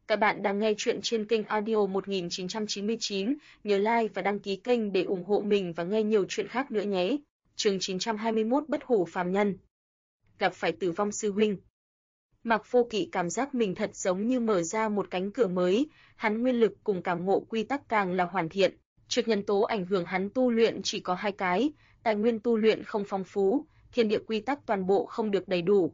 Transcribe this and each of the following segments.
Các bạn đang nghe chuyện trên kênh Audio 1999, nhớ like và đăng ký kênh để ủng hộ mình và nghe nhiều chuyện khác nữa nhé. Chương 921 Bất hủ phàm nhân. Gặp phải tử vong sư huynh. Mạc Vô Kỵ cảm giác mình thật giống như mở ra một cánh cửa mới, hắn nguyên lực cùng cảm ngộ quy tắc càng là hoàn thiện. Trước nhân tố ảnh hưởng hắn tu luyện chỉ có 2 cái, tài nguyên tu luyện không phong phú, thiên địa quy tắc toàn bộ không được đầy đủ.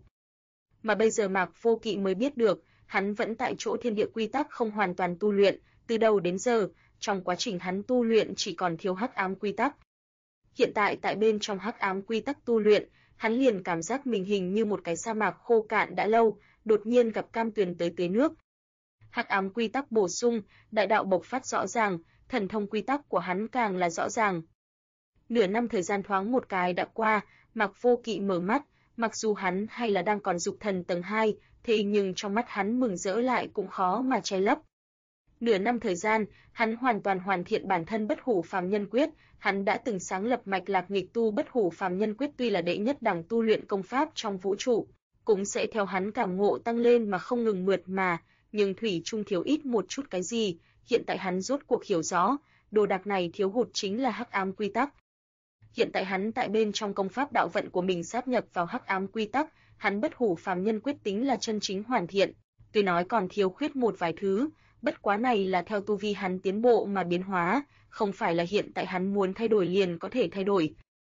Mà bây giờ Mạc Vô Kỵ mới biết được, hắn vẫn tại chỗ thiên địa quy tắc không hoàn toàn tu luyện, từ đầu đến giờ, trong quá trình hắn tu luyện chỉ còn thiếu hắc ám quy tắc. Hiện tại tại bên trong hắc ám quy tắc tu luyện, hắn liền cảm giác mình hình như một cái sa mạc khô cạn đã lâu, đột nhiên gặp cam tuyền tới tưới nước. Hắc ám quy tắc bổ sung, đại đạo bộc phát rõ ràng, thần thông quy tắc của hắn càng là rõ ràng. Nửa năm thời gian thoáng một cái đã qua, Mạc Vô Kỵ mở mắt, mặc dù hắn hay là đang còn dục thần tầng 2, thế nhưng trong mắt hắn mừng rỡ lại cũng khó mà che lấp. Nửa năm thời gian, hắn hoàn toàn hoàn thiện bản thân bất hủ phàm nhân quyết, hắn đã từng sáng lập mạch lạc nghịch tu bất hủ phàm nhân quyết tuy là đệ nhất đẳng tu luyện công pháp trong vũ trụ, cũng sẽ theo hắn cảm ngộ tăng lên mà không ngừng mượt mà, nhưng thủy chung thiếu ít một chút cái gì, hiện tại hắn rốt cuộc hiểu rõ, đồ đạc này thiếu hụt chính là hắc ám quy tắc. Hiện tại hắn tại bên trong công pháp đạo vận của mình sáp nhập vào hắc ám quy tắc, hắn bất hủ phàm nhân quyết tính là chân chính hoàn thiện, tuy nói còn thiếu khuyết một vài thứ, bất quá này là theo tu vi hắn tiến bộ mà biến hóa, không phải là hiện tại hắn muốn thay đổi liền có thể thay đổi.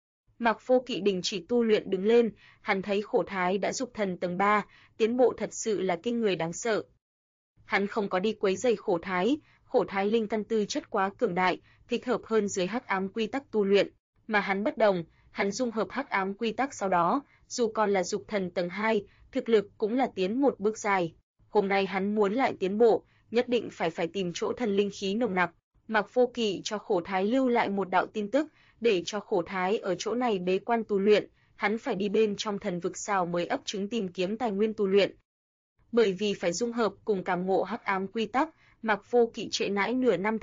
Mạc Vô Kỵ đình chỉ tu luyện đứng lên, hắn thấy Khổ Thái đã dục thần tầng 3, tiến bộ thật sự là kinh người đáng sợ. Hắn không có đi quấy rầy Khổ Thái linh căn tư chất quá cường đại, thích hợp hơn dưới hắc ám quy tắc tu luyện, mà hắn bất đồng, hắn dung hợp hắc ám quy tắc sau đó, dù còn là dục thần tầng 2, thực lực cũng là tiến một bước dài. Hôm nay hắn muốn lại tiến bộ, nhất định phải tìm chỗ thần linh khí nồng nặc. Mạc Vô Kỵ cho Khổ Thái lưu lại một đạo tin tức, để cho Khổ Thái ở chỗ này bế quan tu luyện, hắn phải đi bên trong thần vực sao mới ấp trứng tìm kiếm tài nguyên tu luyện. Bởi vì phải dung hợp cùng cảm ngộ hắc ám quy tắc, Mạc Vô Kỵ trễ nãi nửa năm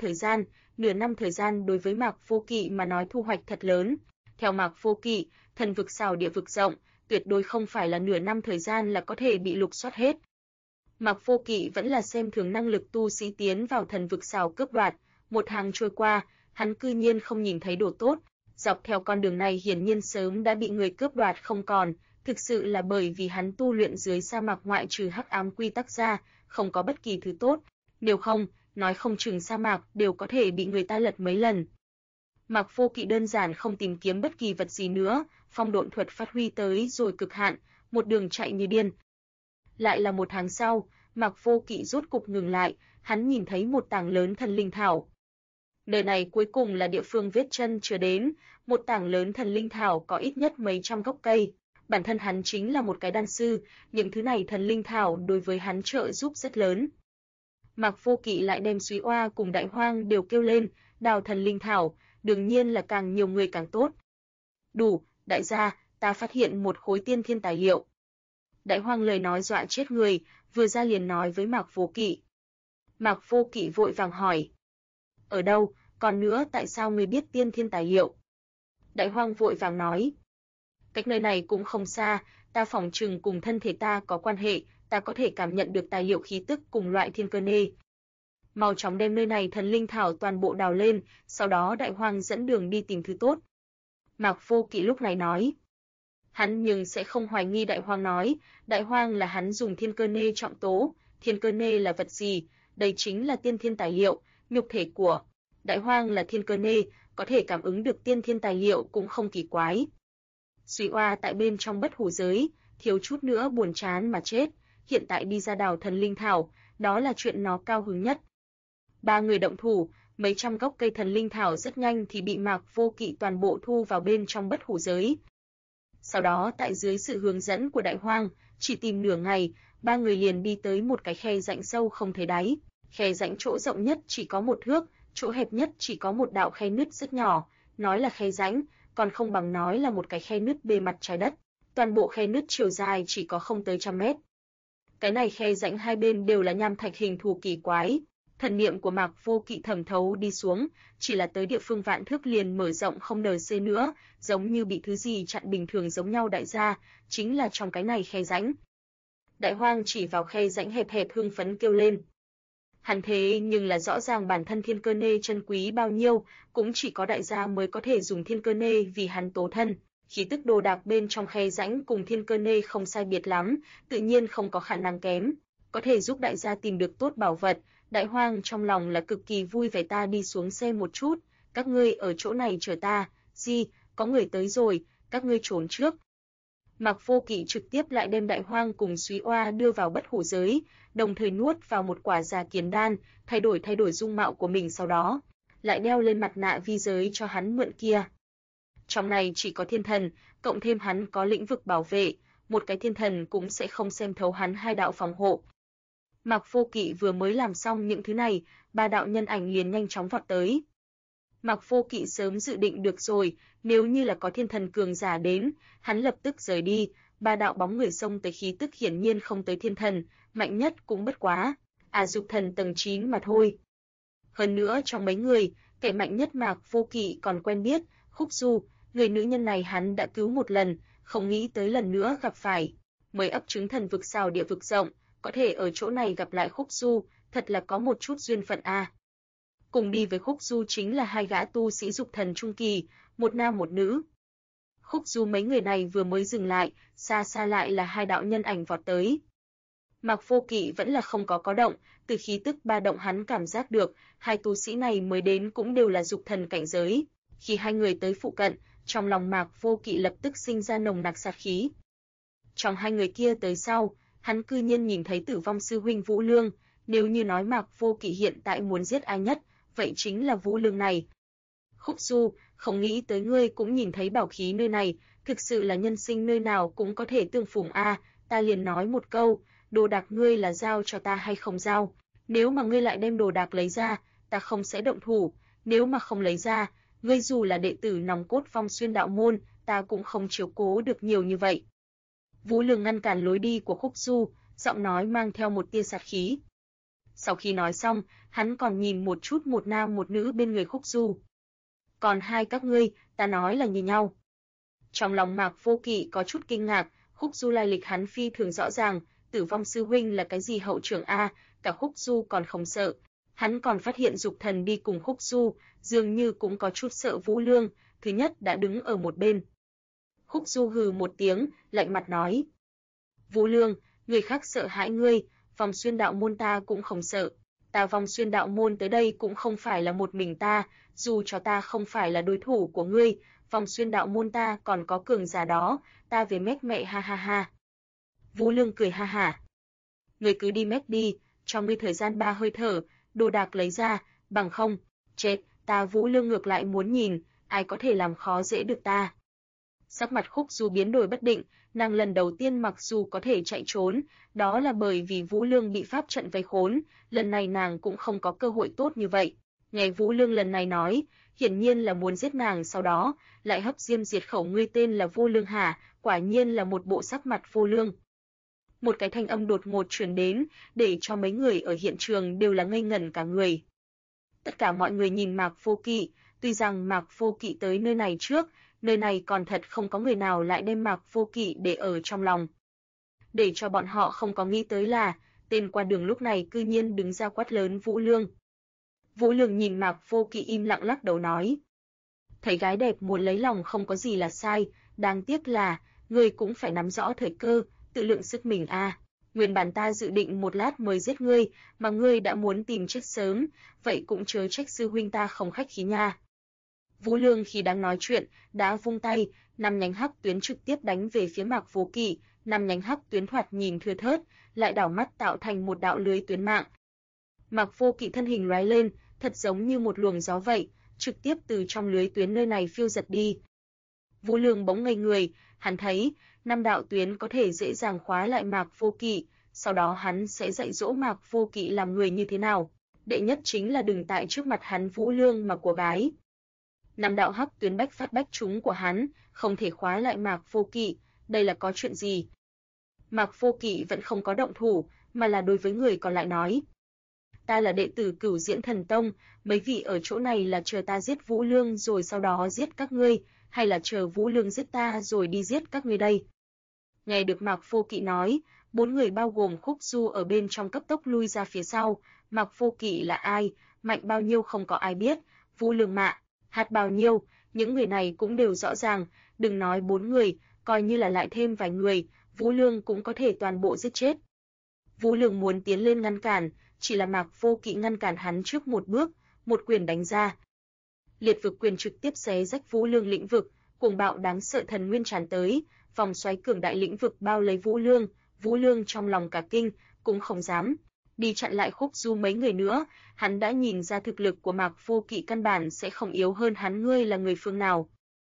thời gian đối với Mạc Vô Kỵ mà nói thu hoạch thật lớn. Theo Mạc Vô Kỵ, thần vực sao địa vực rộng, tuyệt đối không phải là nửa năm thời gian là có thể bị lục soát hết. Mạc Vô Kỵ vẫn là xem thường năng lực tu sĩ tiến vào thần vực sao cướp đoạt, một tháng trôi qua, hắn cư nhiên không nhìn thấy đồ tốt, dọc theo con đường này hiển nhiên sớm đã bị người cướp đoạt không còn, thực sự là bởi vì hắn tu luyện dưới sa mạc ngoại trừ hắc ám quy tắc ra, không có bất kỳ thứ tốt, nếu không, nói không chừng sa mạc đều có thể bị người ta lật mấy lần. Mạc Vô Kỵ đơn giản không tìm kiếm bất kỳ vật gì nữa, phong độn thuật phát huy tới rồi cực hạn, một đường chạy như điên. Lại là một tháng sau, Mạc Vô Kỵ rốt cục ngừng lại, hắn nhìn thấy một tảng lớn thần linh thảo. Nơi này cuối cùng là địa phương vết chân chưa đến, một tảng lớn thần linh thảo có ít nhất mấy trăm gốc cây. Bản thân hắn chính là một cái đan sư, những thứ này thần linh thảo đối với hắn trợ giúp rất lớn. Mạc Vô Kỵ lại đem Súy Oa cùng Đại Hoang đều kêu lên, đào thần linh thảo, đương nhiên là càng nhiều người càng tốt. Đủ, đại gia, ta phát hiện một khối tiên thiên tài liệu. Đại Hoang lời nói dọa chết người, vừa ra liền nói với Mạc Vô Kỵ. Mạc Vô Kỵ vội vàng hỏi. Ở đâu, còn nữa tại sao ngươi biết tiên thiên tài liệu? Đại Hoang vội vàng nói. Cách nơi này cũng không xa, ta phỏng chừng cùng thân thể ta có quan hệ, ta có thể cảm nhận được tài liệu khí tức cùng loại thiên cơ nê. Mau chóng đem nơi này thần linh thảo toàn bộ đào lên, sau đó Đại Hoang dẫn đường đi tìm thứ tốt. Mạc Vô Kỵ lúc này nói. Hắn nhưng sẽ không hoài nghi Đại Hoang nói, Đại Hoang là hắn dùng thiên cơ nê trọng tố, thiên cơ nê là vật gì, đây chính là tiên thiên tài liệu, nhục thể của Đại Hoang là thiên cơ nê, có thể cảm ứng được tiên thiên tài liệu cũng không kỳ quái. Súy Oa tại bên trong bất hủ giới, thiếu chút nữa buồn chán mà chết, hiện tại đi ra đào thần linh thảo, đó là chuyện nó cao hứng nhất. Ba người động thủ, mấy trăm gốc cây thần linh thảo rất nhanh thì bị Mạc Vô Kỵ toàn bộ thu vào bên trong bất hủ giới. Sau đó tại dưới sự hướng dẫn của Đại Hoang, chỉ tìm nửa ngày, ba người liền đi tới một cái khe rãnh sâu không thấy đáy. Khe rãnh chỗ rộng nhất chỉ có 1 thước, chỗ hẹp nhất chỉ có một đạo khe nứt rất nhỏ, nói là khe rãnh, còn không bằng nói là một cái khe nứt bề mặt trái đất. Toàn bộ khe nứt chiều dài chỉ có không tới 100 mét. Cái này khe rãnh hai bên đều là nham thạch hình thù kỳ quái. Thần niệm của Mạc Vô Kỵ thẩm thấu đi xuống, chỉ là tới địa phương vạn thước liền mở rộng không nc nữa, giống như bị thứ gì chặn bình thường giống nhau đại gia, chính là trong cái này khe rãnh. Đại Hoang chỉ vào khe rãnh hẹp hẹp hưng phấn kêu lên. Hắn thế nhưng là rõ ràng bản thân thiên cơ nê chân quý bao nhiêu, cũng chỉ có đại gia mới có thể dùng thiên cơ nê vì hắn tố thân. Khí tức đồ đạc bên trong khe rãnh cùng thiên cơ nê không sai biệt lắm, tự nhiên không có khả năng kém. Có thể giúp đại gia tìm được tốt bảo vật, Đại Hoang trong lòng là cực kỳ vui vẻ. Ta đi xuống xem một chút, các ngươi ở chỗ này chờ ta. Gì, có người tới rồi, các ngươi trốn trước. Mạc Vô Kỵ trực tiếp lại đem Đại Hoang cùng Súy Oa đưa vào bất hủ giới, đồng thời nuốt vào một quả già kiến đan, thay đổi dung mạo của mình, sau đó lại đeo lên mặt nạ vi giới cho hắn mượn kia. Trong này chỉ có thiên thần, cộng thêm hắn có lĩnh vực bảo vệ, một cái thiên thần cũng sẽ không xem thấu hắn hai đạo phòng hộ. Mạc Vô Kỵ vừa mới làm xong những thứ này, ba đạo nhân ảnh liền nhanh chóng vọt tới. Mạc Vô Kỵ sớm dự định được rồi, nếu như là có thiên thần cường giả đến, hắn lập tức rời đi. Ba đạo bóng người xông tới, khí tức hiển nhiên không tới thiên thần, mạnh nhất cũng bất quá dục thần tầng 9 mà thôi. Hơn nữa trong mấy người, kẻ mạnh nhất Mạc Vô Kỵ còn quen biết, Khúc Du, người nữ nhân này hắn đã cứu một lần, không nghĩ tới lần nữa gặp phải. Mới ấp trứng thần vực sao địa vực rộng, có thể ở chỗ này gặp lại Khúc Du, thật là có một chút duyên phận a. Cùng đi với Khúc Du chính là hai gã tu sĩ dục thần trung kỳ, một nam một nữ. Khúc Du mấy người này vừa mới dừng lại, xa xa lại là hai đạo nhân ảnh vọt tới. Mạc Vô Kỵ vẫn là không có động, từ khí tức ba động hắn cảm giác được, hai tu sĩ này mới đến cũng đều là dục thần cảnh giới. Khi hai người tới phụ cận, trong lòng Mạc Vô Kỵ lập tức sinh ra nồng nặc sát khí. Trong hai người kia tới sau, hắn cư nhiên nhìn thấy Tử Vong sư huynh Vũ Lương, nếu như nói Mạc Vô Kỵ hiện tại muốn giết ai nhất, vậy chính là Vũ Lương này. Khúc Du, không nghĩ tới ngươi cũng nhìn thấy bảo khí nơi này, thực sự là nhân sinh nơi nào cũng có thể tương phùng a. Ta liền nói một câu, đồ đạc ngươi là giao cho ta hay không giao? Nếu mà ngươi lại đem đồ đạc lấy ra, ta không sẽ động thủ, nếu mà không lấy ra, ngươi dù là đệ tử nòng cốt Phong Xuyên đạo môn, ta cũng không chiếu cố được nhiều như vậy. Vũ Lương ngăn cản lối đi của Khúc Du, giọng nói mang theo một tia sát khí. Sau khi nói xong, hắn còn nhìn một chút một nam một nữ bên người Khúc Du. Còn hai các ngươi, ta nói là nhìn nhau. Trong lòng Mạc Vô Kỵ có chút kinh ngạc, Khúc Du lai lịch hắn phi thường rõ ràng, Tử Vong sư huynh là cái gì hậu trưởng a, cả Khúc Du còn không sợ. Hắn còn phát hiện dục thần đi cùng Khúc Du, dường như cũng có chút sợ Vũ Lương, thứ nhất đã đứng ở một bên. Khúc Du hừ một tiếng, lạnh mặt nói: Vũ Lương, người khác sợ hãi ngươi, Vòng Xuyên đạo môn ta cũng không sợ. Ta Vòng Xuyên đạo môn tới đây cũng không phải là một mình ta, dù cho ta không phải là đối thủ của ngươi, Vòng Xuyên đạo môn ta còn có cường giả đó, ta về mét mẹ ha ha ha. Vũ Lương cười ha hả. Ngươi cứ đi mét đi, cho ngươi thời gian 3 hơi thở, đồ đạc lấy ra, bằng không, chết, ta Vũ Lương ngược lại muốn nhìn, ai có thể làm khó dễ được ta. Sắc mặt Khúc Du biến đổi bất định, nàng lần đầu tiên mặc dù có thể chạy trốn, đó là bởi vì Vũ Lương bị pháp trận vây khốn, lần này nàng cũng không có cơ hội tốt như vậy. Nghe Vũ Lương lần này nói, hiển nhiên là muốn giết nàng, sau đó lại hấp diêm diệt khẩu, ngươi tên là Vô Lương hả? Quả nhiên là một bộ sắc mặt vô lương. Một cái thanh âm đột ngột truyền đến, để cho mấy người ở hiện trường đều là ngây ngẩn cả người. Tất cả mọi người nhìn Mạc Vô Kỵ, tuy rằng Mạc Vô Kỵ tới nơi này trước, nơi này còn thật không có người nào lại đem Mạc Vô Kỵ để ở trong lòng. Để cho bọn họ không có nghĩ tới là, tên qua đường lúc này cư nhiên đứng ra quát lớn Vũ Lương. Vũ Lương nhìn Mạc Vô Kỵ im lặng lắc đầu nói: thấy gái đẹp muốn lấy lòng không có gì là sai, đáng tiếc là, ngươi cũng phải nắm rõ thời cơ, tự lượng sức mình a. Nguyên bản ta dự định một lát mới giết ngươi, mà ngươi đã muốn tìm chết sớm, vậy cũng chớ trách sư huynh ta không khách khí nha. Vũ Lương khi đang nói chuyện, đã vung tay, 5 nhánh hắc tuyến trực tiếp đánh về phía Mạc Vô Kỵ, 5 nhánh hắc tuyến thoạt nhìn thưa thớt, lại đảo mắt tạo thành một đạo lưới tuyến mạng. Mạc Vô Kỵ thân hình lóe lên, thật giống như một luồng gió vậy, trực tiếp từ trong lưới tuyến nơi này phiêu giật đi. Vũ Lương bỗng ngây người, hắn thấy 5 đạo tuyến có thể dễ dàng khóa lại Mạc Vô Kỵ, sau đó hắn sẽ dạy dỗ Mạc Vô Kỵ làm người như thế nào. Đệ nhất chính là đừng tại trước mặt hắn Vũ Lương mà của gái. 5 đạo hắc tuyến bách phát bách trúng của hắn, không thể khóa lại Mạc Vô Kỵ, đây là có chuyện gì? Mạc Vô Kỵ vẫn không có động thủ, mà là đối với người còn lại nói: ta là đệ tử Cửu Diễn Thần Tông, mấy vị ở chỗ này là chờ ta giết Vũ Lương rồi sau đó giết các ngươi, hay là chờ Vũ Lương giết ta rồi đi giết các ngươi đây? Nghe được Mạc Vô Kỵ nói, 4 người bao gồm Khúc Du ở bên trong cấp tốc lui ra phía sau. Mạc Vô Kỵ là ai, mạnh bao nhiêu không có ai biết, Vũ Lương mạ, hạt bao nhiêu, những người này cũng đều rõ ràng, đừng nói 4 người, coi như là lại thêm vài người, Vũ Lương cũng có thể toàn bộ giết chết. Vũ Lương muốn tiến lên ngăn cản, chỉ là Mạc Vô Kỵ ngăn cản hắn trước một bước, một quyền đánh ra. Liệt vực quyền trực tiếp xé rách Vũ Lương lĩnh vực, cuồng bạo đáng sợ thần nguyên tràn tới, vòng xoáy cường đại lĩnh vực bao lấy Vũ Lương trong lòng cả kinh, cũng không dám đi chặn lại Khúc Du mấy người nữa, hắn đã nhìn ra thực lực của Mạc Vô Kỵ căn bản sẽ không yếu hơn hắn, ngươi là người phương nào?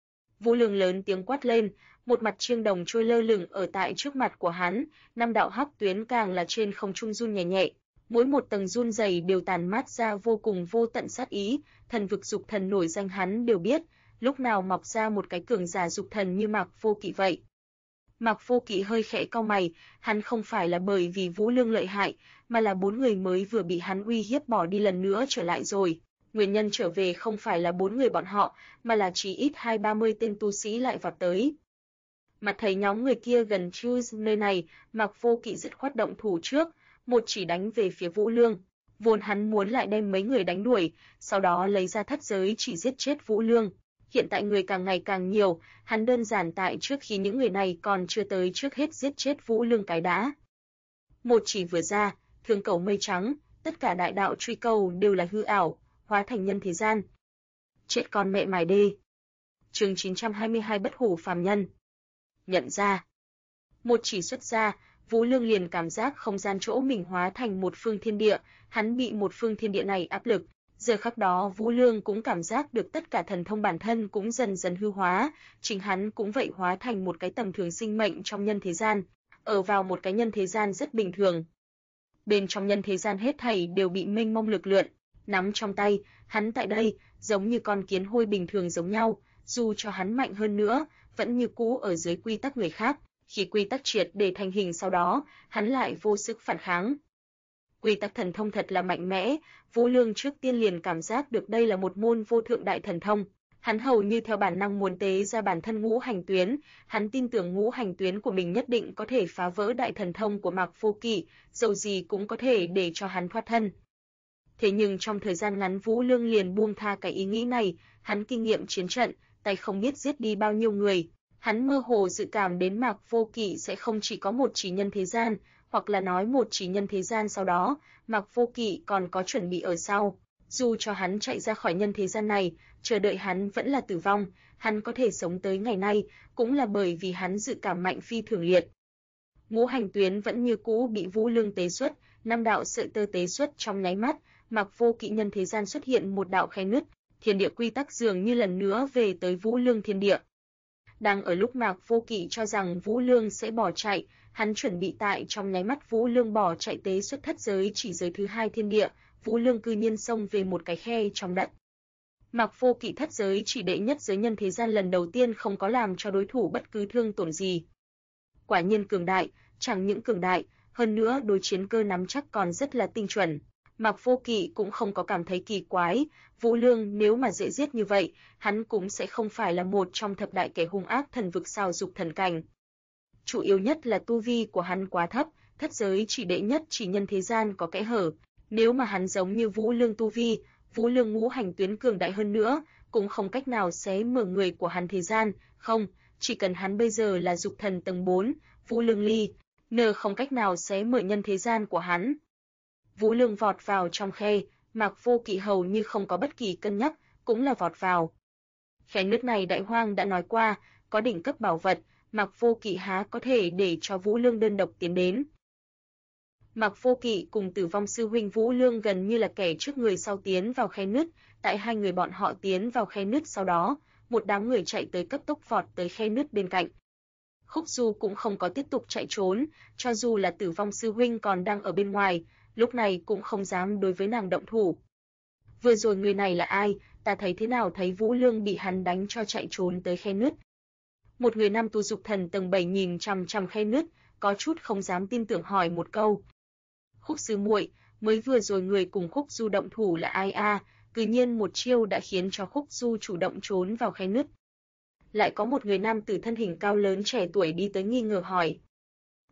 Vũ Lương lớn tiếng quát lên, một mặt chiêng đồng trôi lơ lửng ở tại trước mặt của hắn, 5 đạo hắc tuyến càng là trên không trung run nhẹ nhẹ, mỗi một tầng run rẩy đều tàn mát ra vô cùng vô tận sát ý, thần vực dục thần nổi danh hắn đều biết, lúc nào mọc ra một cái cường giả dục thần như Mạc Vô Kỵ vậy. Mạc Vô Kỵ hơi khẽ cau mày, hắn không phải là bởi vì Vũ Lương lợi hại, mà là 4 người mới vừa bị hắn uy hiếp bỏ đi lần nữa trở lại rồi. Nguyên nhân trở về không phải là 4 người bọn họ, mà là chỉ ít 20-30 tên tu sĩ lại vọt tới. Mặt thấy nhóm người kia gần Choose nơi này, Mạc Vô Kỵ dứt khoát động thủ trước, một chỉ đánh về phía Vũ Lương. Vốn hắn muốn lại đem mấy người đánh đuổi, sau đó lấy ra thất giới chỉ giết chết Vũ Lương. Hiện tại người càng ngày càng nhiều, hắn đơn giản tại trước khi những người này còn chưa tới trước hết giết chết Vũ Lương cái đã. Một chỉ vừa ra, thương cầu mây trắng, tất cả đại đạo truy cầu đều là hư ảo, hóa thành nhân thế gian. Chết con mẹ mày đi. Chương 922 bất hủ phàm nhân. Nhận ra. Một chỉ xuất ra, Vũ Lương liền cảm giác không gian chỗ mình hóa thành một phương thiên địa, hắn bị một phương thiên địa này áp lực. Giờ khắc đó Vũ Lương cũng cảm giác được tất cả thần thông bản thân cũng dần dần hư hóa, chính hắn cũng vậy hóa thành một cái tầm thường sinh mệnh trong nhân thế gian, ở vào một cái nhân thế gian rất bình thường. Bên trong nhân thế gian hết thảy đều bị mênh mông lực lượng nắm trong tay, hắn tại đây giống như con kiến hôi bình thường giống nhau, dù cho hắn mạnh hơn nữa, vẫn như cũ ở dưới quy tắc người khác, khi quy tắc triệt để thành hình sau đó, hắn lại vô sức phản kháng. Quy tắc thần thông thật là mạnh mẽ, Vũ Lương trước tiên liền cảm giác được đây là một môn vô thượng đại thần thông. Hắn hầu như theo bản năng muốn tế ra bản thân ngũ hành tuyến, hắn tin tưởng ngũ hành tuyến của mình nhất định có thể phá vỡ đại thần thông của Mạc Vô Kỵ, dầu gì cũng có thể để cho hắn thoát thân. Thế nhưng trong thời gian ngắn Vũ Lương liền buông tha cái ý nghĩ này, hắn kinh nghiệm chiến trận, tay không biết giết đi bao nhiêu người. Hắn mơ hồ dự cảm đến Mạc Vô Kỵ sẽ không chỉ có một chỉ nhân thế gian, hoặc là nói một chỉ nhân thế gian sau đó, Mạc Vô Kỵ còn có chuẩn bị ở sau. Dù cho hắn chạy ra khỏi nhân thế gian này, chờ đợi hắn vẫn là tử vong, hắn có thể sống tới ngày nay, cũng là bởi vì hắn dự cảm mạnh phi thường liệt. Ngũ hành tuyến vẫn như cũ bị Vũ Lương tế xuất, 5 đạo sợi tơ tế xuất trong nháy mắt, Mạc Vô Kỵ nhân thế gian xuất hiện một đạo khe nứt, thiên địa quy tắc dường như lần nữa về tới Vũ Lương thiên địa. Đang ở lúc Mạc Vô Kỵ cho rằng Vũ Lương sẽ bỏ chạy, hắn chuẩn bị tại trong nháy mắt Vũ Lương bỏ chạy tế xuất thất giới chỉ giới thứ 2 thiên địa, Vũ Lương cư nhiên xông về một cái khe trong đất. Mạc Vô Kỵ thất giới chỉ đệ nhất giới nhân thế gian lần đầu tiên không có làm cho đối thủ bất cứ thương tổn gì. Quả nhiên cường đại, chẳng những cường đại, hơn nữa đối chiến cơ nắm chắc còn rất là tinh chuẩn. Mạc Vô Kỵ cũng không có cảm thấy kỳ quái, Vũ Lương nếu mà dễ giết như vậy, hắn cũng sẽ không phải là một trong thập đại kẻ hung ác thần vực sao dục thần cảnh. Chủ yếu nhất là tu vi của hắn quá thấp, thất giới chỉ đệ nhất chỉ nhân thế gian có kẽ hở, nếu mà hắn giống như Vũ Lương tu vi, Vũ Lương ngũ hành tuyến cường đại hơn nữa, cũng không cách nào xé mở người của hắn thế gian, không, chỉ cần hắn bây giờ là dục thần tầng 4, Vũ Lương ly, nờ không cách nào xé mở nhân thế gian của hắn. Vũ Lương vọt vào trong khe, Mạc Vô Kỵ hầu như không có bất kỳ cân nhắc, cũng là vọt vào. Khe nước này Đại Hoang đã nói qua, có đỉnh cấp bảo vật, Mạc Vô Kỵ há có thể để cho Vũ Lương đơn độc tiến đến. Mạc Vô Kỵ cùng Tử Vong sư huynh Vũ Lương gần như là kẻ trước người sau tiến vào khe nứt, tại hai người bọn họ tiến vào khe nứt sau đó, một đám người chạy tới cấp tốc vọt tới khe nứt bên cạnh. Khúc Du cũng không có tiếp tục chạy trốn, cho dù là Tử Vong sư huynh còn đang ở bên ngoài, lúc này cũng không dám đối với nàng động thủ. Vừa rồi người này là ai, ta thấy thế nào thấy Vũ Lương bị hắn đánh cho chạy trốn tới khe nứt. Một người nam tu dục thần tầng 7 nhìn chằm chằm khe nứt, có chút không dám tin tưởng hỏi một câu. Khúc sư muội, mới vừa rồi người cùng Khúc Du động thủ là ai a? Tự nhiên một chiêu đã khiến cho Khúc Du chủ động trốn vào khe nứt. Lại có một người nam tử thân hình cao lớn trẻ tuổi đi tới nghi ngờ hỏi.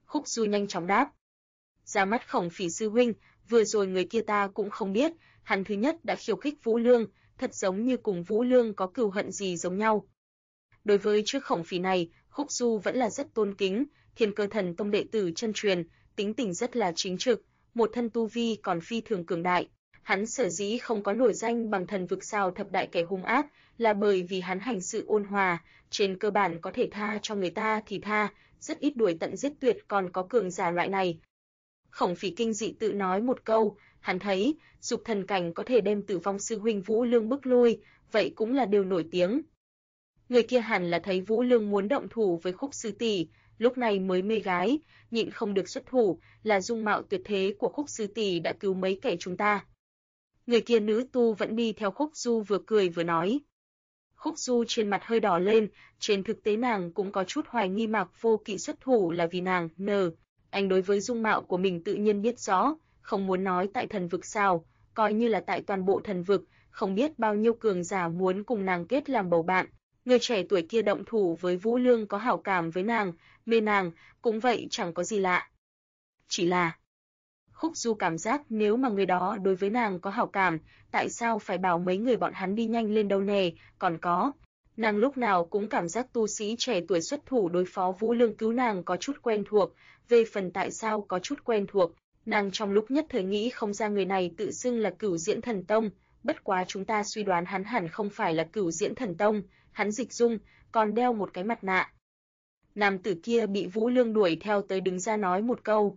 Khúc Du nhanh chóng đáp. Ra mắt Khổng Phỉ sư huynh, vừa rồi người kia ta cũng không biết, hắn thứ nhất đã khiêu khích Vũ Lương, thật giống như cùng Vũ Lương có cừu hận gì giống nhau. Đối với trước Khổng Phỉ này, Khúc Du vẫn là rất tôn kính, Thiên Cơ Thần Tông đệ tử chân truyền, tính tình rất là chính trực, một thân tu vi còn phi thường cường đại. Hắn sở dĩ không có nổi danh bằng Thần Vực Sao thập đại kẻ hung ác, là bởi vì hắn hành sự ôn hòa, trên cơ bản có thể tha cho người ta thì tha, rất ít đuổi tận giết tuyệt còn có cường giả loại này. Khổng Phỉ kinh dị tự nói một câu, hắn thấy, dục thần cảnh có thể đem Tử Vong sư huynh Vũ Lương bức lui, vậy cũng là điều nổi tiếng. Người kia hẳn là thấy Vũ Lương muốn động thủ với Khúc sư tỷ, lúc này mới mê gái, nhịn không được xuất thủ, là dung mạo tuyệt thế của Khúc sư tỷ đã cứu mấy kẻ chúng ta. Người kia nữ tu vẫn đi theo Khúc Du vừa cười vừa nói. Khúc Du trên mặt hơi đỏ lên, trên thực tế nàng cũng có chút hoài nghi Mạc Vô Kỵ xuất thủ là vì nàng, anh đối với dung mạo của mình tự nhiên biết rõ, không muốn nói tại Thần Vực Sao, coi như là tại toàn bộ thần vực, không biết bao nhiêu cường giả muốn cùng nàng kết làm bầu bạn. Người trẻ tuổi kia động thủ với Vũ Lương có hảo cảm với nàng, mê nàng, cũng vậy chẳng có gì lạ. Chỉ là Khúc Du cảm giác nếu mà người đó đối với nàng có hảo cảm, tại sao phải bảo mấy người bọn hắn đi nhanh lên đâu nè, còn có. Nàng lúc nào cũng cảm giác tu sĩ trẻ tuổi xuất thủ đối phó Vũ Lương cứu nàng có chút quen thuộc, về phần tại sao có chút quen thuộc, nàng trong lúc nhất thời nghĩ không ra người này tự xưng là Cửu Diễn Thần Tông, bất quá chúng ta suy đoán hắn hẳn không phải là Cửu Diễn Thần Tông, hắn dịch dung, còn đeo một cái mặt nạ. Nam tử kia bị Vũ Lương đuổi theo tới đứng ra nói một câu.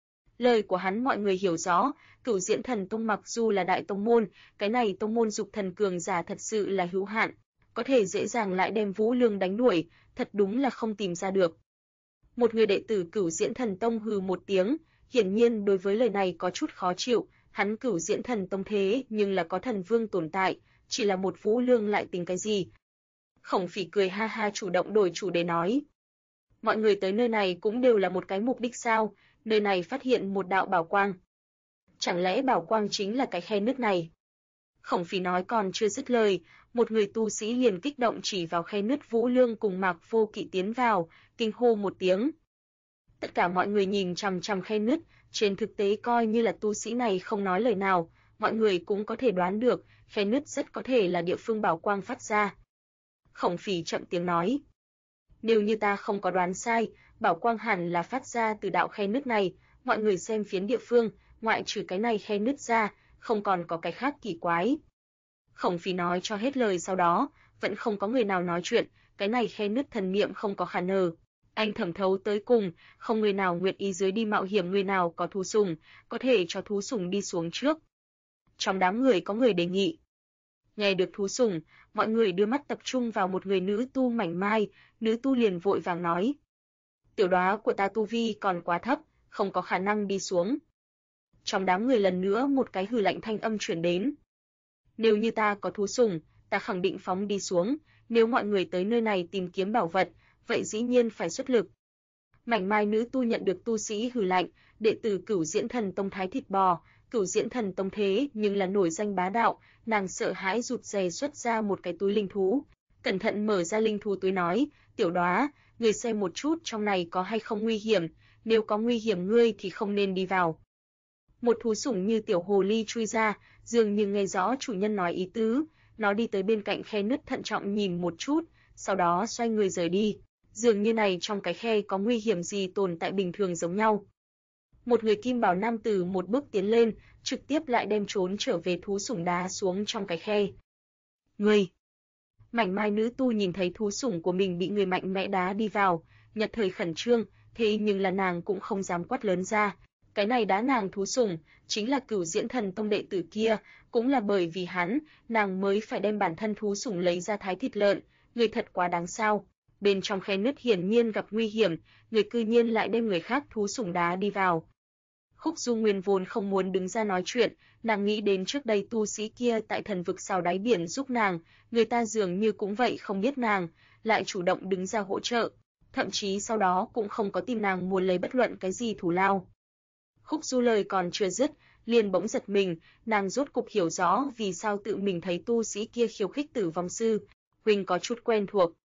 Lời của hắn mọi người hiểu rõ, Cửu Diễn Thần Tông mặc dù là đại tông môn, cái này tông môn dục thần cường giả thật sự là hữu hạn, có thể dễ dàng lại đem Vũ Lương đánh đuổi, thật đúng là không tìm ra được. Một người đệ tử Cửu Diễn Thần Tông hừ một tiếng, hiển nhiên đối với lời này có chút khó chịu, hắn Cửu Diễn Thần Tông thế nhưng là có thần vương tồn tại, chỉ là một Vũ Lương lại tính cái gì. Khổng Phỉ cười ha ha chủ động đổi chủ đề nói. Mọi người tới nơi này cũng đều là một cái mục đích sao, nơi này phát hiện một đạo bảo quang. Chẳng lẽ bảo quang chính là cái khe nứt này? Khổng Phỉ nói còn chưa dứt lời, một người tu sĩ liền kích động chỉ vào khe nứt Vũ Lương cùng Mạc Vô Kỵ tiến vào, kinh hô một tiếng. Tất cả mọi người nhìn chằm chằm khe nứt, trên thực tế coi như là tu sĩ này không nói lời nào, mọi người cũng có thể đoán được, khe nứt rất có thể là địa phương bảo quang phát ra. Khổng Phỉ chậm tiếng nói. Nếu như ta không có đoán sai, bảo quang hẳn là phát ra từ đạo khe nứt này, mọi người xem phiến địa phương, ngoại trừ cái này khe nứt ra, không còn có cái khác kỳ quái. Khổng Phỉ nói cho hết lời sau đó, vẫn không có người nào nói chuyện, cái này khe nứt thần niệm không có khả năng. Anh thẩm thấu tới cùng, không người nào nguyện ý dưới đi mạo hiểm, người nào có thú sủng, có thể cho thú sủng đi xuống trước. Trong đám người có người đề nghị. Nghe được thú sủng, mọi người đưa mắt tập trung vào một người nữ tu mảnh mai, nữ tu liền vội vàng nói. Tiểu Đóa của ta tu vi còn quá thấp, không có khả năng đi xuống. Trong đám người lần nữa một cái hừ lạnh thanh âm truyền đến. Nếu như ta có thú sủng, ta khẳng định phóng đi xuống, nếu mọi người tới nơi này tìm kiếm bảo vật, vậy dĩ nhiên phải xuất lực. Mảnh mai nữ tu nhận được tu sĩ hừ lạnh, đệ tử Cửu Diễn Thần Tông thái thịt bò, Cửu Diễn Thần Tông thế nhưng là nổi danh bá đạo, nàng sợ hãi rụt rè xuất ra một cái túi linh thú, cẩn thận mở ra linh thú túi nói, Tiểu Đóa, người xem một chút trong này có hay không nguy hiểm, nếu có nguy hiểm ngươi thì không nên đi vào. Một thú sủng như tiểu hồ ly chui ra, dường như nghe rõ chủ nhân nói ý tứ, nó đi tới bên cạnh khe nứt thận trọng nhìn một chút, sau đó xoay người rời đi. Dường như này trong cái khe có nguy hiểm gì tồn tại bình thường giống nhau. Một người kim bào nam tử một bước tiến lên, trực tiếp lại đem trốn trở về thú sủng đá xuống trong cái khe. Người! Mảnh mai nữ tu nhìn thấy thú sủng của mình bị người mạnh mẽ đá đi vào, nhất thời khẩn trương, thế nhưng là nàng cũng không dám quát lớn ra. Cái này đá nàng thú sủng, chính là Cửu Diễn Thần Tông đệ tử kia, cũng là bởi vì hắn, nàng mới phải đem bản thân thú sủng lấy ra thái thịt lợn, người thật quá đáng sao. Bên trong khe nứt hiển nhiên gặp nguy hiểm, người cư nhiên lại đem người khác thú sủng đá đi vào. Khúc Du nguyên vốn không muốn đứng ra nói chuyện, nàng nghĩ đến trước đây tu sĩ kia tại Thần Vực Sao đáy biển giúp nàng, người ta dường như cũng vậy không biết nàng, lại chủ động đứng ra hỗ trợ, thậm chí sau đó cũng không có tìm nàng muốn lấy bất luận cái gì thù lao. Khúc Du lời còn chưa dứt, liền bỗng giật mình, nàng rốt cục hiểu rõ vì sao tự mình thấy tu sĩ kia khiêu khích Tử Vong sư, huynh có chút quen thuộc.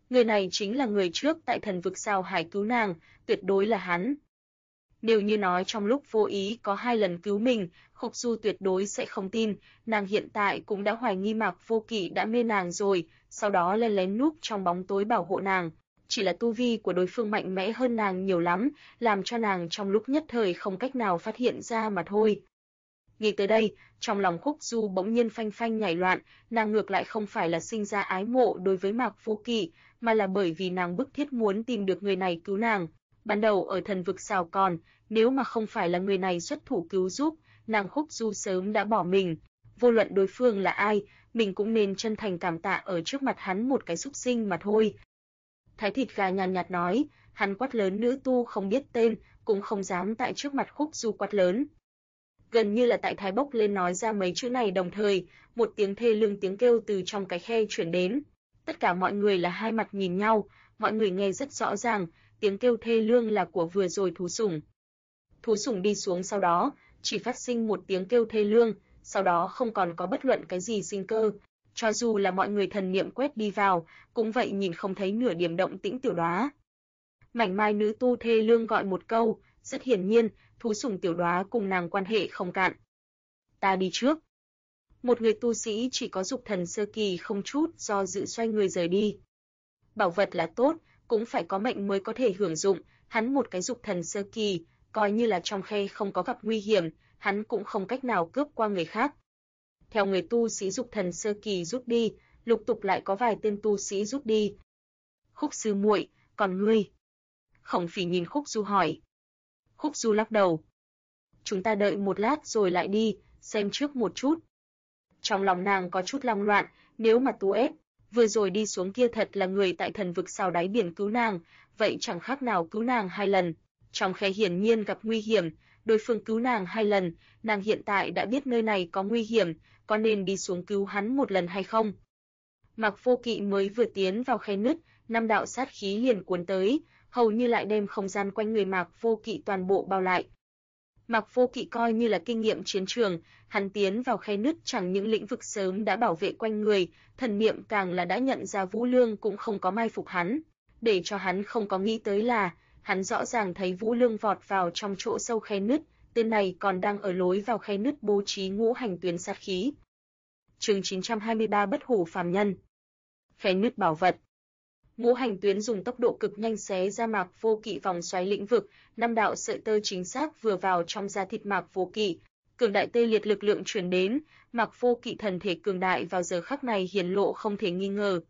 Người này chính là người trước tại Thần vực Sao Hải cứu nàng, tuyệt đối là hắn. Nếu như nói trong lúc vô ý có 2 lần cứu mình, Khúc Du tuyệt đối sẽ không tin, nàng hiện tại cũng đã hoài nghi Mạc Vô Kỵ đã mê nàng rồi, sau đó lén lén núp trong bóng tối bảo hộ nàng. Chỉ là tu vi của đối phương mạnh mẽ hơn nàng nhiều lắm, làm cho nàng trong lúc nhất thời không cách nào phát hiện ra mà thôi. Nghĩ tới đây, trong lòng Khúc Du bỗng nhiên phanh phanh nhảy loạn, nàng ngược lại không phải là sinh ra ái mộ đối với Mạc Vô Kỵ, mà là bởi vì nàng bức thiết muốn tìm được người này cứu nàng. Ban đầu ở Thần vực Sao còn, nếu mà không phải là người này xuất thủ cứu giúp, nàng Khúc Du sớm đã bỏ mình. Vô luận đối phương là ai, mình cũng nên chân thành cảm tạ ở trước mặt hắn một cái súc sinh mà thôi. Thái Thịt Gà nhàn nhạt nói, hắn quát lớn nữ tu không biết tên, cũng không dám tại trước mặt Khúc Du quát lớn. Gần như là tại Thái bốc lên nói ra mấy chữ này đồng thời, một tiếng thê lương tiếng kêu từ trong cái khe truyền đến. Tất cả mọi người là hai mặt nhìn nhau, mọi người nghe rất rõ ràng, tiếng kêu thê lương là của vừa rồi thú sủng. Thú sủng đi xuống sau đó, chỉ phát sinh một tiếng kêu thê lương, sau đó không còn có bất luận cái gì sinh cơ. Cho dù là mọi người thần niệm quét đi vào, cũng vậy nhìn không thấy nửa điểm động tĩnh Tiểu Đóa. Mảnh mai nữ tu thê lương gọi một câu, rất hiển nhiên, thú sủng Tiểu Đóa cùng nàng quan hệ không cạn. Ta đi trước. Một người tu sĩ chỉ có dục thần sơ kỳ không chút do dự xoay người rời đi. Bảo vật là tốt, cũng phải có mệnh mới có thể hưởng dụng, hắn một cái dục thần sơ kỳ, coi như là trong khe không có gặp nguy hiểm, hắn cũng không cách nào cướp qua người khác. Theo người tu sĩ dục thần sơ kỳ rút đi, lục tục lại có vài tên tu sĩ rút đi. Khúc sư muội, còn ngươi? Khổng Phỉ nhìn Khúc Du hỏi. Khúc Du lắc đầu. Chúng ta đợi một lát rồi lại đi, xem trước một chút. Trong lòng nàng có chút long loạn, nếu mà Tú ép, vừa rồi đi xuống kia thật là người tại Thần vực Sao đáy biển cứu nàng, vậy chẳng khác nào cứu nàng 2 lần. Trong khe hiển nhiên gặp nguy hiểm, đối phương cứu nàng 2 lần, nàng hiện tại đã biết nơi này có nguy hiểm, có nên đi xuống cứu hắn 1 lần hay không? Mạc Vô Kỵ mới vừa tiến vào khe nứt, 5 đạo sát khí liền cuốn tới, hầu như lại đem không gian quanh người Mạc Vô Kỵ toàn bộ bao lại. Mạc Vô Kỵ coi như là kinh nghiệm chiến trường, hắn tiến vào khe nứt chẳng những lĩnh vực sớm đã bảo vệ quanh người, thần niệm càng là đã nhận ra Vũ Lương cũng không có mai phục hắn, để cho hắn không có nghĩ tới là, hắn rõ ràng thấy Vũ Lương vọt vào trong chỗ sâu khe nứt, tên này còn đang ở lối vào khe nứt bố trí ngũ hành tuyến sát khí. Chương 923 Bất hủ phàm nhân. Khe nứt bảo vật. Ngũ hành tuyến dùng tốc độ cực nhanh xé ra Mạc Vô Kỵ vòng xoáy lĩnh vực, 5 đạo sợi tơ chính xác vừa vào trong da thịt Mạc Vô Kỵ, cường đại tê liệt lực lượng truyền đến, Mạc Vô Kỵ thần thể cường đại vào giờ khắc này hiển lộ không thể nghi ngờ.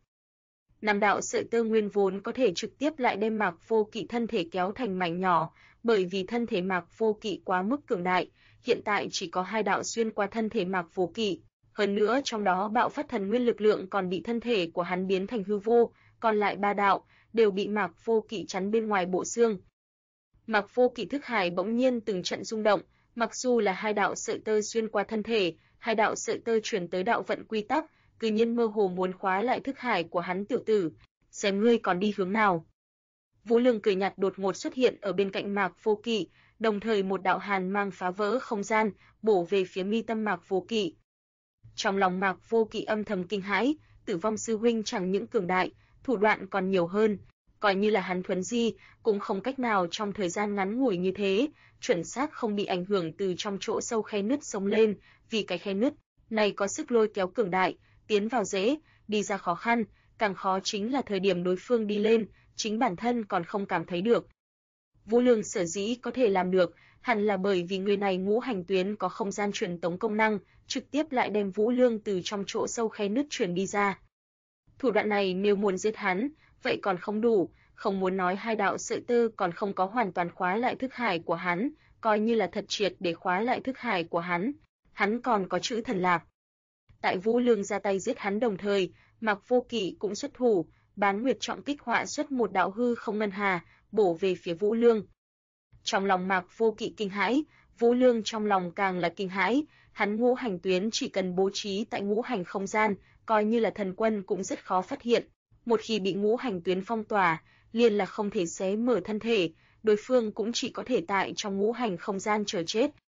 5 đạo sợi tơ nguyên vốn có thể trực tiếp lại đem Mạc Vô Kỵ thân thể kéo thành mảnh nhỏ, bởi vì thân thể Mạc Vô Kỵ quá mức cường đại, hiện tại chỉ có 2 đạo xuyên qua thân thể Mạc Vô Kỵ, hơn nữa trong đó bạo phát thần nguyên lực lượng còn bị thân thể của hắn biến thành hư vô, còn lại 3 đạo đều bị Mạc Vô Kỵ chắn bên ngoài bộ xương. Mạc Vô Kỵ thức hải bỗng nhiên từng trận rung động, mặc dù là 2 đạo sợi tơ xuyên qua thân thể, 2 đạo sợi tơ truyền tới đạo vận quy tắc, cư nhiên mơ hồ muốn khóa lại thức hải của hắn tiểu tử, xem ngươi còn đi hướng nào. Vũ Lương cười nhạt đột ngột xuất hiện ở bên cạnh Mạc Vô Kỵ, đồng thời một đạo hàn mang phá vỡ không gian, bổ về phía mi tâm Mạc Vô Kỵ. Trong lòng Mạc Vô Kỵ âm thầm kinh hãi, Tử Vong sư huynh chẳng những cường đại, thủ đoạn còn nhiều hơn, coi như là hắn thuần di, cũng không cách nào trong thời gian ngắn ngủi như thế, chuẩn xác không bị ảnh hưởng từ trong chỗ sâu khe nứt sống lên, vì cái khe nứt này có sức lôi kéo cường đại, tiến vào dễ, đi ra khó khăn, càng khó chính là thời điểm đối phương đi lên, chính bản thân còn không cảm thấy được. Vũ Lương sở dĩ có thể làm được, hẳn là bởi vì người này ngũ hành tuyến có không gian truyền tống công năng, trực tiếp lại đem Vũ Lương từ trong chỗ sâu khe nứt truyền đi ra. Thủ đoạn này nếu muốn giết hắn, vậy còn không đủ, không muốn nói 2 đạo sợi tơ còn không có hoàn toàn khóa lại thức hải của hắn, coi như là thật triệt để khóa lại thức hải của hắn còn có chữ thần lạc. Tại Vũ Lương ra tay giết hắn đồng thời, Mạc Vô Kỵ cũng xuất thủ, Bán Nguyệt trọng kích họa xuất một đạo hư không ngân hà, bổ về phía Vũ Lương. Trong lòng Mạc Vô Kỵ kinh hãi, Vũ Lương trong lòng càng là kinh hãi, hắn ngũ hành tuyến chỉ cần bố trí tại ngũ hành không gian, coi như là thần quân cũng rất khó phát hiện. Một khi bị ngũ hành tuyến phong tỏa, liền là không thể xé mở thân thể, đối phương cũng chỉ có thể tại trong ngũ hành không gian chờ chết.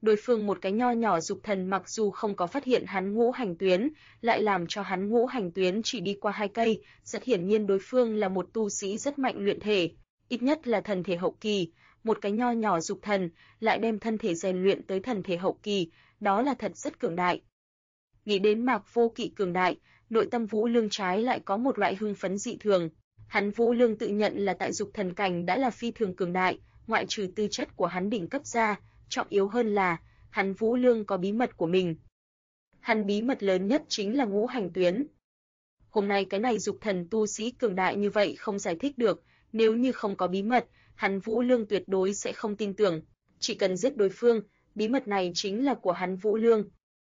Đối phương một cái nho nhỏ dục thần mặc dù không có phát hiện hắn ngũ hành tuyến, lại làm cho hắn ngũ hành tuyến chỉ đi qua 2 cây, rất hiển nhiên đối phương là một tu sĩ rất mạnh luyện thể, ít nhất là thần thể hậu kỳ, một cái nho nhỏ dục thần lại đem thân thể rèn luyện tới thần thể hậu kỳ, đó là thật rất cường đại. Nghĩ đến Mạc Vô Kỵ cường đại, nội tâm Vũ Lương trái lại có một loại hưng phấn dị thường. Hắn Vũ Lương tự nhận là tại dục thần cảnh đã là phi thường cường đại, ngoại trừ tư chất của hắn đỉnh cấp ra, trọng yếu hơn là hắn Vũ Lương có bí mật của mình. Hắn bí mật lớn nhất chính là ngũ hành tuyến. Hôm nay cái này dục thần tu sĩ cường đại như vậy không giải thích được, nếu như không có bí mật, hắn Vũ Lương tuyệt đối sẽ không tin tưởng, chỉ cần giết đối phương, bí mật này chính là của hắn Vũ Lương.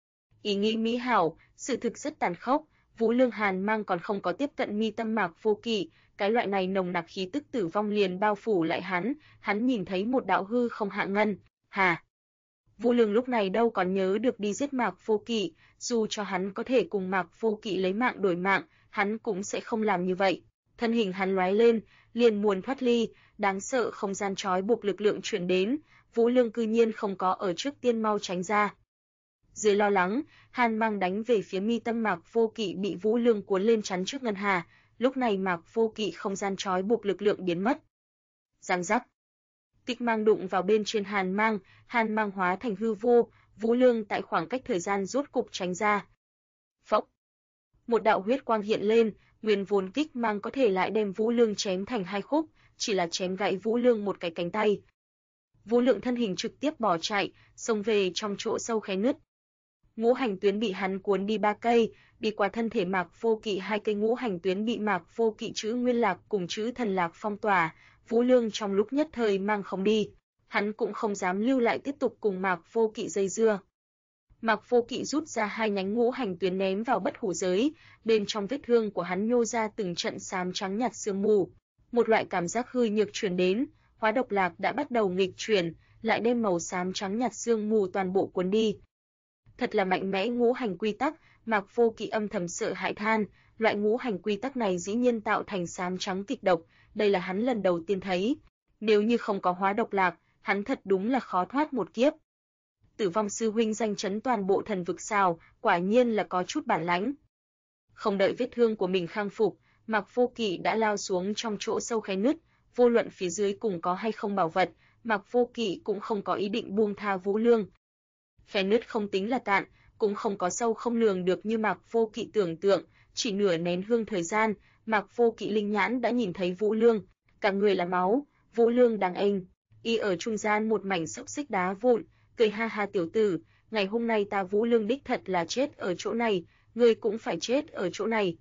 Ý nghĩ mỹ hảo, sự thực rất tàn khốc, Vũ Lương Hàn Mang còn không có tiếp cận mi tâm Mạc Vô Kỵ, cái loại này nồng nặc khí tức tử vong liền bao phủ lại hắn nhìn thấy một đạo hư không hạ ngân, hà. Vũ Lương lúc này đâu còn nhớ được đi giết Mạc Vô Kỵ, dù cho hắn có thể cùng Mạc Vô Kỵ lấy mạng đổi mạng, hắn cũng sẽ không làm như vậy. Thân hình hắn lóe lên, liền muốn thoát ly, đáng sợ không gian trói buộc lực lượng truyền đến, Vũ Lương cư nhiên không có ở trước tiên mau tránh ra. Dưới lo lắng, Hàn Mang đánh về phía mi tâm Mạc Vô Kỵ bị Vũ Lương cuốn lên chắn trước ngân hà, lúc này Mạc Vô Kỵ không gian trói buộc lực lượng biến mất. Giang giác. Kích mang đụng vào bên trên Hàn Mang hóa thành hư vô, Vũ Lương tại khoảng cách thời gian rốt cục tránh ra. Phốc. Một đạo huyết quang hiện lên, nguyên vốn kích mang có thể lại đem Vũ Lương chém thành 2 khúc, chỉ là chém gãy Vũ Lương một cái cánh tay. Vũ Lương thân hình trực tiếp bỏ chạy, xông về trong chỗ sâu khe nứt. Ngũ hành tuyến bị hắn cuốn đi 3 cây, đi qua thân thể Mạc Vô Kỵ 2 cây ngũ hành tuyến bị Mạc Vô Kỵ chữ Nguyên Lạc cùng chữ Thần Lạc phong tỏa, Vũ Lương trong lúc nhất thời mang không đi, hắn cũng không dám lưu lại tiếp tục cùng Mạc Vô Kỵ dây dưa. Mạc Vô Kỵ rút ra 2 nhánh ngũ hành tuyến ném vào bất hủ giới, bên trong vết thương của hắn nhô ra từng trận xám trắng nhạt sương mù, một loại cảm giác hư nhược truyền đến, hóa độc lạc đã bắt đầu nghịch chuyển, lại đem màu xám trắng nhạt sương mù toàn bộ cuốn đi. Thật là mạnh mẽ ngũ hành quy tắc, Mạc Vô Kỵ âm thầm sợ hãi than, loại ngũ hành quy tắc này dĩ nhiên tạo thành xám trắng kịch độc, đây là hắn lần đầu tiên thấy. Nếu như không có hóa độc lạc, hắn thật đúng là khó thoát một kiếp. Tử Vong sư huynh danh chấn toàn bộ thần vực sao, quả nhiên là có chút bản lãnh. Không đợi vết thương của mình khang phục, Mạc Vô Kỵ đã lao xuống trong chỗ sâu khe nứt, vô luận phía dưới cùng có hay không bảo vật, Mạc Vô Kỵ cũng không có ý định buông tha Vũ Lương. Khe nứt không tính là cạn, cũng không có sâu không lường được như Mạc Vô Kỵ tưởng tượng, chỉ nửa nén hương thời gian, Mạc Vô Kỵ linh nhãn đã nhìn thấy Vũ Lương, cả người là máu, Vũ Lương đang ênh, y ở trung gian một mảnh xốc xích đá vụn, cười ha ha tiểu tử, ngày hôm nay ta Vũ Lương đích thật là chết ở chỗ này, ngươi cũng phải chết ở chỗ này.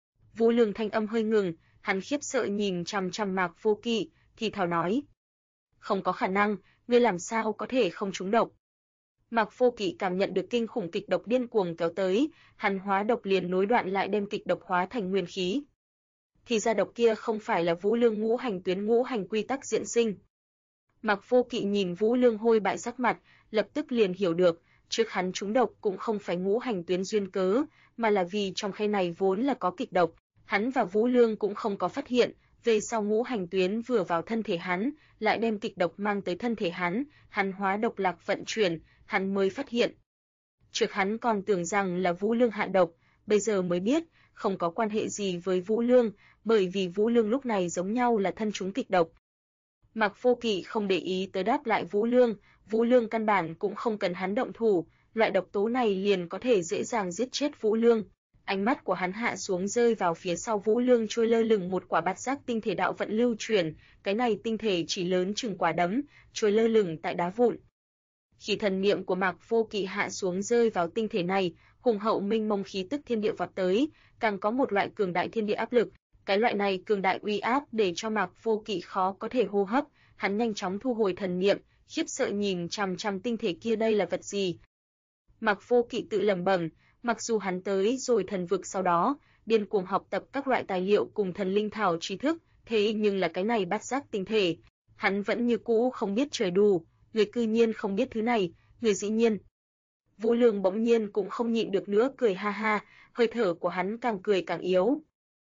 Vũ Lương thanh âm hơi ngừng, hắn khiếp sợ nhìn chằm chằm Mạc Vô Kỵ, thì thào nói: "Không có khả năng, ngươi làm sao có thể không trúng độc?" Mạc Vô Kỵ cảm nhận được kinh khủng kịch độc điên cuồng kéo tới, hắn hóa độc liền nối đoạn lại đem kịch độc hóa thành nguyên khí. Thì ra độc kia không phải là Vũ Lương ngũ hành tuyến ngũ hành quy tắc diễn sinh. Mạc Vô Kỵ nhìn Vũ Lương hôi bại sắc mặt, lập tức liền hiểu được, trước hắn trúng độc cũng không phải ngũ hành tuyến duyên cớ, mà là vì trong khe này vốn là có kịch độc, hắn và Vũ Lương cũng không có phát hiện, về sau ngũ hành tuyến vừa vào thân thể hắn, lại đem kịch độc mang tới thân thể hắn hóa độc lạc vận chuyển, hắn mới phát hiện. Trước hắn còn tưởng rằng là Vũ Lương hạ độc, bây giờ mới biết, không có quan hệ gì với Vũ Lương, bởi vì Vũ Lương lúc này giống nhau là thân trúng kịch độc. Mạc Vô Kỵ không để ý tới đáp lại Vũ Lương căn bản cũng không cần hắn động thủ, loại độc tố này liền có thể dễ dàng giết chết Vũ Lương. Ánh mắt của hắn hạ xuống rơi vào phía sau Vũ Lương trôi lơ lửng một quả bát giác tinh thể đạo vận lưu chuyển, cái này tinh thể chỉ lớn chừng quả đấm, trôi lơ lửng tại đá vụn. Khi thần niệm của Mạc Vô Kỵ hạ xuống rơi vào tinh thể này, hùng hậu minh mông khí tức thiên địa vọt tới, càng có một loại cường đại thiên địa áp lực. Cái loại này cường đại uy áp để cho Mạc Vô Kỵ khó có thể hô hấp, hắn nhanh chóng thu hồi thần niệm, khiếp sợ nhìn chằm chằm tinh thể kia đây là vật gì. Mạc Vô Kỵ tự lẩm bẩm, mặc dù hắn tới rồi thần vực sau đó, điên cuồng học tập các loại tài liệu cùng thần linh thảo tri thức, thế nhưng là cái này bát giác tinh thể, hắn vẫn như cũ không biết trời đủ, người cư nhiên không biết thứ này, người dĩ nhiên. Vũ Lương bỗng nhiên cũng không nhịn được nữa cười ha ha, hơi thở của hắn càng cười càng yếu.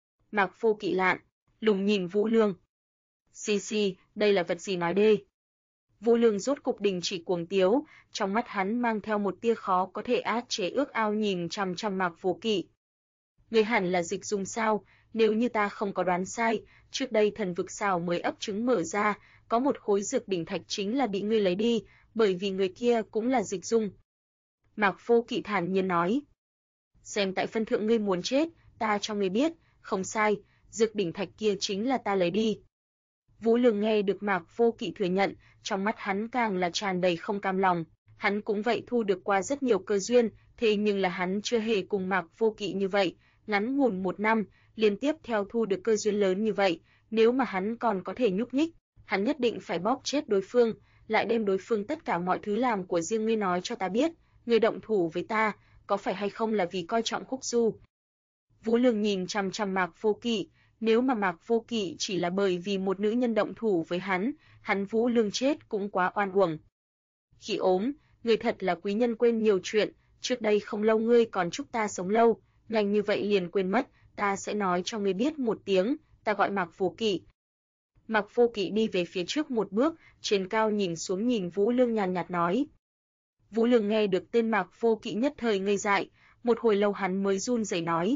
Mạc Vô Kỵ lạn, lùng nhìn Vũ Lương. Xì xì, đây là vật gì nói đê? Vũ Lương rốt cục đình chỉ cuồng tiếu, trong mắt hắn mang theo một tia khó có thể át chế ước ao nhìn chằm chằm Mạc Vô Kỵ. Người hẳn là Dịch Dung sao? Nếu như ta không có đoán sai, trước đây thần vực sao mới ấp trứng mở ra, có một khối dược đỉnh thạch chính là bị ngươi lấy đi, bởi vì người kia cũng là Dịch Dung. Mạc Vô Kỵ thản nhiên nói. Xem tại phân thượng ngươi muốn chết, ta cho ngươi biết, không sai, dược đỉnh thạch kia chính là ta lấy đi. Vũ Lương nghe được Mạc Vô Kỵ thừa nhận, trong mắt hắn càng là tràn đầy không cam lòng. Hắn cũng vậy thu được qua rất nhiều cơ duyên, thế nhưng là hắn chưa hề cùng Mạc Vô Kỵ như vậy, ngắn ngủn 1 năm, liên tiếp theo thu được cơ duyên lớn như vậy, nếu mà hắn còn có thể nhúc nhích, hắn nhất định phải bóp chết đối phương, lại đem đối phương tất cả mọi thứ làm của riêng ngươi nói cho ta biết, ngươi động thủ với ta, có phải hay không là vì coi trọng Khúc Du? Vũ Lương nhìn chằm chằm Mạc Vô Kỵ, nếu mà Mạc Vô Kỵ chỉ là bởi vì một nữ nhân động thủ với hắn Vũ Lương chết cũng quá oan uổng. Khỉ ốm, người thật là quý nhân quên nhiều chuyện, trước đây không lâu ngươi còn chúc ta sống lâu, nhanh như vậy liền quên mất, ta sẽ nói cho ngươi biết một tiếng, ta gọi Mạc Vô Kỵ. Mạc Vô Kỵ đi về phía trước một bước, trên cao nhìn xuống nhìn Vũ Lương nhàn nhạt nói. Vũ Lương nghe được tên Mạc Vô Kỵ nhất thời ngây dại, một hồi lâu hắn mới run rẩy nói.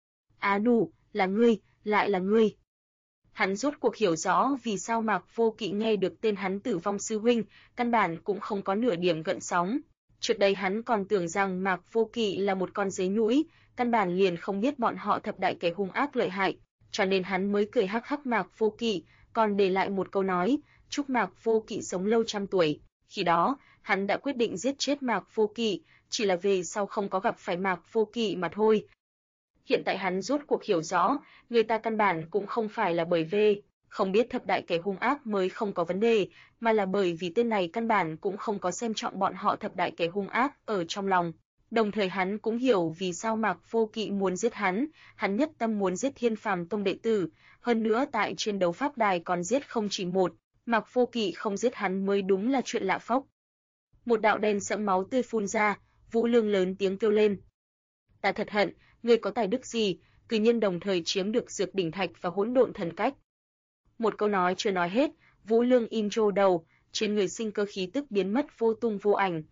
Á đủ, là ngươi, lại là ngươi. Hắn rốt cuộc hiểu rõ vì sao Mạc Vô Kỵ nghe được tên hắn Tử Vong sư huynh, căn bản cũng không có nửa điểm gợn sóng. Trước đây hắn còn tưởng rằng Mạc Vô Kỵ là một con dế nhũi, căn bản liền không biết bọn họ thập đại kẻ hung ác lợi hại, cho nên hắn mới cười hắc hắc Mạc Vô Kỵ, còn để lại một câu nói, chúc Mạc Vô Kỵ sống lâu trăm tuổi. Khi đó, hắn đã quyết định giết chết Mạc Vô Kỵ, chỉ là về sau không có gặp phải Mạc Vô Kỵ mà thôi. Hiện tại hắn rốt cuộc hiểu rõ, người ta căn bản cũng không phải là bởi vì không biết thập đại kẻ hung ác mới không có vấn đề, mà là bởi vì tên này căn bản cũng không có xem trọng bọn họ thập đại kẻ hung ác ở trong lòng. Đồng thời hắn cũng hiểu vì sao Mạc Vô Kỵ muốn giết hắn nhất tâm muốn giết Thiên Phàm Tông đệ tử, hơn nữa tại trên đấu pháp đài còn giết không chỉ một, Mạc Vô Kỵ không giết hắn mới đúng là chuyện lạ phốc. Một đạo đen sẫm máu tươi phun ra, Vũ Lương lớn tiếng kêu lên. Ta thật hận, ngươi có tài đức gì, cư nhiên đồng thời chiếm được dược đỉnh thạch và hỗn độn thần cách. Một câu nói chưa nói hết, Vũ Lương im trô đầu, trên người sinh cơ khí tức biến mất vô tung vô ảnh.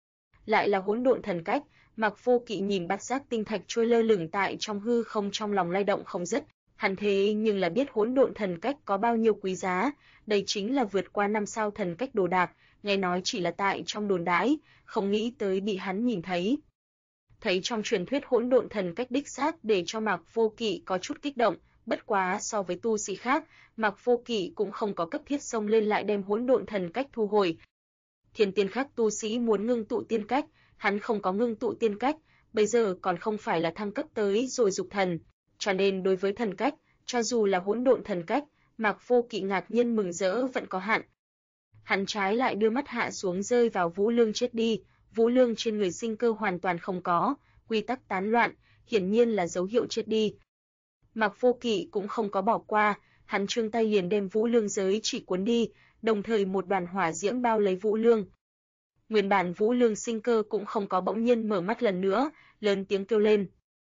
Lại là hỗn độn thần cách, Mạc Vô Kỵ nhìn bát giác tinh thạch trôi lơ lửng tại trong hư không trong lòng lay động không dứt, hắn thế nhưng là biết hỗn độn thần cách có bao nhiêu quý giá, đây chính là vượt qua 5 sao thần cách đồ đạc, nghe nói chỉ là tại trong đồn đãi, không nghĩ tới bị hắn nhìn thấy. Thấy trong truyền thuyết hỗn độn thần cách đích xác để cho Mạc Vô Kỵ có chút kích động, bất quá so với tu sĩ khác, Mạc Vô Kỵ cũng không có cấp thiết xông lên lại đem hỗn độn thần cách thu hồi. Thiên tiên khác tu sĩ muốn ngưng tụ tiên cách, hắn không có ngưng tụ tiên cách, bây giờ còn không phải là thăng cấp tới rồi dục thần, cho nên đối với thần cách, cho dù là hỗn độn thần cách, Mạc Vô Kỵ ngạc nhiên mừng rỡ vẫn có hạn. Hắn trái lại đưa mắt hạ xuống rơi vào Vũ Lương chết đi, Vũ Lương trên người sinh cơ hoàn toàn không có, quy tắc tán loạn, hiển nhiên là dấu hiệu chết đi. Mạc Vô Kỵ cũng không có bỏ qua, hắn trương tay liền đem Vũ Lương giới chỉ cuốn đi, đồng thời một đoàn hỏa diễm bao lấy Vũ Lương. Nguyên bản Vũ Lương sinh cơ cũng không có bỗng nhiên mở mắt lần nữa, lớn tiếng kêu lên.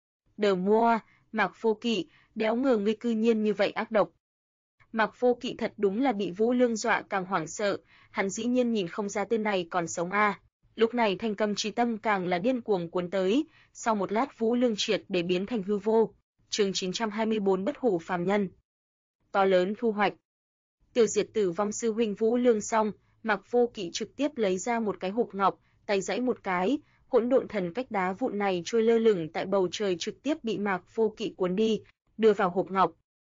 Đờ mua, Mạc Vô Kỵ, đéo ngờ ngươi cư nhiên như vậy ác độc. Mạc Vô Kỵ thật đúng là bị Vũ Lương dọa càng hoảng sợ, hắn dĩ nhiên nhìn không ra tên này còn sống a. Lúc này Thanh Cầm Chí Tâm càng là điên cuồng cuốn tới, sau một lát Vũ Lương triệt để biến thành hư vô. Chương 924 Bất hủ phàm nhân. To lớn thu hoạch. Tiêu diệt Tử Vong sư huynh Vũ Lương xong, Mạc Vô Kỵ trực tiếp lấy ra một cái hộp ngọc, tay giãy một cái, hỗn độn thần cách đá vụn này trôi lơ lửng tại bầu trời trực tiếp bị Mạc Vô Kỵ cuốn đi, đưa vào hộp ngọc.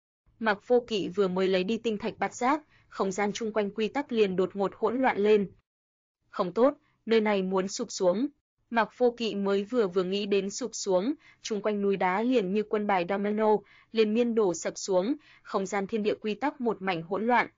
Mạc Vô Kỵ vừa mới lấy đi tinh thạch bát giác, không gian chung quanh quy tắc liền đột ngột hỗn loạn lên. Không tốt, nơi này muốn sụp xuống. Mạc Vô Kỵ mới vừa nghĩ đến sụp xuống, chung quanh núi đá liền như quân bài domino, liền miên đổ sập xuống, không gian thiên địa quy tắc một mảnh hỗn loạn.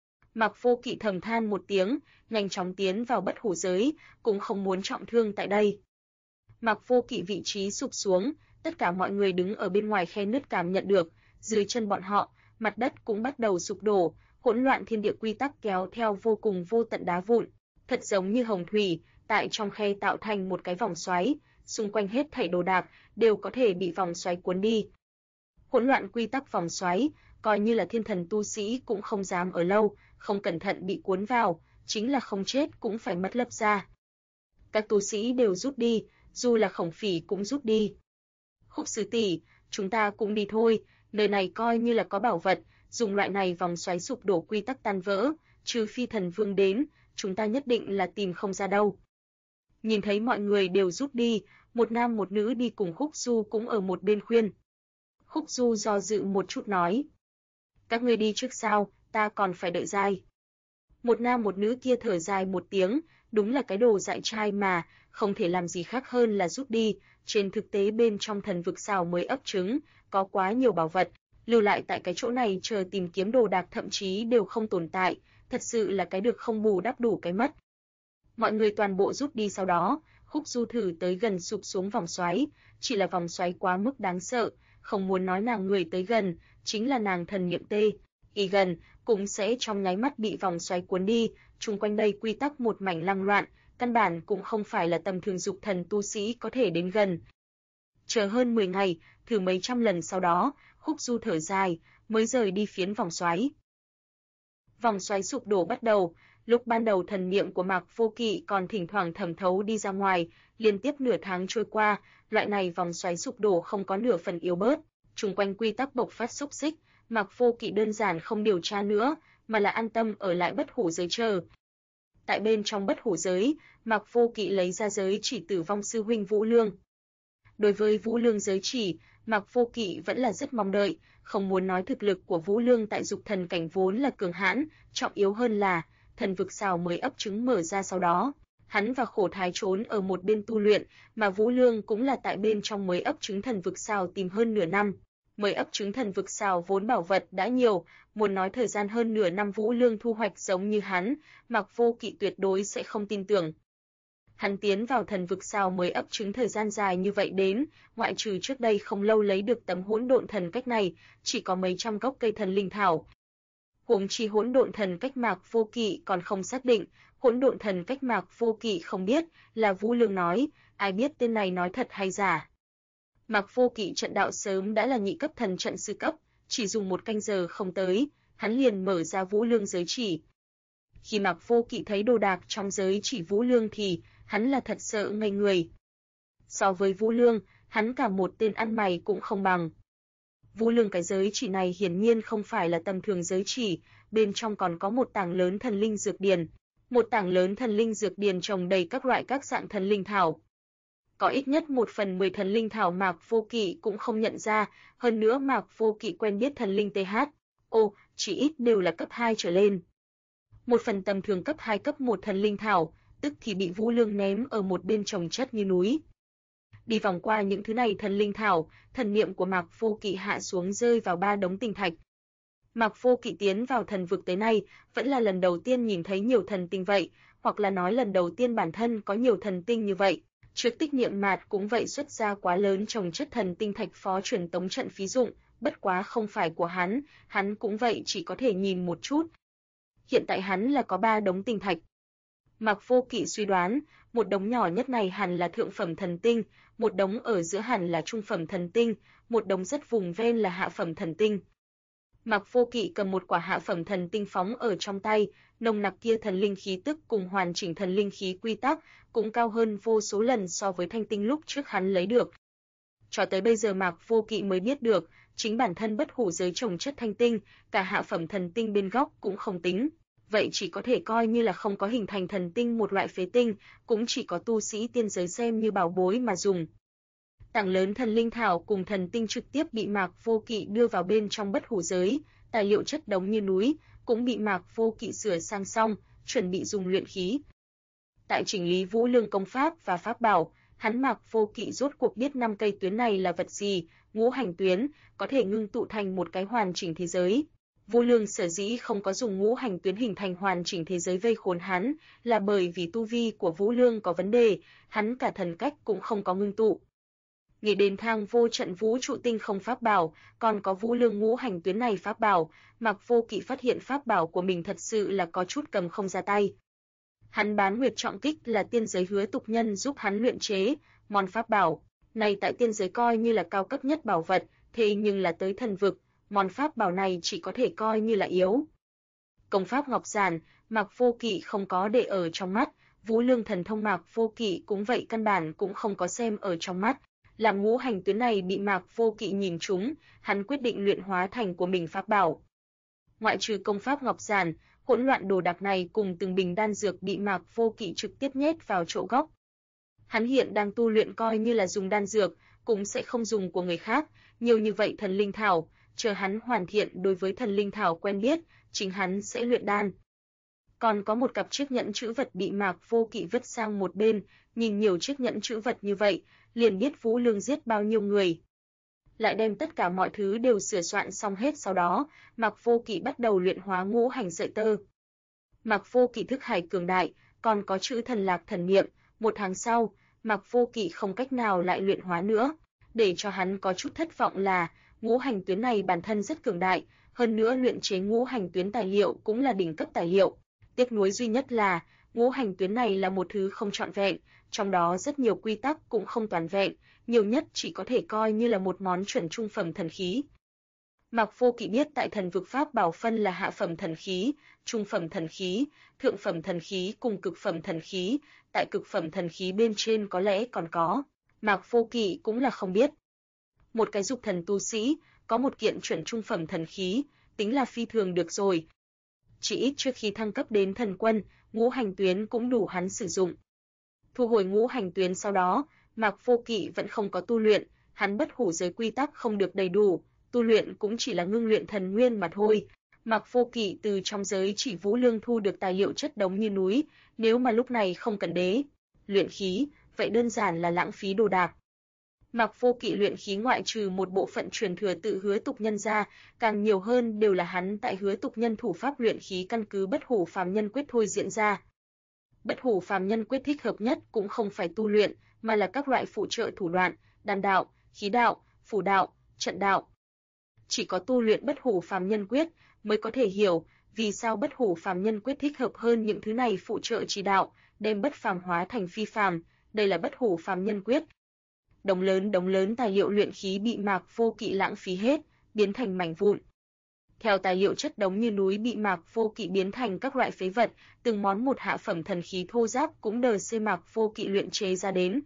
Mạc Vô Kỵ thầm than một tiếng, nhanh chóng tiến vào bất hủ giới, cũng không muốn trọng thương tại đây. Mạc Vô Kỵ vị trí sụp xuống, tất cả mọi người đứng ở bên ngoài khe nứt cảm nhận được, dưới chân bọn họ, mặt đất cũng bắt đầu sụp đổ, hỗn loạn thiên địa quy tắc kéo theo vô cùng vô tận đá vụn, thật giống như hồng thủy, tại trong khe tạo thành một cái vòng xoáy, xung quanh hết thảy đồ đạc đều có thể bị vòng xoáy cuốn đi. Hỗn loạn quy tắc vòng xoáy, coi như là thiên thần tu sĩ cũng không dám ở lâu, không cẩn thận bị cuốn vào, chính là không chết cũng phải mất lớp da. Các tu sĩ đều rút đi, dù là Khổng Phỉ cũng rút đi. Khúc sư tỷ, chúng ta cũng đi thôi, nơi này coi như là có bảo vật, dùng loại này vòng xoáy sụp đổ quy tắc tan vỡ, trừ phi thần vương đến, chúng ta nhất định là tìm không ra đâu. Nhìn thấy mọi người đều rút đi, một nam một nữ đi cùng Khúc Du cũng ở một bên khuyên. Khúc Du do dự một chút nói: "Các ngươi đi trước sao, ta còn phải đợi dai." Một nam một nữ kia thở dài một tiếng, đúng là cái đồ dại trai mà, không thể làm gì khác hơn là rút đi, trên thực tế bên trong thần vực sao mới ấp trứng, có quá nhiều bảo vật, lưu lại tại cái chỗ này chờ tìm kiếm đồ đạc thậm chí đều không tồn tại, thật sự là cái được không bù đắp đủ cái mất. Mọi người toàn bộ rút đi sau đó, Khúc Du thử tới gần sụp xuống vòng xoáy, chỉ là vòng xoáy quá mức đáng sợ, không muốn nói nàng người tới gần, chính là nàng thần niệm tê, y gần, cũng sẽ trong nháy mắt bị vòng xoáy cuốn đi, chung quanh đây quy tắc một mảnh lăng loạn, căn bản cũng không phải là tầm thường dục thần tu sĩ có thể đến gần. Chờ hơn 10 ngày, thử mấy trăm lần sau đó, Khúc Du thở dài, mới rời đi phiến vòng xoáy. Vòng xoáy sụp đổ bắt đầu, lúc ban đầu thần niệm của Mạc Vô Kỵ còn thỉnh thoảng thẩm thấu đi ra ngoài, liên tiếp nửa tháng trôi qua, loại này vòng xoáy sụp đổ không có nửa phần yếu bớt, chung quanh quy tắc bộc phát xúc xích, Mạc Vô Kỵ đơn giản không điều tra nữa, mà là an tâm ở lại Bất Hủ giới chờ. Tại bên trong Bất Hủ giới, Mạc Vô Kỵ lấy ra giới chỉ Tử Vong sư huynh Vũ Lương. Đối với Vũ Lương giới chỉ, Mạc Vô Kỵ vẫn là rất mong đợi, không muốn nói thực lực của Vũ Lương tại dục thần cảnh vốn là cường hãn, trọng yếu hơn là thần vực sao mới ấp trứng mở ra sau đó. Hắn và Khổ Thái trốn ở một bên tu luyện, mà Vũ Lương cũng là tại bên trong mới ấp trứng thần vực sao tìm hơn nửa năm. Mới ấp trứng thần vực sao vốn bảo vật đã nhiều, muốn nói thời gian hơn nửa năm Vũ Lương thu hoạch giống như hắn, Mạc Vô Kỵ tuyệt đối sẽ không tin tưởng. Hắn tiến vào thần vực sao mới ấp trứng thời gian dài như vậy đến, ngoại trừ trước đây không lâu lấy được tấm hỗn độn thần cách này, chỉ có mấy trăm gốc cây thần linh thảo. Huống chi hỗn độn thần cách Mạc Vô Kỵ còn không xác định, hỗn độn thần cách Mạc Vô Kỵ không biết, là Vũ Lương nói, ai biết tên này nói thật hay giả. Mạc Vô Kỵ trận đạo sớm đã là nhị cấp thần trận sư cấp, chỉ dùng một canh giờ không tới, hắn liền mở ra Vũ Lương giới chỉ. Khi Mạc Vô Kỵ thấy đồ đạc trong giới chỉ Vũ Lương thì hắn là thật sợ ngây người. So với Vũ Lương, hắn cả một tên ăn mày cũng không bằng. Vũ Lương cái giới chỉ này hiển nhiên không phải là tầm thường giới chỉ, bên trong còn có một tảng lớn thần linh dược điền. Một tảng lớn thần linh dược điền trồng đầy các loại các dạng thần linh thảo. Có ít nhất 1/10 thần linh thảo Mạc Vô Kỵ cũng không nhận ra, hơn nữa Mạc Vô Kỵ quen biết thần linh TH. Chỉ ít đều là cấp 2 trở lên. Một phần tầm thường cấp 2 cấp 1 thần linh thảo, tức thì bị Vũ Lương ném ở một bên chồng chất như núi. Đi vòng qua những thứ này thần linh thảo, thần niệm của Mạc Vô Kỵ hạ xuống rơi vào 3 đống tinh thạch. Mạc Vô Kỵ tiến vào thần vực tới nay, vẫn là lần đầu tiên nhìn thấy nhiều thần tinh vậy, hoặc là nói lần đầu tiên bản thân có nhiều thần tinh như vậy. Trước tích niệm mạt cũng vậy xuất ra quá lớn chồng chất thần tinh thạch phó truyền tống trận phí dụng, bất quá không phải của hắn cũng vậy chỉ có thể nhìn một chút. Hiện tại hắn là có 3 đống tinh thạch. Mạc Vô Kỵ suy đoán, một đống nhỏ nhất này hẳn là thượng phẩm thần tinh, một đống ở giữa hẳn là trung phẩm thần tinh, một đống rất vùng ven là hạ phẩm thần tinh. Mạc Vô Kỵ cầm một quả hạ phẩm thần tinh phóng ở trong tay, nồng nặc kia thần linh khí tức cùng hoàn chỉnh thần linh khí quy tắc cũng cao hơn vô số lần so với thanh tinh lúc trước hắn lấy được. Cho tới bây giờ Mạc Vô Kỵ mới biết được, chính bản thân Bất Hủ giới trồng chất thanh tinh, cả hạ phẩm thần tinh bên góc cũng không tính, vậy chỉ có thể coi như là không có hình thành thần tinh một loại phế tinh, cũng chỉ có tu sĩ tiên giới xem như bảo bối mà dùng. Tảng lớn thần linh thảo cùng thần tinh trực tiếp bị Mạc Vô Kỵ đưa vào bên trong Bất Hủ giới, tài liệu chất đống như núi, cũng bị Mạc Vô Kỵ sửa sang xong, chuẩn bị dùng luyện khí. Tại chỉnh lý Vũ Lương công pháp và pháp bảo, hắn Mạc Vô Kỵ rốt cuộc biết 5 cây tuyến này là vật gì, ngũ hành tuyến, có thể ngưng tụ thành một cái hoàn chỉnh thế giới. Vũ Lương sở dĩ không có dùng ngũ hành tuyến hình thành hoàn chỉnh thế giới vây khốn hắn, là bởi vì tu vi của Vũ Lương có vấn đề, hắn cả thần cách cũng không có ngưng tụ. Nghĩ đến thang vô trận vũ trụ tinh không pháp bảo, còn có Vũ Lương ngũ hành tuyến này pháp bảo, Mạc Vô Kỵ phát hiện pháp bảo của mình thật sự là có chút cầm không ra tay. Hắn bán Nguyệt Trọng Kích là tiên giới Hứa Tục Nhân giúp hắn luyện chế, món pháp bảo này tại tiên giới coi như là cao cấp nhất bảo vật, thế nhưng là tới thần vực, món pháp bảo này chỉ có thể coi như là yếu. Công pháp ngọc giản, Mạc Vô Kỵ không có để ở trong mắt, Vũ Lương thần thông Mạc Vô Kỵ cũng vậy căn bản cũng không có xem ở trong mắt. Làm ngũ hành tuyến này bị Mạc Vô Kỵ nhìn trúng, hắn quyết định luyện hóa thành của mình pháp bảo. Ngoại trừ công pháp ngọc giản, hỗn loạn đồ đạc này cùng từng bình đan dược bị Mạc Vô Kỵ trực tiếp nhét vào chỗ góc. Hắn hiện đang tu luyện coi như là dùng đan dược, cũng sẽ không dùng của người khác, nhiều như vậy thần linh thảo, chờ hắn hoàn thiện đối với thần linh thảo quen biết, chính hắn sẽ luyện đan. Còn có một cặp chiếc nhẫn chữ vật bị Mạc Vô Kỵ vứt sang một bên, nhìn nhiều chiếc nhẫn chữ vật như vậy, liền biết Vũ Lương giết bao nhiêu người. Lại đem tất cả mọi thứ đều sửa soạn xong hết, sau đó, Mạc Vô Kỵ bắt đầu luyện hóa ngũ hành sợi tơ. Mạc Vô Kỵ thức hải cường đại, còn có chữ thần lạc thần niệm, một tháng sau, Mạc Vô Kỵ không cách nào lại luyện hóa nữa, để cho hắn có chút thất vọng là ngũ hành tuyến này bản thân rất cường đại, hơn nữa luyện chế ngũ hành tuyến tài liệu cũng là đỉnh cấp tài liệu. Tiếc nuối duy nhất là ngũ hành tuyến này là một thứ không trọn vẹn, trong đó rất nhiều quy tắc cũng không toàn vẹn, nhiều nhất chỉ có thể coi như là một món chuẩn trung phẩm thần khí. Mạc Vô Kỵ biết tại thần vực pháp bảo phân là hạ phẩm thần khí, trung phẩm thần khí, thượng phẩm thần khí cùng cực phẩm thần khí, tại cực phẩm thần khí bên trên có lẽ còn có, Mạc Vô Kỵ cũng là không biết. Một cái dục thần tu sĩ, có một kiện chuẩn trung phẩm thần khí, tính là phi thường được rồi. Chỉ ít trước khi thăng cấp đến thần quân, ngũ hành tuyến cũng đủ hắn sử dụng. Thu hồi ngũ hành tuyến sau đó, Mạc Vô Kỵ vẫn không có tu luyện, hắn bất hủ giới quy tắc không được đầy đủ, tu luyện cũng chỉ là ngưng luyện thần nguyên mà thôi. Mạc Vô Kỵ từ trong giới chỉ Vũ Lương thu được tài liệu chất đống như núi, nếu mà lúc này không cần đế luyện khí, vậy đơn giản là lãng phí đồ đạc. Mạc Vô Kỵ luyện khí ngoại trừ một bộ phận truyền thừa tự Hứa Tục Nhân ra, càng nhiều hơn đều là hắn tại Hứa Tục Nhân thủ pháp luyện khí căn cứ bất hủ phàm nhân quyết thôi diễn ra. Bất hủ phàm nhân quyết thích hợp nhất cũng không phải tu luyện, mà là các loại phụ trợ thủ đoạn, đan đạo, khí đạo, phù đạo, trận đạo. Chỉ có tu luyện bất hủ phàm nhân quyết mới có thể hiểu vì sao bất hủ phàm nhân quyết thích hợp hơn những thứ này phụ trợ chỉ đạo, đem bất phàm hóa thành phi phàm, đây là bất hủ phàm nhân quyết. Đống lớn tài liệu luyện khí bị Mạc Vô Kỵ lãng phí hết, biến thành mảnh vụn. Theo tài liệu chất đống như núi bị Mạc Vô Kỵ biến thành các loại phế vật, từng món một hạ phẩm thần khí thô ráp cũng đờ xê Mạc Vô Kỵ luyện chế ra đến.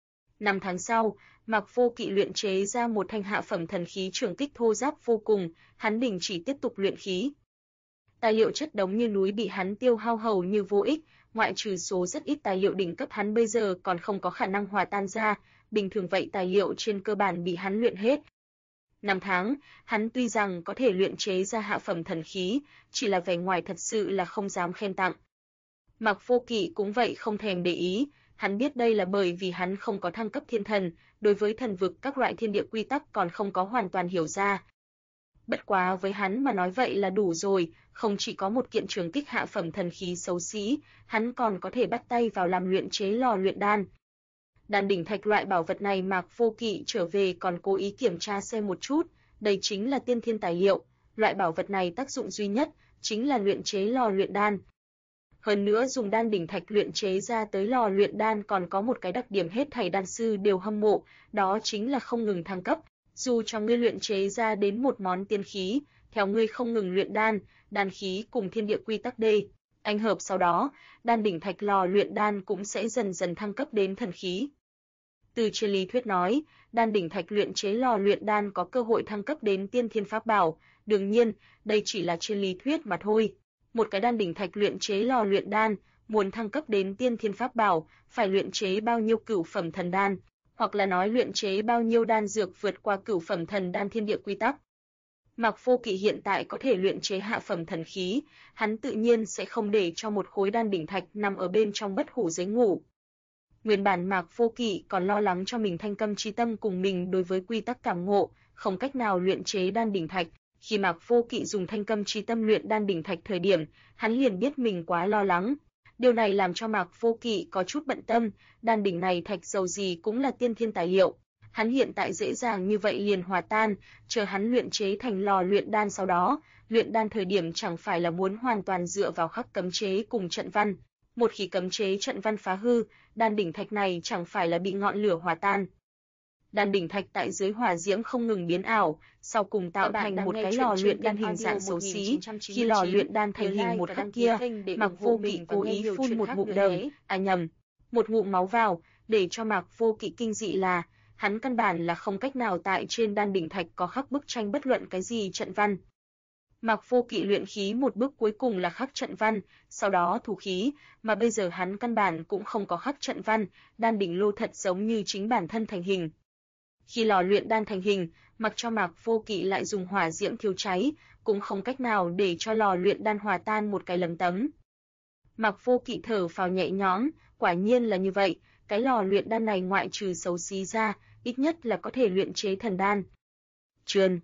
5 tháng sau, Mạc Vô Kỵ luyện chế ra một thanh hạ phẩm thần khí trường kích thô ráp vô cùng, hắn đình chỉ tiếp tục luyện khí. Tài liệu chất đống như núi bị hắn tiêu hao hầu như vô ích, ngoại trừ số rất ít tài liệu đỉnh cấp hắn bây giờ còn không có khả năng hòa tan ra, bình thường vậy tài liệu trên cơ bản bị hắn luyện hết. 5 tháng, hắn tuy rằng có thể luyện chế ra hạ phẩm thần khí, chỉ là vẻ ngoài thật sự là không dám khen tặng. Mạc Vô Kỵ cũng vậy không thèm để ý, hắn biết đây là bởi vì hắn không có thăng cấp thiên thần, đối với thần vực các loại thiên địa quy tắc còn không có hoàn toàn hiểu ra. Bất quá với hắn mà nói vậy là đủ rồi, không chỉ có một kiện trường kích hạ phẩm thần khí xấu xí, hắn còn có thể bắt tay vào làm luyện chế lò luyện đan. Đan đỉnh thạch loại bảo vật này Mạc Vô Kỵ trở về còn cố ý kiểm tra xem một chút, đây chính là tiên thiên tài liệu, loại bảo vật này tác dụng duy nhất chính là luyện chế lò luyện đan. Hơn nữa dùng đan đỉnh thạch luyện chế ra tới lò luyện đan còn có một cái đặc điểm hết thảy đan sư đều hâm mộ, đó chính là không ngừng thăng cấp. Dù cho ngươi luyện chế ra đến một món tiên khí, theo ngươi không ngừng luyện đan, đan khí cùng thiên địa quy tắc đê anh hợp, sau đó, đan đỉnh thạch lò luyện đan cũng sẽ dần dần thăng cấp đến thần khí. Từ trên lý thuyết nói, đan đỉnh thạch luyện chế lò luyện đan có cơ hội thăng cấp đến tiên thiên pháp bảo, đương nhiên, đây chỉ là trên lý thuyết mà thôi. Một cái đan đỉnh thạch luyện chế lò luyện đan, muốn thăng cấp đến tiên thiên pháp bảo, phải luyện chế bao nhiêu cửu phẩm thần đan, hoặc là nói luyện chế bao nhiêu đan dược vượt qua cửu phẩm thần đan thiên địa quy tắc. Mạc Vô Kỵ hiện tại có thể luyện chế hạ phẩm thần khí, hắn tự nhiên sẽ không để cho một khối đan đỉnh thạch nằm ở bên trong bất hủ giới ngủ. Nguyên bản Mạc Vô Kỵ còn lo lắng cho mình thanh câm chi tâm cùng mình đối với quy tắc cảm ngộ, không cách nào luyện chế đan đỉnh thạch. Khi Mạc Vô Kỵ dùng thanh câm chi tâm luyện đan đỉnh thạch thời điểm, hắn liền biết mình quá lo lắng. Điều này làm cho Mạc Vô Kỵ có chút bận tâm, đan đỉnh này thạch dầu gì cũng là tiên thiên tài liệu. Hắn hiện tại dễ dàng như vậy liền hòa tan, chờ hắn luyện chế thành lò luyện đan sau đó, luyện đan thời điểm chẳng phải là muốn hoàn toàn dựa vào khắc cấm chế cùng trận văn. Một khi cấm chế trận văn phá hư, đan đỉnh thạch này chẳng phải là bị ngọn lửa hòa tan. Đan đỉnh thạch tại dưới hỏa diễm không ngừng biến ảo, sau cùng tạo thành một cái lò luyện đan hình dạng xấu xí. Khi lò luyện đan thành hình một khắc kia, Mạc Vô Kỵ cố ý phun một ngụm đờm, một ngụm máu vào, để cho Mạc Vô Kỵ kinh dị là hắn căn bản là không cách nào tại trên đan đỉnh thạch có khắc bức tranh bất luận cái gì trận văn. Mạc Vô Kỵ luyện khí một bước cuối cùng là khắc trận văn, sau đó thủ khí, mà bây giờ hắn căn bản cũng không có khắc trận văn, đan đỉnh lô thật giống như chính bản thân thành hình. Khi lò luyện đan thành hình, mặc cho Mạc Vô Kỵ lại dùng hỏa diễm thiêu cháy, cũng không cách nào để cho lò luyện đan hòa tan một cái lấm tấm. Mạc Vô Kỵ thở phào nhẹ nhõm, quả nhiên là như vậy, cái lò luyện đan này ngoại trừ xấu xí ra, ít nhất là có thể luyện chế thần đan. Chương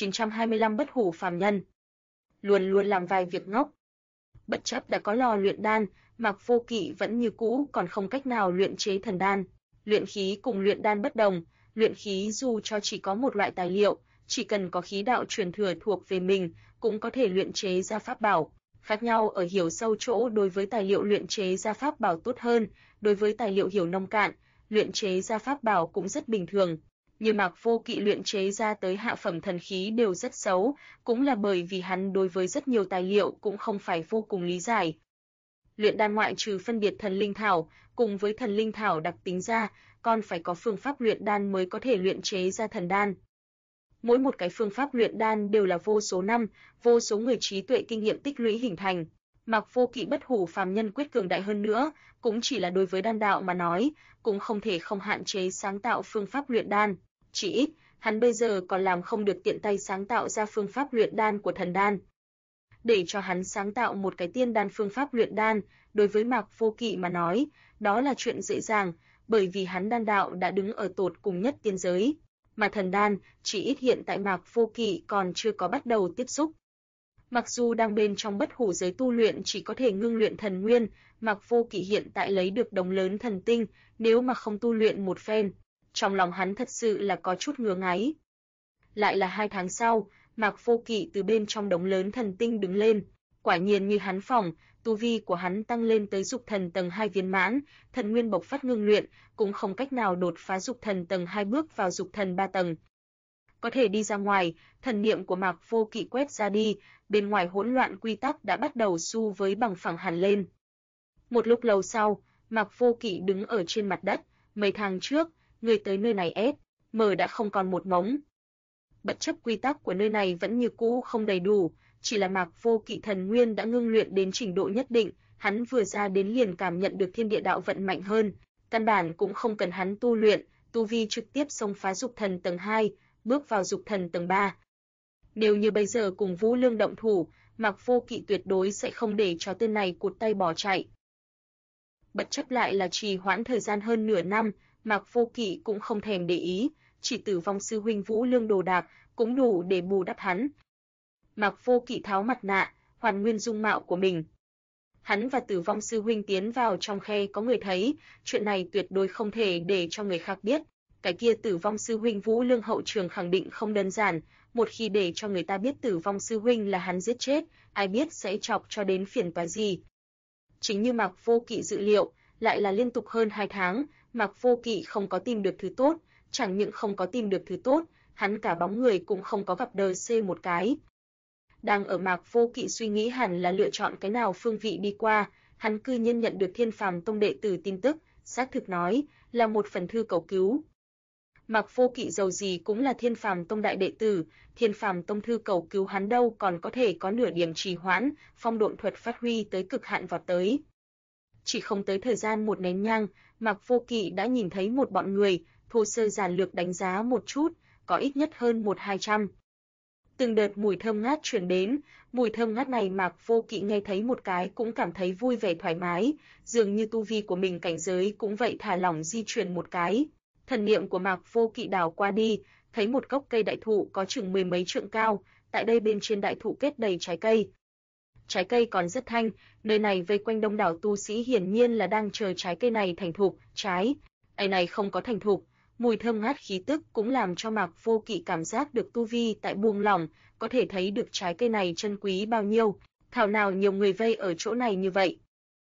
925 Bất hủ phàm nhân. Luôn luôn làm vài việc ngốc. Bất chấp đã có lò luyện đan, Mạc Vô Kỵ vẫn như cũ còn không cách nào luyện chế thần đan. Luyện khí cùng luyện đan bất đồng, luyện khí dù cho chỉ có một loại tài liệu, chỉ cần có khí đạo truyền thừa thuộc về mình, cũng có thể luyện chế ra pháp bảo. Khác nhau ở hiểu sâu chỗ, đối với tài liệu luyện chế ra pháp bảo tốt hơn, đối với tài liệu hiểu nông cạn, luyện chế ra pháp bảo cũng rất bình thường. Như Mạc Vô Kỵ luyện chế ra tới hạ phẩm thần khí đều rất xấu, cũng là bởi vì hắn đối với rất nhiều tài liệu cũng không phải vô cùng lý giải. Luyện đan ngoại trừ phân biệt thần linh thảo, cùng với thần linh thảo đặc tính ra, còn phải có phương pháp luyện đan mới có thể luyện chế ra thần đan. Mỗi một cái phương pháp luyện đan đều là vô số năm, vô số người trí tuệ kinh nghiệm tích lũy hình thành. Mạc Vô Kỵ bất hủ phàm nhân quyết cường đại hơn nữa, cũng chỉ là đối với đan đạo mà nói, cũng không thể không hạn chế sáng tạo phương pháp luyện đan. Chỉ ít, hắn bây giờ còn làm không được tiện tay sáng tạo ra phương pháp luyện đan của thần đan. Để cho hắn sáng tạo một cái tiên đan phương pháp luyện đan, đối với Mạc Vô Kỵ mà nói, đó là chuyện dễ dàng, bởi vì hắn đan đạo đã đứng ở tột cùng nhất tiên giới, mà thần đan, chỉ ít hiện tại Mạc Vô Kỵ còn chưa có bắt đầu tiếp xúc. Mặc dù đang bên trong bất hủ giới tu luyện chỉ có thể ngưng luyện thần nguyên, Mạc Vô Kỵ hiện tại lấy được đống lớn thần tinh, nếu mà không tu luyện một phen, trong lòng hắn thật sự là có chút ngứa ngáy. Lại là 2 tháng sau, Mạc Vô Kỵ từ bên trong đống lớn thần tinh đứng lên, quả nhiên như hắn phỏng, tu vi của hắn tăng lên tới dục thần tầng 2 viên mãn, thần nguyên bộc phát ngưng luyện, cũng không cách nào đột phá dục thần tầng 2 bước vào dục thần 3 tầng. Có thể đi ra ngoài, thần niệm của Mạc Vô Kỵ quét ra đi, bên ngoài hỗn loạn quy tắc đã bắt đầu xu với bằng phẳng hẳn lên. Một lúc lâu sau, Mạc Vô Kỵ đứng ở trên mặt đất, mấy tháng trước, người tới nơi này đã không còn một mống. Bất chấp quy tắc của nơi này vẫn như cũ không đầy đủ, chỉ là Mạc Vô Kỵ thần nguyên đã ngưng luyện đến trình độ nhất định, hắn vừa ra đến liền cảm nhận được thiên địa đạo vận mạnh hơn, căn bản cũng không cần hắn tu luyện, tu vi trực tiếp xông phá dục thần tầng 2, bước vào dục thần tầng 3. Nếu như bây giờ cùng Vũ Lương động thủ, Mạc Vô Kỵ tuyệt đối sẽ không để cho tên này cụt tay bỏ chạy. Bất chấp lại là trì hoãn thời gian hơn nửa năm, Mạc Vô Kỵ cũng không thèm để ý, chỉ Tử Vong sư huynh Vũ Lương đồ đạc cũng đủ để bù đắp hắn. Mạc Vô Kỵ tháo mặt nạ, hoàn nguyên dung mạo của mình. Hắn và Tử Vong sư huynh tiến vào trong khe có người thấy, chuyện này tuyệt đối không thể để cho người khác biết. Cái kia Tử Vong sư huynh Vũ Lương hậu trường khẳng định không đơn giản, một khi để cho người ta biết Tử Vong sư huynh là hắn giết chết, ai biết sẽ chọc cho đến phiền toái gì. Chính như Mạc Vô Kỵ dự liệu, lại là liên tục hơn 2 tháng, Mạc Vô Kỵ không có tìm được thứ tốt, chẳng những không có tìm được thứ tốt, hắn cả bóng người cũng không có gặp đời C một cái. Đang ở Mạc Vô Kỵ suy nghĩ hẳn là lựa chọn cái nào phương vị đi qua, hắn cư nhiên nhận được Thiên Phàm Tông đệ tử tin tức, xác thực nói là một phần thư cầu cứu. Mạc Vô Kỵ dầu gì cũng là Thiên Phàm Tông đại đệ tử, Thiên Phàm Tông thư cầu cứu hắn đâu còn có thể có nửa điểm trì hoãn, phong độn thuật phát huy tới cực hạn vọt tới. Chỉ không tới thời gian một nén nhang, Mạc Vô Kỵ đã nhìn thấy một bọn người, thô sơ giản lược đánh giá một chút, có ít nhất hơn 100-200. Từng đợt mùi thơm ngát truyền đến, mùi thơm ngát này Mạc Vô Kỵ nghe thấy một cái cũng cảm thấy vui vẻ thoải mái, dường như tu vi của mình cảnh giới cũng vậy thả lỏng di chuyển một cái. Thần niệm của Mạc Vô Kỵ đảo qua đi, thấy một gốc cây đại thụ có chừng 10 mấy trượng cao, tại đây bên trên đại thụ kết đầy trái cây. Trái cây còn rất thanh, nơi này vây quanh đông đảo tu sĩ hiển nhiên là đang chờ trái cây này thành thục, trái này không có thành thục. Mùi thơm ngát khí tức cũng làm cho Mạc Vô Kỵ cảm giác được tu vi tại buông lỏng, có thể thấy được trái cây này chân quý bao nhiêu, thảo nào nhiều người vây ở chỗ này như vậy.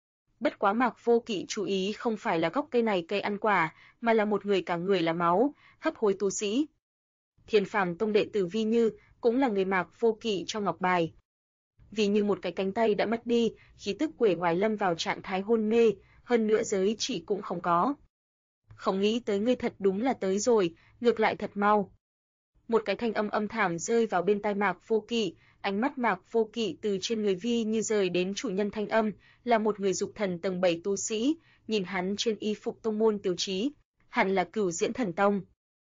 Bất quá Mạc Vô Kỵ chú ý không phải là gốc cây này cây ăn quả, mà là một người cả người là máu, hấp hối tu sĩ. Thiên Phàm Tông đệ tử Vi Như cũng là người Mạc Vô Kỵ cho ngọc bài. Vì như một cái cánh tay đã mất đi, khí tức quể oải lâm vào trạng thái hôn mê, hơn nữa giới chỉ cũng không có. Không nghĩ tới ngươi thật đúng là tới rồi, ngược lại thật mau. Một cái thanh âm âm thảm rơi vào bên tai Mạc Vô Kỵ, ánh mắt Mạc Vô Kỵ từ trên người Vi Như rời đến chủ nhân thanh âm, là một người dục thần tầng 7 tu sĩ, nhìn hắn trên y phục tông môn tiêu chí, hẳn là Cửu Diễn Thần Tông.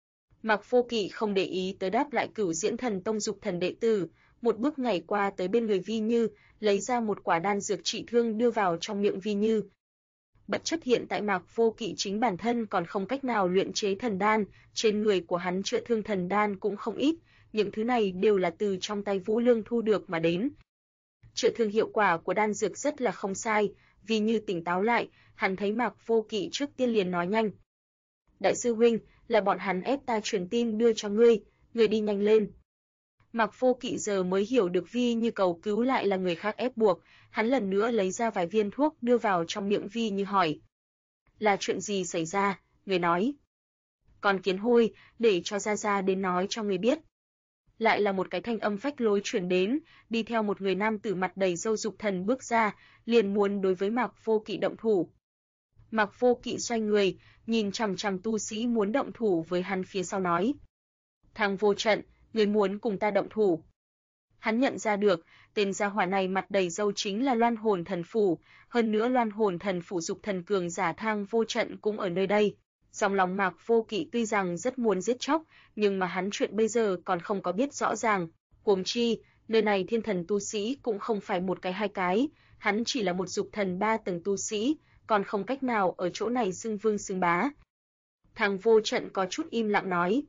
Mạc Vô Kỵ không để ý tới đáp lại Cửu Diễn Thần Tông dục thần đệ tử, một bước nhảy qua tới bên người Vi Như, lấy ra một quả đan dược trị thương đưa vào trong miệng Vi Như. Bất chấp hiện tại Mạc Vô Kỵ chính bản thân còn không cách nào luyện chế thần đan, trên người của hắn chữa thương thần đan cũng không ít, những thứ này đều là từ trong tay Vũ Lương thu được mà đến. Chữa thương hiệu quả của đan dược rất là không sai, Vi Như tỉnh táo lại, hắn thấy Mạc Vô Kỵ trước tiên liền nói nhanh. Đại sư huynh, là bọn hắn ép ta truyền tin đưa cho ngươi đi nhanh lên. Mạc Vô Kỵ giờ mới hiểu được Vi Như cầu cứu lại là người khác ép buộc, hắn lần nữa lấy ra vài viên thuốc đưa vào trong miệng Vi Như hỏi. Là chuyện gì xảy ra, người nói. Con kiến hôi, để cho Gia Gia đến nói cho người biết. Lại là một cái thanh âm phách lối truyền đến, đi theo một người nam tử mặt đầy râu dục thần bước ra, liền muốn đối với Mạc Vô Kỵ động thủ. Mạc Vô Kỵ xoay người, nhìn chằm chằm tu sĩ muốn động thủ với hắn phía sau nói. Thằng vô trận, người muốn cùng ta động thủ. Hắn nhận ra được, tên gia hỏa này mặt đầy râu chính là Loan Hồn Thần Phủ, hơn nữa Loan Hồn Thần Phủ dục thần cường giả Thang Vô Trận cũng ở nơi đây. Trong lòng Mạc Vô Kỵ tuy rằng rất muốn giết chóc, nhưng mà hắn chuyện bây giờ còn không có biết rõ ràng. Huống chi, nơi này thiên thần tu sĩ cũng không phải một cái hai cái, hắn chỉ là một dục thần 3 tầng tu sĩ, còn không cách nào ở chỗ này xưng vương xưng bá. Thang Vô Trận có chút im lặng nói.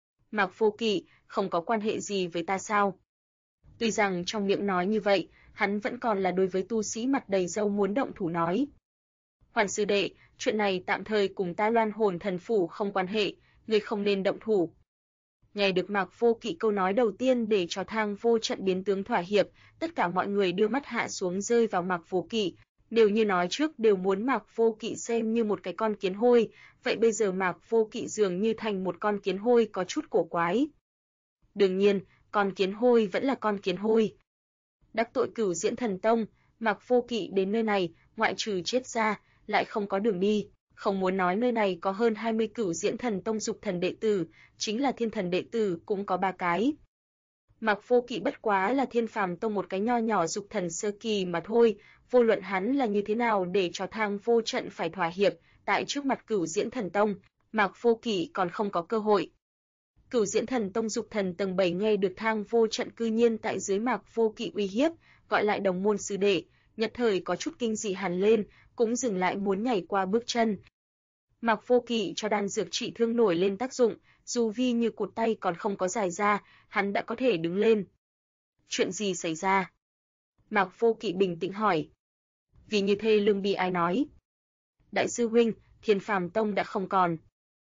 Mạc Vô Kỵ, không có quan hệ gì với ta sao? Tuy rằng trong miệng nói như vậy, hắn vẫn còn là đối với tu sĩ mặt đầy râu muốn động thủ nói. Hoàn sư đệ, chuyện này tạm thời cùng ta Loan Hồn Thần Phủ không quan hệ, ngươi không nên động thủ. Nghe được Mạc Vô Kỵ câu nói đầu tiên để cho Thang Vô Trận biến tướng thỏa hiệp, tất cả mọi người đưa mắt hạ xuống rơi vào Mạc Vô Kỵ, đều như nói trước đều muốn Mạc Vô Kỵ xem như một cái con kiến hôi, vậy bây giờ Mạc Vô Kỵ dường như thành một con kiến hôi có chút cổ quái. Đương nhiên, con kiến hôi vẫn là con kiến hôi. Đắc tội Cửu Diễn Thần Tông, Mạc Vô Kỵ đến nơi này, ngoại trừ chết ra, lại không có đường đi, không muốn nói nơi này có hơn 20 Cửu Diễn Thần Tông dục thần đệ tử, chính là thiên thần đệ tử cũng có 3 cái. Mạc Vô Kỵ bất quá là Thiên Phàm Tông một cái nho nhỏ dục thần sơ kỳ mà thôi, vô luận hắn là như thế nào để cho Thang Vô Trận phải thỏa hiệp, tại trước mặt Cửu Diễn Thần Tông, Mạc Vô Kỵ còn không có cơ hội. Cửu Diễn Thần Tông dục thần tầng 7 nghe được Thang Vô Trận cư nhiên tại dưới Mạc Vô Kỵ uy hiếp, gọi lại đồng môn sư đệ, nhất thời có chút kinh dị hẳn lên, cũng dừng lại muốn nhảy qua bước chân. Mạc Vô Kỵ cho đan dược trị thương nổi lên tác dụng, dù Vi Như cụt tay còn không có dài ra, hắn đã có thể đứng lên. Chuyện gì xảy ra? Mạc Vô Kỵ bình tĩnh hỏi. Vi Như thê lương bi ai nói. Đại sư huynh, Thiên Phàm Tông đã không còn.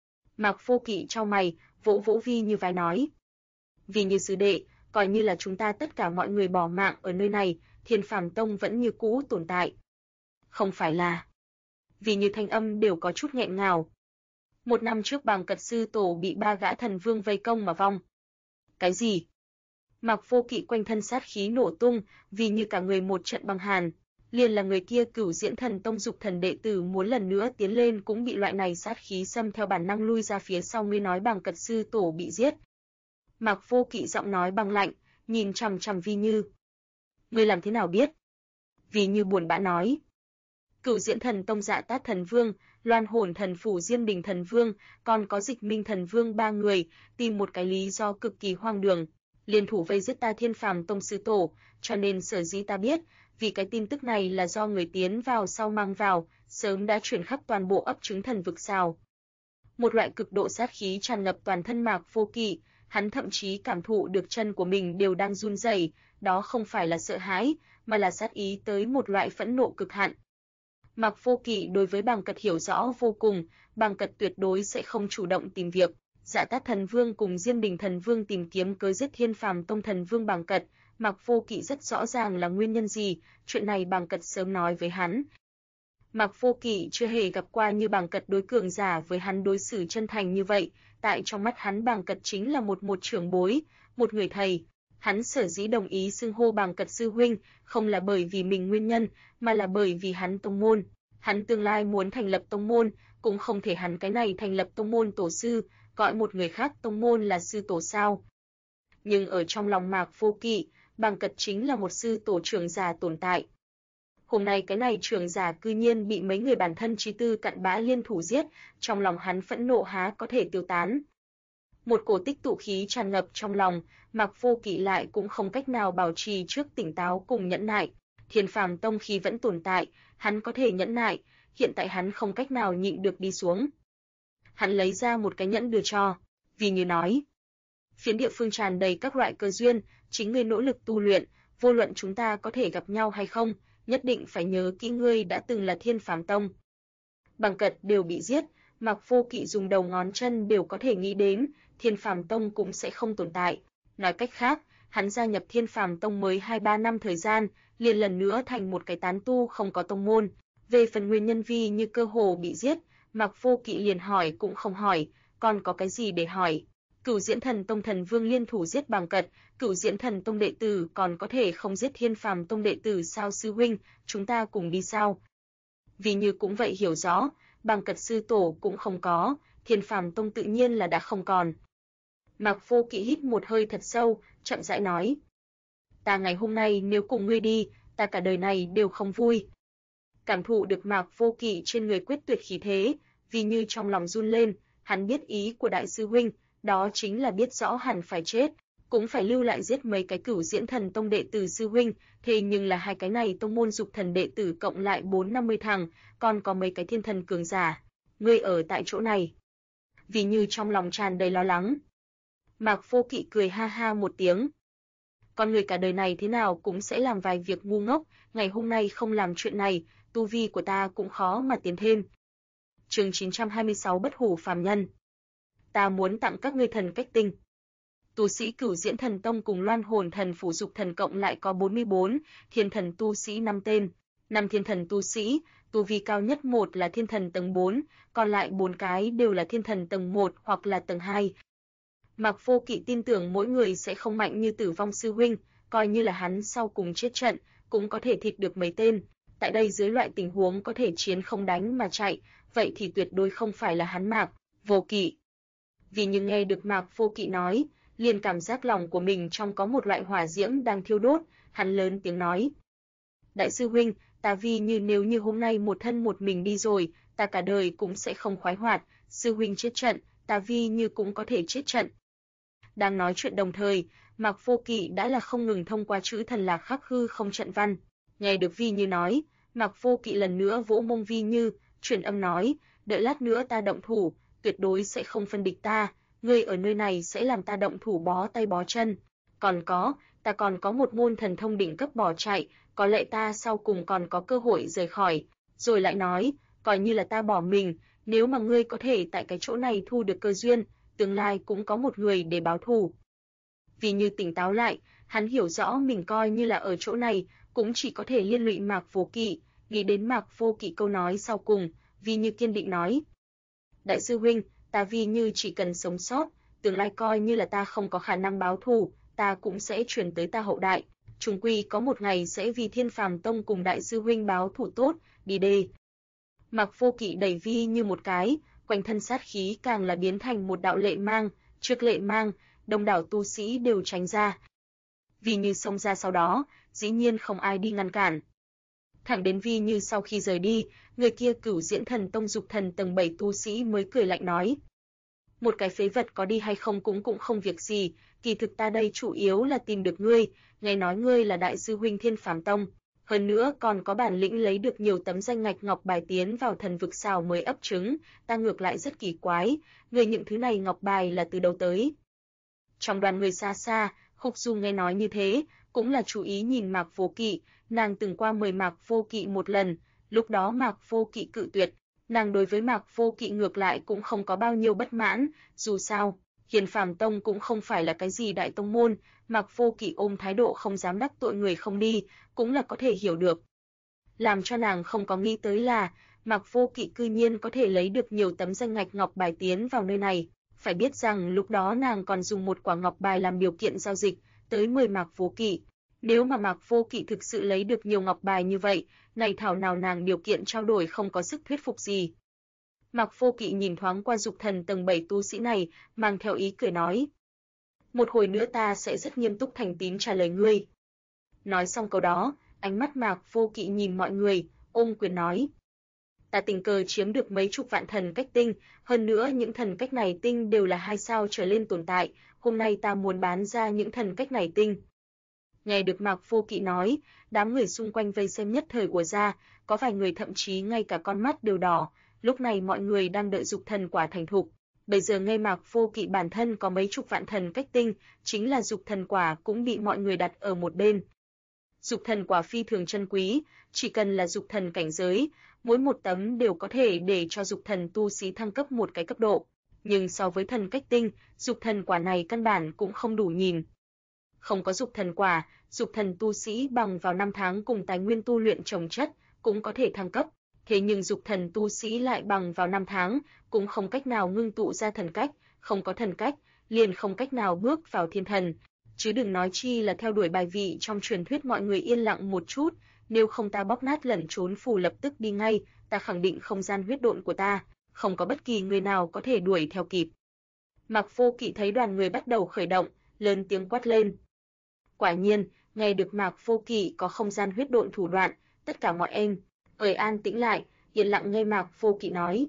Mạc Vô Kỵ chau mày, vỗ vỗ Vi Như vai nói. Vi Như sư đệ, coi như là chúng ta tất cả mọi người bỏ mạng ở nơi này, Thiên Phàm Tông vẫn như cũ tồn tại. Không phải là... Vi Như thanh âm đều có chút nghẹn ngào. 1 năm trước Bàng Cật sư tổ bị 3 gã thần vương vây công mà vong. Cái gì? Mạc Vô Kỵ quanh thân sát khí nổ tung, vì như cả người một trận băng hàn, liền là người kia Cửu Diễn Thần Tông dục thần đệ tử muốn lần nữa tiến lên cũng bị loại này sát khí xâm theo bản năng lui ra phía sau. Ngươi nói Bàng Cật sư tổ bị giết? Mạc Vô Kỵ giọng nói băng lạnh, nhìn chằm chằm Vi Như. Ngươi làm thế nào biết? Vi Như buồn bã nói. Cửu Diễn Thần Tông Dạ Tát Thần Vương, Loan Hồn Thần Phủ Diêm Đình Thần Vương, còn có Dịch Minh Thần Vương 3 người, tìm một cái lý do cực kỳ hoang đường, liên thủ vây giết ta Thiên Phàm Tông sư tổ, cho nên sở dĩ ta biết, vì cái tin tức này là do người tiến vào sau mang vào, sớm đã truyền khắp toàn bộ ấp trứng thần vực sao. Một loại cực độ sát khí tràn ngập toàn thân Mạc Vô Kỵ, hắn thậm chí cảm thụ được chân của mình đều đang run rẩy, đó không phải là sợ hãi, mà là sát ý tới một loại phẫn nộ cực hạn. Mạc Vô Kỵ đối với Bàng Cật hiểu rõ vô cùng, Bàng Cật tuyệt đối sẽ không chủ động tìm việc. Dạ Tát Thần Vương cùng Diêm Đình Thần Vương tìm kiếm cớ giết Thiên Phàm Tông Thần Vương Bàng Cật, Mạc Vô Kỵ rất rõ ràng là nguyên nhân gì, chuyện này Bàng Cật sớm nói với hắn. Mạc Vô Kỵ chưa hề gặp qua Như Bàng Cật đối cường giả với hắn đối xử chân thành như vậy, tại trong mắt hắn Bàng Cật chính là một trưởng bối, một người thầy. Hắn sở dĩ đồng ý xưng hô Bàng Cật sư huynh, không là bởi vì mình nguyên nhân, mà là bởi vì hắn tông môn. Hắn tương lai muốn thành lập tông môn, cũng không thể hắn cái này thành lập tông môn tổ sư, gọi một người khác tông môn là sư tổ sao. Nhưng ở trong lòng Mạc Vô Kỵ, Bàng Cật chính là một sư tổ trưởng giả tồn tại. Hôm nay cái này trưởng giả cư nhiên bị mấy người bản thân trí tư cặn bã liên thủ giết, trong lòng hắn phẫn nộ há có thể tiêu tán. Một cổ tích tụ khí tràn ngập trong lòng, Mạc Vô Kỵ lại cũng không cách nào bảo trì trước tỉnh táo cùng nhẫn nại. Thiên Phàm Tông khi vẫn tồn tại, hắn có thể nhẫn nại, hiện tại hắn không cách nào nhịn được đi xuống. Hắn lấy ra một cái nhẫn đưa cho, vì như nói: phiến địa phương tràn đầy các loại cơ duyên, chính ngươi nỗ lực tu luyện, vô luận chúng ta có thể gặp nhau hay không, nhất định phải nhớ kỹ ngươi đã từng là Thiên Phàm Tông. Bàng Cật đều bị giết, Mạc Vô Kỵ dùng đầu ngón chân đều có thể nghĩ đến, Thiên Phàm Tông cũng sẽ không tồn tại. Nói cách khác, hắn gia nhập Thiên Phàm Tông mới 2-3 năm thời gian, liền lần nữa thành một cái tán tu không có tông môn. Về phần nguyên nhân vì như cơ hồ bị giết, Mạc Vô Kỵ liền hỏi cũng không hỏi, còn có cái gì để hỏi. Cửu Diễn Thần Tông thần vương liên thủ giết Bàng Cật, Cửu Diễn Thần Tông đệ tử còn có thể không giết Thiên Phàm Tông đệ tử sao sư huynh, chúng ta cùng đi sao? Vì như cũng vậy hiểu rõ, Bàng Cật sư tổ cũng không có, Thiên Phàm Tông tự nhiên là đã không còn. Mạc Vô Kỵ hít một hơi thật sâu, chậm rãi nói: ta ngày hôm nay nếu cùng ngươi đi, ta cả đời này đều không vui. Cảm thụ được Mạc Vô Kỵ trên người quyết tuyệt khí thế, vì như trong lòng run lên, hắn biết ý của đại sư huynh, đó chính là biết rõ hẳn phải chết, cũng phải lưu lại giết mấy cái Cửu Diễn Thần Tông đệ tử sư huynh, thế nhưng là hai cái này tông môn dục thần đệ tử cộng lại 4-50 thằng, còn có mấy cái thiên thần cường giả. Ngươi ở tại chỗ này. Vì như trong lòng tràn đầy lo lắng. Mạc Vô Kỵ cười ha ha một tiếng. Con người cả đời này thế nào cũng sẽ làm vài việc ngu ngốc, ngày hôm nay không làm chuyện này, tu vi của ta cũng khó mà tiến thêm. Chương 926 Bất Hủ phàm nhân. Ta muốn tặng các ngươi thần cách tinh. Tu sĩ Cửu Diễn Thần Tông cùng Loan Hồn Thần Phủ Dục Thần cộng lại có 44, thiên thần tu sĩ 5 tên. 5 thiên thần tu sĩ, tu vi cao nhất một là thiên thần tầng 4, còn lại 4 cái đều là thiên thần tầng 1 hoặc là tầng 2. Mạc Vô Kỵ tin tưởng mỗi người sẽ không mạnh như Tử Vong sư huynh, coi như là hắn sau cùng chết trận, cũng có thể thịt được mấy tên. Tại đây dưới loại tình huống có thể chiến không đánh mà chạy, vậy thì tuyệt đối không phải là hắn Mạc Vô Kỵ. Vì nhưng nghe được Mạc Vô Kỵ nói, liền cảm giác lòng của mình trong có một loại hỏa diễm đang thiêu đốt, hắn lớn tiếng nói: đại sư huynh, ta vì như nếu như hôm nay một thân một mình đi rồi, ta cả đời cũng sẽ không khoái hoạt, sư huynh chết trận, ta vì như cũng có thể chết trận. Đang nói chuyện đồng thời, Mạc Vô Kỵ đã là không ngừng thông qua chữ thần lạc khắc hư không trận văn. Nghe được Vi Như nói, Mạc Vô Kỵ lần nữa vỗ mông Vi Như, truyền âm nói: đợi lát nữa ta động thủ, tuyệt đối sẽ không phân địch ta, ngươi ở nơi này sẽ làm ta động thủ bó tay bó chân. Còn có, ta còn có một môn thần thông đỉnh cấp bỏ chạy, có lẽ ta sau cùng còn có cơ hội rời khỏi. Rồi lại nói, coi như là ta bỏ mình, nếu mà ngươi có thể tại cái chỗ này thu được cơ duyên, tương lai cũng có một người để báo thù. Vì như tỉnh táo lại, hắn hiểu rõ mình coi như là ở chỗ này, cũng chỉ có thể liên lụy Mạc Vô Kỵ, nghĩ đến Mạc Vô Kỵ câu nói sau cùng, vì như kiên định nói: đại sư huynh, ta vì như chỉ cần sống sót, tương lai coi như là ta không có khả năng báo thù, ta cũng sẽ truyền tới ta hậu đại, chung quy có một ngày sẽ vì Thiên Phàm Tông cùng đại sư huynh báo thù tốt, đi đi. Mạc Vô Kỵ đẩy Vi như một cái, quanh thân sát khí càng là biến thành một đạo lệ mang, trước lệ mang, đông đảo tu sĩ đều tránh ra. Vi như xông ra sau đó, dĩ nhiên không ai đi ngăn cản. Thẳng đến Vi như sau khi rời đi, người kia Cửu Diễn Thần Tông Dục Thần tầng 7 tu sĩ mới cười lạnh nói: một cái phế vật có đi hay không cũng không việc gì, kỳ thực ta đây chủ yếu là tìm được ngươi, nghe nói ngươi là đại sư huynh Thiên Phàm Tông, hơn nữa còn có bản lĩnh lấy được nhiều tấm danh ngạch ngọc bài tiến vào thần vực sao mới ấp trứng, ta ngược lại rất kỳ quái, ngươi những thứ này ngọc bài là từ đâu tới? Trong đoàn người xa xa, Khúc Du nghe nói như thế, cũng là chú ý nhìn Mạc Vô Kỵ, nàng từng qua mời Mạc Vô Kỵ một lần, lúc đó Mạc Vô Kỵ cự tuyệt, nàng đối với Mạc Vô Kỵ ngược lại cũng không có bao nhiêu bất mãn, dù sao, Hiền Phàm Tông cũng không phải là cái gì đại tông môn, Mạc Vô Kỵ ôm thái độ không dám đắc tội người không đi, cũng là có thể hiểu được. Làm cho nàng không có nghĩ tới là Mạc Vô Kỵ cư nhiên có thể lấy được nhiều tấm danh ngạch ngọc bài tiến vào nơi này. Phải biết rằng lúc đó nàng còn dùng một quả ngọc bài làm điều kiện giao dịch, tới mời Mạc Vô Kỵ. Nếu mà Mạc Vô Kỵ thực sự lấy được nhiều ngọc bài như vậy, này thảo nào nàng điều kiện trao đổi không có sức thuyết phục gì. Mạc Vô Kỵ nhìn thoáng qua dục thần tầng 7 tu sĩ này, mang theo ý cười nói. Một hồi nữa ta sẽ rất nghiêm túc thành tín trả lời ngươi. Nói xong câu đó, ánh mắt Mạc Vô Kỵ nhìn mọi người, ôm quyền nói. Ta tình cờ chiếm được mấy chục vạn thần cách tinh, hơn nữa những thần cách này tinh đều là 2 sao trở lên tồn tại, hôm nay ta muốn bán ra những thần cách này tinh. Nghe được Mạc Vô Kỵ nói, đám người xung quanh vây xem nhất thời của ra, có vài người thậm chí ngay cả con mắt đều đỏ, lúc này mọi người đang đợi dục thần quả thành thục. Bây giờ nghe Mạc Vô Kỵ bản thân có mấy chục vạn thần cách tinh, chính là dục thần quả cũng bị mọi người đặt ở một bên. Dục thần quả phi thường chân quý, chỉ cần là dục thần cảnh giới, mỗi một tấm đều có thể để cho dục thần tu sĩ thăng cấp một cái cấp độ. Nhưng so với thần cách tinh, dục thần quả này căn bản cũng không đủ nhìn. Không có dục thần quả, dục thần tu sĩ bằng vào 5 tháng cùng tài nguyên tu luyện trồng chất, cũng có thể thăng cấp. Thế nhưng dục thần tu sĩ lại bằng vào 5 tháng, cũng không cách nào ngưng tụ ra thần cách, không có thần cách, liền không cách nào bước vào thiên thần. Chứ đừng nói chi là theo đuổi bài vị trong truyền thuyết mọi người yên lặng một chút, nếu không ta bóp nát lẩn trốn phù lập tức đi ngay, ta khẳng định không gian huyết độn của ta, không có bất kỳ người nào có thể đuổi theo kịp. Mạc Vô Kỵ thấy đoàn người bắt đầu khởi động, lớn tiếng quát lên. Quả nhiên, nghe được Mạc Vô Kỵ có không gian huyết độn thủ đoạn, tất cả mọi em an tĩnh lại, yên lặng nghe Mạc Vô Kỵ nói.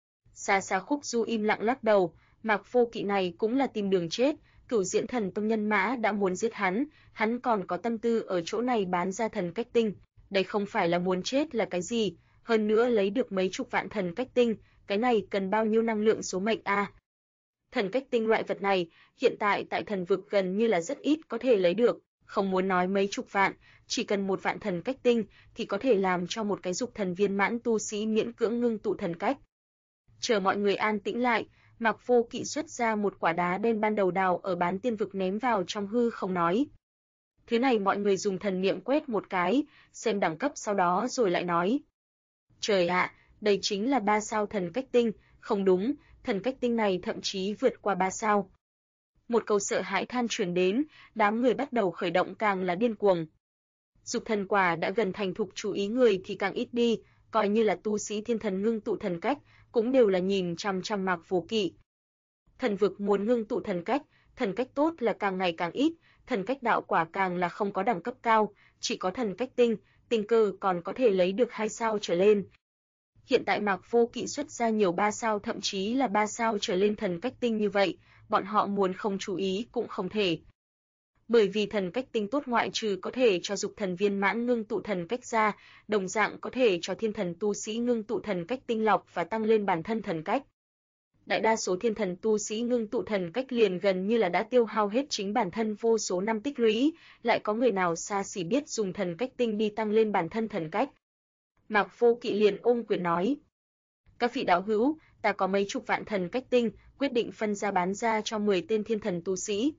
Xa xa Khúc Du im lặng lắc đầu, Mạc Vô Kỵ này cũng là tìm đường chết, Cửu Diễn Thần Tông nhân mã đã muốn giết hắn còn có tâm tư ở chỗ này bán ra thần cách tinh, đây không phải là muốn chết là cái gì, hơn nữa lấy được mấy chục vạn thần cách tinh, cái này cần bao nhiêu năng lượng số mệnh a. Thần cách tinh loại vật này, hiện tại tại thần vực gần như là rất ít có thể lấy được, không muốn nói mấy chục vạn, chỉ cần 1 vạn thần cách tinh thì có thể làm cho một cái dục thần viên mãn tu sĩ miễn cưỡng ngưng tụ thần cách. Chờ mọi người an tĩnh lại, Mạc Vô Kỵ xuất ra một quả đá đen ban đầu đào ở bán tiên vực ném vào trong hư không nói. Thứ này mọi người dùng thần niệm quét một cái, xem đẳng cấp sau đó rồi lại nói. Trời ạ, đây chính là 3 sao thần cách tinh, không đúng, thần cách tinh này thậm chí vượt qua 3 sao. Một câu sợ hãi than truyền đến, đám người bắt đầu khởi động càng là điên cuồng. Dục thần quả đã gần thành thục, chú ý người thì càng ít đi, coi như là tu sĩ thiên thần ngưng tụ thần cách, cũng đều là nhìn chằm chằm Mạc Vô Kỵ. Thần vực muốn ngưng tụ thần cách tốt là càng ngày càng ít, thần cách đạo quả càng là không có đẳng cấp cao, chỉ có thần cách tinh, tình cơ còn có thể lấy được 2 sao trở lên. Hiện tại Mạc Vô Kỵ xuất ra nhiều 3 sao thậm chí là 3 sao trở lên thần cách tinh như vậy, bọn họ muốn không chú ý cũng không thể. Bởi vì thần cách tinh tốt ngoại trừ có thể cho dục thần viên mãn ngưng tụ thần cách ra, đồng dạng có thể cho thiên thần tu sĩ ngưng tụ thần cách tinh lọc và tăng lên bản thân thần cách. Đại đa số thiên thần tu sĩ ngưng tụ thần cách liền gần như là đã tiêu hao hết chính bản thân vô số năm tích lũy, lại có người nào xa xỉ biết dùng thần cách tinh đi tăng lên bản thân thần cách. Mạc Vô Kỵ liền ôm quyền nói. Các vị đạo hữu, ta có mấy chục vạn thần cách tinh, quyết định phân ra bán ra cho 10 tên thiên thần tu sĩ.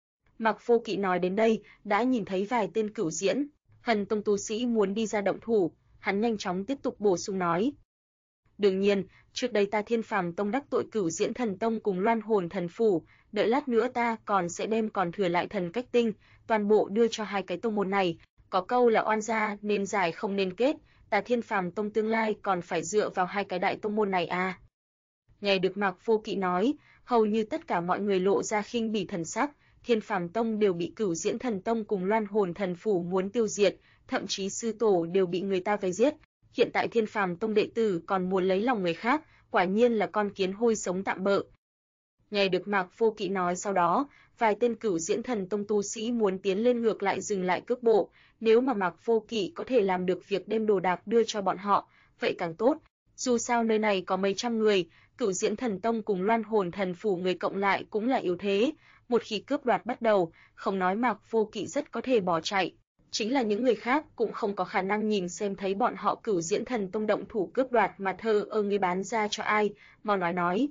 Mạc Vô Kỵ nói đến đây, đã nhìn thấy vài tên Cửu Diễn Thần Tông tu sĩ muốn đi ra động thủ, hắn nhanh chóng tiếp tục bổ sung nói. Đương nhiên, trước đây ta Thiên Phàm Tông đắc tội Cửu Diễn Thần Tông cùng Loan Hồn Thần Phủ, đợi lát nữa ta còn sẽ đem còn thừa lại thần cách tinh, toàn bộ đưa cho hai cái tông môn này, có câu là oan gia nên giải không nên kết, ta Thiên Phàm Tông tương lai còn phải dựa vào hai cái đại tông môn này à. Nghe được Mạc Vô Kỵ nói, hầu như tất cả mọi người lộ ra khinh bỉ thần sắc, Thiên Phàm Tông đều bị Cửu Diễn Thần Tông cùng Loan Hồn Thần Phủ muốn tiêu diệt, thậm chí sư tổ đều bị người ta vây giết. Hiện tại Thiên Phàm Tông đệ tử còn muốn lấy lòng người khác, quả nhiên là con kiến hôi sống tạm bợ. Nghe được Mạc Vô Kỵ nói sau đó, vài tên Cửu Diễn Thần Tông tu sĩ muốn tiến lên ngược lại dừng lại cước bộ, nếu mà Mạc Vô Kỵ có thể làm được việc đem đồ đạc đưa cho bọn họ, vậy càng tốt. Dù sao nơi này có mấy trăm người, Cửu Diễn Thần Tông cùng Loan Hồn Thần Phủ người cộng lại cũng là yếu thế, một khi cướp đoạt bắt đầu, không nói Mạc Vô Kỵ rất có thể bỏ chạy, chính là những người khác cũng không có khả năng nhìn xem thấy bọn họ Cửu Diễn Thần Tông động thủ cướp đoạt mà thờ ơ người bán ra cho ai, mau nói.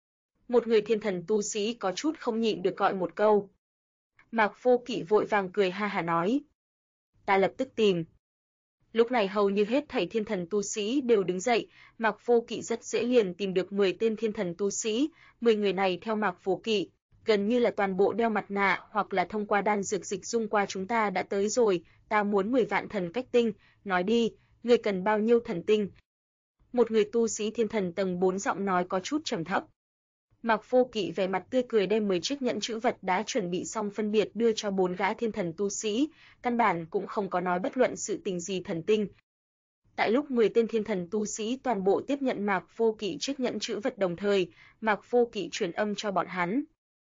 Một người thiên thần tu sĩ có chút không nhịn được gọi một câu. Mạc Vô Kỵ vội vàng cười ha hả nói. Ta lập tức tìm. Lúc này hầu như hết thảy thiên thần tu sĩ đều đứng dậy, Mạc Vô Kỵ rất dễ liền tìm được 10 tên thiên thần tu sĩ, 10 người này theo Mạc Vô Kỵ, gần như là toàn bộ đeo mặt nạ hoặc là thông qua đan dược dịch dung qua chúng ta đã tới rồi, ta muốn 10 vạn thần cách tinh, nói đi, ngươi cần bao nhiêu thần tinh? Một người tu sĩ thiên thần tầng 4 giọng nói có chút trầm thấp. Mạc Vô Kỵ vẻ mặt tươi cười đem 10 chiếc nhẫn chữ vật đã chuẩn bị xong phân biệt đưa cho 4 gã thiên thần tu sĩ, căn bản cũng không có nói bất luận sự tình gì thần tinh. Tại lúc 10 tên thiên thần tu sĩ toàn bộ tiếp nhận Mạc Vô Kỵ chiếc nhẫn chữ vật đồng thời, Mạc Vô Kỵ truyền âm cho bọn hắn.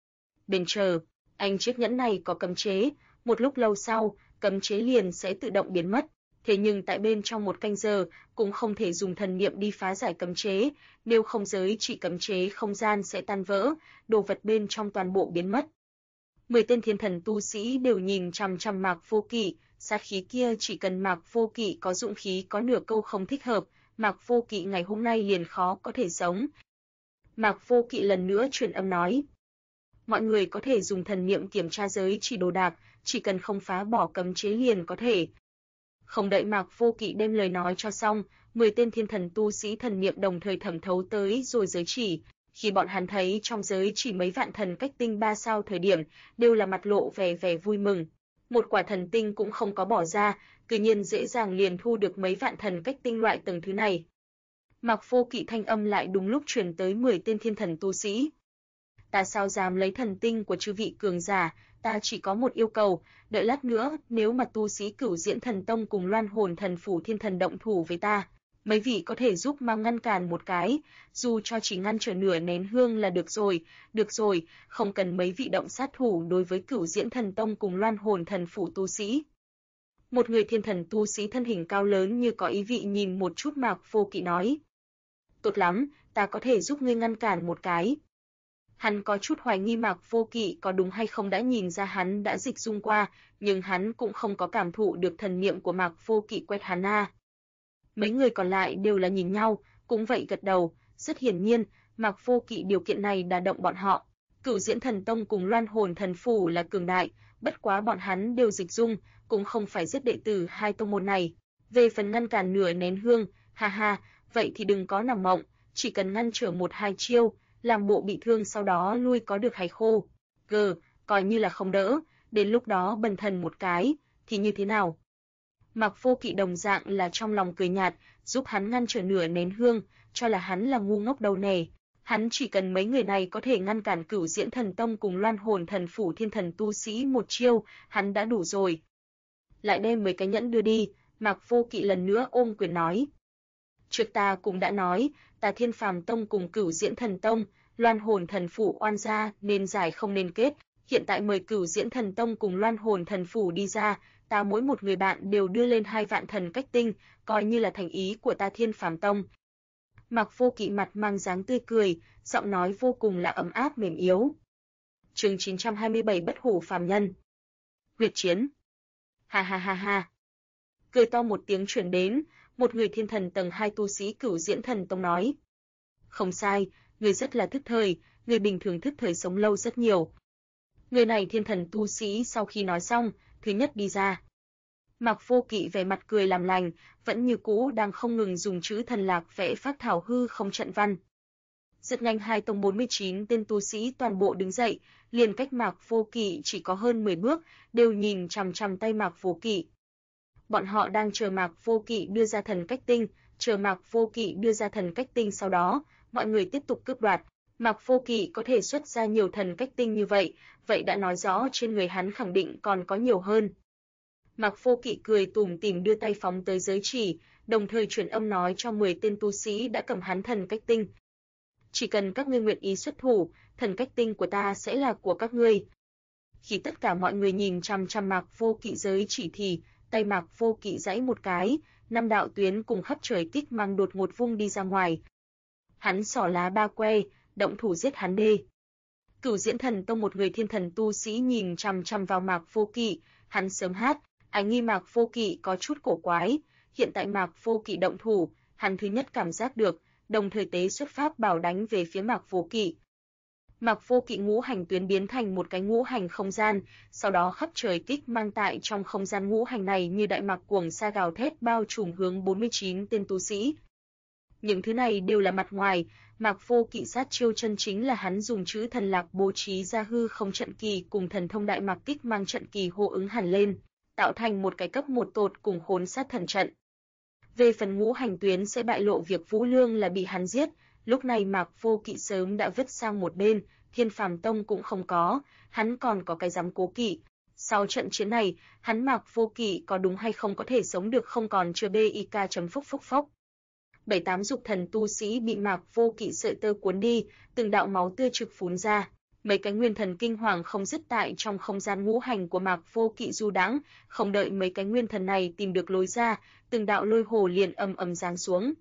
Bên chờ, anh chiếc nhẫn này có cấm chế, một lúc lâu sau, cấm chế liền sẽ tự động biến mất. Thế nhưng tại bên trong 1 canh giờ cũng không thể dùng thần niệm đi phá giải cấm chế, nếu không giới trị cấm chế không gian sẽ tan vỡ, đồ vật bên trong toàn bộ biến mất. 10 tên thiên thần tu sĩ đều nhìn chằm chằm Mạc Vô Kỵ, sát khí kia chỉ cần Mạc Vô Kỵ có dũng khí có nửa câu không thích hợp, Mạc Vô Kỵ ngày hôm nay liền khó có thể sống. Mạc Vô Kỵ lần nữa truyền âm nói. Mọi người có thể dùng thần niệm kiểm tra giới chỉ đồ đạc, chỉ cần không phá bỏ cấm chế liền có thể. Không đợi Mạc Vô Kỵ đem lời nói cho xong, 10 tên thiên thần tu sĩ thần niệm đồng thời thẩm thấu tới rồi giới chỉ. Khi bọn hắn thấy trong giới chỉ mấy vạn thần cách tinh 3 sao thời điểm, đều là mặt lộ vẻ vui mừng. Một quả thần tinh cũng không có bỏ ra, tự nhiên dễ dàng liền thu được mấy vạn thần cách tinh loại tầng thứ này. Mạc Vô Kỵ thanh âm lại đúng lúc truyền tới 10 tên thiên thần tu sĩ. Ta sao dám lấy thần tinh của chư vị cường giả, ta chỉ có một yêu cầu, đợi lát nữa nếu mà tu sĩ Cửu Diễn Thần Tông cùng Loan Hồn Thần Phủ Thiên Thần động thủ với ta, mấy vị có thể giúp mang ngăn cản một cái, dù cho chỉ ngăn trở nửa nén hương là được rồi, không cần mấy vị động sát thủ đối với Cửu Diễn Thần Tông cùng Loan Hồn Thần Phủ tu sĩ. Một người thiên thần tu sĩ thân hình cao lớn như có ý vị nhìn một chút Mạc Vô Kỵ nói. Tốt lắm, ta có thể giúp ngươi ngăn cản một cái. Hắn có chút hoài nghi Mạc Vô Kỵ có đúng hay không đã nhìn ra hắn đã dịch dung qua, nhưng hắn cũng không có cảm thụ được thần niệm của Mạc Vô Kỵ quét hắn a. Mấy người còn lại đều là nhìn nhau, cũng vậy gật đầu, rất hiển nhiên, Mạc Vô Kỵ điều kiện này đả động bọn họ. Cửu Diễn Thần Tông cùng Loan Hồn Thần Phủ là cường đại, bất quá bọn hắn đều dịch dung, cũng không phải giết đệ tử hai tông môn này. Về phần ngăn cản nửa nén hương, ha ha, vậy thì đừng có nằm mộng, chỉ cần ngăn trở 1-2 chiêu, làm bộ bị thương sau đó lui có được hay khô. Coi như là không đỡ, đến lúc đó bần thần một cái, thì như thế nào? Mạc Vô Kỵ đồng dạng là trong lòng cười nhạt, giúp hắn ngăn trở nửa nén hương, cho là hắn là ngu ngốc đầu nẻ. Hắn chỉ cần mấy người này có thể ngăn cản Cửu Diễn Thần Tông cùng Loan Hồn Thần Phủ Thiên Thần tu sĩ một chiêu, hắn đã đủ rồi. Lại đem mấy cái nhẫn đưa đi, Mạc Vô Kỵ lần nữa ôm quyền nói. Trước ta cũng đã nói, ta Thiên Phàm Tông cùng Cửu Diễn Thần Tông, Loan Hồn Thần Phủ oan gia nên giải không nên kết, hiện tại mời Cửu Diễn Thần Tông cùng Loan Hồn Thần Phủ đi ra, ta mỗi một người bạn đều đưa lên 2 vạn thần cách tinh, coi như là thành ý của ta Thiên Phàm Tông. Mạc Vô Kỵ mặt mang dáng tươi cười, giọng nói vô cùng là ấm áp mềm yếu. Chương 927 Bất Hủ Phàm Nhân. Huyệt chiến. Ha ha ha ha. Cười to một tiếng truyền đến, một người thiên thần tầng 2 tu sĩ Cửu Diễn Thần Tông nói. Không sai, người rất là thức thời, người bình thường thức thời sống lâu rất nhiều. Người này thiên thần tu sĩ sau khi nói xong, thứ nhất đi ra. Mạc Vô Kỵ vẻ mặt cười làm lành, vẫn như cũ đang không ngừng dùng chữ thần lạc vẽ phác thảo hư không trận văn. Rất nhanh 2 tông 49 tên tu sĩ toàn bộ đứng dậy, liền cách Mạc Vô Kỵ chỉ có hơn 10 bước, đều nhìn chằm chằm tay Mạc Vô Kỵ. Bọn họ đang chờ Mạc Vô Kỵ đưa ra thần cách tinh, chờ Mạc Vô Kỵ đưa ra thần cách tinh sau đó, mọi người tiếp tục cướp đoạt. Mạc Vô Kỵ có thể xuất ra nhiều thần cách tinh như vậy, vậy đã nói rõ trên người hắn khẳng định còn có nhiều hơn. Mạc Vô Kỵ cười tủm tỉm đưa tay phóng tới giới chỉ, đồng thời truyền âm nói cho 10 tên tu sĩ đã cầm hắn thần cách tinh. Chỉ cần các ngươi nguyện ý xuất thủ, thần cách tinh của ta sẽ là của các ngươi. Khi tất cả mọi người nhìn chằm chằm Mạc Vô Kỵ giới chỉ thì, tay Mạc Vô Kỵ giãy một cái, 5 đạo tuyến cùng khắp trời kích mang đột ngột vung đi ra ngoài. Hắn xỏ lá ba que, động thủ giết hắn đi. Cửu Diễn Thần Tông một người thiên thần tu sĩ nhìn chằm chằm vào Mạc Vô Kỵ, hắn sớm hát, ánh nghi Mạc Vô Kỵ có chút cổ quái, hiện tại Mạc Vô Kỵ động thủ, hắn thứ nhất cảm giác được, đồng thời tế xuất pháp bảo đánh về phía Mạc Vô Kỵ. Mạc Vô Kỵ ngũ hành tuyến biến thành một cái ngũ hành không gian, sau đó khắp trời kích mang tại trong không gian ngũ hành này như đại mạc cuồng sa gào thét bao trùm hướng 49 tên tu sĩ. Những thứ này đều là mặt ngoài, Mạc Vô Kỵ sát chiêu chân chính là hắn dùng chữ thần lạc bố trí ra hư không trận kỳ cùng thần thông đại mạc kích mang trận kỳ hô ứng hẳn lên, tạo thành một cái cấp một tột cùng khốn sát thần trận. Về phần ngũ hành tuyến sẽ bại lộ việc Vũ Lương là bị hắn giết, lúc này Mạc Vô Kỵ sớm đã vứt sang một bên, Thiên Phàm Tông cũng không có, hắn còn có cái dám cố kỵ. Sau trận chiến này, hắn Mạc Vô Kỵ có đúng hay không có thể sống được không còn chưa BIK chấm phốc phốc phốc. 7-8 dục thần tu sĩ bị Mạc Vô Kỵ sợi tơ cuốn đi, từng đạo máu tươi trực phún ra, mấy cái nguyên thần kinh hoàng không dứt tại trong không gian ngũ hành của Mạc Vô Kỵ du đãng, không đợi mấy cái nguyên thần này tìm được lối ra, từng đạo lôi hồ liền ầm ầm giáng xuống.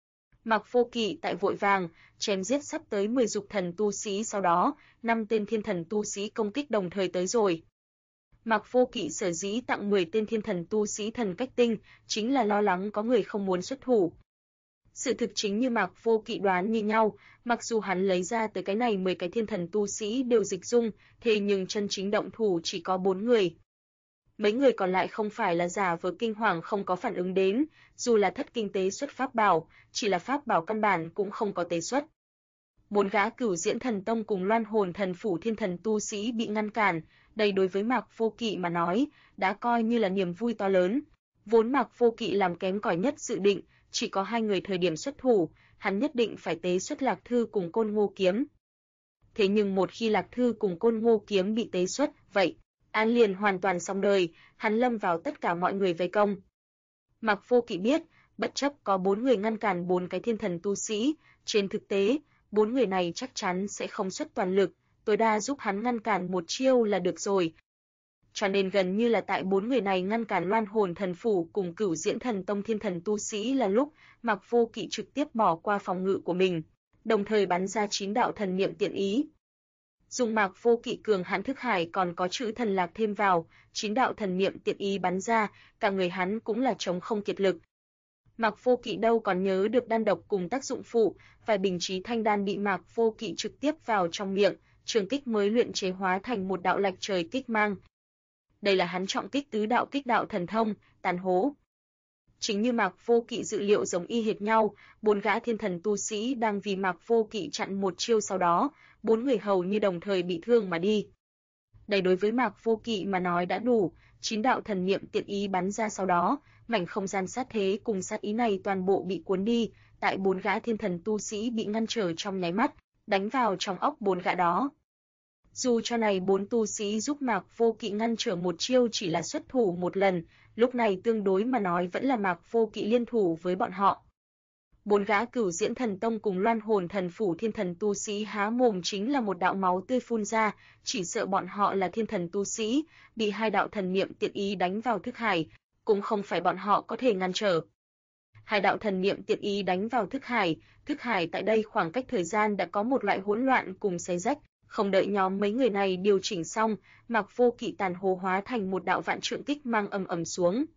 Mạc Vô Kỵ tại vội vàng chém giết sắp tới 10 dục thần tu sĩ, sau đó 5 tên thiên thần tu sĩ công kích đồng thời tới rồi. Mạc Vô Kỵ sở dĩ tặng 10 tên thiên thần tu sĩ thần cách tinh, chính là lo lắng có người không muốn xuất thủ. Sự thực chính như Mạc Vô Kỵ đoán như nhau, mặc dù hắn lấy ra tới cái này 10 cái thiên thần tu sĩ đều dịch dung, thế nhưng chân chính động thủ chỉ có 4 người. Mấy người còn lại không phải là giả vờ kinh hoàng không có phản ứng đến, dù là thất kinh tế xuất pháp bảo, chỉ là pháp bảo căn bản cũng không có tế xuất. 4 gã Cửu Diễn Thần Tông cùng Loan Hồn Thần Phủ thiên thần tu sĩ bị ngăn cản, đây đối với Mạc Vô Kỵ mà nói, đã coi như là niềm vui to lớn. Vốn Mạc Vô Kỵ làm kém cỏi nhất dự định, chỉ có 2 người thời điểm xuất thủ, hắn nhất định phải tế xuất Lạc Thư cùng Côn Ngô kiếm. Thế nhưng một khi Lạc Thư cùng Côn Ngô kiếm bị tế xuất, vậy án liền hoàn toàn xong đời, hắn lâm vào tất cả mọi người vây công. Mạc Vô Kỵ biết, bất chấp có 4 người ngăn cản 4 cái thiên thần tu sĩ, trên thực tế, 4 người này chắc chắn sẽ không xuất toàn lực, tối đa giúp hắn ngăn cản một chiêu là được rồi. Cho nên gần như là tại 4 người này ngăn cản Loan Hồn Thần Phủ cùng Cửu Diễn Thần Tông thiên thần tu sĩ là lúc Mạc Vô Kỵ trực tiếp bỏ qua phòng ngự của mình, đồng thời bắn ra 9 đạo thần niệm tiện ý. Dùng Mạc Vô Kỵ cường hãn thức hải còn có chữ thần lạc thêm vào, 9 đạo thần niệm tiện ý bắn ra, cả người hắn cũng là trống không kiệt lực. Mạc Vô Kỵ đâu còn nhớ được đan độc cùng tác dụng phụ, vài bình trí thanh đan bị Mạc Vô Kỵ trực tiếp vào trong miệng, trường kích mới luyện chế hóa thành một đạo lạch trời kích mang. Đây là hắn trọng kích tứ đạo kích đạo thần thông, tàn hố. Chính như Mạc Vô Kỵ dự liệu giống y hệt nhau, 4 gã thiên thần tu sĩ đang vì Mạc Vô Kỵ chặn một chiêu, sau đó, 4 người hầu như đồng thời bị thương mà đi. Đây đối với Mạc Vô Kỵ mà nói đã đủ, 9 đạo thần niệm tiện ý bắn ra, sau đó, mảnh không gian sát thế cùng sát ý này toàn bộ bị cuốn đi, tại 4 gã thiên thần tu sĩ bị ngăn trở trong nháy mắt, đánh vào trong óc 4 gã đó. Dù cho này 4 tu sĩ giúp Mạc Vô Kỵ ngăn trở một chiêu chỉ là xuất thủ một lần, lúc này tương đối mà nói vẫn là Mạc Vô Kỵ liên thủ với bọn họ. 4 gã Cửu Diễn Thần Tông cùng Loan Hồn Thần Phủ thiên thần tu sĩ há mồm chính là một đạo máu tươi phun ra, chỉ sợ bọn họ là thiên thần tu sĩ, bị 2 đạo thần niệm tiện ý đánh vào thức hải, cũng không phải bọn họ có thể ngăn trở. 2 đạo thần niệm tiện ý đánh vào thức hải tại đây khoảng cách thời gian đã có một loại hỗn loạn cùng xé rách, không đợi nhóm mấy người này điều chỉnh xong, Mạc Vô Kỵ tàn hồ hóa thành một đạo vạn trượng kích mang ầm ầm xuống.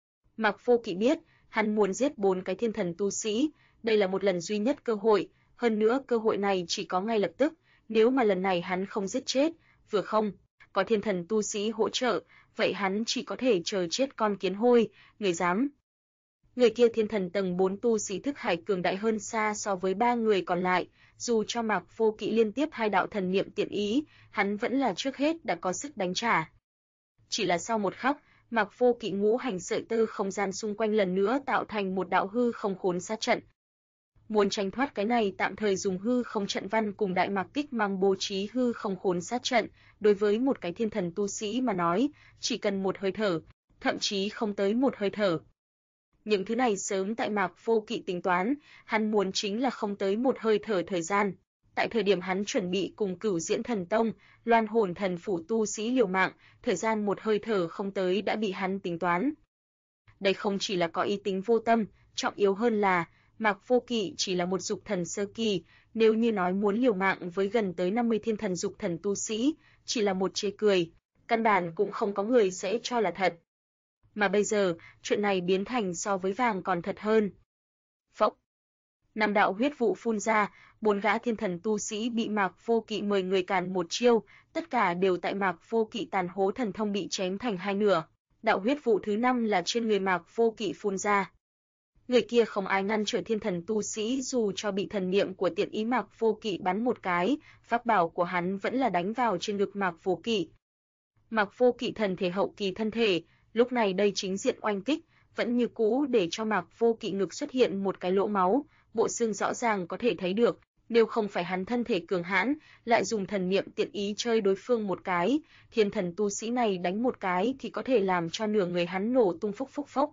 Mạc Vô Kỵ biết, hắn muốn giết 4 cái thiên thần tu sĩ, đây là một lần duy nhất cơ hội, hơn nữa cơ hội này chỉ có ngay lập tức, nếu mà lần này hắn không giết chết, vừa không có thiên thần tu sĩ hỗ trợ, vậy hắn chỉ có thể chờ chết con kiến hôi, người dám. Người kia thiên thần tầng 4 tu sĩ thức hải cường đại hơn xa so với 3 người còn lại, dù cho Mạc Vô Kỵ liên tiếp 2 đạo thần niệm tiện ý, hắn vẫn là trước hết đã có sức đánh trả. Chỉ là sau một khắc, Mạc Vô Kỵ ngũ hành sợi tơ không gian xung quanh lần nữa tạo thành một đạo hư không khốn sát trận. Muốn tránh thoát cái này tạm thời dùng hư không trận văn cùng đại mạc kích mang bố trí hư không khốn sát trận, đối với một cái thiên thần tu sĩ mà nói, chỉ cần một hơi thở, thậm chí không tới một hơi thở. Những thứ này sớm tại Mạc Vô Kỵ tính toán, hắn muốn chính là không tới một hơi thở thời gian. Tại thời điểm hắn chuẩn bị cùng Cửu Diễn Thần Tông, Loan Hồn Thần Phủ tu sĩ liều mạng, thời gian một hơi thở không tới đã bị hắn tính toán. Đây không chỉ là có ý tính vô tâm, trọng yếu hơn là Mạc Vô Kỵ chỉ là một dục thần sơ kỳ, nếu như nói muốn liều mạng với gần tới 50 thiên thần dục thần tu sĩ, chỉ là một chê cười, căn bản cũng không có người sẽ cho là thật. Mà bây giờ, chuyện này biến thành so với vàng còn thật hơn. Phốc. Năm đạo huyết vụ phun ra, 4 gã thiên thần tu sĩ bị Mạc Vô Kỵ mời người càn một chiêu, tất cả đều tại Mạc Vô Kỵ tàn hố thần thông bị chém thành hai nửa. Đạo huyết vụ thứ 5 là trên người Mạc Vô Kỵ phun ra. Người kia không ai ngăn trở thiên thần tu sĩ, dù cho bị thần niệm của Tiện Ý Mạc Vô Kỵ bắn một cái, pháp bảo của hắn vẫn là đánh vào trên ngực Mạc Vô Kỵ. Mạc Vô Kỵ thần thể hậu kỳ thân thể, lúc này đây chính diện oanh kích, vẫn như cũ để cho Mạc Vô Kỵ ngực xuất hiện một cái lỗ máu, bộ xương rõ ràng có thể thấy được, nếu không phải hắn thân thể cường hãn, lại dùng thần niệm tiện ý chơi đối phương một cái, thiên thần tu sĩ này đánh một cái thì có thể làm cho nửa người hắn nổ tung phốc phốc phốc.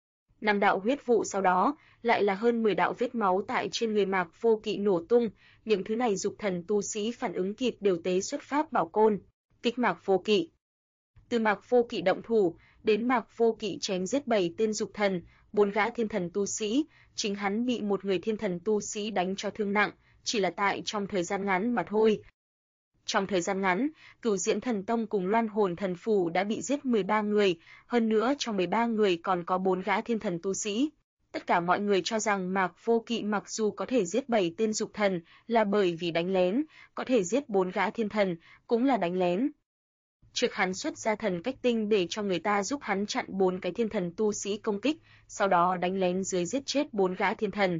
5 đạo huyết vụ sau đó, lại là hơn 10 đạo vết máu tại trên người Mạc Vô Kỵ nổ tung, những thứ này dục thần tu sĩ phản ứng kịp đều tế xuất pháp bảo côn, kích Mạc Vô Kỵ. Từ Mạc Vô Kỵ động thủ, đến Mạc Vô Kỵ chém giết 7 tên dục thần, 4 gã thiên thần tu sĩ, chính hắn bị một người thiên thần tu sĩ đánh cho thương nặng, chỉ là tại trong thời gian ngắn mà thôi. Trong thời gian ngắn, Cửu Diễn Thần Tông cùng Loan Hồn Thần Phủ đã bị giết 13 người, hơn nữa trong 13 người còn có 4 gã thiên thần tu sĩ. Tất cả mọi người cho rằng Mạc Vô Kỵ mặc dù có thể giết 7 tên dục thần là bởi vì đánh lén, có thể giết 4 gã thiên thần cũng là đánh lén. Trước hắn xuất ra thần cách tinh để cho người ta giúp hắn chặn 4 cái thiên thần tu sĩ công kích, sau đó đánh lén dưới giết chết 4 gã thiên thần.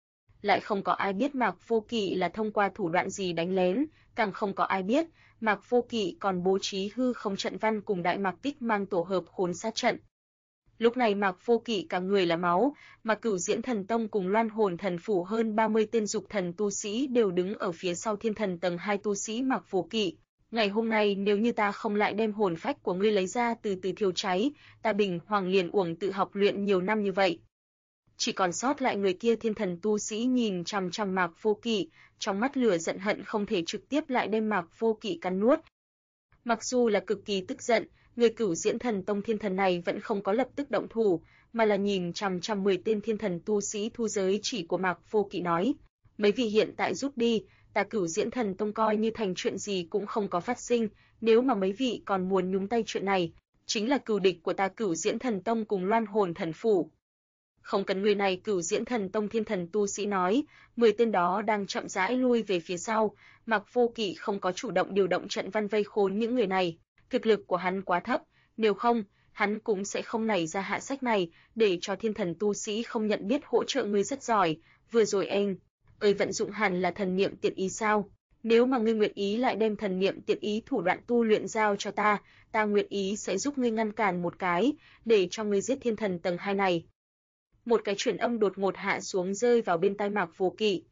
Lại không có ai biết Mạc Vô Kỵ là thông qua thủ đoạn gì đánh lén, càng không có ai biết Mạc Vô Kỵ còn bố trí hư không trận văn cùng Đại Mạc Tích mang tổ hợp khốn sát trận. Lúc này Mạc Vô Kỵ cả người là máu, mà Cửu Diễn Thần Tông cùng Loan Hồn Thần Phủ hơn 30 tên dục thần tu sĩ đều đứng ở phía sau thiên thần tầng 2 tu sĩ Mạc Vô Kỵ. Ngày hôm nay nếu như ta không lại đem hồn phách của ngươi lấy ra từ từ thiêu cháy, ta Bình Hoàng liền uổng tự học luyện nhiều năm như vậy. Chỉ còn sót lại người kia thiên thần tu sĩ nhìn chằm chằm Mạc Vô Kỵ, trong mắt lửa giận hận không thể trực tiếp lại đem Mạc Vô Kỵ cắn nuốt. Mặc dù là cực kỳ tức giận, người Cửu Diễn Thần Tông thiên thần này vẫn không có lập tức động thủ, mà là nhìn chằm chằm 10 tên thiên thần tu sĩ thu giới chỉ của Mạc Vô Kỵ nói: "Mấy vị hiện tại rút đi, ta Cửu Diễn Thần Tông coi như thành chuyện gì cũng không có phát sinh, nếu mà mấy vị còn muốn nhúng tay chuyện này, chính là cừu địch của ta Cửu Diễn Thần Tông cùng Loan Hồn Thần Phủ." Không cần người này Cửu Diễn Thần Tông thiên thần tu sĩ nói, 10 tên đó đang chậm rãi lui về phía sau, Mạc Vô Kỵ không có chủ động điều động trận văn vây khốn những người này, thực lực của hắn quá thấp, nếu không, hắn cũng sẽ không nảy ra hạ sách này, để cho thiên thần tu sĩ không nhận biết hỗ trợ ngươi rất giỏi, vừa rồi anh ơi vận dụng hẳn là thần niệm tiện ý sao? Nếu mà ngươi nguyện ý lại đem thần niệm tiện ý thủ đoạn tu luyện giao cho ta, ta nguyện ý sẽ giúp ngươi ngăn cản một cái, để cho ngươi giết thiên thần tầng 2 này. Một cái truyền âm đột ngột hạ xuống rơi vào bên tai Mạc Vô Kỵ.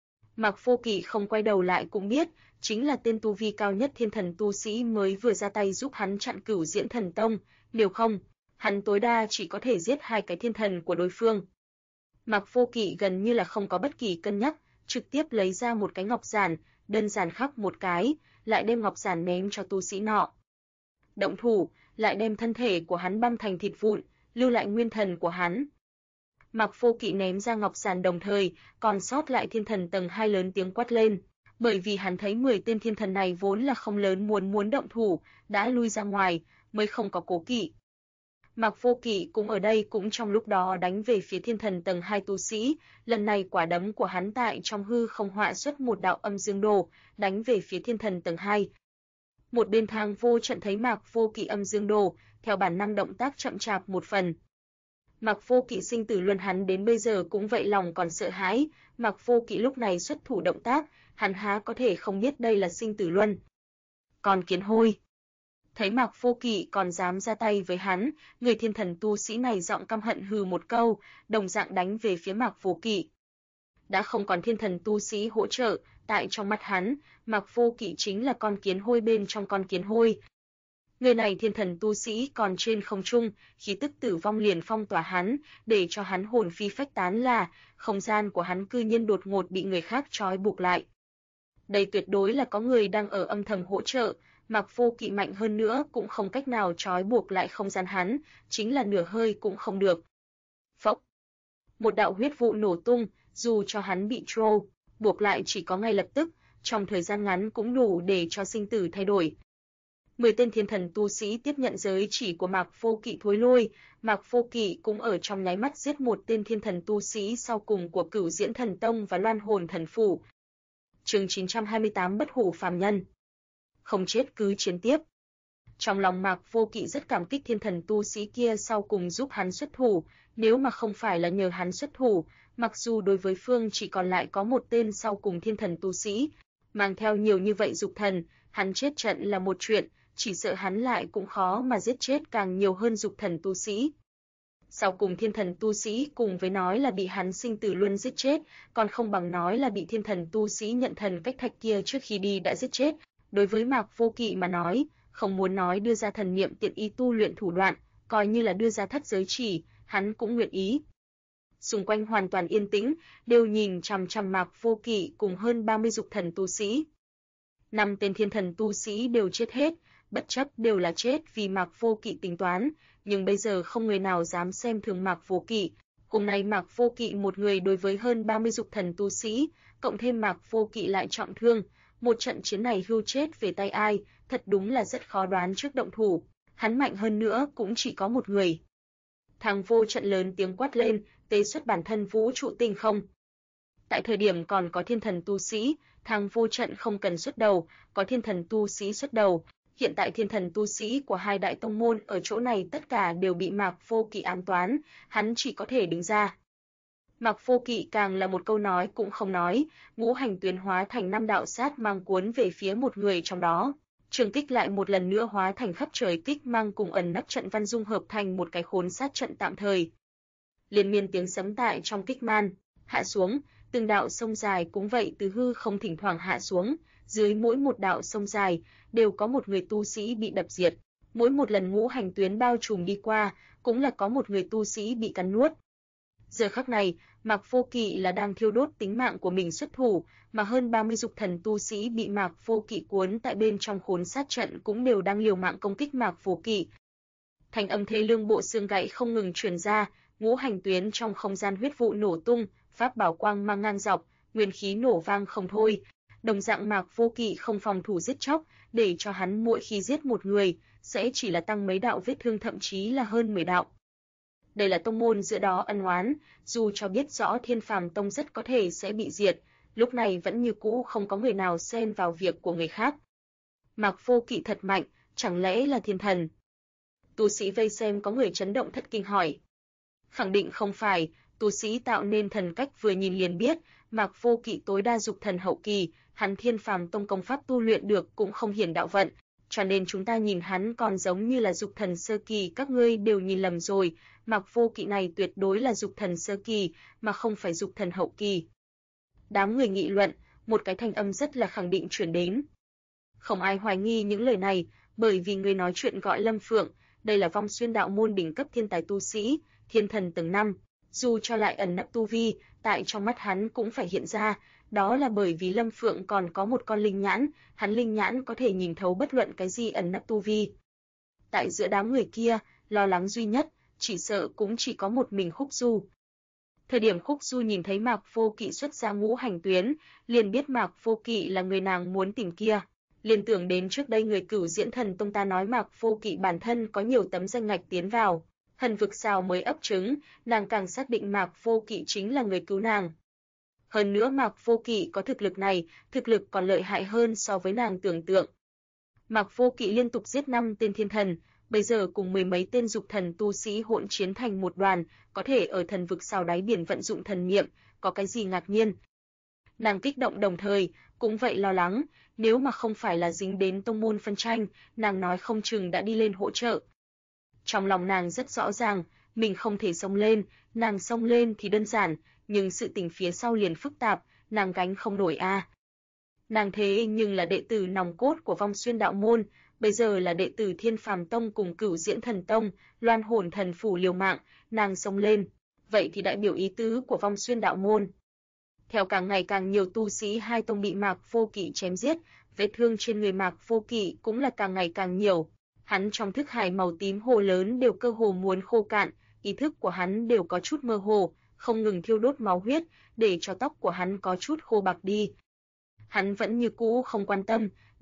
Mạc Vô Kỵ không quay đầu lại cũng biết, chính là tên tu vi cao nhất thiên thần tu sĩ mới vừa ra tay giúp hắn chặn Cửu Diễn Thần Tông, nếu không, hắn tối đa chỉ có thể giết 2 cái thiên thần của đối phương. Mạc Vô Kỵ gần như là không có bất kỳ cân nhắc, trực tiếp lấy ra một cái ngọc giản, đơn giản khắc một cái, lại đem ngọc giản ném cho tu sĩ nọ. Động thủ, lại đem thân thể của hắn băm thành thịt vụn, lưu lại nguyên thần của hắn. Mạc Vô Kỵ ném ra ngọc giản đồng thời, còn sót lại thiên thần tầng 2 lớn tiếng quát lên, bởi vì hắn thấy 10 tên thiên thần này vốn là không lớn muốn động thủ, đã lui ra ngoài, mới không có cố kỵ. Mạc Vô Kỵ cũng ở đây cũng trong lúc đó đánh về phía thiên thần tầng 2 tu sĩ, lần này quả đấm của hắn tại trong hư không họa xuất một đạo âm dương đồ, đánh về phía thiên thần tầng 2. Một bên Thang Vô Trận thấy Mạc Vô Kỵ âm dương đồ, theo bản năng động tác chậm chạp một phần. Mạc Vô Kỵ sinh tử luân hắn đến bây giờ cũng vậy lòng còn sợ hãi, Mạc Vô Kỵ lúc này xuất thủ động tác, hắn há có thể không biết đây là sinh tử luân. Còn Kiến Hôi thấy Mạc Vô Kỵ còn dám ra tay với hắn, người thiên thần tu sĩ này giọng căm hận hừ một câu, đồng dạng đánh về phía Mạc Vô Kỵ. Đã không còn thiên thần tu sĩ hỗ trợ, tại trong mắt hắn, Mạc Vô Kỵ chính là con kiến hôi bên trong con kiến hôi. Người này thiên thần tu sĩ còn trên không trung, khí tức tử vong liền phong tỏa hắn, để cho hắn hồn phi phách tán là, không gian của hắn cư nhiên đột ngột bị người khác trói buộc lại. Đây tuyệt đối là có người đang ở âm thầm hỗ trợ, Mạc Vô Kỵ mạnh hơn nữa cũng không cách nào trói buộc lại không gian hắn, chính là nửa hơi cũng không được. Phốc! Một đạo huyết vụ nổ tung, dù cho hắn bị troll, buộc lại chỉ có ngay lập tức, trong thời gian ngắn cũng đủ để cho sinh tử thay đổi. 10 tên thiên thần tu sĩ tiếp nhận giới chỉ của Mạc Vô Kỵ thối lui, Mạc Vô Kỵ cũng ở trong nháy mắt giết một tên thiên thần tu sĩ sau cùng của Cửu Diễn Thần Tông và Loan Hồn Thần Phủ. Chương 928 Bất hủ phàm nhân. Không chết cứ chiến tiếp. Trong lòng Mạc Vô Kỵ rất cảm kích thiên thần tu sĩ kia sau cùng giúp hắn xuất thủ, nếu mà không phải là nhờ hắn xuất thủ, mặc dù đối với phương chỉ còn lại có một tên sau cùng thiên thần tu sĩ, mang theo nhiều như vậy dục thần, hắn chết trận là một chuyện, chỉ sợ hắn lại cũng khó mà giết chết càng nhiều hơn dục thần tu sĩ. Sau cùng thiên thần tu sĩ cùng với nói là bị hắn sinh tử luân giết chết, còn không bằng nói là bị thiên thần tu sĩ nhận thần cách thạch kia trước khi đi đã giết chết. Đối với Mạc Vô Kỵ mà nói, không muốn nói đưa ra thần niệm tiện ý tu luyện thủ đoạn, coi như là đưa ra thất giới chỉ, hắn cũng nguyện ý. Xung quanh hoàn toàn yên tĩnh, đều nhìn chằm chằm Mạc Vô Kỵ cùng hơn 30 dục thần tu sĩ. 5 tên thiên thần tu sĩ đều chết hết, bất chấp đều là chết vì Mạc Vô Kỵ tính toán, nhưng bây giờ không người nào dám xem thường Mạc Vô Kỵ. Hôm nay Mạc Vô Kỵ một người đối với hơn 30 dục thần tu sĩ, cộng thêm Mạc Vô Kỵ lại trọng thương, một trận chiến này hưu chết về tay ai, thật đúng là rất khó đoán trước động thủ, hắn mạnh hơn nữa cũng chỉ có một người. Thằng Vô Trận lớn tiếng quát lên, tế xuất bản thân vũ trụ tinh không. Tại thời điểm còn có thiên thần tu sĩ, thằng Vô Trận không cần xuất đầu, có thiên thần tu sĩ xuất đầu. Hiện tại thiên thần tu sĩ của hai đại tông môn ở chỗ này tất cả đều bị Mạc Vô Kỵ ám toán, hắn chỉ có thể đứng ra. Mạc Vô Kỵ càng là một câu nói cũng không nói, ngũ hành tuyến hóa thành 5 đạo sát mang cuốn về phía một người trong đó. Trường kích lại một lần nữa hóa thành khắp trời kích mang cùng ẩn nấp trận văn dung hợp thành một cái khốn sát trận tạm thời. Liên miên tiếng sấm tại trong kích man hạ xuống, từng đạo sông dài cũng vậy từ hư không thỉnh thoảng hạ xuống, dưới mỗi một đạo sông dài đều có một người tu sĩ bị đập diệt, mỗi một lần ngũ hành tuyến bao trùm đi qua, cũng là có một người tu sĩ bị cắn nuốt. Giờ khắc này, Mạc Vô Kỵ là đang thiêu đốt tính mạng của mình xuất thủ, mà hơn 30 dục thần tu sĩ bị Mạc Vô Kỵ cuốn tại bên trong khốn sát trận cũng đều đang liều mạng công kích Mạc Vô Kỵ. Thanh âm thê lương bộ xương gãy không ngừng truyền ra, ngũ hành tuyến trong không gian huyết vụ nổ tung, pháp bảo quang mang ngang dọc, nguyên khí nổ vang không thôi. Đồng dạng Mạc Vô Kỵ không phòng thủ giết chóc, để cho hắn mỗi khi giết một người, sẽ chỉ là tăng mấy đạo vết thương thậm chí là hơn 10 đạo. Đây là tông môn giữa đó ân oán, dù cho biết rõ Thiên Phàm Tông rất có thể sẽ bị diệt, lúc này vẫn như cũ không có người nào xen vào việc của người khác. Mạc Vô Kỵ thật mạnh, chẳng lẽ là thiên thần? Tu sĩ vây xem có người chấn động thất kinh hỏi. Khẳng định không phải, tu sĩ tạo nên thần cách vừa nhìn liền biết, Mạc Vô Kỵ tối đa dục thần hậu kỳ, hắn Thiên Phàm Tông công pháp tu luyện được cũng không hiển đạo vận, cho nên chúng ta nhìn hắn còn giống như là dục thần sơ kỳ, các ngươi đều nhìn lầm rồi, Mạc Vô Kỵ này tuyệt đối là dục thần sơ kỳ, mà không phải dục thần hậu kỳ. Đám người nghị luận, một cái thanh âm rất là khẳng định truyền đến. Không ai hoài nghi những lời này, bởi vì người nói chuyện gọi Lâm Phượng, đây là Vong Xuyên đạo môn đỉnh cấp thiên tài tu sĩ, thiên thần tầng 5, dù cho lại ẩn nấp tu vi, tại trong mắt hắn cũng phải hiện ra, đó là bởi vì Lâm Phượng còn có một con linh nhãn, hắn linh nhãn có thể nhìn thấu bất luận cái gì ẩn nấp tu vi. Tại giữa đám người kia, lo lắng duy nhất, chỉ sợ cũng chỉ có một mình Khúc Du. Thời điểm Khúc Du nhìn thấy Mạc Vô Kỵ xuất ra ngũ hành tuyến, liền biết Mạc Vô Kỵ là người nàng muốn tìm kia. Liên tưởng đến trước đây người Cửu Diễn Thần Tông ta nói Mạc Vô Kỵ bản thân có nhiều tấm danh ngạch tiến vào, Hần vực sao mới ấp trứng, nàng càng xác định Mạc Vô Kỵ chính là người cứu nàng. Hơn nữa Mạc Vô Kỵ có thực lực này, thực lực còn lợi hại hơn so với nàng tưởng tượng. Mạc Vô Kỵ liên tục giết 5 tên thiên thần, bây giờ cùng 10 mấy tên dục thần tu sĩ hỗn chiến thành một đoàn, có thể ở thần vực sao đáy biển vận dụng thần niệm, có cái gì ngạc nhiên. Nàng kích động đồng thời, cũng vậy lo lắng, nếu mà không phải là dính đến tông môn phân tranh, nàng nói không chừng đã đi lên hỗ trợ. Trong lòng nàng rất rõ ràng, mình không thể xông lên, nàng xông lên thì đơn giản, nhưng sự tình phía sau liền phức tạp, nàng gánh không nổi a. Nàng thế nhưng là đệ tử nòng cốt của Vong Xuyên đạo môn, bây giờ là đệ tử Thiên Phàm Tông cùng Cửu Diễn Thần Tông, Loan Hồn Thần Phủ liều mạng, nàng xông lên, vậy thì đại biểu ý tứ của Vong Xuyên đạo môn. Theo càng ngày càng nhiều tu sĩ hai tông bị Mạc Vô Kỵ chém giết, vết thương trên người Mạc Vô Kỵ cũng là càng ngày càng nhiều. Hắn trong thức hải màu tím hồ lớn đều cơ hồ muốn khô cạn, ý thức của hắn đều có chút mơ hồ, không ngừng thiêu đốt máu huyết, để cho tóc của hắn có chút khô bạc đi. Hắn vẫn như cũ không quan tâm,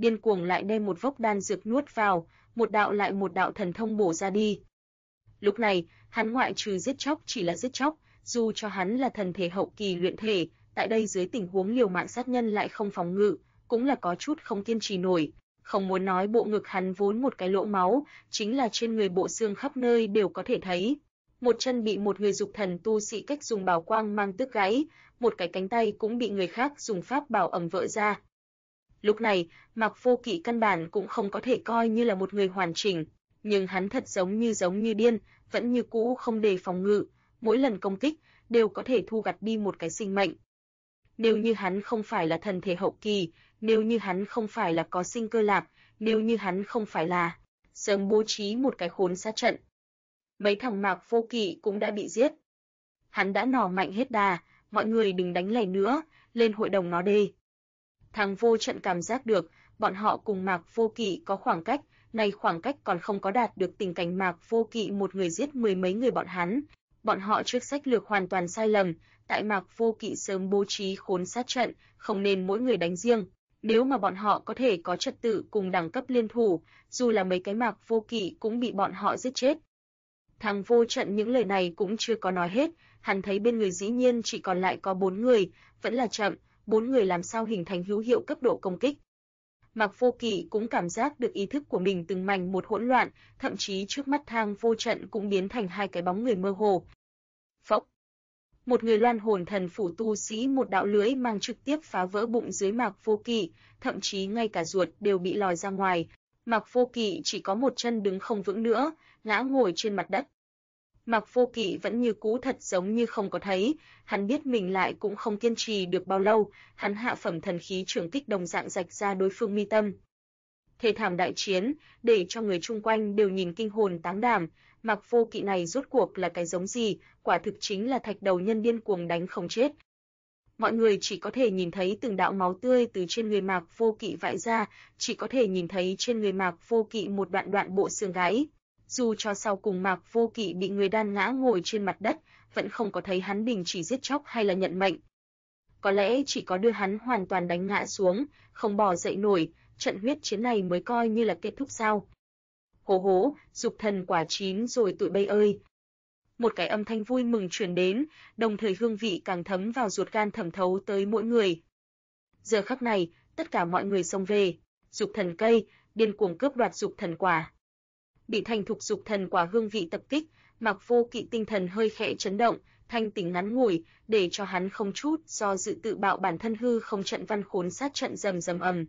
điên cuồng lại đem một vốc đan dược nuốt vào, một đạo lại một đạo thần thông bổ ra đi. Lúc này, hắn ngoại trừ giết chóc chỉ là giết chóc, dù cho hắn là thần thể hậu kỳ luyện thể, tại đây dưới tình huống liều mạng sát nhân lại không phòng ngự, cũng là có chút không kiên trì nổi. Không muốn nói bộ ngực hắn vốn một cái lỗ máu, chính là trên người bộ xương khắp nơi đều có thể thấy. Một chân bị một người dục thần tu sĩ cách dùng bảo quang mang tước gãy, một cái cánh tay cũng bị người khác dùng pháp bảo ầm vỡ ra. Lúc này, Mạc Vô Kỵ căn bản cũng không có thể coi như là một người hoàn chỉnh, nhưng hắn thật giống như điên, vẫn như cũ không đề phòng ngự, mỗi lần công kích đều có thể thu gặt đi một cái sinh mệnh. Nếu như hắn không phải là thần thể hậu kỳ, nếu như hắn không phải là có sinh cơ lạc, nếu như hắn không phải là sớm bố trí một cái khốn sát trận, mấy thằng Mạc Vô Kỵ cũng đã bị giết. Hắn đã nỏ mạnh hết đà, mọi người đừng đánh lẻ nữa, lên hội đồng nó đi. Thằng Vô Trận cảm giác được, bọn họ cùng Mạc Vô Kỵ có khoảng cách, này khoảng cách còn không có đạt được tình cảnh Mạc Vô Kỵ một người giết mười mấy người bọn họ trước sách lược hoàn toàn sai lầm, tại Mạc Vô Kỵ sớm bố trí khốn sát trận, không nên mỗi người đánh riêng. Nếu mà bọn họ có thể có trật tự cùng đẳng cấp liên thủ, dù là mấy cái Mạc Vô Kỵ cũng bị bọn họ giết chết. Thằng Vô Trận những lời này cũng chưa có nói hết, hắn thấy bên người dĩ nhiên chỉ còn lại có 4 người, vẫn là chậm, 4 người làm sao hình thành hữu hiệu cấp độ công kích. Mạc Vô Kỵ cũng cảm giác được ý thức của mình từng mảnh một hỗn loạn, thậm chí trước mắt Thang Vô Trận cũng biến thành hai cái bóng người mơ hồ. Phốc. Một người Loan Hồn Thần Phủ tu sĩ một đạo lưỡi mang trực tiếp phá vỡ bụng dưới Mạc Vô Kỵ, thậm chí ngay cả ruột đều bị lòi ra ngoài. Mạc Vô Kỵ chỉ có một chân đứng không vững nữa, ngã ngồi trên mặt đất. Mạc Vô Kỵ vẫn như cũ thật giống như không có thấy, hắn biết mình lại cũng không kiên trì được bao lâu, hắn hạ phẩm thần khí trường kích đồng dạng rạch ra đối phương mi tâm. Thê thảm đại chiến, để cho người chung quanh đều nhìn kinh hồn táng đảm, Mạc Vô Kỵ này rốt cuộc là cái giống gì, quả thực chính là thạch đầu nhân điên cuồng đánh không chết. Mọi người chỉ có thể nhìn thấy từng đạo máu tươi từ trên người Mạc Vô Kỵ vãi ra, chỉ có thể nhìn thấy trên người Mạc Vô Kỵ một đoạn bộ xương gãy. Dù cho sau cùng Mạc Vô Kỵ bị người đan ngã ngồi trên mặt đất, vẫn không có thấy hắn đình chỉ giết chóc hay là nhận mệnh. Có lẽ chỉ có đưa hắn hoàn toàn đánh ngã xuống, không bò dậy nổi, trận huyết chiến này mới coi như là kết thúc sao. Hố hố, dục thần quả chín rồi tụi bay ơi. Một cái âm thanh vui mừng truyền đến, đồng thời hương vị càng thấm vào ruột gan thẩm thấu tới mỗi người. Giờ khắc này, tất cả mọi người xông về, dục thần cây, điên cuồng cướp đoạt dục thần quả. Bị thành thục dục thần quả hương vị tập kích, Mạc Vô Kỵ tinh thần hơi khẽ chấn động, thanh tỉnh ngắn ngủi, để cho hắn không chút do dự tự bạo bản thân hư không trận văn khốn sát trận rầm rầm ầm.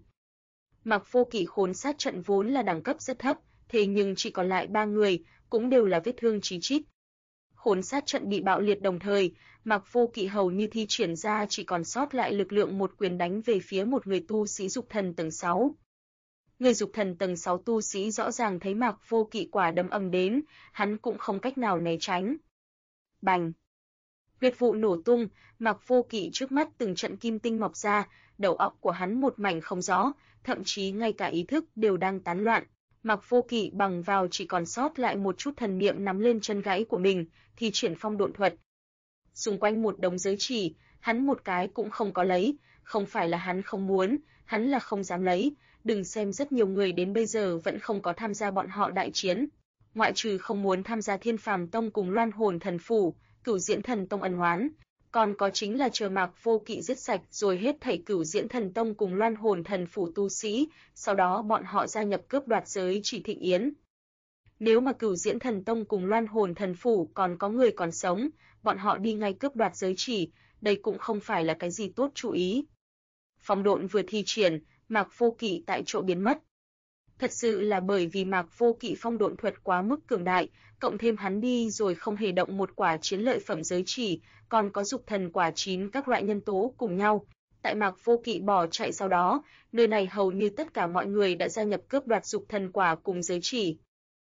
Mạc Vô Kỵ khốn sát trận vốn là đẳng cấp rất thấp, thế nhưng chỉ còn lại 3 người, cũng đều là vết thương chí chít. Khốn sát trận bị bạo liệt đồng thời, Mạc Vô Kỵ hầu như thi triển ra chỉ còn sót lại lực lượng một quyền đánh về phía một người tu sĩ dục thần tầng 6. Người dục thần tầng 6 tu sĩ rõ ràng thấy Mạc Vô Kỵ quả đấm ầm đến, hắn cũng không cách nào né tránh. Bành! Huyết vụ nổ tung, Mạc Vô Kỵ trước mắt từng trận kim tinh mọc ra, đầu óc của hắn một mảnh không rõ, thậm chí ngay cả ý thức đều đang tán loạn. Mạc Vô Kỵ bằng vào chỉ còn sót lại một chút thần niệm nắm lên chân gãy của mình, thì triển phong độn thuật. Xung quanh một đống giới chỉ, hắn một cái cũng không có lấy, không phải là hắn không muốn, hắn là không dám lấy, đừng xem rất nhiều người đến bây giờ vẫn không có tham gia bọn họ đại chiến. Ngoại trừ không muốn tham gia Thiên Phàm Tông cùng Loan Hồn Thần Phủ, Cửu Diễn Thần Tông ân oán, còn có chính là chờ Mạc Vô Kỵ giết sạch rồi hết thảy Cửu Diễn Thần Tông cùng Loan Hồn Thần Phủ tu sĩ, sau đó bọn họ gia nhập cướp đoạt giới chỉ thịnh yến. Nếu mà Cửu Diễn Thần Tông cùng Loan Hồn Thần Phủ còn có người còn sống, bọn họ đi ngay cướp đoạt giới chỉ, đây cũng không phải là cái gì tốt chủ ý. Phong độn vừa thi triển, Mạc Vô Kỵ tại chỗ biến mất. Thật sự là bởi vì Mạc Vô Kỵ phong độn thuật quá mức cường đại, cộng thêm hắn đi rồi không hề động một quả chiến lợi phẩm giới chỉ, còn có dục thần quả 9 các loại nhân tố cùng nhau. Tại Mạc Vô Kỵ bỏ chạy sau đó, nơi này hầu như tất cả mọi người đã gia nhập cướp đoạt dục thần quả cùng giới chỉ.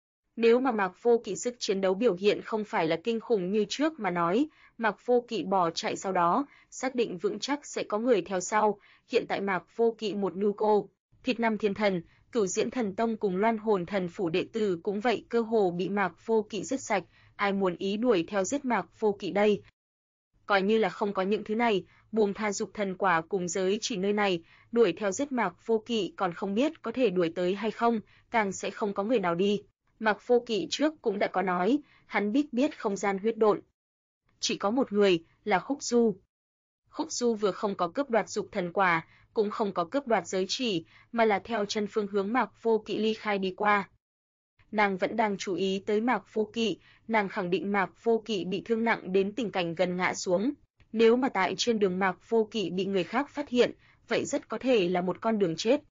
Nếu mà Mạc Vô Kỵ sức chiến đấu biểu hiện không phải là kinh khủng như trước mà nói, Mạc Vô Kỵ bỏ chạy sau đó, xác định vững chắc sẽ có người theo sau. Hiện tại Mạc Vô Kỵ một nu cô, thịt 5 thiên thần, Cửu Diễn Thần Tông cùng Loan Hồn Thần Phủ đệ tử cũng vậy cơ hồ bị Mạc Vô Kỵ giết sạch, ai muốn ý đuổi theo giết Mạc Vô Kỵ đây. Coi như là không có những thứ này, buông tha dục thần quả cùng giới chỉ nơi này, đuổi theo giết Mạc Vô Kỵ còn không biết có thể đuổi tới hay không, càng sẽ không có người nào đi. Mạc Vô Kỵ trước cũng đã có nói, hắn biết không gian huyết độn. Chỉ có một người, là Khúc Du. Khúc Du vừa không có cướp đoạt dục thần quả, cũng không có cướp đoạt giới chỉ, mà là theo chân phương hướng Mạc Vô Kỵ ly khai đi qua. Nàng vẫn đang chú ý tới Mạc Vô Kỵ, nàng khẳng định Mạc Vô Kỵ bị thương nặng đến tình cảnh gần ngã xuống. Nếu mà tại trên đường Mạc Vô Kỵ bị người khác phát hiện, vậy rất có thể là một con đường chết.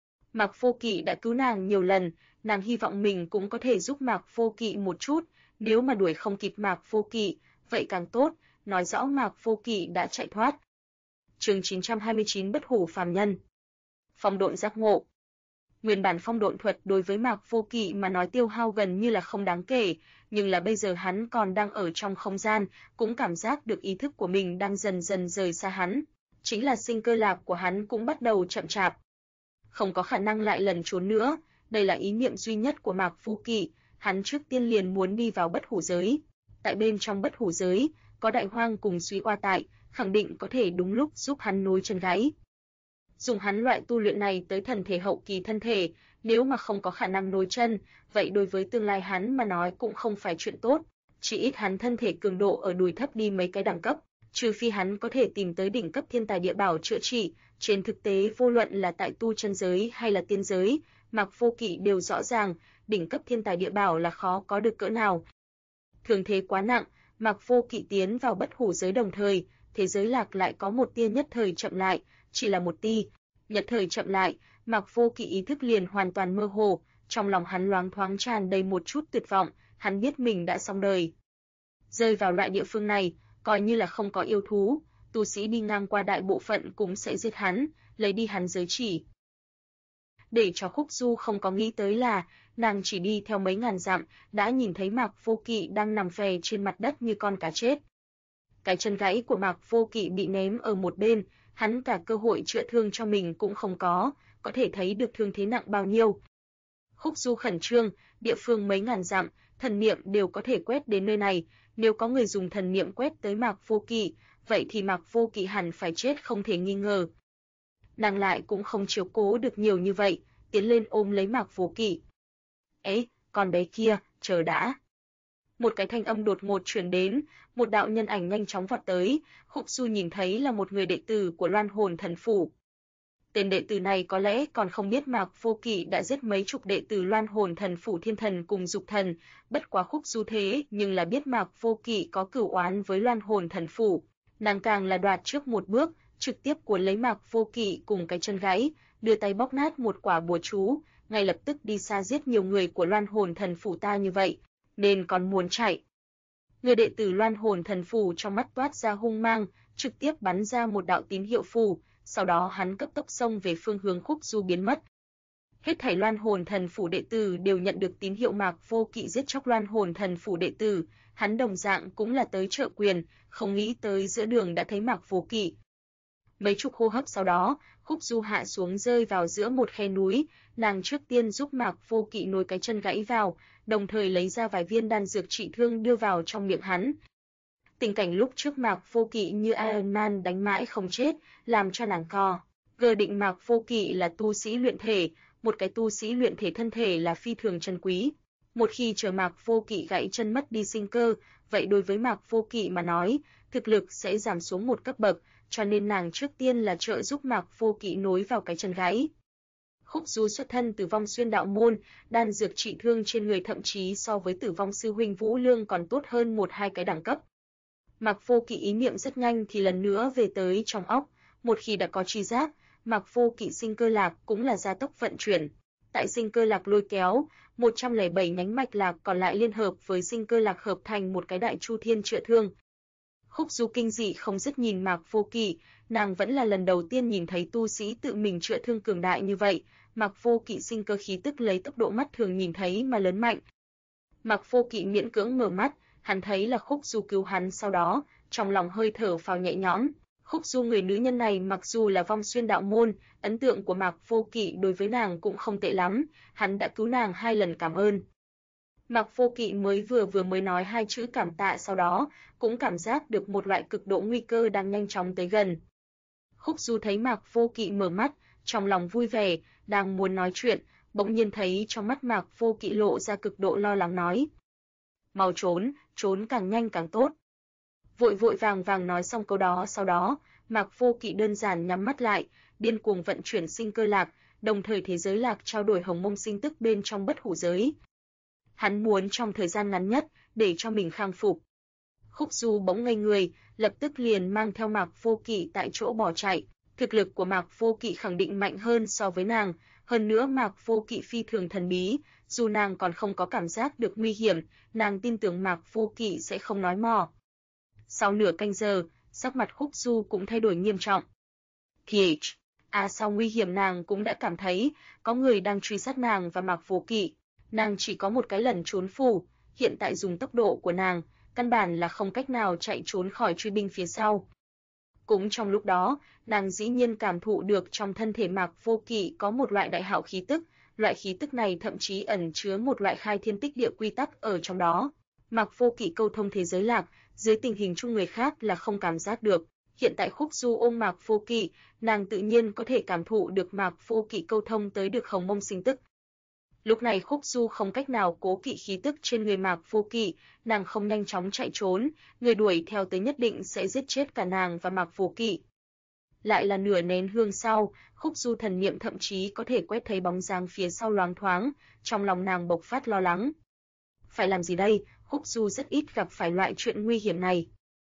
Mạc Vô Kỵ đã cứu nàng nhiều lần, nàng hy vọng mình cũng có thể giúp Mạc Vô Kỵ một chút, nếu mà đuổi không kịp Mạc Vô Kỵ, vậy càng tốt, nói rõ Mạc Vô Kỵ đã chạy thoát. Chương 929 Bất hủ phàm nhân. Phong độn giác ngộ. Nguyên bản phong độn thuật đối với Mạc Vô Kỵ mà nói tiêu hao gần như là không đáng kể, nhưng là bây giờ hắn còn đang ở trong không gian, cũng cảm giác được ý thức của mình đang dần dần rời xa hắn. Chính là sinh cơ lạc của hắn cũng bắt đầu chậm chạp. Không có khả năng lại lần trốn nữa, đây là ý niệm duy nhất của Mạc Vô Kỵ, hắn trước tiên liền muốn đi vào bất hủ giới. Tại bên trong bất hủ giới, có Đại Hoang cùng Suy Oa tại, khẳng định có thể đúng lúc giúp hắn nối chân gãy. Dùng hắn loại tu luyện này tới thần thể hậu kỳ thân thể, nếu mà không có khả năng nối chân, vậy đối với tương lai hắn mà nói cũng không phải chuyện tốt, chỉ ít hắn thân thể cường độ ở đùi thấp đi mấy cái đẳng cấp, trừ phi hắn có thể tìm tới đỉnh cấp thiên tài địa bảo chữa trị, trên thực tế vô luận là tại tu chân giới hay là tiên giới, Mạc Vô Kỵ đều rõ ràng, đỉnh cấp thiên tài địa bảo là khó có được cỡ nào. Thường thế quá nặng, Mạc Vô Kỵ tiến vào bất hủ giới đồng thời, thế giới lạc lại có một tia nhất thời chậm lại, chỉ là một tia. Nhất thời chậm lại, Mạc Vô Kỵ ý thức liền hoàn toàn mơ hồ, trong lòng hắn loáng thoáng tràn đầy một chút tuyệt vọng, hắn biết mình đã xong đời. Rơi vào loại địa phương này, coi như là không có yêu thú, tu sĩ đi ngang qua đại bộ phận cũng sẽ giết hắn, lấy đi hắn giới chỉ. Để cho Khúc Du không có nghĩ tới là, nàng chỉ đi theo mấy ngàn dặm, đã nhìn thấy Mạc Vô Kỵ đang nằm phè trên mặt đất như con cá chết. Cái chân gãy của Mạc Vô Kỵ bị ném ở một bên, hắn cả cơ hội chữa thương cho mình cũng không có thể thấy được thương thế nặng bao nhiêu. Khúc Du khẩn trương, địa phương mấy ngàn dặm, thần niệm đều có thể quét đến nơi này, nếu có người dùng thần niệm quét tới Mạc Vô Kỵ, vậy thì Mạc Vô Kỵ hẳn phải chết không thể nghi ngờ. Nàng lại cũng không chiếu cố được nhiều như vậy, tiến lên ôm lấy Mạc Vô Kỵ. "Ấy, con bé kia, chờ đã." Một cái thanh âm đột ngột truyền đến, một đạo nhân ảnh nhanh chóng vọt tới, Khúc Du nhìn thấy là một người đệ tử của Loan Hồn Thần Phủ. Tên đệ tử này có lẽ còn không biết Mạc Vô Kỵ đã giết mấy chục đệ tử Loan Hồn Thần Phủ Thiên Thần cùng Dục Thần, bất quá Khúc Du thế nhưng là biết Mạc Vô Kỵ có cửu oán với Loan Hồn Thần Phủ, nàng càng là đoạt trước một bước, trực tiếp cuốn lấy Mạc Vô Kỵ cùng cái chân gãy, đưa tay bóp nát một quả bùa chú, ngay lập tức đi xa giết nhiều người của Loan Hồn Thần Phủ ta như vậy, nên còn muốn chạy. Người đệ tử Loan Hồn Thần Phủ trong mắt toát ra hung mang, trực tiếp bắn ra một đạo tín hiệu phù, sau đó hắn cấp tốc xông về phương hướng Khúc Du biến mất. Hết thảy Loan Hồn Thần Phủ đệ tử đều nhận được tín hiệu Mạc Vô Kỵ giết chóc Loan Hồn Thần Phủ đệ tử, hắn đồng dạng cũng là tới trợ quyền, không nghĩ tới giữa đường đã thấy Mạc Vô Kỵ. Mấy chục hô hấp sau đó, Khúc Du hạ xuống rơi vào giữa một khe núi, nàng trước tiên giúp Mạc Vô Kỵ nối cái chân gãy vào, đồng thời lấy ra vài viên đan dược trị thương đưa vào trong miệng hắn. Tình cảnh lúc trước Mạc Vô Kỵ như Iron Man đánh mãi không chết, làm cho nàng gờ định Mạc Vô Kỵ là tu sĩ luyện thể, một cái tu sĩ luyện thể thân thể là phi thường chân quý. Một khi chờ Mạc Vô Kỵ gãy chân mất đi sinh cơ, vậy đối với Mạc Vô Kỵ mà nói, thực lực sẽ giảm xuống một cấp bậc, cho nên nàng trước tiên là trợ giúp Mạc Vô Kỵ nối vào cái chân gãy. Khúc Du xuất thân Tử Vong Xuyên đạo môn, đan dược trị thương trên người thậm chí so với Tử Vong sư huynh Vũ Lương còn tốt hơn một hai cái đẳng cấp. Mạc Vô Kỵ ý niệm rất nhanh thì lần nữa về tới trong óc, một khi đã có tri giác, Mạc Vô Kỵ sinh cơ lạc cũng là gia tốc vận chuyển. Tại sinh cơ lạc lôi kéo, 107 nhánh mạch lạc còn lại liên hợp với sinh cơ lạc hợp thành một cái đại chu thiên chữa thương. Khúc Du kinh dị không dứt nhìn Mạc Vô Kỵ, nàng vẫn là lần đầu tiên nhìn thấy tu sĩ tự mình chữa thương cường đại như vậy, Mạc Vô Kỵ sinh cơ khí tức lấy tốc độ mắt thường nhìn thấy mà lớn mạnh. Mạc Vô Kỵ miễn cưỡng mở mắt, hắn thấy là Khúc Du cứu hắn, sau đó, trong lòng hơi thở phào nhẹ nhõm. Khúc Du người nữ nhân này mặc dù là Vong Xuyên đạo môn, ấn tượng của Mạc Vô Kỵ đối với nàng cũng không tệ lắm, hắn đã cứu nàng 2 lần cảm ơn. Mạc Vô Kỵ vừa mới nói 2 chữ cảm tạ, sau đó cũng cảm giác được một loại cực độ nguy cơ đang nhanh chóng tới gần. Khúc Du thấy Mạc Vô Kỵ mở mắt, trong lòng vui vẻ, đang muốn nói chuyện, bỗng nhiên thấy trong mắt Mạc Vô Kỵ lộ ra cực độ lo lắng nói: "Mau trốn, trốn càng nhanh càng tốt." Vội vội vàng vàng nói xong câu đó, sau đó, Mạc Vô Kỵ đơn giản nhắm mắt lại, điên cuồng vận chuyển sinh cơ lạc, đồng thời thế giới lạc trao đổi hồng mông sinh tức bên trong bất hủ giới. Hắn muốn trong thời gian ngắn nhất để cho mình khang phục. Khúc Du bỗng ngây người, lập tức liền mang theo Mạc Vô Kỵ tại chỗ bỏ chạy. Thực lực của Mạc Vô Kỵ khẳng định mạnh hơn so với nàng, hơn nữa Mạc Vô Kỵ phi thường thần bí, dù nàng còn không có cảm giác được nguy hiểm, nàng tin tưởng Mạc Vô Kỵ sẽ không nói mò. Sau nửa canh giờ, sắc mặt Khúc Du cũng thay đổi nghiêm trọng. Sau nguy hiểm nàng cũng đã cảm thấy có người đang truy sát nàng và Mạc Vô Kỵ. Nàng chỉ có một cái lần trốn phù, hiện tại dùng tốc độ của nàng, căn bản là không cách nào chạy trốn khỏi truy binh phía sau. Cũng trong lúc đó, nàng dĩ nhiên cảm thụ được trong thân thể Mạc Vô Kỵ có một loại đại hạo khí tức, loại khí tức này thậm chí ẩn chứa một loại khai thiên tích địa quy tắc ở trong đó. Mạc Vô Kỵ câu thông thế giới lạc, dưới tình hình chung người khác là không cảm giác được. Hiện tại Khúc Du ôm Mạc Vô Kỵ, nàng tự nhiên có thể cảm thụ được Mạc Vô Kỵ câu thông tới được hồng mông sinh tức. Lúc này Khúc Du không cách nào cố kỵ khí tức trên người Mạc Vô Kỵ, nàng không nhanh chóng chạy trốn, người đuổi theo tới nhất định sẽ giết chết cả nàng và Mạc Vô Kỵ. Lại là nửa nén hương sau, Khúc Du thần niệm thậm chí có thể quét thấy bóng dáng phía sau loáng thoáng, trong lòng nàng bộc phát lo lắng. Phải làm gì đây? Khúc Du rất ít gặp phải loại chuyện nguy hiểm này.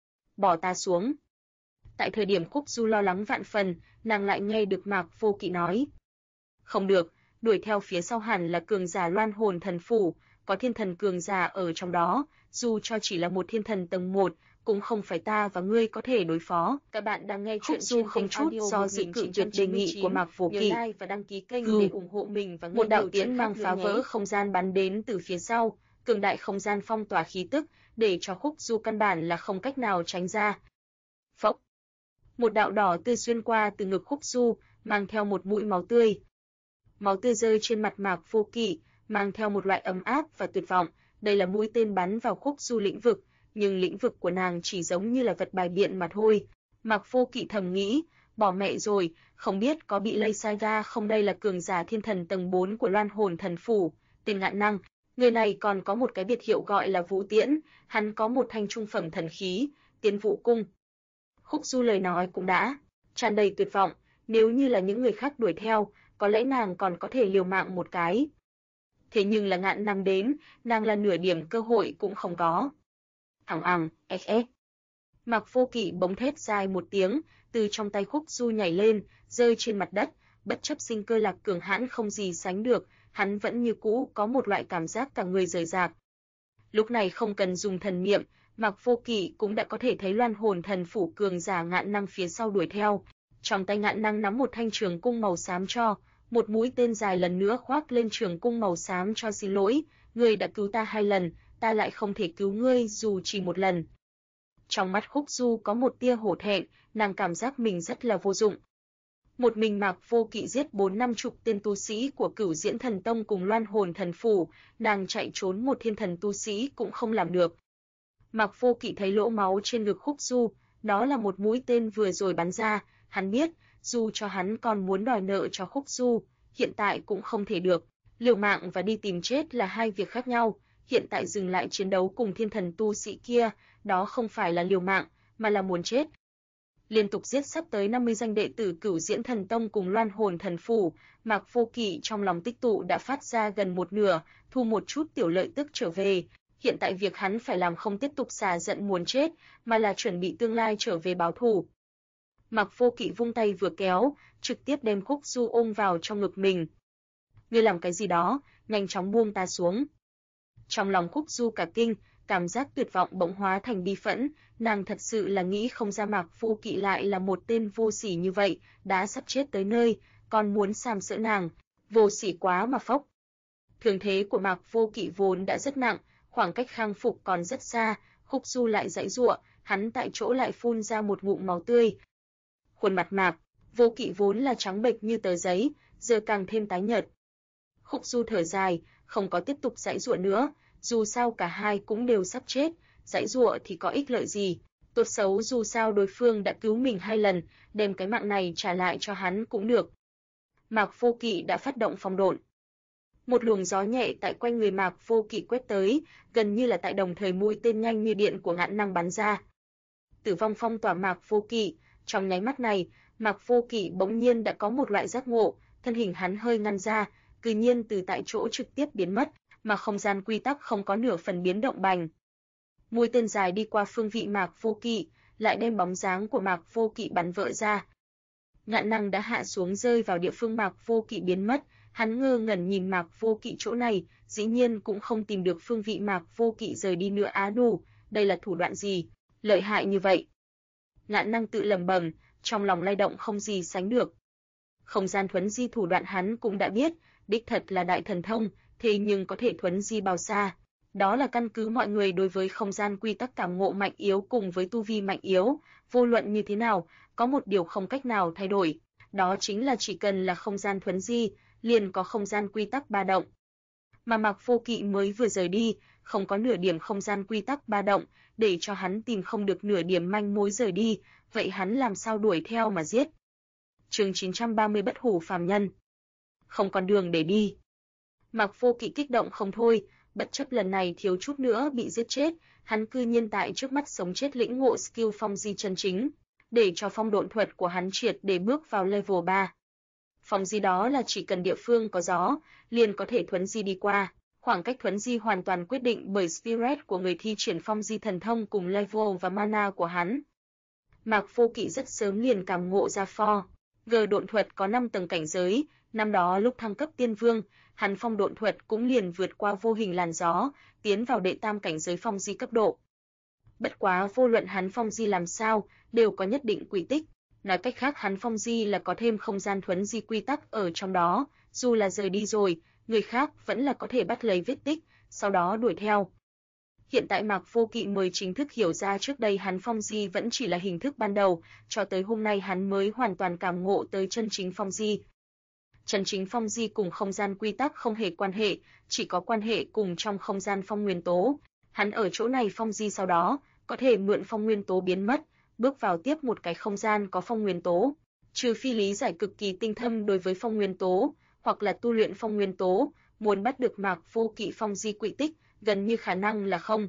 Bỏ ta xuống. Tại thời điểm Khúc Du lo lắng vạn phần, nàng lại nghe được Mạc Vô Kỵ nói: "Không được, đuổi theo phía sau hẳn là cường giả Loan Hồn Thần Phủ, có thiên thần cường giả ở trong đó, dù cho chỉ là một thiên thần tầng 1, cũng không phải ta và ngươi có thể đối phó." Các bạn đang nghe chuyện Du không chút do dự cự tuyệt đề nghị của Mạc Vô Kỵ. Nhớ like và đăng ký kênh để ủng hộ mình và một đạo tiễn mang phá vỡ không gian bắn đến từ phía sau, cường đại không gian phong tỏa khí tức, để cho Khúc Du căn bản là không cách nào tránh ra. Phốc. Một đạo đỏ tươi xuyên qua từ ngực Khúc Du, mang theo một mũi máu tươi. Máu tươi rơi trên mặt Mạc Vô Kỵ, mang theo một loại ấm áp và tuyệt vọng. Đây là mũi tên bắn vào Khúc Du lĩnh vực, nhưng lĩnh vực của nàng chỉ giống như là vật bài biện mà thôi. Mạc Vô Kỵ thầm nghĩ, bỏ mẹ rồi, không biết có bị lây sai ra không. Đây là cường giả thiên thần tầng 4 của Loan Hồn Thần Phủ, tên ngạn năng. Người này còn có một cái biệt hiệu gọi là Vũ Tiễn, hắn có một thanh trung phẩm thần khí, Tiên Vũ Cung. Khúc Du lời nói cũng đã tràn đầy tuyệt vọng, nếu như là những người khác đuổi theo, có lẽ nàng còn có thể liều mạng một cái. Thế nhưng là ngạn năng đến, nàng là nửa điểm cơ hội cũng không có. Mạc Vô Kỵ bỗng thét dài một tiếng, từ trong tay Khúc Du nhảy lên, rơi trên mặt đất, bất chấp sinh cơ lạc cường hãn không gì sánh được, hắn vẫn như cũ có một loại cảm giác cả người rời rạc. Lúc này không cần dùng thần niệm, Mạc Vô Kỵ cũng đã có thể thấy Loan Hồn Thần Phủ cường giả ngạn năng phía sau đuổi theo. Trong tay ngạn năng nắm một thanh trường cung màu xám cho, một mũi tên dài lần nữa khoác lên trường cung màu xám cho. Xin lỗi, ngươi đã cứu ta 2 lần, ta lại không thể cứu ngươi dù chỉ một lần. Trong mắt Khúc Du có một tia hổ thẹn, nàng cảm giác mình rất là vô dụng. Một mình Mạc Vô Kỵ giết 4-50 tên tu sĩ của Cửu Diễn Thần Tông cùng Loan Hồn Thần Phủ, nàng chạy trốn một thiên thần tu sĩ cũng không làm được. Mạc Vô Kỵ thấy lỗ máu trên ngực Khúc Du, đó là một mũi tên vừa rồi bắn ra, hắn biết, dù cho hắn còn muốn đòi nợ cho Khúc Du, hiện tại cũng không thể được. Liều mạng và đi tìm chết là hai việc khác nhau, hiện tại dừng lại chiến đấu cùng thiên thần tu sĩ kia, đó không phải là liều mạng, mà là muốn chết. Liên tục giết sắp tới 50 danh đệ tử Cửu Diễn Thần Tông cùng Loan Hồn Thần Phủ, Mạc Vô Kỵ trong lòng tích tụ đã phát ra gần một nửa, thu một chút tiểu lợi tức trở về. Hiện tại việc hắn phải làm không tiếp tục xả giận muốn chết, mà là chuẩn bị tương lai trở về báo thù. Mạc Vô Kỵ vung tay vừa kéo, trực tiếp đem Khúc Du ôm vào trong ngực mình. Ngươi làm cái gì đó, nhanh chóng buông ta xuống. Trong lòng Khúc Du cả kinh, cảm giác tuyệt vọng bỗng hóa thành bi phẫn, nàng thật sự là nghĩ không ra Mạc Vô Kỵ lại là một tên vô sỉ như vậy, đã sắp chết tới nơi, còn muốn sàm sỡ nàng, vô sỉ quá mà phốc. Thương thế của Mạc Vô Kỵ vốn đã rất nặng, khoảng cách khang phục còn rất xa, Khúc Du lại giãy giụa, hắn tại chỗ lại phun ra một ngụm máu tươi. Khuôn mặt Mạc Vô Kỵ vốn là trắng bệch như tờ giấy, giờ càng thêm tái nhợt. Khúc Du thở dài, không có tiếp tục giãy giụa nữa, dù sao cả hai cũng đều sắp chết, giãy giụa thì có ích lợi gì. Tốt xấu dù sao đối phương đã cứu mình 2 lần, đem cái mạng này trả lại cho hắn cũng được. Mạc Vô Kỵ đã phát động phong độn. Một luồng gió nhẹ tại quanh người Mạc Vô Kỵ quét tới, gần như là tại đồng thời mũi tên nhanh như điện của Ngạn Năng bắn ra. Tử vong phong tỏa Mạc Vô Kỵ, trong nháy mắt này, Mạc Vô Kỵ bỗng nhiên đã có một loại giác ngộ, thân hình hắn hơi ngăn ra, cư nhiên từ tại chỗ trực tiếp biến mất, mà không gian quy tắc không có nửa phần biến động bành. Mũi tên dài đi qua phương vị Mạc Vô Kỵ, lại đem bóng dáng của Mạc Vô Kỵ bắn vỡ ra. Ngạn Năng đã hạ xuống rơi vào địa phương Mạc Vô Kỵ biến mất, hắn ngơ ngẩn nhìn Mạc Vô Kỵ chỗ này, dĩ nhiên cũng không tìm được phương vị Mạc Vô Kỵ rời đi nữa. Á đủ, đây là thủ đoạn gì, lợi hại như vậy. Ngạn Năng tự lẩm bẩm, trong lòng lay động không gì sánh được. Không gian thuấn di thủ đoạn hắn cũng đã biết, đích thật là đại thần thông, thế nhưng có thể thuấn di bao xa? Đó là căn cứ mọi người đối với không gian quy tắc cảm ngộ mạnh yếu cùng với tu vi mạnh yếu, vô luận như thế nào, có một điều không cách nào thay đổi, đó chính là chỉ cần là không gian thuấn di, liền có không gian quy tắc ba động. Mà Mạc Vô Kỵ mới vừa rời đi, không có nửa điểm không gian quy tắc ba động, để cho hắn tìm không được nửa điểm manh mối rời đi, vậy hắn làm sao đuổi theo mà giết? Chương 930 Bất hủ phàm nhân. Không còn đường để đi. Mạc Vô Kỵ kích động không thôi, bất chấp lần này thiếu chút nữa bị giết chết, hắn cư nhiên tại trước mắt sống chết lĩnh ngộ skill phong di chân chính, để cho phong độn thuật của hắn triệt để bước vào level 3. Phong di đó là chỉ cần địa phương có gió, liền có thể thuấn di đi qua, khoảng cách thuấn di hoàn toàn quyết định bởi spirit của người thi triển phong di thần thông cùng level và mana của hắn. Mạc Vô Kỵ rất sớm liền cảm ngộ ra G độn thuật có 5 tầng cảnh giới, năm đó lúc thăng cấp tiên vương, hắn phong độn thuật cũng liền vượt qua vô hình làn gió, tiến vào đệ tam cảnh giới phong di cấp độ. Bất quá vô luận hắn phong di làm sao, đều có nhất định quy tích, nói cách khác hắn phong di là có thêm không gian thuấn di quy tắc ở trong đó, dù là rời đi rồi, người khác vẫn là có thể bắt lấy vết tích, sau đó đuổi theo. Hiện tại Mạc Vô Kỵ mới chính thức hiểu ra trước đây hắn phong di vẫn chỉ là hình thức ban đầu, cho tới hôm nay hắn mới hoàn toàn cảm ngộ tới chân chính phong di. Chân chính phong di cùng không gian quy tắc không hề quan hệ, chỉ có quan hệ cùng trong không gian phong nguyên tố. Hắn ở chỗ này phong di sau đó, có thể mượn phong nguyên tố biến mất, bước vào tiếp một cái không gian có phong nguyên tố. Trừ phi lý giải cực kỳ tinh thâm đối với phong nguyên tố, hoặc là tu luyện phong nguyên tố, muốn bắt được Mạc Vô Kỵ phong di quy tích, gần như khả năng là không.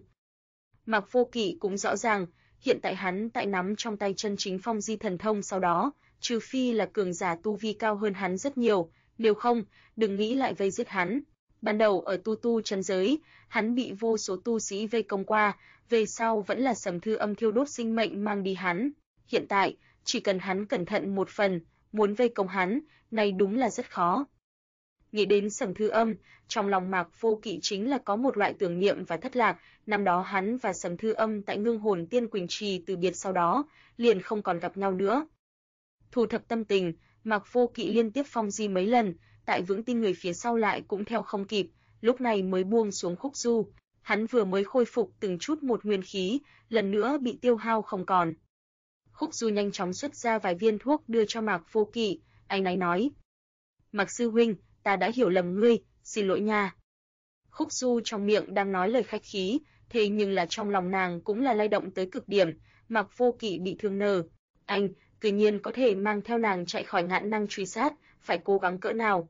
Mạc Vô Kỵ cũng rõ ràng, hiện tại hắn tại nắm trong tay chân chính phong di thần thông sau đó, trừ phi là cường giả tu vi cao hơn hắn rất nhiều, nếu không, đừng nghĩ lại vây giết hắn. Ban đầu ở tu chân giới, hắn bị vô số tu sĩ vây công qua, về sau vẫn là Sầm Thư Âm thiêu đốt sinh mệnh mang đi hắn. Hiện tại, chỉ cần hắn cẩn thận một phần, muốn vây công hắn, này đúng là rất khó. Nghĩ đến Sầm Thư Âm, trong lòng Mạc Vô Kỵ chính là có một loại tưởng niệm và thất lạc, năm đó hắn và Sầm Thư Âm tại Ngưng Hồn Tiên Quỳnh Trì từ biệt sau đó, liền không còn gặp nhau nữa. Thu thập tâm tình, Mạc Vô Kỵ liên tiếp phong di mấy lần, tại vững tin người phía sau lại cũng theo không kịp, lúc này mới buông xuống khúc du, hắn vừa mới khôi phục từng chút một nguyên khí, lần nữa bị tiêu hao không còn. Khúc du nhanh chóng xuất ra vài viên thuốc đưa cho Mạc Vô Kỵ, anh ấy nói: "Mạc sư huynh, ta đã hiểu lầm ngươi, xin lỗi nha." Khúc du trong miệng đang nói lời khách khí, thế nhưng là trong lòng nàng cũng là lay động tới cực điểm, Mạc Vô Kỵ bị thương nờ, anh tự nhiên có thể mang theo nàng chạy khỏi Ngạn Năng truy sát, phải cố gắng cỡ nào.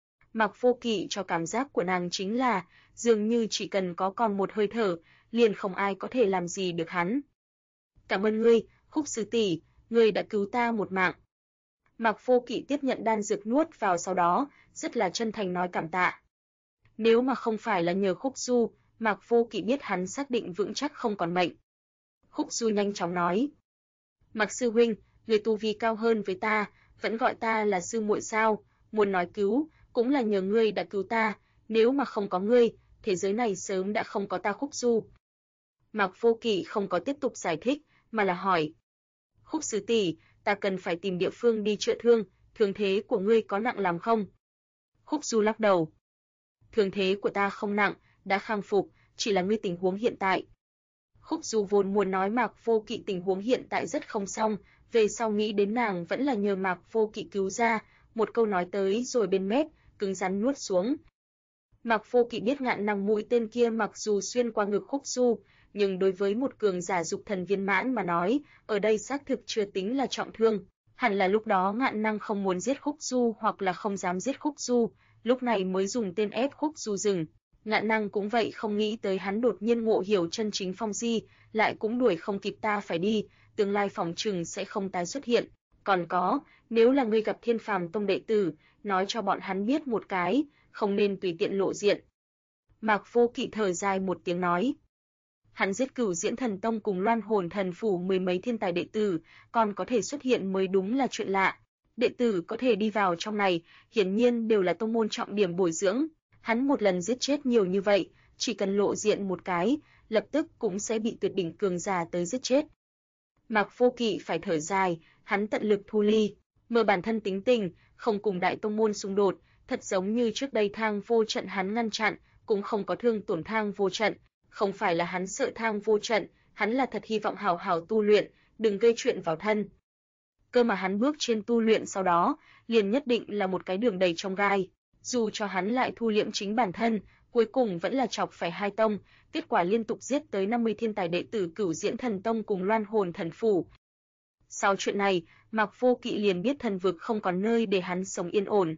Mạc Vô Kỵ cho cảm giác của nàng chính là, dường như chỉ cần có còn một hơi thở, liền không ai có thể làm gì được hắn. "Cảm ơn ngươi, Khúc sư tỷ, ngươi đã cứu ta một mạng." Mạc Vô Kỵ tiếp nhận đan dược nuốt vào sau đó, rất là chân thành nói cảm tạ. Nếu mà không phải là nhờ Khúc Du, Mạc Vô Kỵ biết hắn xác định vững chắc không còn mệnh. Khúc Du nhanh chóng nói: "Mạc sư huynh, người tu vi cao hơn với ta, vẫn gọi ta là sư muội sao? Muốn nói cứu, cũng là nhờ ngươi đã cứu ta, nếu mà không có ngươi, thế giới này sớm đã không có ta." Khúc Du. Mạc Vô Kỵ không có tiếp tục giải thích, mà là hỏi: "Khúc sư tỷ, ta cần phải tìm địa phương đi chữa thương, thương thế của ngươi có nặng lắm không?" Khúc Du lắc đầu: "Thương thế của ta không nặng, đã khang phục, chỉ là ngươi tình huống hiện tại." Khúc Du vốn muốn nói Mạc Vô Kỵ tình huống hiện tại rất không xong, về sau nghĩ đến nàng vẫn là nhờ Mạc Vô Kỵ cứu ra, một câu nói tới rồi bên mép, cứng rắn nuốt xuống. Mạc Vô Kỵ biết Ngạn Năng mũi tên kia mặc dù xuyên qua ngực Khúc Du, nhưng đối với một cường giả dục thần viên mãn mà nói, ở đây xác thực chưa tính là trọng thương. Hẳn là lúc đó Ngạn Năng không muốn giết Khúc Du hoặc là không dám giết Khúc Du, lúc này mới dùng tên ép Khúc Du dừng. Ngạn Năng cũng vậy, không nghĩ tới hắn đột nhiên ngộ hiểu chân chính phong di, lại cũng đuổi không kịp ta phải đi, tương lai phòng trừng sẽ không tái xuất hiện. Còn có, nếu là ngươi gặp Thiên Phàm Tông đệ tử, nói cho bọn hắn biết một cái, không nên tùy tiện lộ diện. Mạc Vô Kỵ thở dài một tiếng nói. Hắn giết Cửu Diễn Thần Tông cùng Loan Hồn Thần Phủ mười mấy thiên tài đệ tử, còn có thể xuất hiện mới đúng là chuyện lạ. Đệ tử có thể đi vào trong này, hiển nhiên đều là tông môn trọng điểm bồi dưỡng. Hắn một lần giết chết nhiều như vậy, chỉ cần lộ diện một cái, lập tức cũng sẽ bị tuyệt đỉnh cường giả tới giết chết. Mạc Vô Kỵ phải thở dài, hắn tận lực thu ly, mở bản thân tính tình, không cùng đại tông môn xung đột, thật giống như trước đây Thang Vô Trận hắn ngăn chặn, cũng không có thương tổn Thang Vô Trận, không phải là hắn sợ Thang Vô Trận, hắn là thật hy vọng hảo hảo tu luyện, đừng gây chuyện vào thân. Cơ mà hắn bước trên tu luyện sau đó, liền nhất định là một cái đường đầy chông gai, dù cho hắn lại thu liễm chính bản thân, cuối cùng vẫn là chọc phải hai tông, kết quả liên tục giết tới 50 thiên tài đệ tử Cửu Diễn Thần Tông cùng Loan Hồn Thần Phủ. Sau chuyện này, Mạc Vô Kỵ liền biết thần vực không còn nơi để hắn sống yên ổn.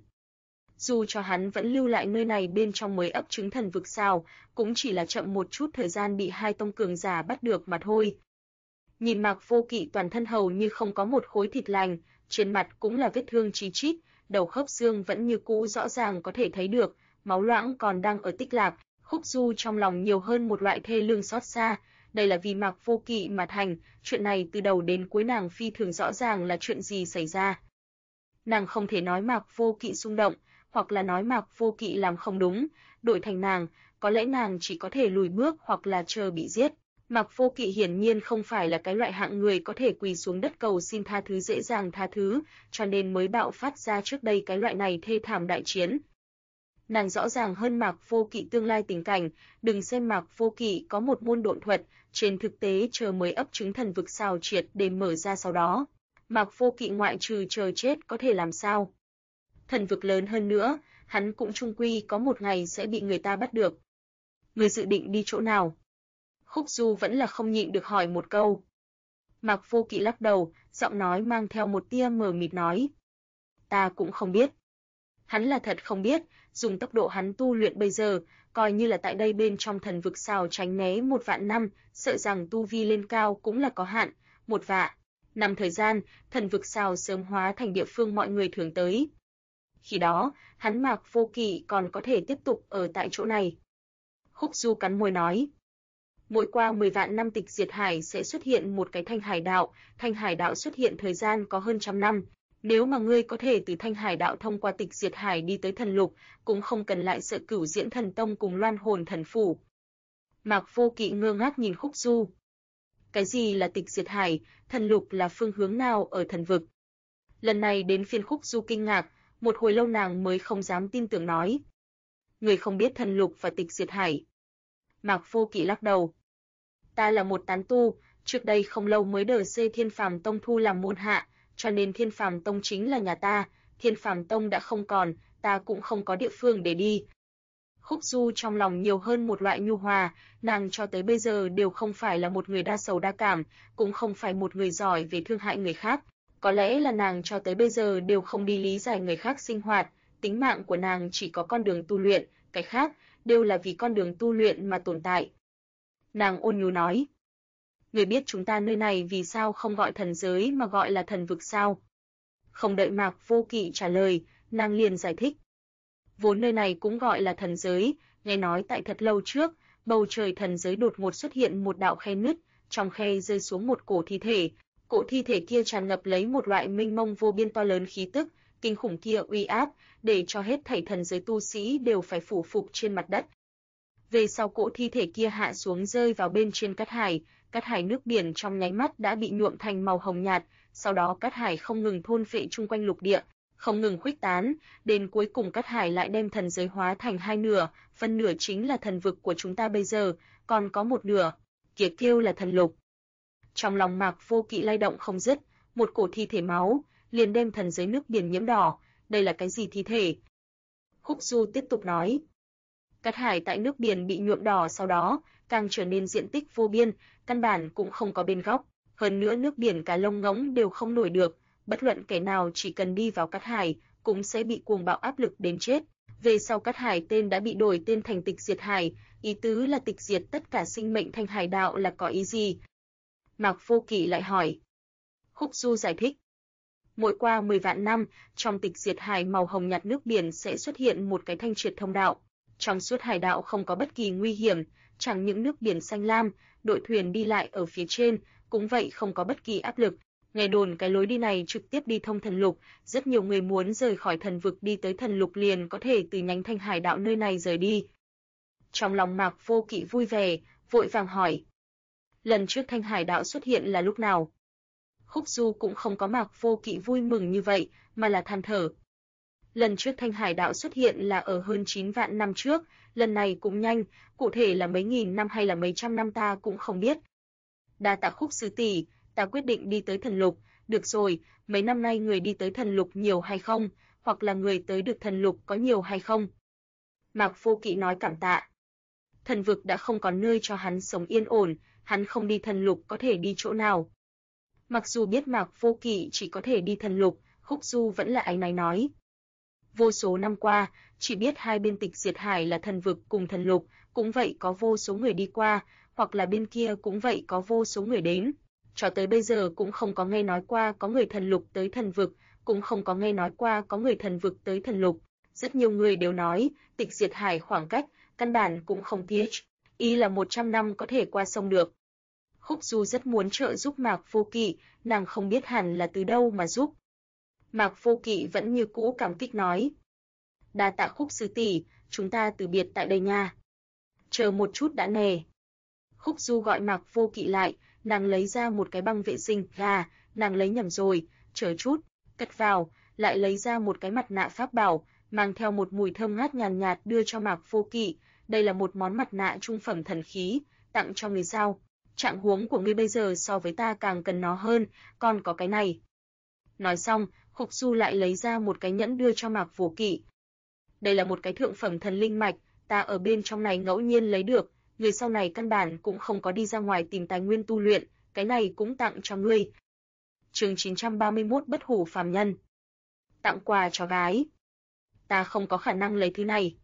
Dù cho hắn vẫn lưu lại nơi này bên trong mới ấp trứng thần vực sao, cũng chỉ là chậm một chút thời gian bị hai tông cường giả bắt được mà thôi. Nhìn Mạc Vô Kỵ toàn thân hầu như không có một khối thịt lành, trên mặt cũng là vết thương chí chít, đầu khớp xương vẫn như cũ rõ ràng có thể thấy được, máu loãng còn đang ở tích lạc, Khúc Du trong lòng nhiều hơn một loại thê lương xót xa, đây là vì Mạc Vô Kỵ mà thành, chuyện này từ đầu đến cuối nàng phi thường rõ ràng là chuyện gì xảy ra. Nàng không thể nói Mạc Vô Kỵ xung động, hoặc là nói Mạc Vô Kỵ làm không đúng, đổi thành nàng, có lẽ nàng chỉ có thể lùi bước hoặc là chờ bị giết. Mạc Vô Kỵ hiển nhiên không phải là cái loại hạng người có thể quỳ xuống đất cầu xin tha thứ dễ dàng tha thứ, cho nên mới bạo phát ra trước đây cái loại này thê thảm đại chiến. Nàng rõ ràng hơn Mạc Vô Kỵ tương lai tình cảnh, đừng xem Mạc Vô Kỵ có một môn độn thuật, trên thực tế chờ mới ấp trứng thần vực xào triệt để mở ra sau đó. Mạc Vô Kỵ ngoại trừ chờ chết có thể làm sao? Thần vực lớn hơn nữa, hắn cũng chung quy có một ngày sẽ bị người ta bắt được. Người dự định đi chỗ nào? Khúc Du vẫn là không nhịn được hỏi một câu. Mạc Vô Kỵ lắc đầu, giọng nói mang theo một tia mờ mịt nói. Ta cũng không biết. Hắn là thật không biết, dùng tốc độ hắn tu luyện bây giờ, coi như là tại đây bên trong thần vực xào tránh né 1.000.000 năm, sợ rằng tu vi lên cao cũng là có hạn, 1.000.000 năm thời gian, thần vực xào sớm hóa thành địa phương mọi người thường tới. Khi đó, hắn Mạc Vô Kỵ còn có thể tiếp tục ở tại chỗ này. Khúc Du cắn môi nói. Mỗi qua 10.000.000 năm tịch diệt hải sẽ xuất hiện một cái thanh hải đạo xuất hiện thời gian có hơn 100 năm. Nếu mà ngươi có thể từ thanh hải đạo thông qua tịch diệt hải đi tới thần lục, cũng không cần lại sợ Cửu Diễn Thần Tông cùng Loan Hồn Thần Phủ. Mạc Vô Kỵ ngơ ngác nhìn Khúc Du. Cái gì là tịch diệt hải, thần lục là phương hướng nào ở thần vực? Lần này đến phiên Khúc Du kinh ngạc, một hồi lâu nàng mới không dám tin tưởng nói. Người không biết thần lục và tịch diệt hải. Mạc Vô Kỵ lắc đầu. Ta là một tán tu, trước đây không lâu mới được Thiên Phàm Tông thu làm môn hạ, cho nên Thiên Phàm Tông chính là nhà ta, Thiên Phàm Tông đã không còn, ta cũng không có địa phương để đi. Khúc Du trong lòng nhiều hơn một loại nhu hòa, nàng cho tới bây giờ đều không phải là một người đa sầu đa cảm, cũng không phải một người giỏi về thương hại người khác. Có lẽ là nàng cho tới bây giờ đều không đi lý giải người khác sinh hoạt, tính mạng của nàng chỉ có con đường tu luyện, cái khác đều là vì con đường tu luyện mà tồn tại. Nàng ôn nhu nói, người biết chúng ta nơi này vì sao không gọi thần giới mà gọi là thần vực sao? Không đợi Mạc Vô Kỵ trả lời, nàng liền giải thích. Vốn nơi này cũng gọi là thần giới, nghe nói tại thật lâu trước, bầu trời thần giới đột ngột xuất hiện một đạo khe nứt, trong khe rơi xuống một cổ thi thể kia tràn ngập lấy một loại mênh mông vô biên to lớn khí tức, kinh khủng kia uy áp, để cho hết thảy thần giới tu sĩ đều phải phủ phục trên mặt đất. Về sau cỗ thi thể kia hạ xuống rơi vào bên trên cát hải nước biển trong nháy mắt đã bị nhuộm thành màu hồng nhạt, sau đó cát hải không ngừng thôn phệ chung quanh lục địa, không ngừng khuếch tán, đến cuối cùng cát hải lại đem thần giới hóa thành hai nửa, phân nửa chính là thần vực của chúng ta bây giờ, còn có một nửa, kia kêu là thần lục. Trong lòng Mạc Vô Kỵ lay động không dứt, một cổ thi thể máu, liền đem thần giới nước biển nhiễm đỏ, đây là cái gì thi thể? Khúc Du tiếp tục nói. Cát hải tại nước biển bị nhuộm đỏ, sau đó càng trở nên diện tích vô biên, căn bản cũng không có bên góc. Hơn nữa nước biển cả lông ngỗng đều không nổi được, bất luận kẻ nào chỉ cần đi vào Cát hải cũng sẽ bị cuồng bạo áp lực đến chết. Về sau Cát hải tên đã bị đổi tên thành Tịch Diệt Hải, ý tứ là tịch diệt tất cả sinh mệnh thành hải đạo là có ý gì? Mạc Vô Kỵ lại hỏi. Khúc Du giải thích. Mỗi qua 10 vạn năm, trong Tịch Diệt Hải màu hồng nhạt nước biển sẽ xuất hiện một cái thanh triệt thông đạo. Trong suốt hải đạo không có bất kỳ nguy hiểm, chẳng những nước biển xanh lam, đội thuyền đi lại ở phía trên, cũng vậy không có bất kỳ áp lực. Nghe đồn cái lối đi này trực tiếp đi thông thần lục, rất nhiều người muốn rời khỏi thần vực đi tới thần lục liền có thể từ nhánh thanh hải đạo nơi này rời đi. Trong lòng Mạc Vô Kỵ vui vẻ, vội vàng hỏi. Lần trước thanh hải đạo xuất hiện là lúc nào? Khúc Du cũng không có Mạc Vô Kỵ vui mừng như vậy, mà là than thở. Lần trước thanh hải đạo xuất hiện là ở hơn 9 vạn năm trước, lần này cũng nhanh, cụ thể là mấy nghìn năm hay là mấy trăm năm ta cũng không biết. Đa tạ Khúc sư tỷ, ta quyết định đi tới thần lục, được rồi, mấy năm nay người đi tới thần lục nhiều hay không, hoặc là người tới được thần lục có nhiều hay không? Mạc Vô Kỵ nói cảm tạ. Thần vực đã không còn nơi cho hắn sống yên ổn, hắn không đi thần lục có thể đi chỗ nào? Mặc dù biết Mạc Vô Kỵ chỉ có thể đi thần lục, Khúc Du vẫn là áy náy nói. Vô số năm qua, chỉ biết hai bên Tịch Diệt Hải là thần vực cùng thần lục, cũng vậy có vô số người đi qua, hoặc là bên kia cũng vậy có vô số người đến. Cho tới bây giờ cũng không có nghe nói qua có người thần lục tới thần vực, cũng không có nghe nói qua có người thần vực tới thần lục. Rất nhiều người đều nói, Tịch Diệt Hải khoảng cách, căn bản cũng không thiết, ý là 100 năm có thể qua sông được. Khúc Du rất muốn trợ giúp Mạc Vô Kỵ, nàng không biết hẳn là từ đâu mà giúp. Mạc Vô Kỵ vẫn như cũ cảm kích nói. Đa tạ Khúc sư tỷ, chúng ta từ biệt tại đây nha. Chờ một chút đã nè. Khúc Du gọi Mạc Vô Kỵ lại, nàng lấy ra một cái băng vệ sinh, nàng lấy nhầm rồi, chờ chút, cất vào, lại lấy ra một cái mặt nạ pháp bảo, mang theo một mùi thơm ngát nhàn nhạt đưa cho Mạc Vô Kỵ, đây là một món mặt nạ trung phẩm thần khí, tặng cho người sao? Trạng huống của ngươi bây giờ so với ta càng cần nó hơn, còn có cái này. Nói xong, Khúc Du lại lấy ra một cái nhẫn đưa cho Mạc Vô Kỵ. Đây là một cái thượng phẩm thần linh mạch, ta ở bên trong này ngẫu nhiên lấy được, người sau này căn bản cũng không có đi ra ngoài tìm tài nguyên tu luyện, cái này cũng tặng cho ngươi. Chương 931 Bất hủ phàm nhân. Tặng quà cho gái. Ta không có khả năng lấy thứ này.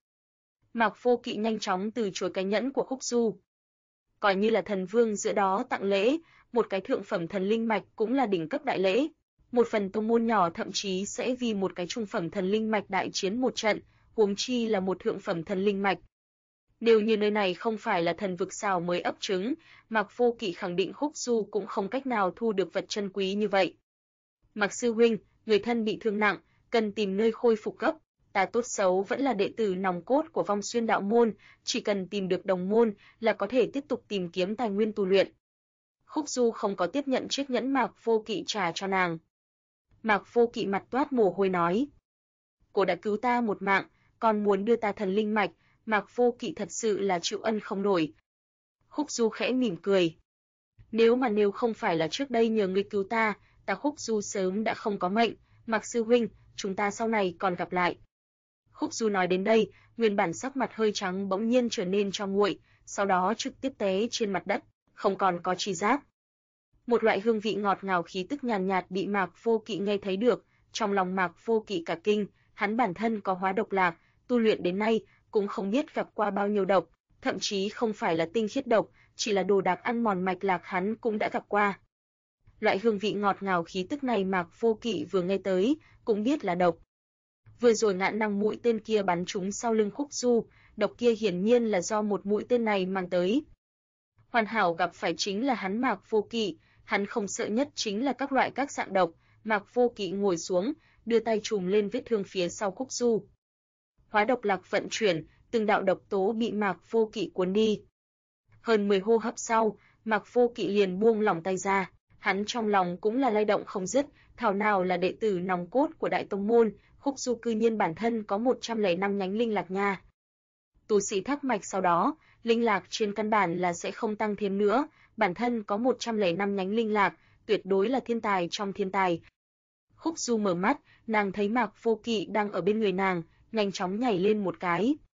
Mạc Vô Kỵ nhanh chóng từ chối cái nhẫn của Khúc Du. Coi như là thần vương giữa đó tặng lễ, một cái thượng phẩm thần linh mạch cũng là đỉnh cấp đại lễ. Một phần tông môn nhỏ thậm chí sẽ vì một cái trung phẩm thần linh mạch đại chiến một trận, huống chi là một thượng phẩm thần linh mạch. Nếu như nơi này không phải là thần vực sao mới ấp trứng, Mạc Vô Kỵ khẳng định Khúc Du cũng không cách nào thu được vật chân quý như vậy. Mạc sư huynh, người thân bị thương nặng, cần tìm nơi khôi phục gấp. Ta tốt xấu vẫn là đệ tử nòng cốt của Vong Xuyên đạo môn, chỉ cần tìm được đồng môn là có thể tiếp tục tìm kiếm tài nguyên tu luyện. Khúc Du không có tiếp nhận chiếc nhẫn Mạc Vô Kỵ trả cho nàng. Mạc Vô Kỵ mặt toát mồ hôi nói. Cô đã cứu ta một mạng, còn muốn đưa ta thần linh mạch, Mạc Vô Kỵ thật sự là chịu ân không nổi. Khúc Du khẽ mỉm cười. Nếu không phải là trước đây nhờ ngươi cứu ta, ta Khúc Du sớm đã không có mệnh, Mạc sư huynh, chúng ta sau này còn gặp lại. Khúc Du nói đến đây, nguyên bản sắc mặt hơi trắng bỗng nhiên trở nên cho nguội, sau đó trực tiếp té trên mặt đất, không còn có chi giác. Một loại hương vị ngọt ngào khí tức nhàn nhạt bị Mạc Vô Kỵ nghe thấy được, trong lòng Mạc Vô Kỵ cả kinh, hắn bản thân có hóa độc lạc, tu luyện đến nay cũng không biết gặp qua bao nhiêu độc, thậm chí không phải là tinh khiết độc, chỉ là đồ đạc ăn mòn mạch lạc hắn cũng đã gặp qua. Loại hương vị ngọt ngào khí tức này Mạc Vô Kỵ vừa nghe tới, cũng biết là độc. Vừa rồi ngạn năng mũi tên kia bắn trúng sau lưng Khúc Du, độc kia hiển nhiên là do một mũi tên này mang tới. Hoàn hảo gặp phải chính là hắn Mạc Vô Kỵ, hắn không sợ nhất chính là các loại các dạng độc. Mạc Vô Kỵ ngồi xuống, đưa tay chùm lên vết thương phía sau Khúc Du. Hóa độc lạc vận chuyển, từng đạo độc tố bị Mạc Vô Kỵ cuốn đi. Hơn 10 hô hấp sau, Mạc Vô Kỵ liền buông lỏng tay ra, hắn trong lòng cũng là lay động không dứt, thảo nào là đệ tử nòng cốt của Đại Tông môn, Khúc Du cư nhiên bản thân có 105 nhánh linh lạc nha. Tu sĩ thác mạch sau đó, linh lạc trên căn bản là sẽ không tăng thêm nữa, bản thân có 105 nhánh linh lạc, tuyệt đối là thiên tài trong thiên tài. Khúc Du mở mắt, nàng thấy Mạc Vô Kỵ đang ở bên người nàng, nhanh chóng nhảy lên một cái.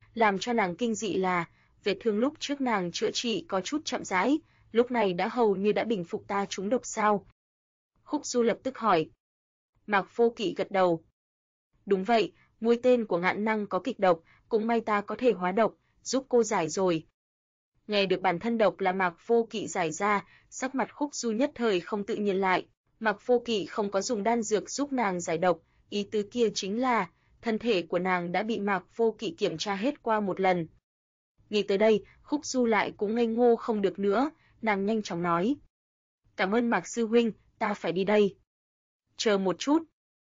làm cho nàng kinh dị là vết thương lúc trước nàng chữa trị có chút chậm rãi, lúc này đã hầu như đã bình phục. Ta trúng độc sao? Khúc Du lập tức hỏi. Mạc Vô Kỵ gật đầu. Đúng vậy, mũi tên của ngạn năng có kịch độc, cũng may ta có thể hóa độc, giúp cô giải rồi. Nghe được bản thân độc là Mạc Vô Kỵ giải ra, sắc mặt Khúc Du nhất thời không tự nhiên lại. Mạc Vô Kỵ không có dùng đan dược giúp nàng giải độc, ý tứ kia chính là thân thể của nàng đã bị Mạc Vô Kỵ kiểm tra hết qua một lần. Nghĩ tới đây, Khúc Du lại cũng ngây ngô không được nữa, nàng nhanh chóng nói. Cảm ơn Mạc sư huynh, ta phải đi đây. Chờ một chút.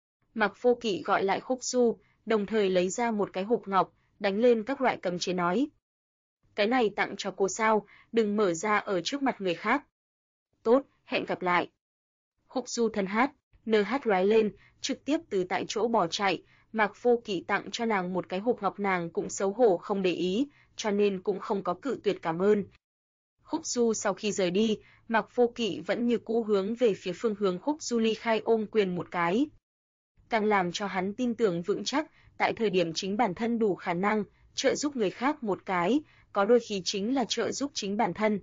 Mạc Vô Kỵ gọi lại Khúc Du, đồng thời lấy ra một cái hộp ngọc, đánh lên các loại cấm chế nói. Cái này tặng cho cô sao, đừng mở ra ở trước mặt người khác. Tốt, hẹn gặp lại. Khúc Du thân hát, NH lóe lên, trực tiếp từ tại chỗ bỏ chạy. Mạc Vô Kỵ tặng cho nàng một cái hộp ngọc, nàng cũng xấu hổ không để ý, cho nên cũng không có cự tuyệt cảm ơn. Khúc Du sau khi rời đi, Mạc Vô Kỵ vẫn như cũ hướng về phía phương hướng Khúc Du ly khai ôm quyền một cái. Càng làm cho hắn tin tưởng vững chắc, tại thời điểm chính bản thân đủ khả năng trợ giúp người khác một cái, có đôi khi chính là trợ giúp chính bản thân.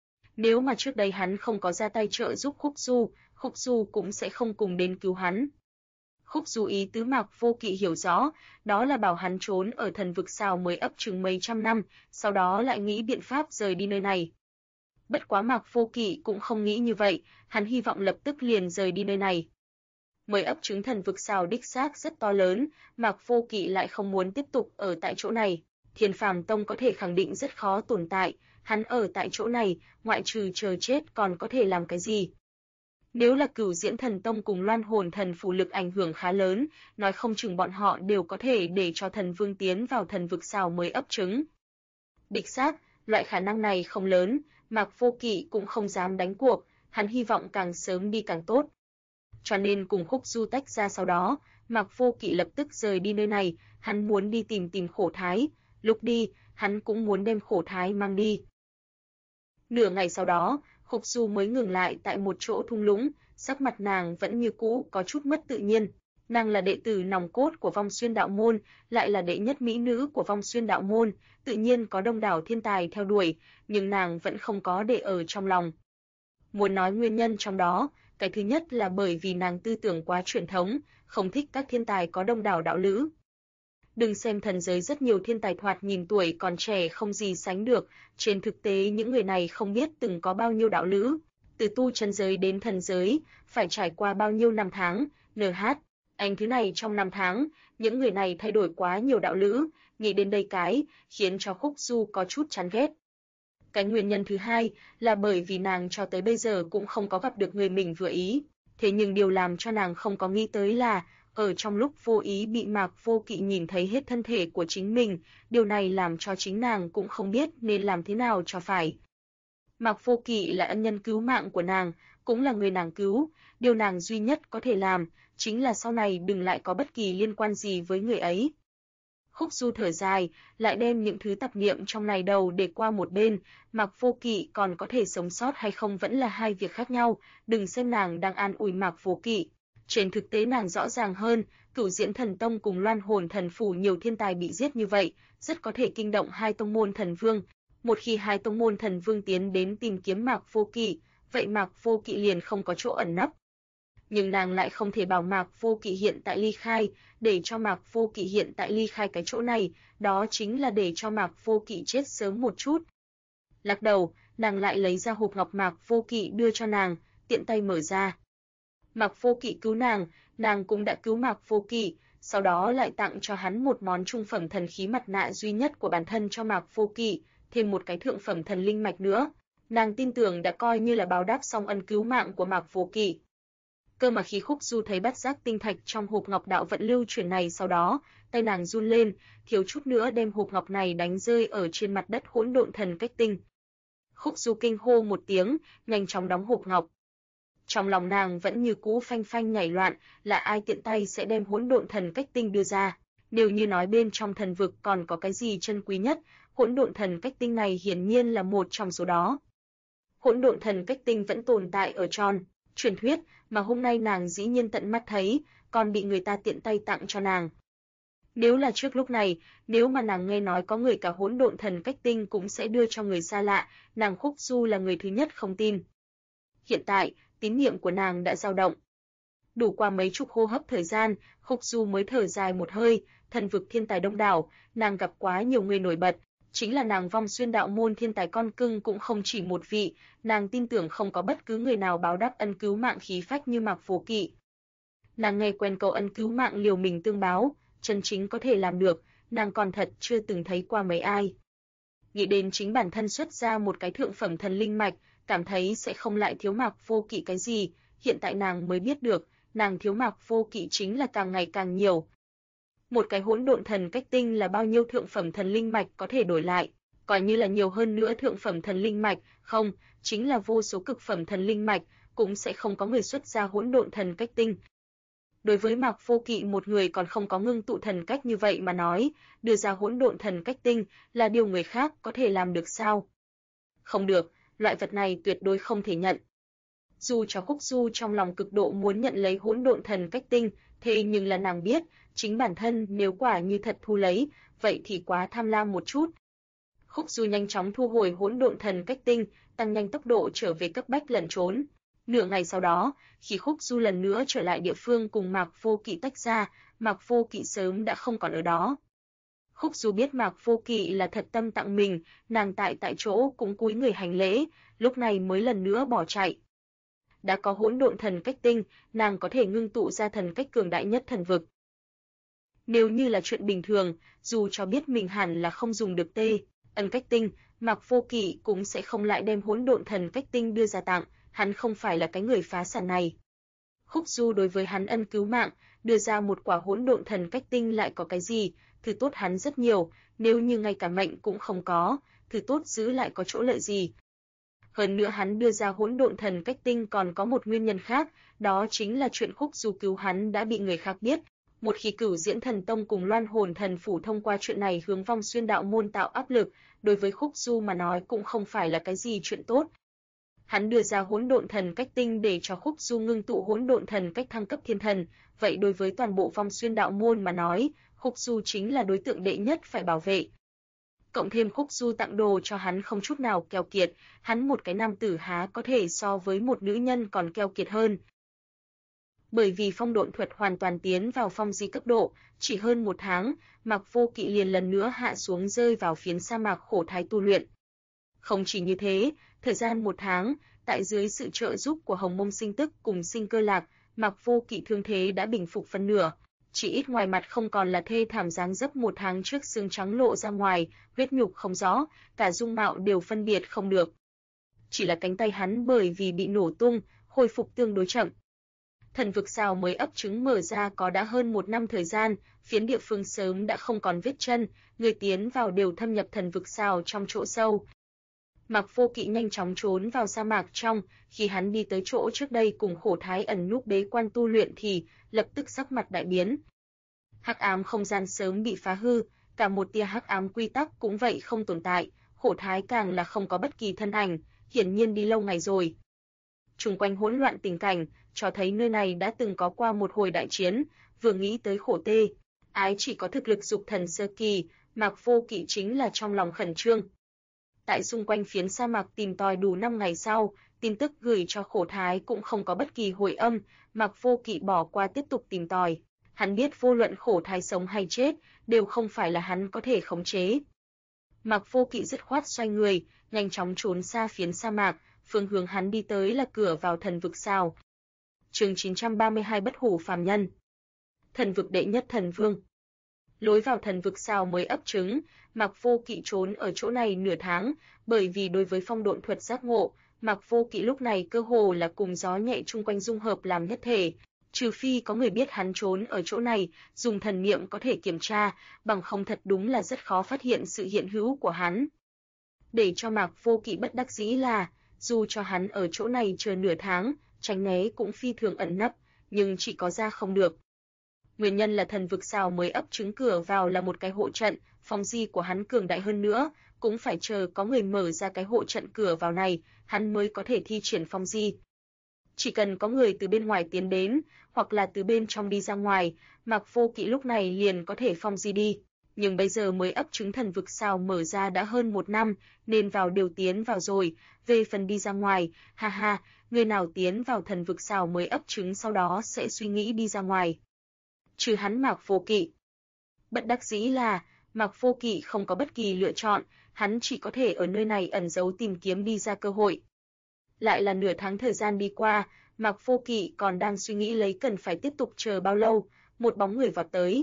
Nếu mà trước đây hắn không có ra tay trợ giúp Khúc Du cũng sẽ không cùng đến cứu hắn. Khúc Du ý tứ Mạc Vô Kỵ hiểu rõ, đó là bảo hắn trốn ở thần vực sao mới ấp chừng mấy trăm năm, sau đó lại nghĩ biện pháp rời đi nơi này. Bất quá Mạc Vô Kỵ cũng không nghĩ như vậy, hắn hy vọng lập tức liền rời đi nơi này. Mới ấp trứng thần vực sao đích xác rất to lớn, Mạc Vô Kỵ lại không muốn tiếp tục ở tại chỗ này. Thiên Phàm Tông có thể khẳng định rất khó tồn tại, hắn ở tại chỗ này, ngoại trừ chờ chết còn có thể làm cái gì? Nếu là Cửu Diễn Thần Tông cùng Loan Hồn Thần Phủ lực ảnh hưởng khá lớn, nói không chừng bọn họ đều có thể để cho thần vương tiến vào thần vực sao mới ấp trứng. Đích xác, loại khả năng này không lớn, Mạc Vô Kỵ cũng không dám đánh cuộc, hắn hy vọng càng sớm đi càng tốt. Cho nên cùng Khúc Du tách ra sau đó, Mạc Vô Kỵ lập tức rời đi nơi này, hắn muốn đi tìm Khổ Thái, lúc đi, hắn cũng muốn đem Khổ Thái mang đi. Nửa ngày sau đó, Khúc Du mới ngừng lại tại một chỗ thung lũng, sắc mặt nàng vẫn như cũ có chút mất tự nhiên. Nàng là đệ tử nòng cốt của Vong Xuyên Đạo Môn, lại là đệ nhất mỹ nữ của Vong Xuyên Đạo Môn, tự nhiên có đông đảo thiên tài theo đuổi, nhưng nàng vẫn không có để ở trong lòng. Muốn nói nguyên nhân trong đó, cái thứ nhất là bởi vì nàng tư tưởng quá truyền thống, không thích các thiên tài có đông đảo đạo lữ. Đừng xem thần giới rất nhiều thiên tài thoạt nhìn tuổi còn trẻ không gì sánh được, trên thực tế những người này không biết từng có bao nhiêu đạo lữ, từ tu chân giới đến thần giới, phải trải qua bao nhiêu năm tháng, NH, anh thứ này trong năm tháng, những người này thay đổi quá nhiều đạo lữ, nghĩ đến đây cái, khiến cho Khúc Du có chút chán ghét. Cái nguyên nhân thứ hai là bởi vì nàng cho tới bây giờ cũng không có gặp được người mình vừa ý, thế nhưng điều làm cho nàng không có nghĩ tới là ở trong lúc vô ý bị Mạc Vô Kỵ nhìn thấy hết thân thể của chính mình, điều này làm cho chính nàng cũng không biết nên làm thế nào cho phải. Mạc Vô Kỵ là ân nhân cứu mạng của nàng, cũng là người nàng cứu, điều nàng duy nhất có thể làm chính là sau này đừng lại có bất kỳ liên quan gì với người ấy. Khúc Du thở dài, lại đem những thứ tạp niệm trong này đầu để qua một bên, Mạc Vô Kỵ còn có thể sống sót hay không vẫn là hai việc khác nhau, đừng xem nàng đang an ủi Mạc Vô Kỵ. Trên thực tế nàng rõ ràng hơn, Cửu Diễn Thần Tông cùng Loan Hồn Thần Phủ nhiều thiên tài bị giết như vậy, rất có thể kinh động hai tông môn thần vương. Một khi hai tông môn thần vương tiến đến tìm kiếm Mạc Vô Kỵ, vậy Mạc Vô Kỵ liền không có chỗ ẩn nấp. Nhưng nàng lại không thể bảo Mạc Vô Kỵ hiện tại ly khai, để cho Mạc Vô Kỵ hiện tại ly khai cái chỗ này, đó chính là để cho Mạc Vô Kỵ chết sớm một chút. Lắc đầu, nàng lại lấy ra hộp ngọc Mạc Vô Kỵ đưa cho nàng, tiện tay mở ra. Mạc Vô Kỵ cứu nàng cũng đã cứu Mạc Vô Kỵ, sau đó lại tặng cho hắn một món trung phẩm thần khí mặt nạ duy nhất của bản thân cho Mạc Vô Kỵ, thêm một cái thượng phẩm thần linh mạch nữa. Nàng tin tưởng đã coi như là báo đáp xong ân cứu mạng của Mạc Vô Kỵ. Cơ mà khi Khúc Du thấy bát giác tinh thạch trong hộp ngọc đạo vận lưu chuyển này sau đó, tay nàng run lên, thiếu chút nữa đem hộp ngọc này đánh rơi ở trên mặt đất hỗn độn thần cách tinh. Khúc Du kinh hô một tiếng, nhanh chóng đóng hộp ngọc. Trong lòng nàng vẫn như cũ phanh phanh nhảy loạn, là ai tiện tay sẽ đem hỗn độn thần cách tinh đưa ra? Nếu như nói bên trong thần vực còn có cái gì chân quý nhất, hỗn độn thần cách tinh này hiển nhiên là một trong số đó. Hỗn độn thần cách tinh vẫn tồn tại ở tròn truyền thuyết, mà hôm nay nàng dĩ nhiên tận mắt thấy, còn bị người ta tiện tay tặng cho nàng. Nếu là trước lúc này, nếu mà nàng nghe nói có người cả hỗn độn thần cách tinh cũng sẽ đưa cho người xa lạ, nàng Khúc Du là người thứ nhất không tin. Hiện tại, tín niệm của nàng đã dao động. Đủ qua mấy chục hô hấp thời gian, Khúc Du mới thở dài một hơi, thần vực thiên tài đông đảo, nàng gặp quá nhiều người nổi bật, chính là nàng Vong Xuyên đạo môn thiên tài con cưng cũng không chỉ một vị, nàng tin tưởng không có bất cứ người nào báo đáp ân cứu mạng khí phách như Mạc Vô Kỵ. Nàng nghe quen câu ân cứu mạng liều mình tương báo, chân chính có thể làm được, nàng còn thật chưa từng thấy qua mấy ai. Nghĩ đến chính bản thân xuất ra một cái thượng phẩm thần linh mạch, cảm thấy sẽ không lại thiếu Mạc Vô Kỵ cái gì, hiện tại nàng mới biết được, nàng thiếu Mạc Vô Kỵ chính là càng ngày càng nhiều. Một cái hỗn độn thần cách tinh là bao nhiêu thượng phẩm thần linh mạch có thể đổi lại, coi như là nhiều hơn nữa thượng phẩm thần linh mạch, không, chính là vô số cực phẩm thần linh mạch, cũng sẽ không có người xuất ra hỗn độn thần cách tinh. Đối với Mạc Vô Kỵ một người còn không có ngưng tụ thần cách như vậy mà nói, đưa ra hỗn độn thần cách tinh là điều người khác có thể làm được sao? Không được, loại vật này tuyệt đối không thể nhận. Dù cho Khúc Du trong lòng cực độ muốn nhận lấy hỗn độn thần cách tinh, thế nhưng là nàng biết, chính bản thân nếu quả như thật thu lấy, vậy thì quá tham lam một chút. Khúc Du nhanh chóng thu hồi hỗn độn thần cách tinh, tăng nhanh tốc độ trở về cấp bách lẩn trốn. Nửa ngày sau đó, khi Khúc Du lần nữa trở lại địa phương cùng Mạc Vô Kỵ tách ra, Mạc Vô Kỵ sớm đã không còn ở đó. Khúc Du biết Mạc Vô Kỵ là thật tâm tặng mình, nàng tại chỗ cũng cúi người hành lễ, lúc này mới lần nữa bỏ chạy. Đã có hỗn độn thần cách tinh, nàng có thể ngưng tụ ra thần cách cường đại nhất thần vực. Nếu như là chuyện bình thường, dù cho biết mình hẳn là không dùng được ân cách tinh, Mạc Vô Kỵ cũng sẽ không lại đem hỗn độn thần cách tinh đưa ra tặng, hắn không phải là cái người phá sản này. Khúc Du đối với hắn ân cứu mạng, đưa ra một quả hỗn độn thần cách tinh lại có cái gì, thứ tốt hắn rất nhiều, nếu như ngay cả mệnh cũng không có, thứ tốt giữ lại có chỗ lợi gì. Hơn nữa hắn đưa ra hỗn độn thần cách tinh còn có một nguyên nhân khác, đó chính là chuyện Khúc Du cứu hắn đã bị người khác biết. Một khi Cửu Diễn Thần Tông cùng Loan Hồn Thần Phủ thông qua chuyện này hướng Vong Xuyên đạo môn tạo áp lực, đối với Khúc Du mà nói cũng không phải là cái gì chuyện tốt. Hắn đưa ra hỗn độn thần cách tinh để cho Khúc Du ngưng tụ hỗn độn thần cách thăng cấp thiên thần, vậy đối với toàn bộ Vong Xuyên đạo môn mà nói, Khúc Du chính là đối tượng đệ nhất phải bảo vệ. Cộng thêm Khúc Du tặng đồ cho hắn không chút nào keo kiệt, hắn một cái nam tử há có thể so với một nữ nhân còn keo kiệt hơn. Bởi vì phong độn thuật hoàn toàn tiến vào phong di cấp độ, chỉ hơn một tháng, Mạc Vô Kỵ liền lần nữa hạ xuống rơi vào phiến sa mạc khổ thái tu luyện. Không chỉ như thế, thời gian một tháng, tại dưới sự trợ giúp của Hồng Mông Sinh Tức cùng Sinh Cơ Lạc, Mạc Vô Kỵ thương thế đã bình phục phân nửa, chỉ ít ngoài mặt không còn là thê thảm dáng dấp một tháng trước xương trắng lộ ra ngoài, huyết nhục không rõ, cả dung mạo đều phân biệt không được. Chỉ là cánh tay hắn bởi vì bị nổ tung, hồi phục tương đối chậm. Thần vực sao mới ấp trứng mở ra có đã hơn một năm thời gian, phiến địa phương sớm đã không còn vết chân, người tiến vào đều thâm nhập thần vực sao trong chỗ sâu. Mạc Vô Kỵ nhanh chóng trốn vào sa mạc trong, khi hắn đi tới chỗ trước đây cùng Khổ Thái ẩn núp bế quan tu luyện thì lập tức sắc mặt đại biến. Hắc ám không gian sớm bị phá hư, cả một tia hắc ám quy tắc cũng vậy không tồn tại, Khổ Thái càng là không có bất kỳ thân ảnh, hiển nhiên đi lâu ngày rồi. Xung quanh hỗn loạn tình cảnh, cho thấy nơi này đã từng có qua một hồi đại chiến, vừa nghĩ tới Khổ Tê, ái chỉ có thực lực dục thần sơ kỳ, Mạc Vô Kỵ chính là trong lòng khẩn trương. Tại xung quanh phiến sa mạc tìm tòi đủ 5 ngày sau, tin tức gửi cho Khổ Thái cũng không có bất kỳ hồi âm, Mạc Vô Kỵ bỏ qua tiếp tục tìm tòi. Hắn biết vô luận Khổ Thái sống hay chết, đều không phải là hắn có thể khống chế. Mạc Vô Kỵ dứt khoát xoay người, nhanh chóng trốn xa phiến sa mạc, phương hướng hắn đi tới là cửa vào thần vực sao. Chương 932 Bất hủ phàm nhân. Thần vực đệ nhất thần vương. Lối vào thần vực sao mới ấp trứng, Mạc Vô Kỵ trốn ở chỗ này nửa tháng, bởi vì đối với phong độn thuật giác ngộ, Mạc Vô Kỵ lúc này cơ hồ là cùng gió nhẹ chung quanh dung hợp làm nhất thể, trừ phi có người biết hắn trốn ở chỗ này, dùng thần niệm có thể kiểm tra, bằng không thật đúng là rất khó phát hiện sự hiện hữu của hắn. Để cho Mạc Vô Kỵ bất đắc dĩ là, dù cho hắn ở chỗ này chờ nửa tháng, tránh né cũng phi thường ẩn nấp, nhưng chỉ có ra không được. Nguyên nhân là thần vực sao mới ấp trứng cửa vào là một cái hộ trận, phong di của hắn cường đại hơn nữa, cũng phải chờ có người mở ra cái hộ trận cửa vào này, hắn mới có thể thi triển phong di. Chỉ cần có người từ bên ngoài tiến đến, hoặc là từ bên trong đi ra ngoài, Mạc Vô Kỵ lúc này liền có thể phong di đi. Nhưng bây giờ mới ấp trứng thần vực sao mở ra đã hơn 1 năm, nên vào đều tiến vào rồi, về phần đi ra ngoài, ha ha, người nào tiến vào thần vực sao mới ấp trứng sau đó sẽ suy nghĩ đi ra ngoài. Trừ hắn Mạc Vô Kỵ. Bất đắc dĩ là, Mạc Vô Kỵ không có bất kỳ lựa chọn, hắn chỉ có thể ở nơi này ẩn giấu tìm kiếm đi ra cơ hội. Lại là nửa tháng thời gian đi qua, Mạc Vô Kỵ còn đang suy nghĩ lấy cần phải tiếp tục chờ bao lâu, một bóng người vọt tới.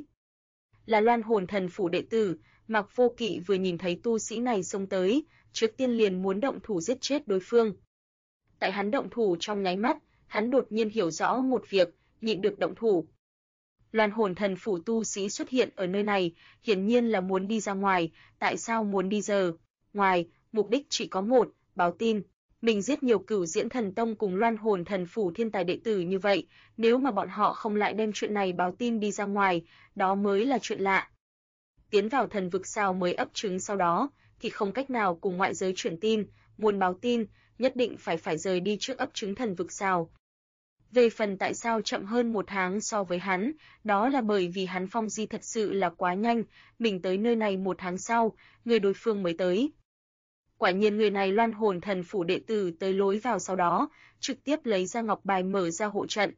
Là Loan Hồn Thần phủ đệ tử, Mạc Vô Kỵ vừa nhìn thấy tu sĩ này xông tới, trước tiên liền muốn động thủ giết chết đối phương. Tại hắn động thủ trong nháy mắt, hắn đột nhiên hiểu rõ một việc, nhịn được động thủ. Loan Hồn Thần phủ tu sĩ xuất hiện ở nơi này, hiển nhiên là muốn đi ra ngoài, tại sao muốn đi giờ? Ngoài, mục đích chỉ có một, báo tin. Mình giết nhiều Cửu Diễn Thần Tông cùng Loan Hồn Thần phủ thiên tài đệ tử như vậy, nếu mà bọn họ không lại đem chuyện này báo tin đi ra ngoài, đó mới là chuyện lạ. Tiến vào thần vực sao mới ấp trứng sau đó, thì không cách nào cùng ngoại giới truyền tin, muốn báo tin, nhất định phải rời đi trước ấp trứng thần vực sao. Về phần tại sao chậm hơn 1 tháng so với hắn, đó là bởi vì hắn phong di thật sự là quá nhanh, mình tới nơi này 1 tháng sau, người đối phương mới tới. Quả nhiên người này Loan Hồn Thần phủ đệ tử tới lối vào sau đó, trực tiếp lấy ra ngọc bài mở ra hộ trận.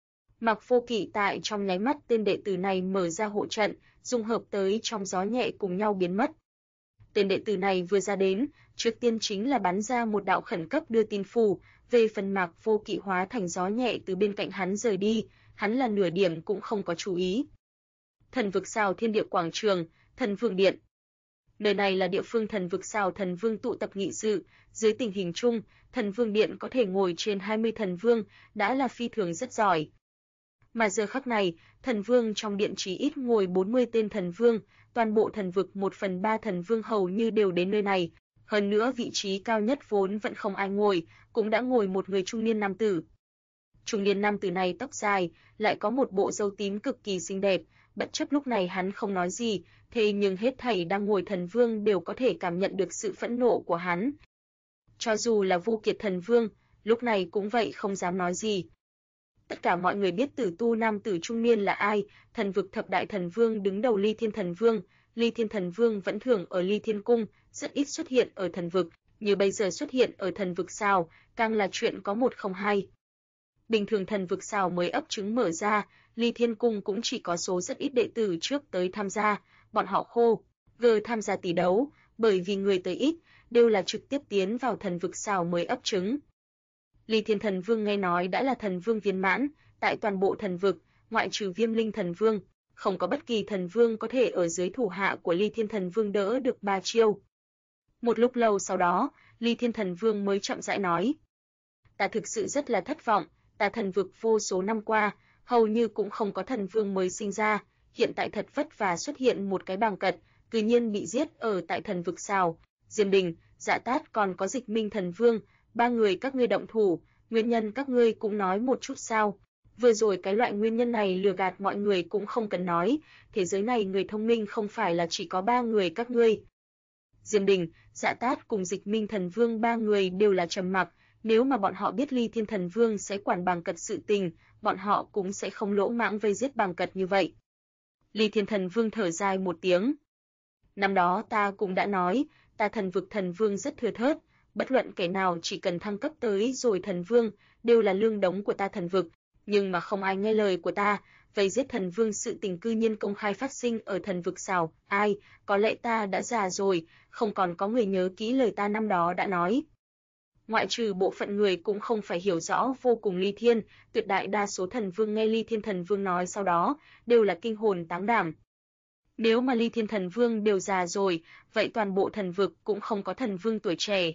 Mạc Vô Kỵ tại trong nháy mắt tên đệ tử này mở ra hộ trận, dung hợp tới trong gió nhẹ cùng nhau biến mất. Tên đệ tử này vừa ra đến, trước tiên chính là bắn ra một đạo khẩn cấp đưa tin phù, về phần Mạc Vô Kỵ hóa thành gió nhẹ từ bên cạnh hắn rời đi, hắn là nửa điểm cũng không có chú ý. Thần vực sao Thiên Địa Quảng Trường, Thần Vương Điện. Nơi này là địa phương thần vực sao thần vương tụ tập nghị sự, dưới tình hình chung, Thần Vương Điện có thể ngồi trên 20 thần vương, đã là phi thường rất giỏi. Mà giờ khắc này, thần vương trong điện chỉ ít ngồi 40 tên thần vương, toàn bộ thần vực 1/3 thần vương hầu như đều đến nơi này. Hơn nữa vị trí cao nhất vốn vẫn không ai ngồi, cũng đã ngồi một người trung niên nam tử. Trung niên nam tử này tóc dài, lại có một bộ râu tím cực kỳ xinh đẹp, bất chấp lúc này hắn không nói gì, thế nhưng hết thảy đang ngồi thần vương đều có thể cảm nhận được sự phẫn nộ của hắn. Cho dù là Vô Kiệt thần vương, lúc này cũng vậy không dám nói gì. Tất cả mọi người biết tử tu nam tử trung niên là ai, thần vực thập đại thần vương đứng đầu Ly Thiên thần vương. Ly Thiên thần vương vẫn thường ở Ly Thiên cung, rất ít xuất hiện ở thần vực, như bây giờ xuất hiện ở thần vực sao, càng là chuyện có một không hai. Bình thường thần vực sao mới ấp trứng mở ra, Ly Thiên cung cũng chỉ có số rất ít đệ tử trước tới tham gia, bọn họ khô, gờ tham gia tỷ đấu, bởi vì người tới ít, đều là trực tiếp tiến vào thần vực sao mới ấp trứng. Ly Thiên thần vương nghe nói đã là thần vương viên mãn, tại toàn bộ thần vực, ngoại trừ Viêm Linh thần vương, không có bất kỳ thần vương có thể ở dưới thủ hạ của Ly Thiên thần vương đỡ được 3 chiêu. Một lúc lâu sau đó, Ly Thiên thần vương mới chậm rãi nói: "Ta thực sự rất là thất vọng, ta thần vực vô số năm qua, hầu như cũng không có thần vương mới sinh ra, hiện tại thật vất vả xuất hiện một cái bàng cật, tự nhiên bị giết ở tại thần vực sao? Diêm Đình, Dạ Tát còn có Dịch Minh thần vương, 3 người các ngươi động thủ, nguyên nhân các ngươi cũng nói một chút sao? Vừa rồi cái loại nguyên nhân này lừa gạt mọi người cũng không cần nói, thế giới này người thông minh không phải là chỉ có 3 người các ngươi." Diêm Đình, Dạ Tát cùng Dịch Minh thần vương 3 người đều là trầm mặc, nếu mà bọn họ biết Ly Thiên thần vương sẽ quản bàng cật sự tình, bọn họ cũng sẽ không lỗ mãng vây giết bàng cật như vậy. Ly Thiên thần vương thở dài một tiếng. "Năm đó ta cũng đã nói, ta thần vực thần vương rất thưa thớt, bất luận kẻ nào chỉ cần thăng cấp tới rồi thần vương, đều là lương đống của ta thần vực, nhưng mà không ai nghe lời của ta, vây giết thần vương sự tình cư nhiên công khai phát sinh ở thần vực sao? Ai, có lẽ ta đã già rồi, không còn có người nhớ kỹ lời ta năm đó đã nói." Ngoại trừ bộ phận người cũng không phải hiểu rõ vô cùng Ly Thiên, tuyệt đại đa số thần vương nghe Ly Thiên thần vương nói sau đó, đều là kinh hồn táng đảm. Nếu mà Ly Thiên thần vương đều già rồi, vậy toàn bộ thần vực cũng không có thần vương tuổi trẻ.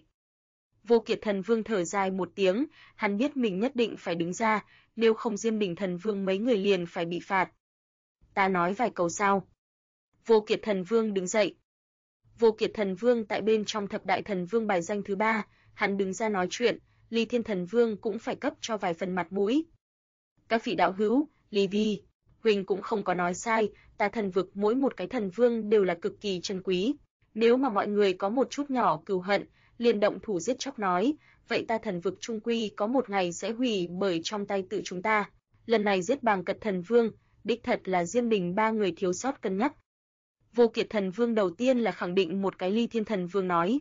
Vô Kiệt thần vương thở dài một tiếng, hắn biết mình nhất định phải đứng ra, nếu không Diêm Đình thần vương mấy người liền phải bị phạt. "Ta nói vài câu sao?" Vô Kiệt thần vương đứng dậy. Vô Kiệt thần vương tại bên trong thập đại thần vương bài danh thứ 3, hắn đứng ra nói chuyện, Ly Thiên thần vương cũng phải cấp cho vài phần mặt mũi. "Các vị đạo hữu, Ly Vi, huynh cũng không có nói sai, ta thần vực mỗi một cái thần vương đều là cực kỳ chân quý. Nếu mà mọi người có một chút nhỏ cừu hận, liền động thủ giết chóc nói, vậy ta thần vực trung quy có một ngày sẽ hủy bởi trong tay tự chúng ta. Lần này giết Bàng Cật Thần Vương, đích thật là Diêm Đình ba người thiếu sót cân nhắc. Vô Kiệt Thần Vương đầu tiên là khẳng định một cái Ly Thiên Thần Vương nói.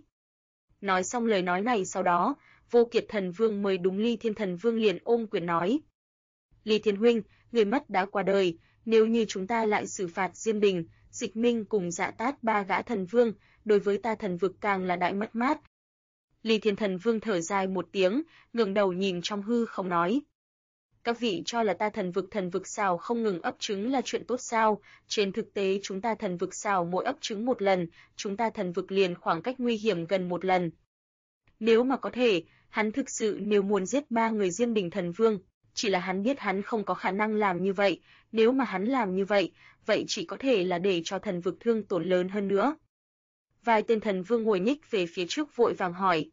Nói xong lời nói này sau đó, Vô Kiệt Thần Vương mời đúng Ly Thiên Thần Vương liền ôm quyền nói. Ly Thiên huynh, người mất đã qua đời, nếu như chúng ta lại xử phạt Diêm Đình, Dịch Minh cùng Dạ Tát ba gã thần vương, đối với ta thần vực càng là đại mất mát. Ly Thiên Thần Vương thở dài một tiếng, ngẩng đầu nhìn trong hư không nói. Các vị cho là ta thần vực xào không ngừng ấp trứng là chuyện tốt sao? Trên thực tế chúng ta thần vực xào mỗi ấp trứng một lần, chúng ta thần vực liền khoảng cách nguy hiểm gần một lần. Nếu mà có thể, hắn thực sự nếu muốn giết ba người Diêm Đình Thần Vương, chỉ là hắn biết hắn không có khả năng làm như vậy, nếu mà hắn làm như vậy, vậy chỉ có thể là để cho thần vực thương tổn lớn hơn nữa. Vài tên thần vương ngồi nhích về phía trước vội vàng hỏi.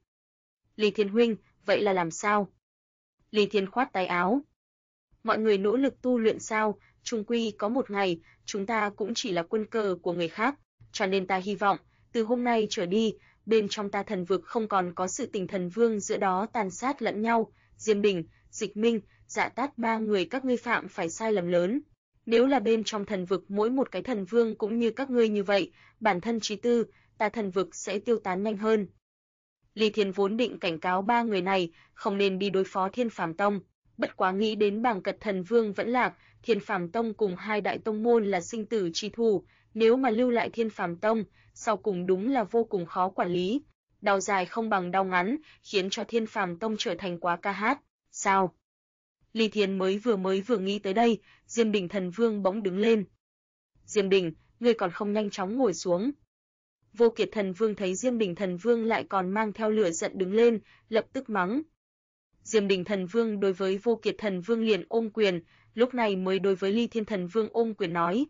Ly Thiên huynh, vậy là làm sao? Ly Thiên khoát tay áo. Mọi người nỗ lực tu luyện sao, chung quy có một ngày, chúng ta cũng chỉ là quân cờ của người khác, cho nên ta hy vọng, từ hôm nay trở đi, bên trong ta thần vực không còn có sự tình thần vương giữa đó tàn sát lẫn nhau, Diêm Đình, Dịch Minh, Dạ Tát ba người các ngươi phạm phải sai lầm lớn. Nếu là bên trong thần vực mỗi một cái thần vương cũng như các ngươi như vậy, bản thân trí tư, ta thần vực sẽ tiêu tán nhanh hơn. Ly Thiên vốn định cảnh cáo ba người này, không nên đi đối phó Thiên Phàm Tông, bất quá nghĩ đến Bàng Cật Thần Vương vẫn lạc, Thiên Phàm Tông cùng hai đại tông môn là sinh tử chi thù, nếu mà lưu lại Thiên Phàm Tông, sau cùng đúng là vô cùng khó quản lý. Đau dài không bằng đau ngắn, khiến cho Thiên Phàm Tông trở thành quá ca hát. Sao? Ly Thiên mới vừa nghĩ tới đây, Diêm Đình Thần Vương bỗng đứng lên. Diêm Đình, ngươi còn không nhanh chóng ngồi xuống. Vô Kiệt Thần Vương thấy Diêm Đình Thần Vương lại còn mang theo lửa giận đứng lên, lập tức mắng. Diêm Đình Thần Vương đối với Vô Kiệt Thần Vương liền ôm quyền, lúc này mới đối với Ly Thiên Thần Vương ôm quyền nói.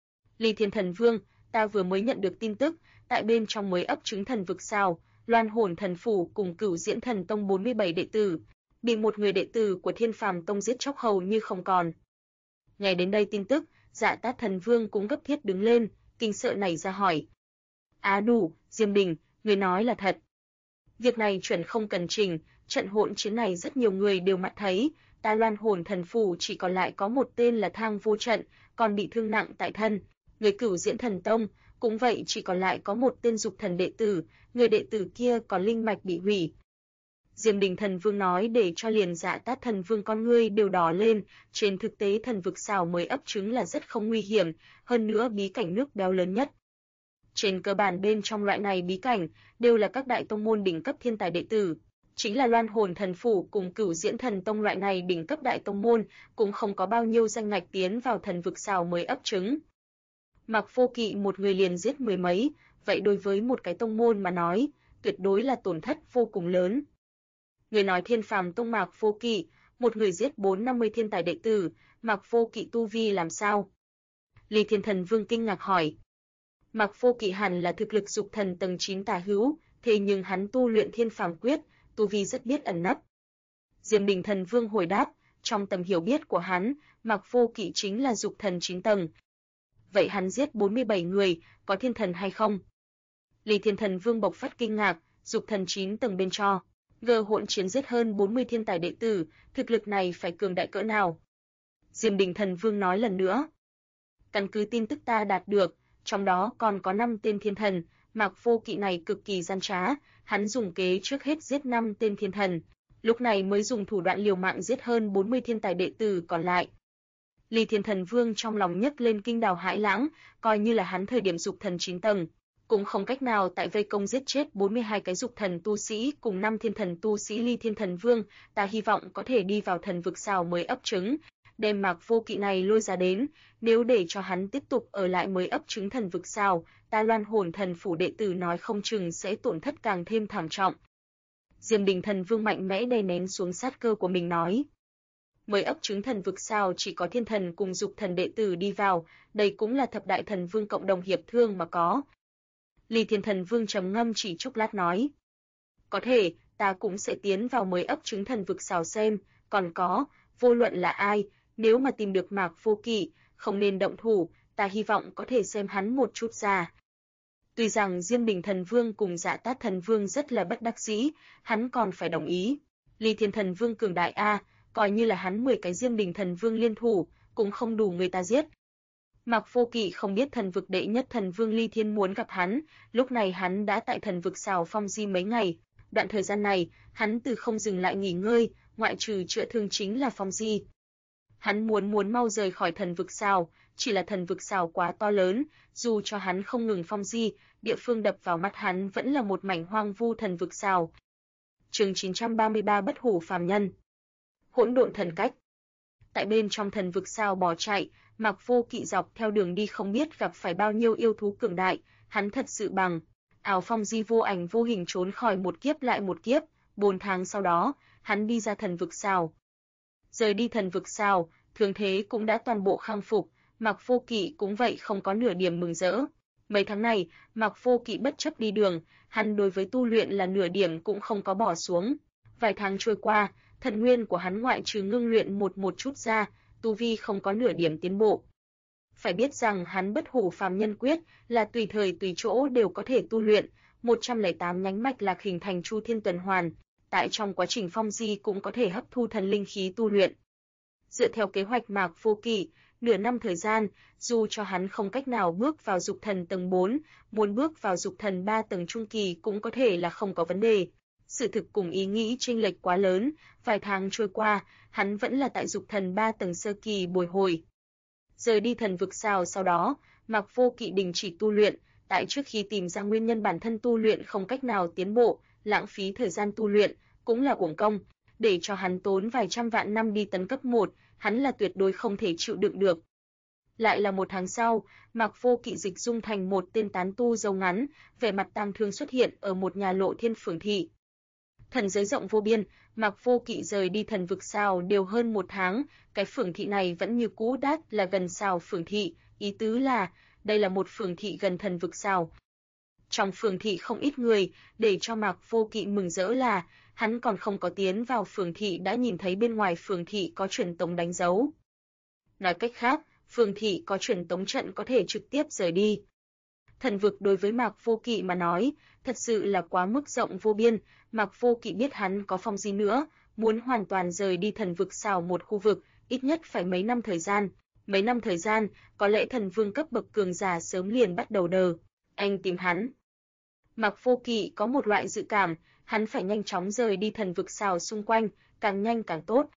Ly Thiên Thần Vương, ta vừa mới nhận được tin tức, tại bên trong mới ấp trứng thần vực sao, Loan Hồn Thần Phủ cùng Cửu Diễn Thần Tông 47 đệ tử, bị một người đệ tử của Thiên Phàm Tông giết chóc hầu như không còn. Nghe đến đây tin tức, Dạ Tát Thần Vương cũng gấp thiết đứng lên, kinh sợ nảy ra hỏi. Đủ, Diêm Đình, người nói là thật. Việc này chuẩn không cần trình, trận hỗn chiến này rất nhiều người đều mắt thấy, ta Loan Hồn Thần Phủ chỉ còn lại có một tên là Thang Vô Trận, còn bị thương nặng tại thân. Người Cửu Diễn Thần Tông, cũng vậy chỉ còn lại có một tên Dục Thần đệ tử, người đệ tử kia còn linh mạch bị hủy. Diêm Đình Thần Vương nói để cho liền Dạ Tát Thần Vương con ngươi đều đỏ lên, trên thực tế thần vực xào mới ấp trứng là rất không nguy hiểm, hơn nữa bí cảnh nước béo lớn nhất. Trên cơ bản bên trong loại này bí cảnh, đều là các đại tông môn đỉnh cấp thiên tài đệ tử, chính là Loan Hồn Thần Phủ cùng Cửu Diễn Thần Tông loại này đỉnh cấp đại tông môn, cũng không có bao nhiêu danh ngạch tiến vào thần vực xào mới ấp trứng. Mạc Vô Kỵ một người liền giết mười mấy, vậy đối với một cái tông môn mà nói, tuyệt đối là tổn thất vô cùng lớn. Người nói Thiên Phàm Tông Mạc Vô Kỵ, một người giết 450 thiên tài đệ tử, Mạc Vô Kỵ tu vi làm sao? Ly Thiên Thần Vương kinh ngạc hỏi. Mạc Vô Kỵ hẳn là thực lực dục thần tầng 9 tả hữu, thế nhưng hắn tu luyện Thiên Phàm Quyết, tu vi rất biết ẩn nấp. Diêm Đình Thần Vương hồi đáp, trong tầm hiểu biết của hắn, Mạc Vô Kỵ chính là dục thần 9 tầng. Vậy hắn giết 47 người, có thiên thần hay không? Ly Thiên Thần Vương bộc phát kinh ngạc, dục thần 9 tầng bên cho. Hỗn chiến giết hơn 40 thiên tài đệ tử, thực lực này phải cường đại cỡ nào? Diêm Đình Thần Vương nói lần nữa. Căn cứ tin tức ta đạt được, trong đó còn có 5 tên thiên thần, Mạc Vô Kỵ này cực kỳ gian trá, hắn dùng kế trước hết giết 5 tên thiên thần, lúc này mới dùng thủ đoạn liều mạng giết hơn 40 thiên tài đệ tử còn lại. Ly Thiên Thần Vương trong lòng nhấc lên kinh đào hãi lãng, coi như là hắn thời điểm dục thần 9 tầng, cũng không cách nào tại vây công giết chết 42 cái dục thần tu sĩ cùng 5 thiên thần tu sĩ. Ly Thiên Thần Vương, ta hy vọng có thể đi vào thần vực xào mới ấp trứng, đem Mạc Vô Kỵ này lôi ra đến, nếu để cho hắn tiếp tục ở lại mới ấp trứng thần vực xào, ta Loan Hồn Thần Phủ đệ tử nói không chừng sẽ tổn thất càng thêm thảm trọng. Diêm Đình Thần Vương mạnh mẽ đè nén xuống sát cơ của mình nói. Mới ấp trứng thần vực sao chỉ có thiên thần cùng dục thần đệ tử đi vào, đây cũng là thập đại thần vương cộng đồng hiệp thương mà có. Ly Thiên Thần Vương trầm ngâm chỉ chốc lát nói. Có thể, ta cũng sẽ tiến vào mới ấp trứng thần vực xào xem, còn có, vô luận là ai, nếu mà tìm được Mạc Vô Kỵ, không nên động thủ, ta hy vọng có thể xem hắn một chút ra. Tuy rằng Diêm Đình Thần Vương cùng Dạ Tát Thần Vương rất là bất đắc dĩ, hắn còn phải đồng ý. Ly Thiên Thần Vương cường đại a, coi như là hắn 10 cái Diêm Đình Thần Vương liên thủ, cũng không đủ người ta giết. Mạc Vô Kỵ không biết thần vực đệ nhất thần vương Ly Thiên muốn gặp hắn, lúc này hắn đã tại thần vực Sào Phong Di mấy ngày. Đoạn thời gian này, hắn từ không dừng lại nghỉ ngơi, ngoại trừ chữa thương chính là Phong Di. Hắn muốn mau rời khỏi thần vực Sào, chỉ là thần vực Sào quá to lớn, dù cho hắn không ngừng Phong Di, địa phương đập vào mắt hắn vẫn là một mảnh hoang vu thần vực Sào. Chương 933 Bất Hủ phàm nhân. Hỗn độn thần cách. Tại bên trong thần vực Sào bỏ chạy, Mạc Vô Kỵ dọc theo đường đi không biết gặp phải bao nhiêu yêu thú cường đại, hắn thật sự bằng ảo Phong Di vô ảnh vô hình trốn khỏi một kiếp lại một kiếp. 4 tháng sau đó, hắn đi ra thần vực Sào. Rời đi thần vực Sào, thương thế cũng đã toàn bộ khang phục, Mạc Vô Kỵ cũng vậy không có nửa điểm mừng rỡ. Mấy tháng này, Mạc Vô Kỵ bất chấp đi đường, hắn đối với tu luyện là nửa điểm cũng không có bỏ xuống. Vài tháng trôi qua, thần nguyên của hắn ngoại trừ ngưng luyện một chút ra, tu vi không có nửa điểm tiến bộ. Phải biết rằng hắn Bất Hủ phàm nhân quyết là tùy thời tùy chỗ đều có thể tu luyện, 108 nhánh mạch lạc hình thành Chu Thiên tuần hoàn, tại trong quá trình Phong Di cũng có thể hấp thu thần linh khí tu luyện. Dựa theo kế hoạch Mạc Vô Kỵ, nửa năm thời gian, dù cho hắn không cách nào bước vào dục thần tầng 4, muốn bước vào dục thần 3 tầng trung kỳ cũng có thể là không có vấn đề. Sự thực cùng ý nghĩ chênh lệch quá lớn, vài tháng trôi qua, hắn vẫn là tại dục thần 3 tầng sơ kỳ bồi hồi. Rời đi thần vực Sào sau đó, Mạc Vô Kỵ đình chỉ tu luyện, tại trước khi tìm ra nguyên nhân bản thân tu luyện không cách nào tiến bộ, lãng phí thời gian tu luyện, cũng là uổng công, để cho hắn tốn vài trăm vạn năm đi tấn cấp 1, hắn là tuyệt đối không thể chịu đựng được. Lại là 1 tháng sau, Mạc Vô Kỵ dịch dung thành một tên tán tu râu ngắn, vẻ mặt tang thương xuất hiện ở một nhà lộ thiên phường thị. Thần giới rộng vô biên, Mạc Vô Kỵ rời đi thần vực Sào đều hơn 1 tháng, cái phường thị này vẫn như cũ đắt là gần Sào phường thị, ý tứ là đây là một phường thị gần thần vực Sào. Trong phường thị không ít người, để cho Mạc Vô Kỵ mừng rỡ là hắn còn không có tiến vào phường thị đã nhìn thấy bên ngoài phường thị có truyền tống đánh dấu. Nói cách khác, phường thị có truyền tống trận có thể trực tiếp rời đi. Thần vực đối với Mạc Vô Kỵ mà nói, thật sự là quá mức rộng vô biên, Mạc Vô Kỵ biết hắn có Phong Di nữa, muốn hoàn toàn rời đi thần vực Sào một khu vực, ít nhất phải mấy năm thời gian. Mấy năm thời gian, có lẽ thần vương cấp bậc cường giả sớm liền bắt đầu đờ. Anh tìm hắn. Mạc Vô Kỵ có một loại dự cảm, hắn phải nhanh chóng rời đi thần vực Sào xung quanh, càng nhanh càng tốt.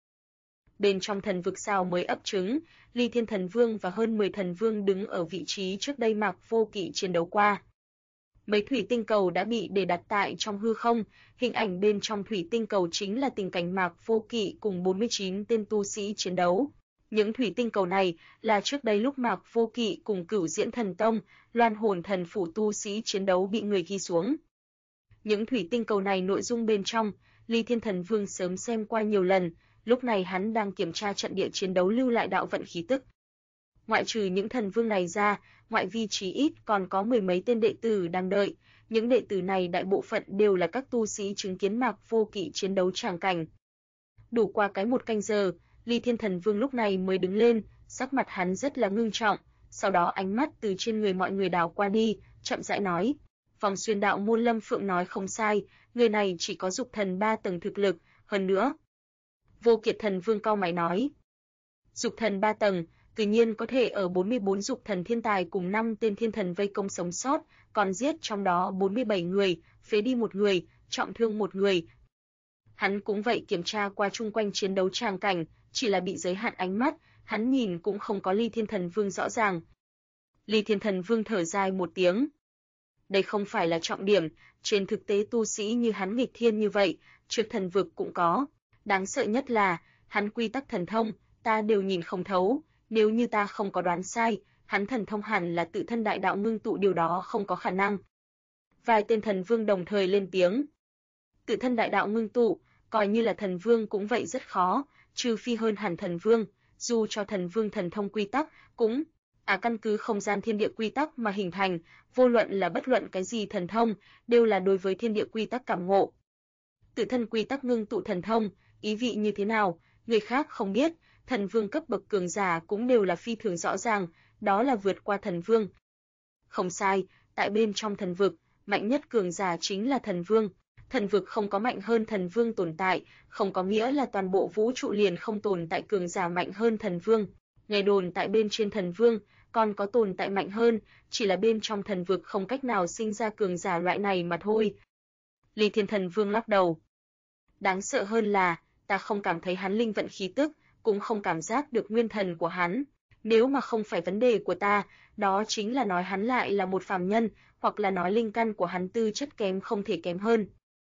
Bên trong thần vực Sào mới ấp trứng, Ly Thiên Thần Vương và hơn 10 thần vương đứng ở vị trí trước đây Mạc Vô Kỵ chiến đấu qua. Mấy thủy tinh cầu đã bị để đặt tại trong hư không, hình ảnh bên trong thủy tinh cầu chính là tình cảnh Mạc Vô Kỵ cùng 49 tên tu sĩ chiến đấu. Những thủy tinh cầu này là trước đây lúc Mạc Vô Kỵ cùng Cửu Diễn Thần Tông, Loan Hồn Thần Phủ tu sĩ chiến đấu bị người ghi xuống. Những thủy tinh cầu này nội dung bên trong, Ly Thiên Thần Vương sớm xem qua nhiều lần, lúc này hắn đang kiểm tra trận địa chiến đấu lưu lại đạo vận khí tức. Ngoại trừ những thần vương này ra, ngoại vi chí ít còn có 10 mấy tên đệ tử đang đợi, những đệ tử này đại bộ phận đều là các tu sĩ chứng kiến Mạc Vô Kỵ chiến đấu tràng cảnh. Đủ qua cái 1 canh giờ, Ly Thiên Thần Vương lúc này mới đứng lên, sắc mặt hắn rất là ngưng trọng, sau đó ánh mắt từ trên người mọi người đảo qua đi, chậm rãi nói: "Vòng Xuyên Đạo môn Lâm Phượng nói không sai, người này chỉ có dục thần 3 tầng thực lực, hơn nữa." Vô Kiệt Thần Vương cau mày nói: "Dục thần 3 tầng, tự nhiên có thể ở 44 dục thần thiên tài cùng 5 tên thiên thần vây công sống sót, còn giết trong đó 47 người, phế đi 1 người, trọng thương 1 người." Hắn cũng vậy kiểm tra qua chung quanh chiến đấu tràng cảnh, chỉ là bị giới hạn ánh mắt, hắn nhìn cũng không có Ly Thiên Thần Vương rõ ràng. Ly Thiên Thần Vương thở dài một tiếng. Đây không phải là trọng điểm, trên thực tế tu sĩ như hắn nghịch thiên như vậy, trước thần vực cũng có. Đáng sợ nhất là, hắn quy tắc thần thông, ta đều nhìn không thấu, nếu như ta không có đoán sai, hắn thần thông hẳn là tự thân đại đạo ngưng tụ, điều đó không có khả năng. Vài tên thần vương đồng thời lên tiếng. Tự thân đại đạo ngưng tụ, coi như là thần vương cũng vậy rất khó, trừ phi hơn hẳn thần vương, dù cho thần vương thần thông quy tắc cũng căn cứ không gian thiên địa quy tắc mà hình thành, vô luận là bất luận cái gì thần thông, đều là đối với thiên địa quy tắc cảm ngộ. Tự thân quy tắc ngưng tụ thần thông, ý vị như thế nào, người khác không biết, thần vương cấp bậc cường giả cũng đều là phi thường rõ ràng, đó là vượt qua thần vương. Không sai, tại bên trong thần vực, mạnh nhất cường giả chính là thần vương. Thần vực không có mạnh hơn thần vương tồn tại, không có nghĩa là toàn bộ vũ trụ liền không tồn tại cường giả mạnh hơn thần vương. Nghe đồn tại bên trên thần vương, còn có tồn tại mạnh hơn, chỉ là bên trong thần vực không cách nào sinh ra cường giả loại này mà thôi. Ly Thiên Thần Vương lắc đầu. Đáng sợ hơn là, ta không cảm thấy hắn linh vận khí tức, cũng không cảm giác được nguyên thần của hắn. Nếu mà không phải vấn đề của ta, đó chính là nói hắn lại là một phàm nhân, hoặc là nói linh căn của hắn tư chất kém không thể kém hơn.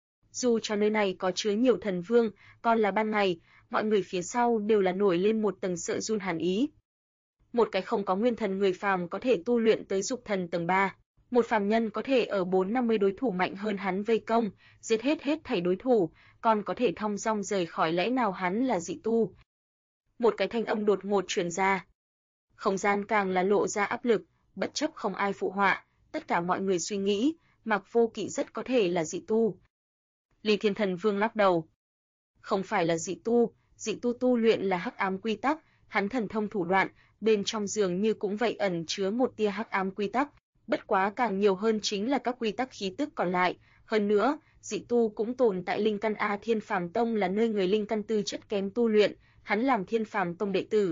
Dù cho nơi này có chứa nhiều thần vương, còn là ban ngày, mọi người phía sau đều là nổi lên một tầng sợ run hàn ý. Một cái không có nguyên thần người phàm có thể tu luyện tới dục thần tầng 3. Một phàm nhân có thể ở 4-50 đối thủ mạnh hơn hắn vây công, giết hết thảy đối thủ, còn có thể thong dong rời khỏi, lẽ nào hắn là dị tu? Một cái thanh âm đột ngột truyền ra. Không gian càng là lộ ra áp lực, bất chấp không ai phụ họa, tất cả mọi người suy nghĩ, Mạc Vô Kỵ rất có thể là dị tu. Ly Thiên Thần Vương lắc đầu. Không phải là dị tu tu luyện là hắc ám quy tắc, hắn thần thông thủ đoạn, bên trong dường như cũng vậy ẩn chứa một tia hắc ám quy tắc, bất quá càng nhiều hơn chính là các quy tắc khí tức còn lại, hơn nữa, dị tu cũng tồn tại linh căn a. Thiên Phàm Tông là nơi người linh căn tư chất kém tu luyện, hắn làm Thiên Phàm Tông đệ tử.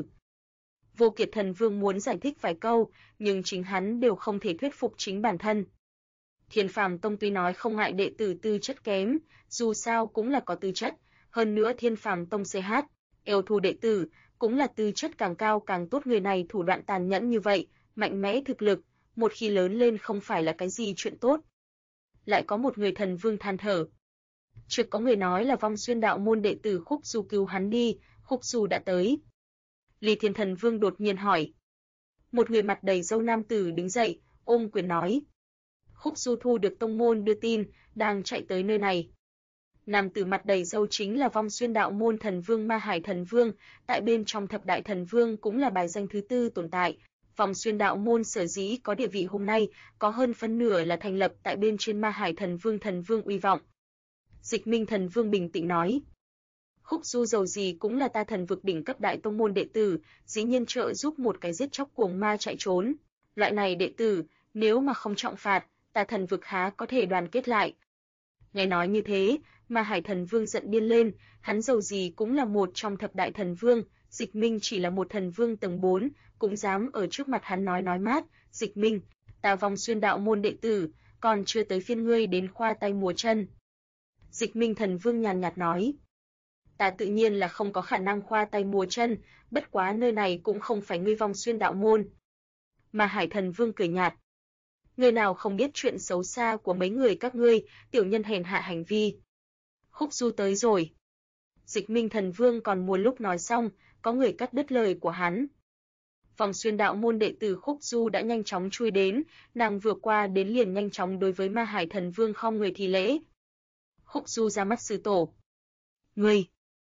Vô Kiệt Thần Vương muốn giải thích vài câu, nhưng chính hắn đều không thể thuyết phục chính bản thân. Thiên Phàm Tông tuy nói không ngại đệ tử tư chất kém, dù sao cũng là có tư chất, hơn nữa Thiên Phàm Tông CH, yêu thù đệ tử, cũng là tư chất càng cao càng tốt. Người này thủ đoạn tàn nhẫn như vậy, mạnh mẽ thực lực, một khi lớn lên không phải là cái gì chuyện tốt. Lại có một người thần vương than thở. Trước có người nói là Vong Xuyên đạo môn đệ tử Khúc Du cứu hắn đi, Khúc Du đã tới. Ly Thiên Thần Vương đột nhiên hỏi. Một người mặt đầy râu nam tử đứng dậy, ôm quyền nói. Khúc Du thu được tông môn đưa tin, đang chạy tới nơi này. Nam tử mặt đầy râu chính là Vong Xuyên đạo môn thần vương Ma Hải Thần Vương, tại bên trong thập đại thần vương cũng là bài danh thứ 4 tồn tại. Vong Xuyên đạo môn sở dĩ có địa vị hôm nay, có hơn phân nửa là thành lập tại bên trên Ma Hải Thần Vương uy vọng. Dịch Minh Thần Vương bình tĩnh nói. Khúc Du dầu gì cũng là ta thần vực đỉnh cấp đại tông môn đệ tử, dĩ nhiên trợ giúp một cái giết chóc cuồng ma chạy trốn. Loại này đệ tử, nếu mà không trọng phạt, ta thần vực há có thể đoàn kết lại. Nghe nói như thế, Ma Hải Thần Vương giận điên lên, hắn dầu gì cũng là một trong thập đại thần vương, Dịch Minh chỉ là một thần vương tầng 4, cũng dám ở trước mặt hắn nói mát. Dịch Minh, ta Vong Xuyên đạo môn đệ tử, còn chưa tới phiên ngươi đến khoa tay múa chân. Dịch Minh Thần Vương nhàn nhạt nói. Ta tự nhiên là không có khả năng khoa tay múa chân, bất quá nơi này cũng không phải ngươi Vong Xuyên đạo môn. Ma Hải Thần Vương cười nhạt. Người nào không biết chuyện xấu xa của mấy người các ngươi, tiểu nhân hèn hạ hành vi. Khúc Du tới rồi. Dịch Minh Thần Vương còn muốn lúc nói xong, có người cắt đứt lời của hắn. Vong Xuyên đạo môn đệ tử Khúc Du đã nhanh chóng chui đến, nàng vừa qua đến liền nhanh chóng đối với Ma Hải Thần Vương khom người thi lễ. Khúc Du ra mắt sư tổ. Ngươi!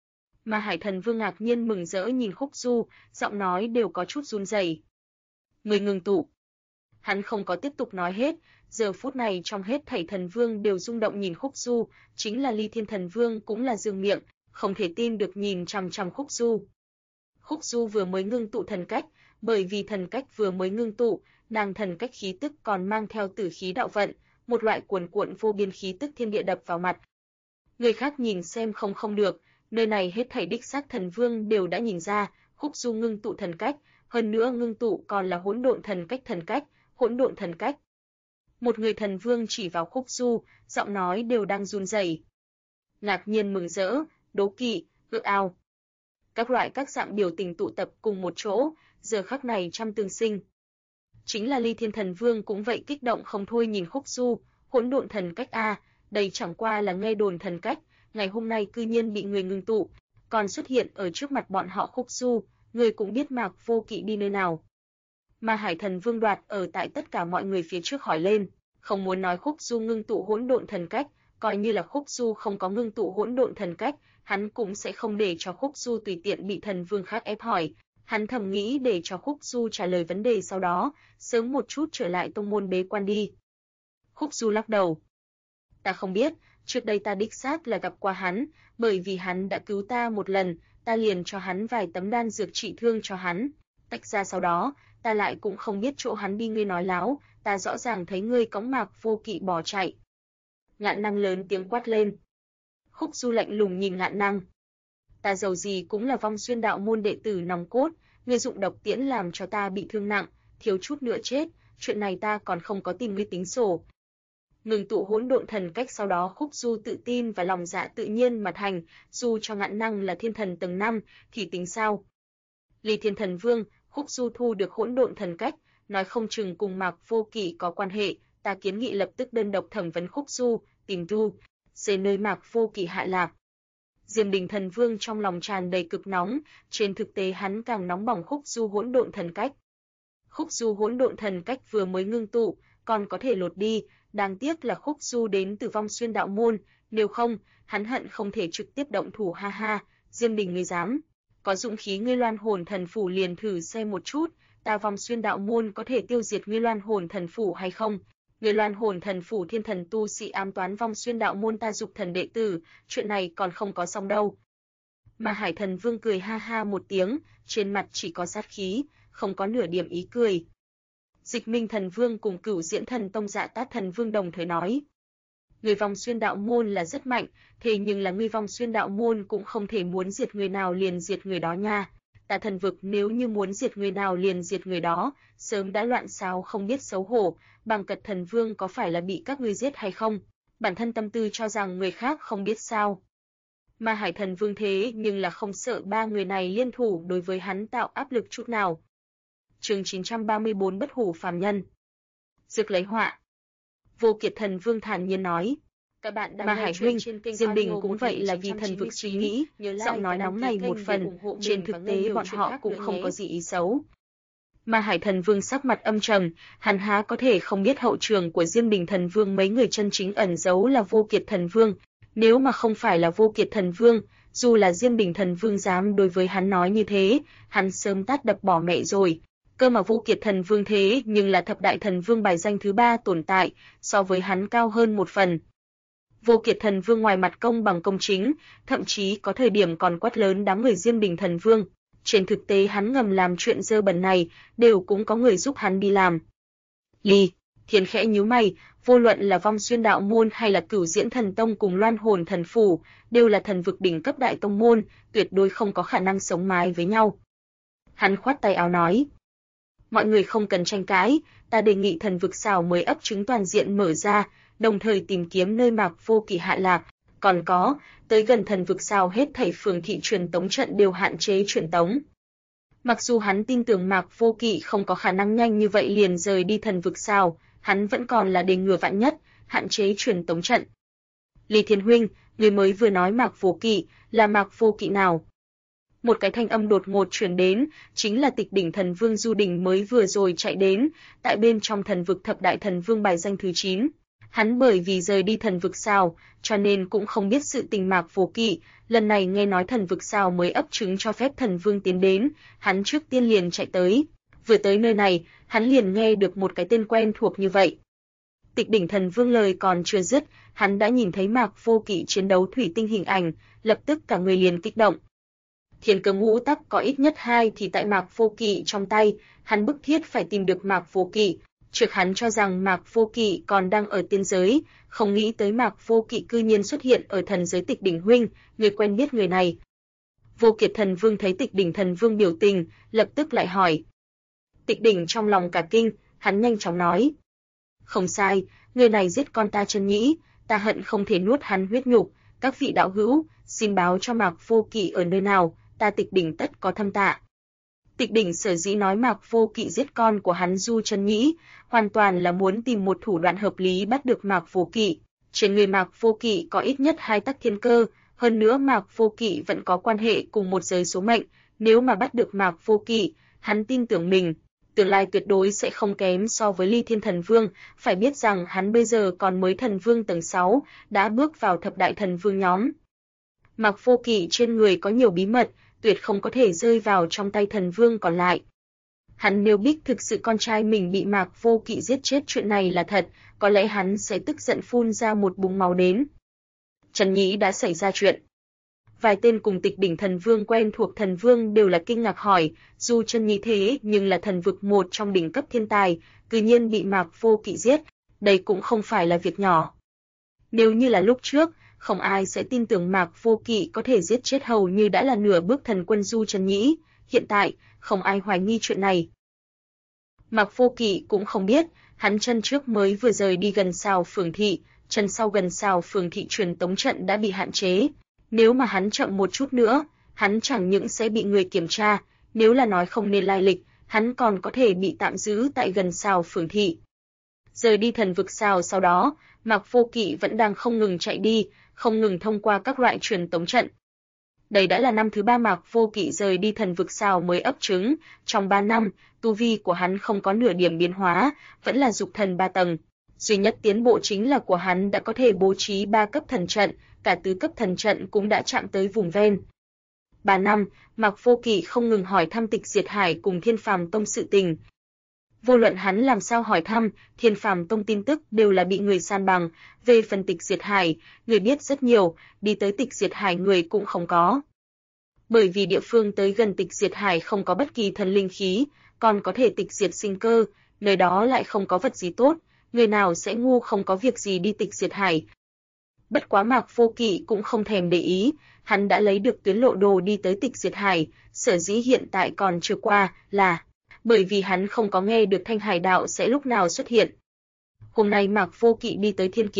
Ma Hải Thần Vương ngạc nhiên mừng rỡ nhìn Khúc Du, giọng nói đều có chút run rẩy. Ngươi ngừng tụ. Hắn không có tiếp tục nói hết, giờ phút này trong hết thảy thần vương đều rung động nhìn Khúc Du, chính là Ly Thiên Thần Vương cũng là dương miệng, không thể tin được nhìn chằm chằm Khúc Du. Khúc Du vừa mới ngưng tụ thần cách, bởi vì thần cách vừa mới ngưng tụ, nàng thần cách khí tức còn mang theo tử khí đạo vận, một loại cuồn cuộn vô biên khí tức thiên địa đập vào mặt. Người khác nhìn xem không được, nơi này hết thảy đích xác thần vương đều đã nhìn ra, Khúc Du ngưng tụ thần cách, hơn nữa ngưng tụ còn là hỗn độn thần cách, hỗn độn thần cách. Một người thần vương chỉ vào Khúc Du, giọng nói đều đang run rẩy. Ngạc nhiên mừng rỡ, đố kỵ, ước ao. Các loại các dạng biểu tình tụ tập cùng một chỗ, giờ khắc này trăm tương sinh. Chính là Ly Thiên Thần Vương cũng vậy kích động không thôi nhìn Khúc Du, hỗn độn thần cách a, đây chẳng qua là nghe đồn thần cách, ngày hôm nay cư nhiên bị người ngưng tụ, còn xuất hiện ở trước mặt bọn họ. Khúc Du, người cũng biết Mạc Vô Kỵ đi nơi nào. Ma Hải Thần Vương đoạt ở tại tất cả mọi người phía trước hỏi lên, không muốn nói Khúc Du ngưng tụ hỗn độn thần cách, coi như là Khúc Du không có ngưng tụ hỗn độn thần cách, hắn cũng sẽ không để cho Khúc Du tùy tiện bị thần vương khác ép hỏi. Hắn thầm nghĩ để cho Khúc Du trả lời vấn đề sau đó, sớm một chút trở lại tông môn bế quan đi. Khúc Du lắc đầu. Ta không biết, trước đây ta đích xác là gặp qua hắn, bởi vì hắn đã cứu ta một lần, ta liền cho hắn vài tấm đan dược trị thương cho hắn. Tách ra sau đó, ta lại cũng không biết chỗ hắn đi, ngươi nói láo, ta rõ ràng thấy ngươi cõng Mạc Vô Kỵ bỏ chạy. Ngạn Năng lớn tiếng quát lên. Khúc Du lạnh lùng nhìn Ngạn Năng. Ta dầu gì cũng là Vong Xuyên đạo môn đệ tử nòng cốt, ngươi dụng độc tiễn làm cho ta bị thương nặng, thiếu chút nữa chết, chuyện này ta còn không có tìm ngươi tính sổ. Ngừng tụ hỗn độn thần cách, sau đó Khúc Du tự tin và lòng dạ tự nhiên mà thành, dù cho Ngạn Năng là thiên thần tầng 5 thì tính sao? Ly Thiên Thần Vương, Khúc Du thu được hỗn độn thần cách, nói không chừng cùng Mạc Vô Kỵ có quan hệ, ta kiến nghị lập tức đơn độc thẩm vấn Khúc Du, tìm thu về nơi Mạc Vô Kỵ hạ lạc. Diêm Đình Thần Vương trong lòng tràn đầy cực nóng, trên thực tế hắn càng nóng bỏng Khúc Du hỗn độn thần cách. Khúc Du hỗn độn thần cách vừa mới ngưng tụ, còn có thể lột đi, đáng tiếc là Khúc Du đến từ Vong Xuyên đạo môn, nếu không, hắn hận không thể trực tiếp động thủ, ha ha. Diêm Đình, ngươi dám? Có dũng khí ngươi Loan Hồn Thần Phủ liền thử xem một chút, ta Vong Xuyên đạo môn có thể tiêu diệt ngươi Loan Hồn Thần Phủ hay không? Ngươi Loan Hồn Thần Phủ thiên thần tu sĩ ám toán Vong Xuyên đạo môn ta Dục Thần đệ tử, chuyện này còn không có xong đâu. Mà Hải Thần Vương cười ha ha một tiếng, trên mặt chỉ có sát khí, không có nửa điểm ý cười. Dịch Minh Thần Vương cùng Cửu Diễn Thần Tông Dạ Tát Thần Vương đồng thời nói. Người Vong Xuyên đạo môn là rất mạnh, thế nhưng là người Vong Xuyên đạo môn cũng không thể muốn diệt người nào liền diệt người đó nha. Ta Thần vực nếu như muốn diệt người nào liền diệt người đó, sớm đã loạn xáo không biết xấu hổ, Bằng Cật Thần Vương có phải là bị các ngươi giết hay không? Bản thân tâm tư cho rằng người khác không biết sao. Mà Hải Thần Vương thế nhưng là không sợ ba người này liên thủ đối với hắn tạo áp lực chút nào. Chương 934 Bất hủ phàm nhân. Dược lấy họa. Vô Kiệt Thần Vương thản nhiên nói. Các bạn đang Hải huynh, Diêm Đình cũng vậy là vì thần vực suy nghĩ, giọng nói nóng này một phần, trên thực tế bọn họ cũng không có gì ý xấu. Mà Hải Thần Vương sắc mặt âm trầm, hắn há có thể không biết hậu trường của Diêm Đình Thần Vương mấy người chân chính ẩn giấu là Vô Kiệt Thần Vương, nếu mà không phải là Vô Kiệt Thần Vương, dù là Diêm Đình Thần Vương dám đối với hắn nói như thế, hắn sớm tát đập bỏ mẹ rồi. Cơ mà Vô Kiệt Thần Vương thế nhưng là thập đại thần vương bài danh thứ 3 tồn tại, so với hắn cao hơn một phần. Vô Kiệt Thần Vương ngoài mặt công bằng công chính, thậm chí có thời điểm còn quát lớn đám người Diêm Đình Thần Vương. Trên thực tế hắn ngầm làm chuyện dơ bẩn này, đều cũng có người giúp hắn đi làm. Ly Thiên khẽ nhíu mày, vô luận là Vong Xuyên đạo môn hay là Cửu Diễn Thần Tông cùng Loan Hồn Thần Phủ, đều là thần vực đỉnh cấp đại tông môn, tuyệt đối không có khả năng sống mái với nhau. Hắn khoát tay áo nói. Mọi người không cần tranh cãi, ta đề nghị thần vực xào mới ấp trứng toàn diện mở ra, đồng thời tìm kiếm nơi Mạc Vô Kỵ hạ lạc, còn có, tới gần thần vực xào hết thảy phường thị truyền tống trận đều hạn chế truyền tống. Mặc dù hắn tin tưởng Mạc Vô Kỵ không có khả năng nhanh như vậy liền rời đi thần vực xào, hắn vẫn còn là đề ngừa vạn nhất, hạn chế truyền tống trận. Lý Thiên huynh, người mới vừa nói Mạc Vô Kỵ, là Mạc Vô Kỵ nào? Một cái thanh âm đột ngột truyền đến, chính là Tịch Đỉnh Thần Vương Du Đình mới vừa rồi chạy đến, tại bên trong thần vực thập đại thần vương bài danh thứ 9. Hắn bởi vì rời đi thần vực sao, cho nên cũng không biết sự tình Mạc Vô Kỵ, lần này nghe nói thần vực sao mới ấp trứng cho phép thần vương tiến đến, hắn trước tiên liền chạy tới. Vừa tới nơi này, hắn liền nghe được một cái tên quen thuộc như vậy. Tịch Đỉnh Thần Vương lời còn chưa dứt, hắn đã nhìn thấy Mạc Vô Kỵ chiến đấu thủy tinh hình ảnh, lập tức cả người liền kích động. Thiên Cơ Ngũ Tắc có ít nhất 2 thì tại Mạc Vô Kỵ trong tay, hắn bức thiết phải tìm được Mạc Vô Kỵ. Trước hắn cho rằng Mạc Vô Kỵ còn đang ở tiên giới, không nghĩ tới Mạc Vô Kỵ cư nhiên xuất hiện ở thần giới. Tịch Đỉnh huynh, người quen biết người này. Vô Kiệt Thần Vương thấy Tịch Đỉnh Thần Vương biểu tình, lập tức lại hỏi. Tịch Đỉnh trong lòng cả kinh, hắn nhanh chóng nói. Không sai, người này giết con ta Chân Nhĩ, ta hận không thể nuốt hắn huyết nhục, các vị đạo hữu, xin báo cho Mạc Vô Kỵ ở nơi nào, ta Tịch Đỉnh tất có thâm tạ. Tịch Đỉnh sở dĩ nói Mạc Vô Kỵ giết con của hắn Du Chân Nhĩ, hoàn toàn là muốn tìm một thủ đoạn hợp lý bắt được Mạc Vô Kỵ. Trên người Mạc Vô Kỵ có ít nhất 2 tắc thiên cơ, hơn nữa Mạc Vô Kỵ vẫn có quan hệ cùng một giới số mệnh, nếu mà bắt được Mạc Vô Kỵ, hắn tin tưởng mình, tương lai tuyệt đối sẽ không kém so với Ly Thiên Thần Vương, phải biết rằng hắn bây giờ còn mới thần vương tầng 6, đã bước vào thập đại thần vương nhóm. Mạc Vô Kỵ trên người có nhiều bí mật, tuyệt không có thể rơi vào trong tay thần vương còn lại. Hắn nếu biết thực sự con trai mình bị Mạc Vô Kỵ giết chết chuyện này là thật, có lẽ hắn sẽ tức giận phun ra một búng máu đến. Chân Nhĩ đã xảy ra chuyện. Vài tên cùng tịch đỉnh thần vương quen thuộc thần vương đều là kinh ngạc hỏi, Du Chân Nhi thế nhưng là thần vực một trong đỉnh cấp thiên tài, cư nhiên bị Mạc Vô Kỵ giết, đây cũng không phải là việc nhỏ. Nếu như là lúc trước, không ai sẽ tin tưởng Mạc Vô Kỵ có thể giết chết hầu như đã là nửa bước thần quân Du Chân Nhi, hiện tại, không ai hoài nghi chuyện này. Mạc Vô Kỵ cũng không biết, hắn chân trước mới vừa rời đi gần Sào Phường thị, chân sau gần Sào Phường thị truyền tống trận đã bị hạn chế. Nếu mà hắn chậm một chút nữa, hắn chẳng những sẽ bị người kiểm tra, nếu là nói không nên lai lịch, hắn còn có thể bị tạm giữ tại gần Sào Phường thị. Rời đi thần vực Sào sau đó, Mạc Vô Kỵ vẫn đang không ngừng chạy đi, không ngừng thông qua các loại truyền tống trận. Đây đã là năm thứ 3 Mạc Vô Kỵ rời đi thần vực Sào mới ấp trứng, trong 3 năm, tu vi của hắn không có nửa điểm biến hóa, vẫn là dục thần 3 tầng. Duy nhất tiến bộ chính là của hắn đã có thể bố trí 3 cấp thần trận, cả tứ cấp thần trận cũng đã chạm tới vùng ven. 3 năm, Mạc Vô Kỵ không ngừng hỏi thăm Tịch Diệt Hải cùng Thiên Phàm Tông sự tình. Vô luận hắn làm sao hỏi thăm, Thiên Phàm Tông tin tức đều là bị người san bằng, về phần Tịch Diệt Hải, người biết rất nhiều, đi tới Tịch Diệt Hải người cũng không có. Bởi vì địa phương tới gần Tịch Diệt Hải không có bất kỳ thần linh khí, còn có thể tịch diệt sinh cơ, nơi đó lại không có vật gì tốt, người nào sẽ ngu không có việc gì đi Tịch Diệt Hải. Bất quá Mạc Vô Kỵ cũng không thèm để ý, hắn đã lấy được tuyến lộ đồ đi tới Tịch Diệt Hải, sở dĩ hiện tại còn chưa qua là bởi vì hắn không có nghe được Thanh Hải đạo sẽ lúc nào xuất hiện. Hôm nay Mạc Vô Kỵ đi tới Thiên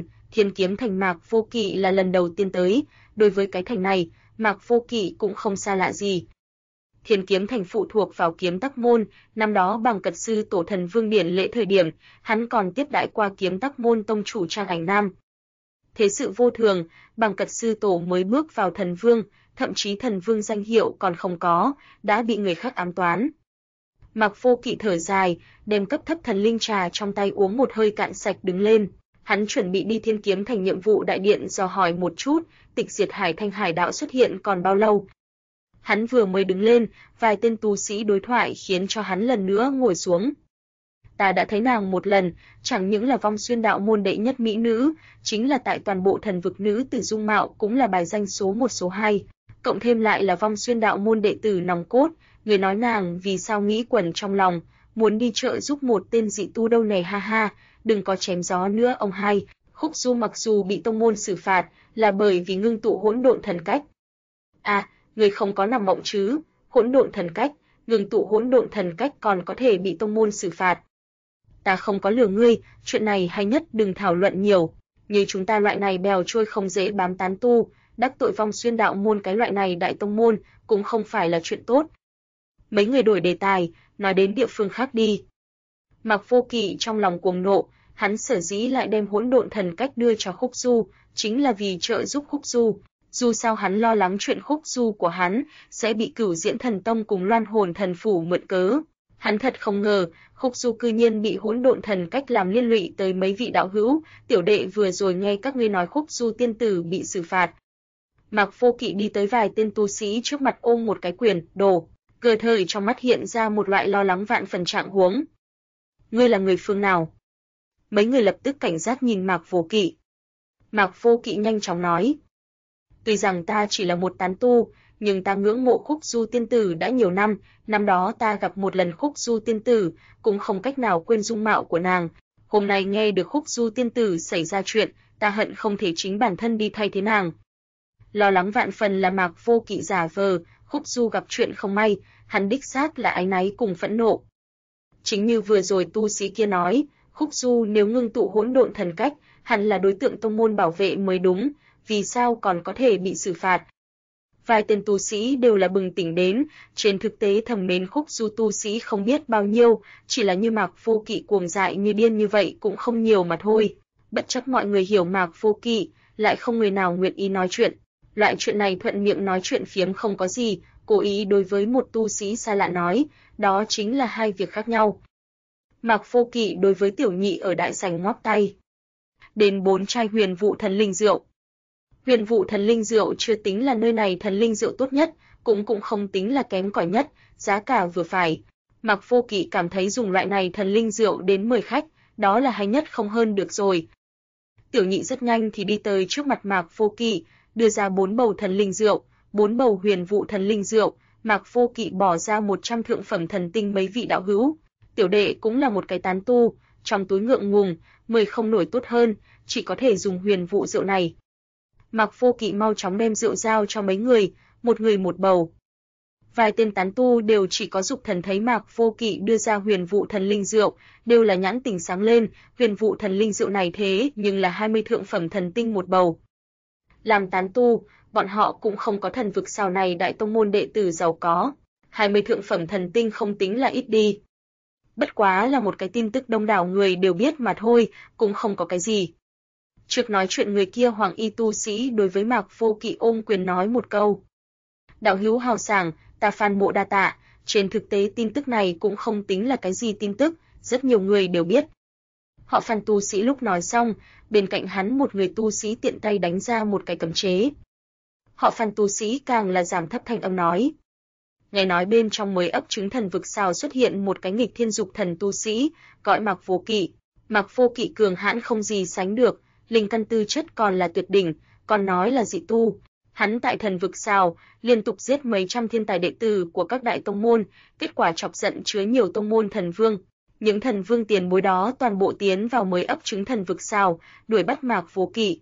Kiếm Thành Mạc Vô Kỵ là lần đầu tiên tới, đối với cái thành này, Mạc Vô Kỵ cũng không xa lạ gì. Thiên Kiếm Thành phụ thuộc vào Kiếm Tắc Môn, năm đó bằng cật sư tổ thần vương điển lễ thời điểm, hắn còn tiếp đãi qua Kiếm Tắc Môn tông chủ Trang Ảnh Nam. Thế sự vô thường, bằng cật sư tổ mới bước vào thần vương, thậm chí thần vương danh hiệu còn không có, đã bị người khác ám toán. Mạc Vô Kỵ thở dài, đem cấp thấp thần linh trà trong tay uống một hơi cạn sạch đứng lên. Hắn chuẩn bị đi Thiên Kiếm Thành nhiệm vụ đại điện dò hỏi một chút, Tịch Diệt Hải Thanh Hải đạo xuất hiện còn bao lâu. Hắn vừa mới đứng lên, vài tên tu sĩ đối thoại khiến cho hắn lần nữa ngồi xuống. Ta đã thấy nàng một lần, chẳng những là Vong Xuyên đạo môn đệ nhất mỹ nữ, chính là tại toàn bộ thần vực nữ tử dung mạo cũng là bài danh số 1 số 2, cộng thêm lại là Vong Xuyên đạo môn đệ tử nòng cốt, người nói nàng vì sao nghĩ quẩn trong lòng, muốn đi trợ giúp một tên dị tu đâu này ha ha, đừng có chém gió nữa ông hai. Khúc Du mặc dù bị tông môn xử phạt, là bởi vì ngưng tụ hỗn độn thần cách. À, người không có nằm mộng chứ, hỗn độn thần cách, ngưng tụ hỗn độn thần cách còn có thể bị tông môn xử phạt. Ta không có lừa ngươi, chuyện này hay nhất đừng thảo luận nhiều, như chúng ta loại này bèo trôi không dễ bám tán tu, đắc tội Vong Xuyên đạo môn cái loại này đại tông môn, cũng không phải là chuyện tốt. Mấy người đổi đề tài, nói đến địa phương khác đi. Mạc Vô Kỵ trong lòng cuồng nộ, hắn sở dĩ lại đem hỗn độn thần cách đưa cho Khúc Du, chính là vì trợ giúp Khúc Du. Dù sao hắn lo lắng chuyện Khúc Du của hắn sẽ bị Cửu Diễn Thần Tông cùng Loan Hồn Thần Phủ mượn cớ. Hắn thật không ngờ, Khúc Du cư nhiên bị hỗn độn thần cách làm liên lụy tới mấy vị đạo hữu, tiểu đệ vừa rồi nghe các ngươi nói Khúc Du tiên tử bị xử phạt. Mạc Vô Kỵ đi tới vài tên tu sĩ trước mặt ôm một cái quyền, đồ, cơ thời trong mắt hiện ra một loại lo lắng vạn phần trạng huống. Ngươi là người phương nào? Mấy người lập tức cảnh giác nhìn Mạc Vô Kỵ. Mạc Vô Kỵ nhanh chóng nói. Tuy rằng ta chỉ là một tán tu, nhưng ta ngưỡng mộ Khúc Du tiên tử đã nhiều năm, năm đó ta gặp một lần Khúc Du tiên tử, cũng không cách nào quên dung mạo của nàng. Hôm nay nghe được Khúc Du tiên tử xảy ra chuyện, ta hận không thể chính bản thân đi thay thế nàng. Lo lắng vạn phần là Mạc Vô Kỵ giả vờ, Khúc Du gặp chuyện không may, hắn đích xác là áy náy cùng phẫn nộ. Chính như vừa rồi tu sĩ kia nói, Khúc Du nếu ngưng tụ hỗn độn thần cách, hẳn là đối tượng tông môn bảo vệ mới đúng, vì sao còn có thể bị xử phạt. Vài tên tu sĩ đều là bừng tỉnh đến, trên thực tế thầm mến Khúc Du tu sĩ không biết bao nhiêu, chỉ là như Mạc Vô Kỵ cuồng dại như điên như vậy cũng không nhiều mà thôi. Bất chấp mọi người hiểu Mạc Vô Kỵ, lại không người nào nguyện ý nói chuyện. Loại chuyện này thuận miệng nói chuyện phiếm không có gì, cố ý đối với một tu sĩ xa lạ nói, đó chính là hai việc khác nhau. Mạc Vô Kỵ đối với tiểu nhị ở đại sảnh ngoắc tay. Đến 4 chai huyền vụ thần linh rượu. Huyền vụ thần linh rượu chưa tính là nơi này thần linh rượu tốt nhất, cũng không tính là kém cỏi nhất, giá cả vừa phải. Mạc Vô Kỵ cảm thấy dùng loại này thần linh rượu đến mời khách, đó là hay nhất không hơn được rồi. Tiểu nhị rất nhanh thì đi tới trước mặt Mạc Vô Kỵ, đưa ra 4 bầu thần linh rượu, 4 bầu huyền vụ thần linh rượu, Mạc Vô Kỵ bỏ ra 100 thượng phẩm thần tinh mấy vị đạo hữu. Tiểu đệ cũng là một cái tán tu, trong túi ngượng ngùng, 10 không nổi tốt hơn, chỉ có thể dùng huyền vụ rượu này. Mạc Vô Kỵ mau chóng đem rượu giao cho mấy người một bầu. Vài tên tán tu đều chỉ có dục thần thấy Mạc Vô Kỵ đưa ra huyền vụ thần linh rượu, đều là nhãn tình sáng lên, huyền vụ thần linh rượu này thế nhưng là 20 thượng phẩm thần tinh một bầu. Làm tán tu, bọn họ cũng không có thần vực sao này đại tông môn đệ tử giàu có, 20 thượng phẩm thần tinh không tính là ít đi. Bất quá là một cái tin tức đông đảo người đều biết mà thôi, cũng không có cái gì. Trước nói chuyện người kia Hoàng y tu sĩ đối với Mạc Vô Kỵ ôm quyền nói một câu. Đạo hữu hào sảng, ta Phan Mộ đa tạ, trên thực tế tin tức này cũng không tính là cái gì tin tức, rất nhiều người đều biết. Họ Phan tu sĩ lúc nói xong, bên cạnh hắn một người tu sĩ tiện tay đánh ra một cái cấm chế. Họ Phan tu sĩ càng là giảm thấp thanh âm nói. Nghe nói bên trong mới ấp trứng thần vực sao xuất hiện một cái nghịch thiên dục thần tu sĩ, gọi Mạc Vô Kỵ. Mạc Vô Kỵ cường hãn không gì sánh được, linh căn tư chất còn là tuyệt đỉnh, còn nói là dị tu. Hắn tại thần vực sao, liên tục giết mấy trăm thiên tài đệ tử của các đại tông môn, kết quả chọc giận chứa nhiều tông môn thần vương. Những thần vương tiền bối đó toàn bộ tiến vào mới ấp trứng thần vực sao, đuổi bắt Mạc Vô Kỵ.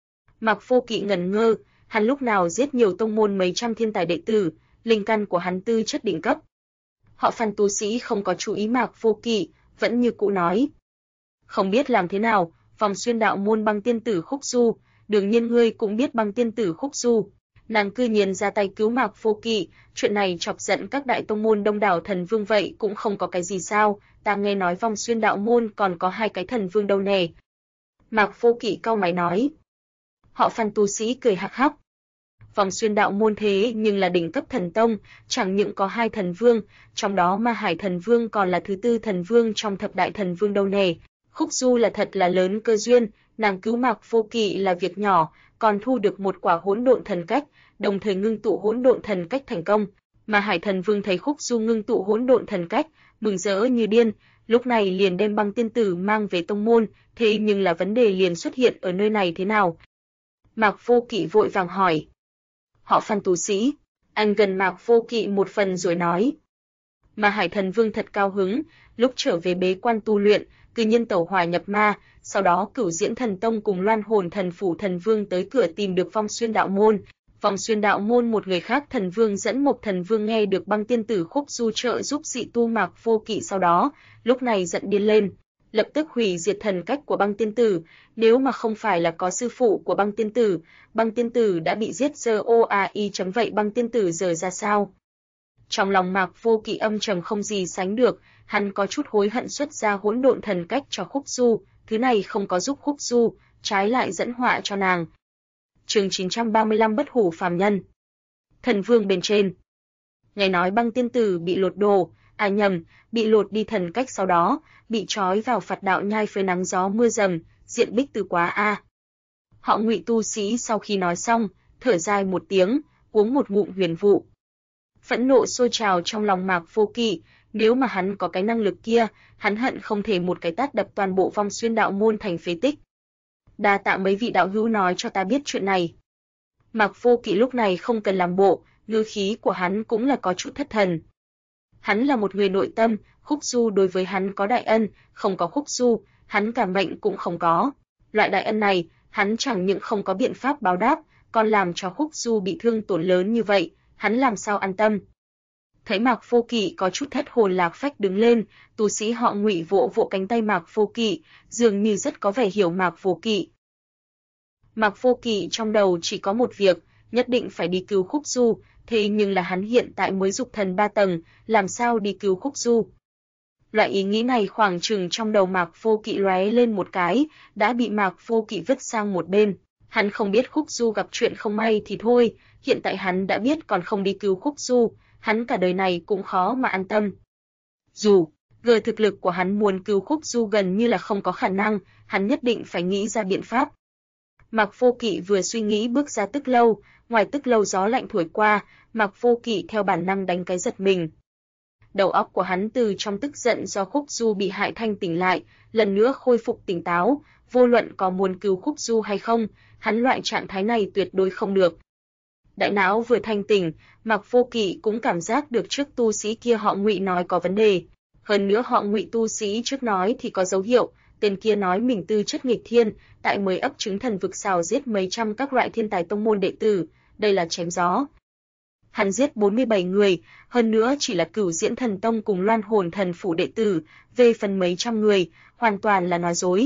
Mạc Vô Kỵ ngẩn ngơ, hắn lúc nào giết nhiều tông môn mấy trăm thiên tài đệ tử, linh căn của hắn tư chất đỉnh cấp. Họ Phan tu sĩ không có chú ý Mạc Vô Kỵ, vẫn như cũ nói. Không biết làm thế nào, Vòng Xuyên đạo môn Băng tiên tử Khúc Du, đương nhiên ngươi cũng biết Băng tiên tử Khúc Du. Nàng cư nhiên ra tay cứu Mạc Vô Kỵ, chuyện này chọc giận các đại tông môn đông đảo thần vương vậy cũng không có cái gì sao, ta nghe nói Vòng Xuyên đạo môn còn có 2 cái thần vương đâu nè. Mạc Vô Kỵ cau mày nói. Họ Phan tu sĩ cười hắc hắc. Vòng Xuyên đạo môn thế nhưng là đỉnh cấp thần tông, chẳng những có 2 thần vương, trong đó Ma Hải thần vương còn là thứ 4 thần vương trong thập đại thần vương đâu nè. Khúc Du là thật là lớn cơ duyên, nàng cứu Mạc Vô Kỵ là việc nhỏ, còn thu được một quả hỗn độn thần cách, đồng thời ngưng tụ hỗn độn thần cách thành công. Ma Hải thần vương thấy Khúc Du ngưng tụ hỗn độn thần cách, mừng rỡ như điên, lúc này liền đem Băng tiên tử mang về tông môn, thế nhưng là vấn đề liền xuất hiện ở nơi này thế nào? Mạc Vô Kỵ vội vàng hỏi. Họ Phan tu sĩ, anh gần Mạc Vô Kỵ một phần rồi nói. Mà Hải thần vương thật cao hứng, lúc trở về bế quan tu luyện, cư nhiên tẩu hỏa nhập ma, sau đó Cửu Diễn thần tông cùng Loan Hồn thần phủ thần vương tới cửa tìm được Vong Xuyên đạo môn. Vong Xuyên đạo môn một người khác thần vương dẫn Mộc thần vương nghe được Băng tiên tử Khúc Du trợ giúp dị tu Mạc Vô Kỵ, sau đó, lúc này giận điên lên, lập tức hủy diệt thần cách của Băng tiên tử, nếu mà không phải là có sư phụ của Băng tiên tử đã bị giết ROAI chấm vậy Băng tiên tử giờ ra sao? Trong lòng Mạc Vô Kỵ âm trầm không gì sánh được, hắn có chút hối hận xuất ra hỗn độn thần cách cho Khúc Du, thứ này không có giúp Khúc Du, trái lại dẫn họa cho nàng. Chương 935 Bất hủ phàm nhân. Thần vương bên trên. Nghe nói Băng tiên tử bị lột đồ, bị lột đi thần cách, sau đó bị trói vào phạt đạo nhai phơi nắng gió mưa dầm, diện bích từ quá a. Họ Ngụy tu sĩ sau khi nói xong, thở dài một tiếng, uống một ngụm huyền vụ. Phẫn nộ sôi trào trong lòng Mạc Vô Kỵ, nếu mà hắn có cái năng lực kia, hắn hận không thể một cái tát đập toàn bộ Vong Xuyên đạo môn thành phế tích. Đa tạ mấy vị đạo hữu nói cho ta biết chuyện này. Mạc Vô Kỵ lúc này không cần làm bộ, ngữ khí của hắn cũng là có chút thất thần. Hắn là một người nội tâm, Khúc Du đối với hắn có đại ân, không có Khúc Du, hắn cả mệnh cũng không có. Loại đại ân này, hắn chẳng những không có biện pháp báo đáp, còn làm cho Khúc Du bị thương tổn lớn như vậy, hắn làm sao an tâm. Thấy Mạc Vô Kỵ có chút thất hồn lạc phách đứng lên, tu sĩ họ Ngụy vỗ vỗ cánh tay Mạc Vô Kỵ, dường như rất có vẻ hiểu Mạc Vô Kỵ. Mạc Vô Kỵ trong đầu chỉ có một việc, nhất định phải đi cứu Khúc Du, thế nhưng là hắn hiện tại mới dục thần 3 tầng, làm sao đi cứu Khúc Du? Loại ý nghĩ này khoảng chừng trong đầu Mạc Vô Kỵ lóe lên một cái, đã bị Mạc Vô Kỵ vứt sang một bên. Hắn không biết Khúc Du gặp chuyện không may thì thôi, hiện tại hắn đã biết còn không đi cứu Khúc Du, hắn cả đời này cũng khó mà an tâm. Dù gờ thực lực của hắn muốn cứu Khúc Du gần như là không có khả năng, hắn nhất định phải nghĩ ra biện pháp. Mạc Vô Kỵ vừa suy nghĩ bước ra Tức Lâu, ngoài Tức Lâu gió lạnh thổi qua, Mạc Vô Kỵ theo bản năng đánh cái giật mình. Đầu óc của hắn từ trong tức giận do Khúc Du bị hại thanh tỉnh lại, lần nữa khôi phục tỉnh táo, vô luận có muốn cứu Khúc Du hay không, hắn loại trạng thái này tuyệt đối không được. Đại não vừa thanh tỉnh, Mạc Vô Kỵ cũng cảm giác được trước tu sĩ kia họ Ngụy nói có vấn đề. Hơn nữa họ Ngụy tu sĩ trước nói thì có dấu hiệu, tên kia nói mình tư chất nghịch thiên, tại mới ấp trứng thần vực xào giết mấy trăm các loại thiên tài tông môn đệ tử, đây là chém gió. Hắn giết 47 người, hơn nữa chỉ là Cửu Diễn Thần Tông cùng Loan Hồn Thần Phủ đệ tử, về phần mấy trăm người, hoàn toàn là nói dối.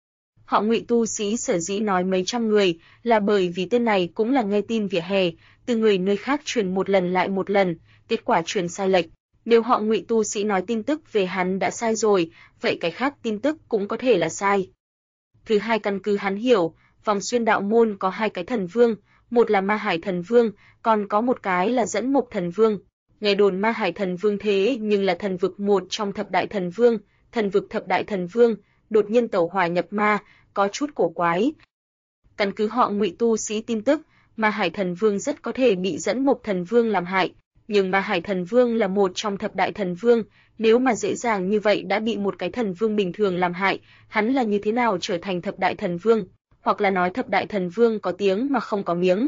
Họ Ngụy tu sĩ sở dĩ nói mấy trăm người, là bởi vì tên này cũng là nghe tin vỉa hè, từ người nơi khác truyền một lần lại một lần, kết quả truyền sai lệch. Nếu họ Ngụy tu sĩ nói tin tức về hắn đã sai rồi, vậy cái khác tin tức cũng có thể là sai. Thứ hai, căn cứ hắn hiểu, Vòng Xuyên Đạo Môn có 2 cái thần vương, một là Ma Hải Thần Vương, còn có một cái là Dẫn Mộc Thần Vương. Nghe đồn Ma Hải Thần Vương thế nhưng là thần vực một trong thập đại thần vương, thần vực thập đại thần vương, đột nhiên tẩu hỏa nhập ma, có chút cổ quái. Căn cứ họ Ngụy tu sĩ tin tức, Ma Hải Thần Vương rất có thể bị Dẫn Mộc Thần Vương làm hại, nhưng Ma Hải Thần Vương là một trong thập đại thần vương, nếu mà dễ dàng như vậy đã bị một cái thần vương bình thường làm hại, hắn là như thế nào trở thành thập đại thần vương, hoặc là nói thập đại thần vương có tiếng mà không có miếng.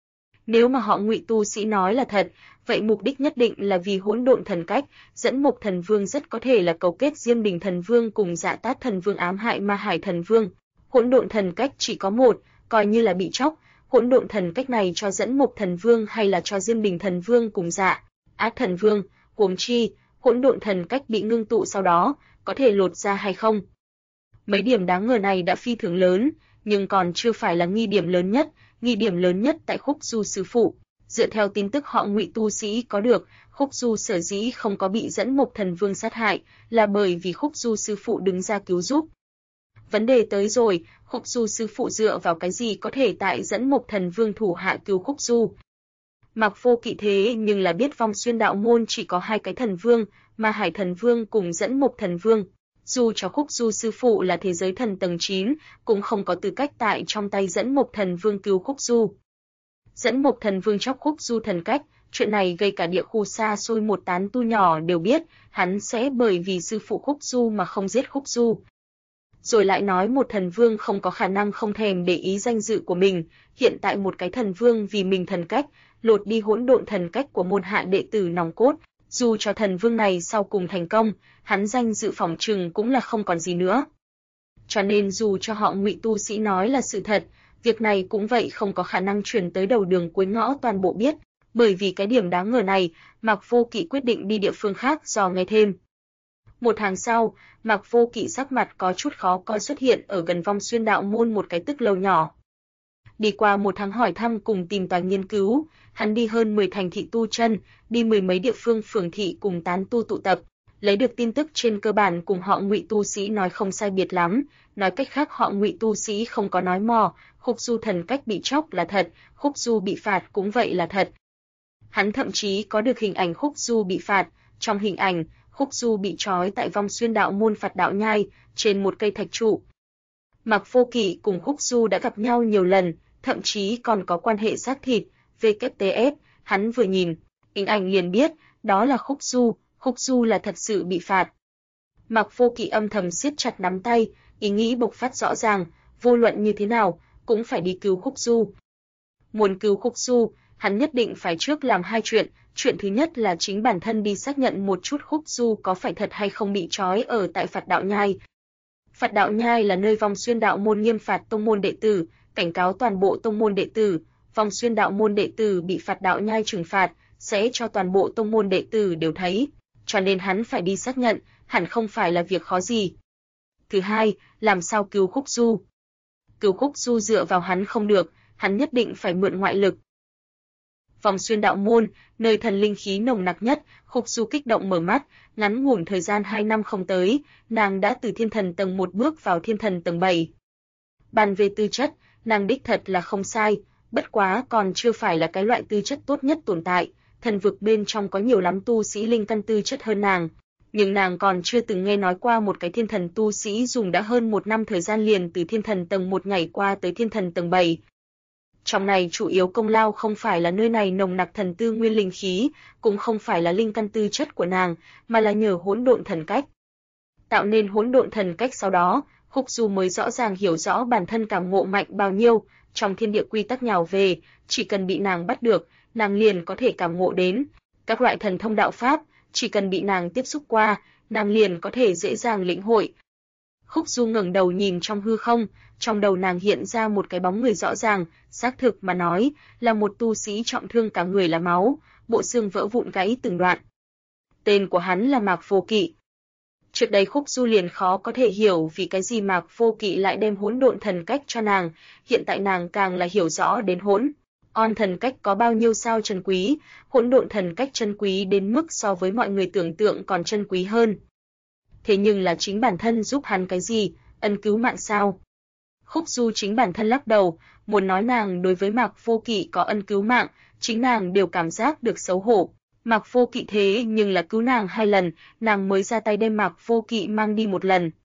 Nếu mà họ Ngụy tu sĩ nói là thật, vậy mục đích nhất định là vì hỗn độn thần cách, Dẫn Mộc Thần Vương rất có thể là cấu kết Diêm Đình Thần Vương cùng Dạ Tát Thần Vương ám hại Ma Hải Thần Vương. Hỗn độn thần cách chỉ có một, coi như là bị chóc, hỗn độn thần cách này cho Dẫn Mộc Thần Vương hay là cho Diêm Đình Thần Vương cùng Dạ Át Thần Vương, huống chi, hỗn độn thần cách bị ngưng tụ sau đó, có thể lột ra hay không? Mấy điểm đáng ngờ này đã phi thường lớn, nhưng còn chưa phải là nghi điểm lớn nhất tại Khúc Du sư phụ. Dựa theo tin tức họ Ngụy tu sĩ có được, Khúc Du sở dĩ không có bị Dẫn Mộc Thần Vương sát hại, là bởi vì Khúc Du sư phụ đứng ra cứu giúp. Vấn đề tới rồi, Khúc Du sư phụ dựa vào cái gì có thể tại Dẫn Mộc Thần Vương thủ hạ cứu Khúc Du? Mạc Vô Kỵ thế nhưng là biết Vong Xuyên Đạo Môn chỉ có 2 cái thần vương, Ma Hải Thần Vương cùng Dẫn Mộc Thần Vương. Dù cho Khúc Du sư phụ là thế giới thần tầng 9, cũng không có tư cách tại trong tay Dẫn Mộc Thần Vương cứu Khúc Du. Dẫn Mộc Thần Vương chóc Khúc Du thần cách, chuyện này gây cả địa khu xa xôi một tán tu nhỏ đều biết, hắn sẽ bởi vì sư phụ Khúc Du mà không giết Khúc Du. Rồi lại nói một thần vương không có khả năng không thèm để ý danh dự của mình, hiện tại một cái thần vương vì mình thần cách, lột đi hỗn độn thần cách của môn hạ đệ tử nòng cốt, dù cho thần vương này sau cùng thành công, hắn danh dự phỏng chừng cũng là không còn gì nữa. Cho nên dù cho họ Ngụy tu sĩ nói là sự thật, việc này cũng vậy không có khả năng truyền tới đầu đường cuối ngõ toàn bộ biết, bởi vì cái điểm đáng ngờ này, Mạc Vô Kỵ quyết định đi địa phương khác dò nghe thêm. Một tháng sau, Mạc Vô Kỵ sắc mặt có chút khó coi xuất hiện ở gần Vong Xuyên Đạo Môn một cái tức lầu nhỏ. Đi qua một tháng hỏi thăm cùng tìm tòi nghiên cứu, hắn đi hơn 10 thành thị tu chân, đi 10 mấy địa phương phường thị cùng tán tu tụ tập, lấy được tin tức trên cơ bản cùng họ Ngụy tu sĩ nói không sai biệt lắm, nói cách khác họ Ngụy tu sĩ không có nói mò, Khúc Du thần cách bị chóc là thật, Khúc Du bị phạt cũng vậy là thật. Hắn thậm chí có được hình ảnh Khúc Du bị phạt, trong hình ảnh, Khúc Du bị trói tại Vong Xuyên Đạo Môn Phạt Đạo Nhai, trên một cây thạch trụ. Mạc Vô Kỵ cùng Khúc Du đã gặp nhau nhiều lần, thậm chí còn có quan hệ xác thịt, WTF, hắn vừa nhìn, hình ảnh liền biết, đó là Khúc Du là thật sự bị phạt. Mạc Vô Kỵ âm thầm siết chặt nắm tay, ý nghĩ bộc phát rõ ràng, vô luận như thế nào, cũng phải đi cứu Khúc Du. Muốn cứu Khúc Du, hắn nhất định phải trước làm 2 chuyện. Chuyện thứ nhất là chính bản thân đi xác nhận một chút Khúc Du có phải thật hay không bị trói ở tại Phạt Đạo Nhai. Phạt Đạo Nhai là nơi Vong Xuyên Đạo Môn nghiêm phạt tông môn đệ tử, cảnh cáo toàn bộ tông môn đệ tử, Vong Xuyên Đạo Môn đệ tử bị Phạt Đạo Nhai trừng phạt, sẽ cho toàn bộ tông môn đệ tử đều thấy, cho nên hắn phải đi xác nhận, hẳn không phải là việc khó gì. Thứ hai, làm sao cứu Khúc Du? Cứu Khúc Du dựa vào hắn không được, hắn nhất định phải mượn ngoại lực. Vong Xuyên Đạo Môn, nơi thần linh khí nồng nặc nhất, Khúc Du kích động mở mắt, ngắn ngủn thời gian 2 năm không tới, nàng đã từ thiên thần tầng 1 bước vào thiên thần tầng 7. Bàn về tư chất, nàng đích thật là không sai, bất quá còn chưa phải là cái loại tư chất tốt nhất tồn tại, thần vực bên trong có nhiều lắm tu sĩ linh căn tư chất hơn nàng, nhưng nàng còn chưa từng nghe nói qua một cái thiên thần tu sĩ dùng đã hơn 1 năm thời gian liền từ thiên thần tầng 1 nhảy qua tới thiên thần tầng 7. Trong này chủ yếu công lao không phải là nơi này nồng nặc thần tư nguyên linh khí, cũng không phải là linh căn tư chất của nàng, mà là nhờ hỗn độn thần cách. Tạo nên hỗn độn thần cách sau đó, Khúc Du mới rõ ràng hiểu rõ bản thân cảm ngộ mạnh bao nhiêu, trong thiên địa quy tắc nhào về, chỉ cần bị nàng bắt được, nàng liền có thể cảm ngộ đến. Các loại thần thông đạo pháp, chỉ cần bị nàng tiếp xúc qua, nàng liền có thể dễ dàng lĩnh hội. Khúc Du ngẩng đầu nhìn trong hư không, trong đầu nàng hiện ra một cái bóng người rõ ràng, xác thực mà nói, là một tu sĩ trọng thương cả người là máu, bộ xương vỡ vụn gãy từng đoạn. Tên của hắn là Mạc Vô Kỵ. Trước đây Khúc Du liền khó có thể hiểu vì cái gì Mạc Vô Kỵ lại đem hỗn độn thần cách cho nàng, hiện tại nàng càng là hiểu rõ đến hỗn on thần cách có bao nhiêu sao chân quý, hỗn độn thần cách chân quý đến mức so với mọi người tưởng tượng còn chân quý hơn. Thế nhưng là chính bản thân giúp hắn cái gì, ân cứu mạng sao? Khúc Du chính bản thân lắc đầu, muốn nói nàng đối với Mạc Vô Kỵ có ân cứu mạng, chính nàng đều cảm giác được xấu hổ. Mạc Vô Kỵ thế nhưng là cứu nàng 2 lần, nàng mới ra tay đem Mạc Vô Kỵ mang đi 1 lần.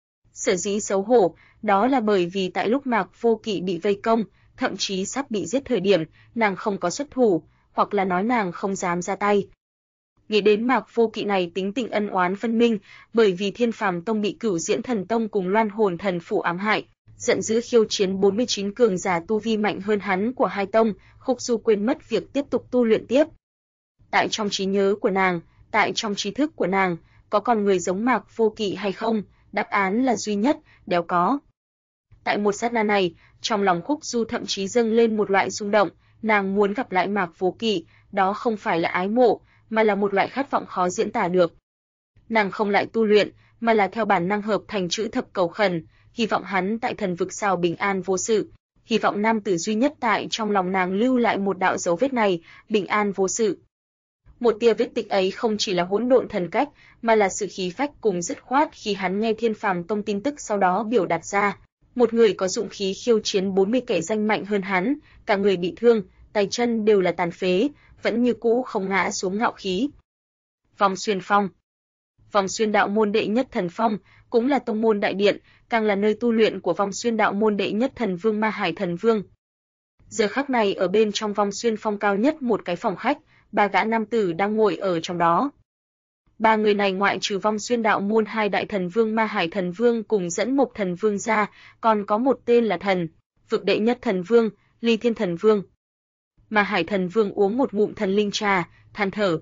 Sở dĩ xấu hổ, đó là bởi vì tại lúc Mạc Vô Kỵ bị vây công, thậm chí sắp bị giết thời điểm, nàng không có xuất thủ, hoặc là nói nàng không dám ra tay. Nghĩ đến Mạc Vô Kỵ này tính tình ân oán phân minh, bởi vì Thiên Phàm Tông bị Cửu Diễn Thần Tông cùng Loan Hồn Thần Phủ ám hại, giận dữ khiêu chiến 49 cường giả tu vi mạnh hơn hắn của hai tông, Khúc Du quên mất việc tiếp tục tu luyện tiếp. Tại trong trí nhớ của nàng, tại trong trí thức của nàng, có con người giống Mạc Vô Kỵ hay không? Đáp án là duy nhất, đéo có. Tại một sát na này, trong lòng Khúc Du thậm chí dâng lên một loại rung động, nàng muốn gặp lại Mạc Vô Kỵ, đó không phải là ái mộ, mà là một loại khát vọng khó diễn tả được. Nàng không lại tu luyện, mà là theo bản năng hợp thành chữ thập cầu khẩn, hy vọng hắn tại thần vực sao bình an vô sự, hy vọng nam tử duy nhất tại trong lòng nàng lưu lại một đạo dấu vết này, bình an vô sự. Một tia vết tích ấy không chỉ là hỗn độn thần cách, mà là sự khí phách cùng dứt khoát khi hắn nghe Thiên Phàm Tông tin tức sau đó biểu đạt ra. Một người có dụng khí khiêu chiến 40 kẻ danh mạnh hơn hắn, cả người bị thương, tay chân đều là tàn phế, vẫn như cũ không ngã xuống ngạo khí. Vòng Xuyên Phong. Vòng Xuyên đạo môn đệ nhất thần phong, cũng là tông môn đại điện, càng là nơi tu luyện của Vòng Xuyên đạo môn đệ nhất thần vương Ma Hải thần vương. Giờ khắc này ở bên trong Vòng Xuyên Phong cao nhất một cái phòng khách, 3 gã nam tử đang ngồi ở trong đó. 3 người này ngoại trừ Vong Xuyên đạo môn 2 đại thần vương Ma Hải thần vương cùng Dẫn Mộc thần vương ra, còn có một tên là thần vực đệ nhất thần vương, Ly Thiên thần vương. Ma Hải thần vương uống một ngụm thần linh trà, than thở.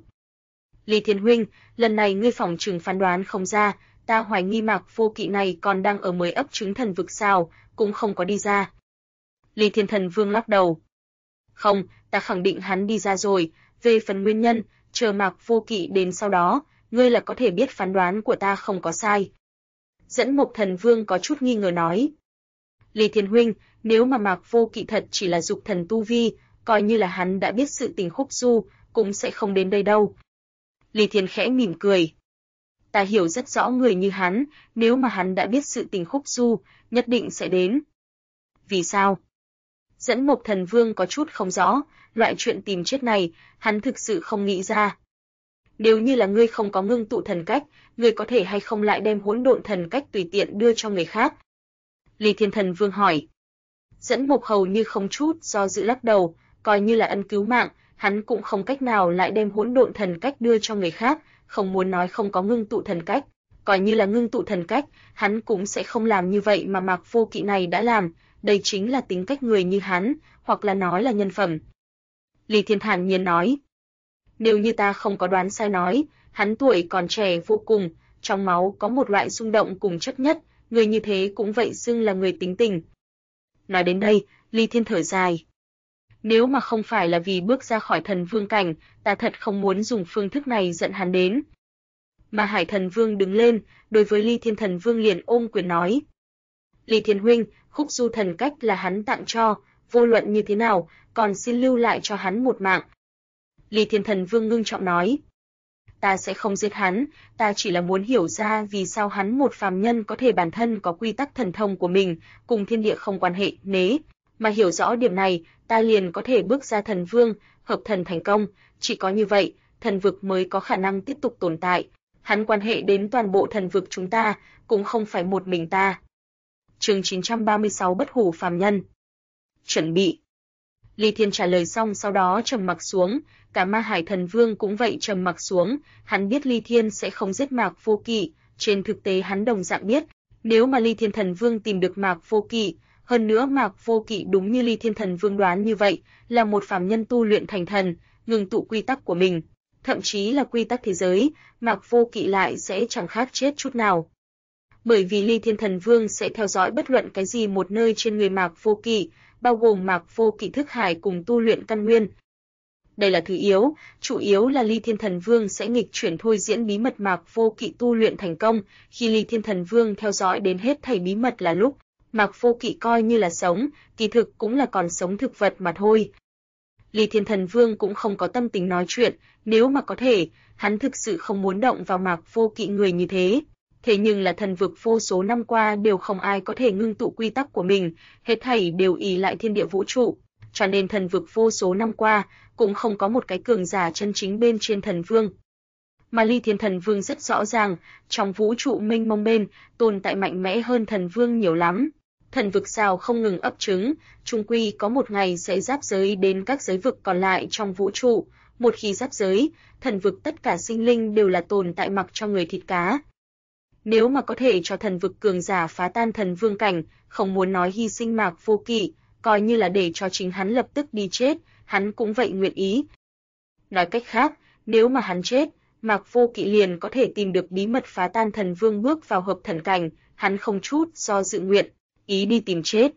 Ly Thiên huynh, lần này ngươi phỏng chừng phán đoán không ra, ta hoài nghi Mạc Vô Kỵ này còn đang ở mới ấp trứng thần vực sao, cũng không có đi ra. Ly Thiên thần vương lắc đầu. Không, ta khẳng định hắn đi ra rồi, về phần nguyên nhân, chờ Mạc Vô Kỵ đến sau đó, ngươi là có thể biết phán đoán của ta không có sai. Dẫn Mộc thần vương có chút nghi ngờ nói. Ly Thiên huynh, nếu mà Mạc Vô Kỵ thật chỉ là dục thần tu vi, coi như là hắn đã biết sự tình Khúc Du, cũng sẽ không đến đây đâu. Ly Thiên khẽ mỉm cười. Ta hiểu rất rõ người như hắn, nếu mà hắn đã biết sự tình Khúc Du, nhất định sẽ đến. Vì sao? Dẫn Mộc thần vương có chút không rõ, loại chuyện tìm chết này, hắn thực sự không nghĩ ra. Nếu như là ngươi không có ngưng tụ thần cách, ngươi có thể hay không lại đem hỗn độn thần cách tùy tiện đưa cho người khác? Ly Thiên thần vương hỏi. Dẫn Mộc hầu như không chút do dự lắc đầu, coi như là ân cứu mạng, hắn cũng không cách nào lại đem hỗn độn thần cách đưa cho người khác, không muốn nói không có ngưng tụ thần cách, coi như là ngưng tụ thần cách, hắn cũng sẽ không làm như vậy mà Mạc Vô Kỵ này đã làm, đây chính là tính cách người như hắn, hoặc là nói là nhân phẩm. Ly Thiên thản nhiên nói. Nếu như ta không có đoán sai nói, hắn tuổi còn trẻ vô cùng, trong máu có một loại xung động cùng chất nhất, người như thế cũng vậy xưng là người tính tình. Nói đến đây, Ly Thiên thở dài. Nếu mà không phải là vì bước ra khỏi thần vương cảnh, ta thật không muốn dùng phương thức này dẫn hắn đến. Mà Hải thần vương đứng lên, đối với Ly Thiên thần vương liền ôm quyền nói. Ly Thiên huynh, Khúc Du thần cách là hắn tặng cho, vô luận như thế nào, còn xin lưu lại cho hắn một mạng. Ly Thiên thần vương ngưng trọng nói. Ta sẽ không giết hắn, ta chỉ là muốn hiểu ra vì sao hắn một phàm nhân có thể bản thân có quy tắc thần thông của mình, cùng thiên địa không quan hệ, mà hiểu rõ điểm này, ta liền có thể bước ra thần vương, hợp thần thành công, chỉ có như vậy, thần vực mới có khả năng tiếp tục tồn tại. Hắn quan hệ đến toàn bộ thần vực chúng ta, cũng không phải một mình ta. Chương 936 Bất hủ phàm nhân. Chuẩn bị. Ly Thiên trả lời xong sau đó trầm mặc xuống, cả Ma Hải Thần Vương cũng vậy trầm mặc xuống, hắn biết Ly Thiên sẽ không giết Mạc Vô Kỵ, trên thực tế hắn đồng dạng biết, nếu mà Ly Thiên Thần Vương tìm được Mạc Vô Kỵ, hơn nữa Mạc Vô Kỵ đúng như Ly Thiên Thần Vương đoán như vậy, là một phàm nhân tu luyện thành thần, ngừng tụ quy tắc của mình, thậm chí là quy tắc thế giới, Mạc Vô Kỵ lại sẽ chẳng khác chết chút nào. Bởi vì Ly Thiên Thần Vương sẽ theo dõi bất luận cái gì một nơi trên người Mạc Vô Kỵ, bao gồm Mạc Vô Kỵ thức hải cùng tu luyện căn nguyên. Đây là thứ yếu, chủ yếu là Ly Thiên Thần Vương sẽ nghịch chuyển thôi diễn bí mật Mạc Vô Kỵ tu luyện thành công, khi Ly Thiên Thần Vương theo dõi đến hết thảy bí mật là lúc Mạc Vô Kỵ coi như là sống, kỳ thực cũng là còn sống thực vật mà thôi. Ly Thiên Thần Vương cũng không có tâm tình nói chuyện, nếu mà có thể, hắn thực sự không muốn động vào Mạc Vô Kỵ người như thế. Thế nhưng là thần vực vô số năm qua đều không ai có thể ngưng tụ quy tắc của mình, hết thảy đều ỷ lại thiên địa vũ trụ, cho nên thần vực vô số năm qua cũng không có một cái cường giả chân chính bên trên thần vương. Mà Ly Thiên Thần Vương rất rõ ràng, trong vũ trụ mênh mông bên, tồn tại mạnh mẽ hơn thần vương nhiều lắm. Thần vực sao không ngừng ấp trứng, chung quy có một ngày sẽ giáp giới đến các giới vực còn lại trong vũ trụ. Một khi giáp giới, thần vực tất cả sinh linh đều là tồn tại mặc cho người thịt cá. Nếu mà có thể cho thần vực cường giả phá tan thần vương cảnh, không muốn nói hy sinh Mạc Vô Kỵ, coi như là để cho chính hắn lập tức đi chết, hắn cũng vậy nguyện ý. Nói cách khác, nếu mà hắn chết, Mạc Vô Kỵ liền có thể tìm được bí mật phá tan thần vương bước vào hợp thần cảnh, hắn không chút do dự nguyện, ý đi tìm chết.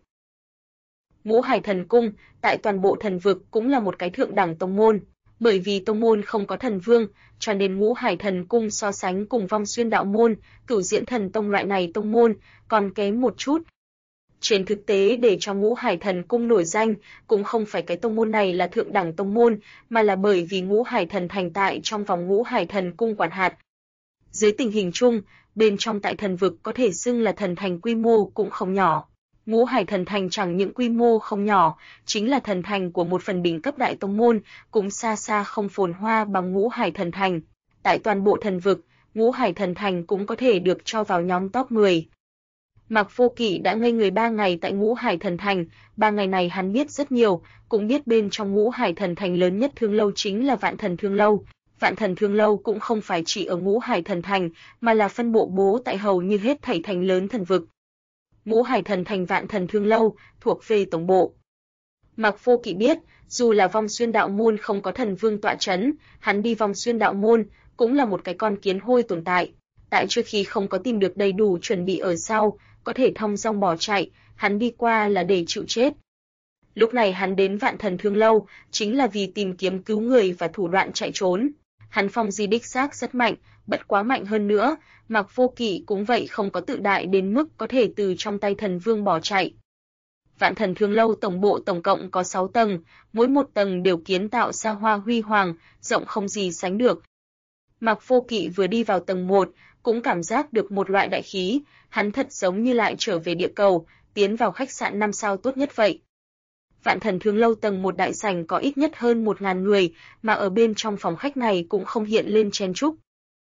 Ngũ Hải Thần Cung, tại toàn bộ thần vực cũng là một cái thượng đẳng tông môn, bởi vì tông môn không có thần vương, cho nên Ngũ Hải Thần Cung so sánh cùng Vong Xuyên Đạo môn, Cửu Diễn Thần Tông loại này tông môn, còn kém một chút. Trên thực tế để cho Ngũ Hải Thần Cung nổi danh, cũng không phải cái tông môn này là thượng đẳng tông môn, mà là bởi vì Ngũ Hải Thần Thành tại trong vòng Ngũ Hải Thần Cung quản hạt. Dưới tình hình chung, bên trong tại thần vực có thể xưng là thần thành quy mô cũng không nhỏ. Ngũ Hải Thần Thành chẳng những quy mô không nhỏ, chính là thần thành của một phần đỉnh cấp đại tông môn, cũng xa xa không phồn hoa bằng Ngũ Hải Thần Thành. Tại toàn bộ thần vực, Ngũ Hải Thần Thành cũng có thể được cho vào nhóm top 10. Mạc Vô Kỵ đã ngây người 3 ngày tại Ngũ Hải Thần Thành, 3 ngày này hắn biết rất nhiều, cũng biết bên trong Ngũ Hải Thần Thành lớn nhất thương lâu chính là Vạn Thần Thương Lâu. Vạn Thần Thương Lâu cũng không phải chỉ ở Ngũ Hải Thần Thành, mà là phân bộ bố tại hầu như hết thảy thành lớn thần vực. Ngũ Hải Thần Thành Vạn Thần Thương Lâu thuộc về tổng bộ. Mạc Vô Kỵ biết, dù là Vong Xuyên Đạo môn không có thần vương tọa trấn, hắn đi Vong Xuyên Đạo môn cũng là một cái con kiến hôi tồn tại. Tại trước khi không có tìm được đầy đủ chuẩn bị ở sau, có thể thong dong bỏ chạy, hắn đi qua là để chịu chết. Lúc này hắn đến Vạn Thần Thương Lâu, chính là vì tìm kiếm cứu người và thủ đoạn chạy trốn. Hắn phong di đích xác rất mạnh, bất quá mạnh hơn nữa, Mạc Vô Kỵ cũng vậy không có tự đại đến mức có thể từ trong tay thần vương bỏ chạy. Vạn Thần Thương Lâu tổng bộ tổng cộng có 6 tầng, mỗi một tầng đều kiến tạo xa hoa huy hoàng, rộng không gì sánh được. Mạc Vô Kỵ vừa đi vào tầng 1, cũng cảm giác được một loại đại khí, hắn thật giống như lại trở về địa cầu, tiến vào khách sạn 5 sao tốt nhất vậy. Vạn Thần Thương Lâu tầng 1 đại sảnh có ít nhất hơn 1000 người, mà ở bên trong phòng khách này cũng không hiện lên chen chúc.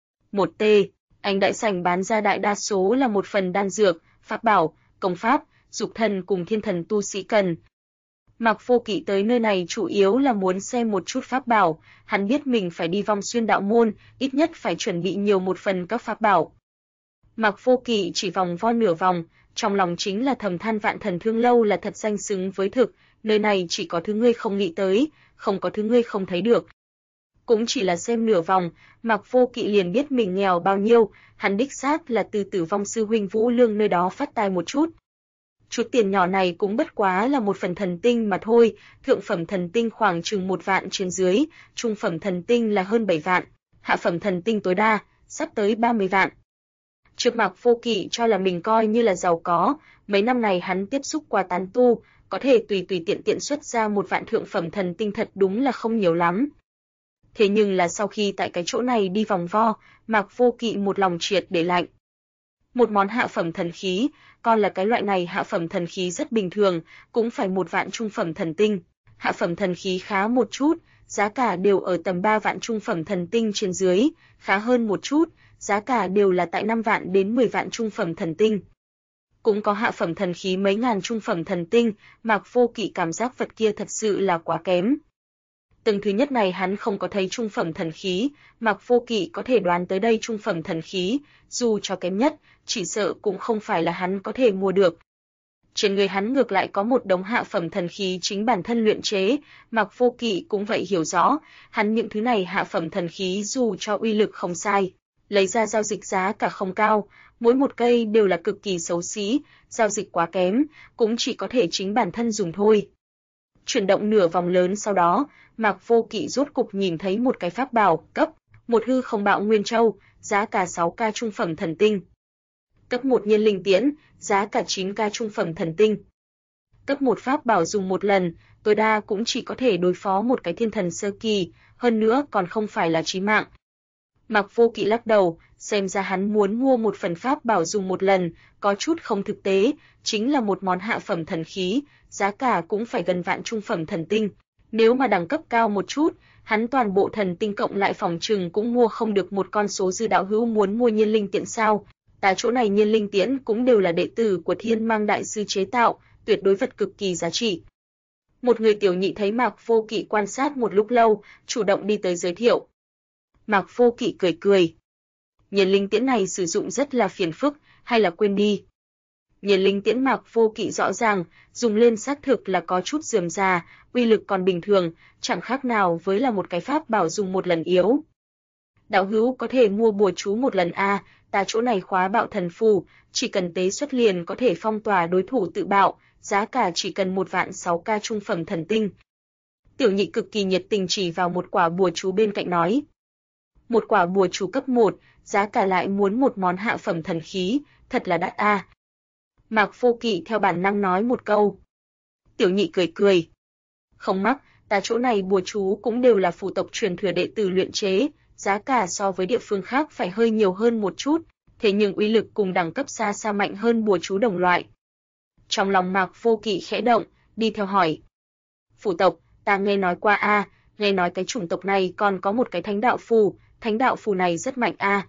1T, anh đại sảnh bán ra đại đa số là một phần đan dược, pháp bảo, công pháp, dục thần cùng thiên thần tu sĩ cần. Mạc Vô Kỵ tới nơi này chủ yếu là muốn xem một chút pháp bảo, hắn biết mình phải đi Vong Xuyên Đạo môn, ít nhất phải chuẩn bị nhiều một phần các pháp bảo. Mạc Vô Kỵ chỉ vòng vo nửa vòng, trong lòng chính là thầm than Vạn Thần Thương Lâu là thật danh xứng với thực, nơi này chỉ có thứ ngươi không nghĩ tới, không có thứ ngươi không thấy được. Cũng chỉ là xem nửa vòng, Mạc Vô Kỵ liền biết mình nghèo bao nhiêu, hắn đích xác là từ Tử Vong sư huynh Vũ Lương nơi đó phát tài một chút. Chút tiền nhỏ này cũng bất quá là một phần thần tinh mà thôi, thượng phẩm thần tinh khoảng chừng 1 vạn trên dưới, trung phẩm thần tinh là hơn 7 vạn, hạ phẩm thần tinh tối đa, sắp tới 30 vạn. Trước Mạc Vô Kỵ cho là mình coi như là giàu có, mấy năm này hắn tiếp xúc qua tán tu, có thể tùy tiện tiện xuất ra 1 vạn thượng phẩm thần tinh thật đúng là không nhiều lắm. Thế nhưng là sau khi tại cái chỗ này đi vòng vo, Mạc Vô Kỵ một lòng triệt để lạnh. Một món hạ phẩm thần khí, còn là cái loại này hạ phẩm thần khí rất bình thường, cũng phải 1 vạn trung phẩm thần tinh. Hạ phẩm thần khí khá một chút, giá cả đều ở tầm 3 vạn trung phẩm thần tinh trên dưới, khá hơn một chút, giá cả đều là tại 5 vạn đến 10 vạn trung phẩm thần tinh. cũng có hạ phẩm thần khí mấy ngàn trung phẩm thần tinh, Mạc Vô Kỵ cảm giác vật kia thật sự là quá kém. Tầng thứ nhất này hắn không có thấy trung phẩm thần khí, Mạc Vô Kỵ có thể đoán tới đây trung phẩm thần khí, dù cho kém nhất, chỉ sợ cũng không phải là hắn có thể mua được. Trên người hắn ngược lại có một đống hạ phẩm thần khí chính bản thân luyện chế, Mạc Vô Kỵ cũng vậy hiểu rõ, hắn những thứ này hạ phẩm thần khí dù cho uy lực không sai, lấy ra giao dịch giá cả không cao, mỗi một cây đều là cực kỳ xấu xí, giao dịch quá kém, cũng chỉ có thể chính bản thân dùng thôi. Chuyển động nửa vòng lớn sau đó, Mạc Vô Kỵ rốt cục nhìn thấy một cái pháp bảo cấp, một hư không bạo nguyên châu, giá cả 6k trung phẩm thần tinh. Cấp 1 nhiên linh tiễn, giá cả 9k trung phẩm thần tinh. Cấp 1 pháp bảo dùng một lần, tối đa cũng chỉ có thể đối phó một cái thiên thần sơ kỳ, hơn nữa còn không phải là chí mạng. Mạc Vô Kỵ lắc đầu, xem ra hắn muốn mua một phần pháp bảo dùng một lần, có chút không thực tế, chính là một món hạ phẩm thần khí, giá cả cũng phải gần vạn trung phẩm thần tinh. Nếu mà đẳng cấp cao một chút, hắn toàn bộ thần tinh cộng lại phòng trừng cũng mua không được một con số dư. Đạo hữu muốn mua nhiên linh tiễn sao? Ta chỗ này nhiên linh tiễn cũng đều là đệ tử của Thiên Mang đại sư chế tạo, tuyệt đối vật cực kỳ giá trị. Một người tiểu nhị thấy Mạc Vô Kỵ quan sát một lúc lâu, chủ động đi tới giới thiệu. Mạc Vô Kỵ cười cười. Nhiên linh tiễn này sử dụng rất là phiền phức, hay là quên đi. Nhiên linh tiễn Mạc Vô Kỵ rõ ràng, dùng lên xác thực là có chút rườm rà, uy lực còn bình thường, chẳng khác nào với là một cái pháp bảo dùng một lần yếu. Đạo hữu có thể mua bùa chú một lần a, ta chỗ này khóa bạo thần phù, chỉ cần tế xuất liền có thể phong tỏa đối thủ tự bạo, giá cả chỉ cần 1.6k trung phẩm thần tinh. Tiểu nhị cực kỳ nhiệt tình chỉ vào một quả bùa chú bên cạnh nói. Một quả bùa chú cấp 1, giá cả lại muốn một món hạ phẩm thần khí, thật là đắt a. Mạc Vô Kỵ theo bản năng nói một câu. Tiểu nhị cười cười. Không mắc, ta chỗ này bùa chú cũng đều là phù tộc truyền thừa đệ tử luyện chế, giá cả so với địa phương khác phải hơi nhiều hơn một chút, thế nhưng uy lực cùng đẳng cấp xa xa mạnh hơn bùa chú đồng loại. Trong lòng Mạc Vô Kỵ khẽ động, đi theo hỏi. Phù tộc, ta nghe nói qua a, nghe nói cái chủng tộc này còn có một cái thánh đạo phù này rất mạnh a.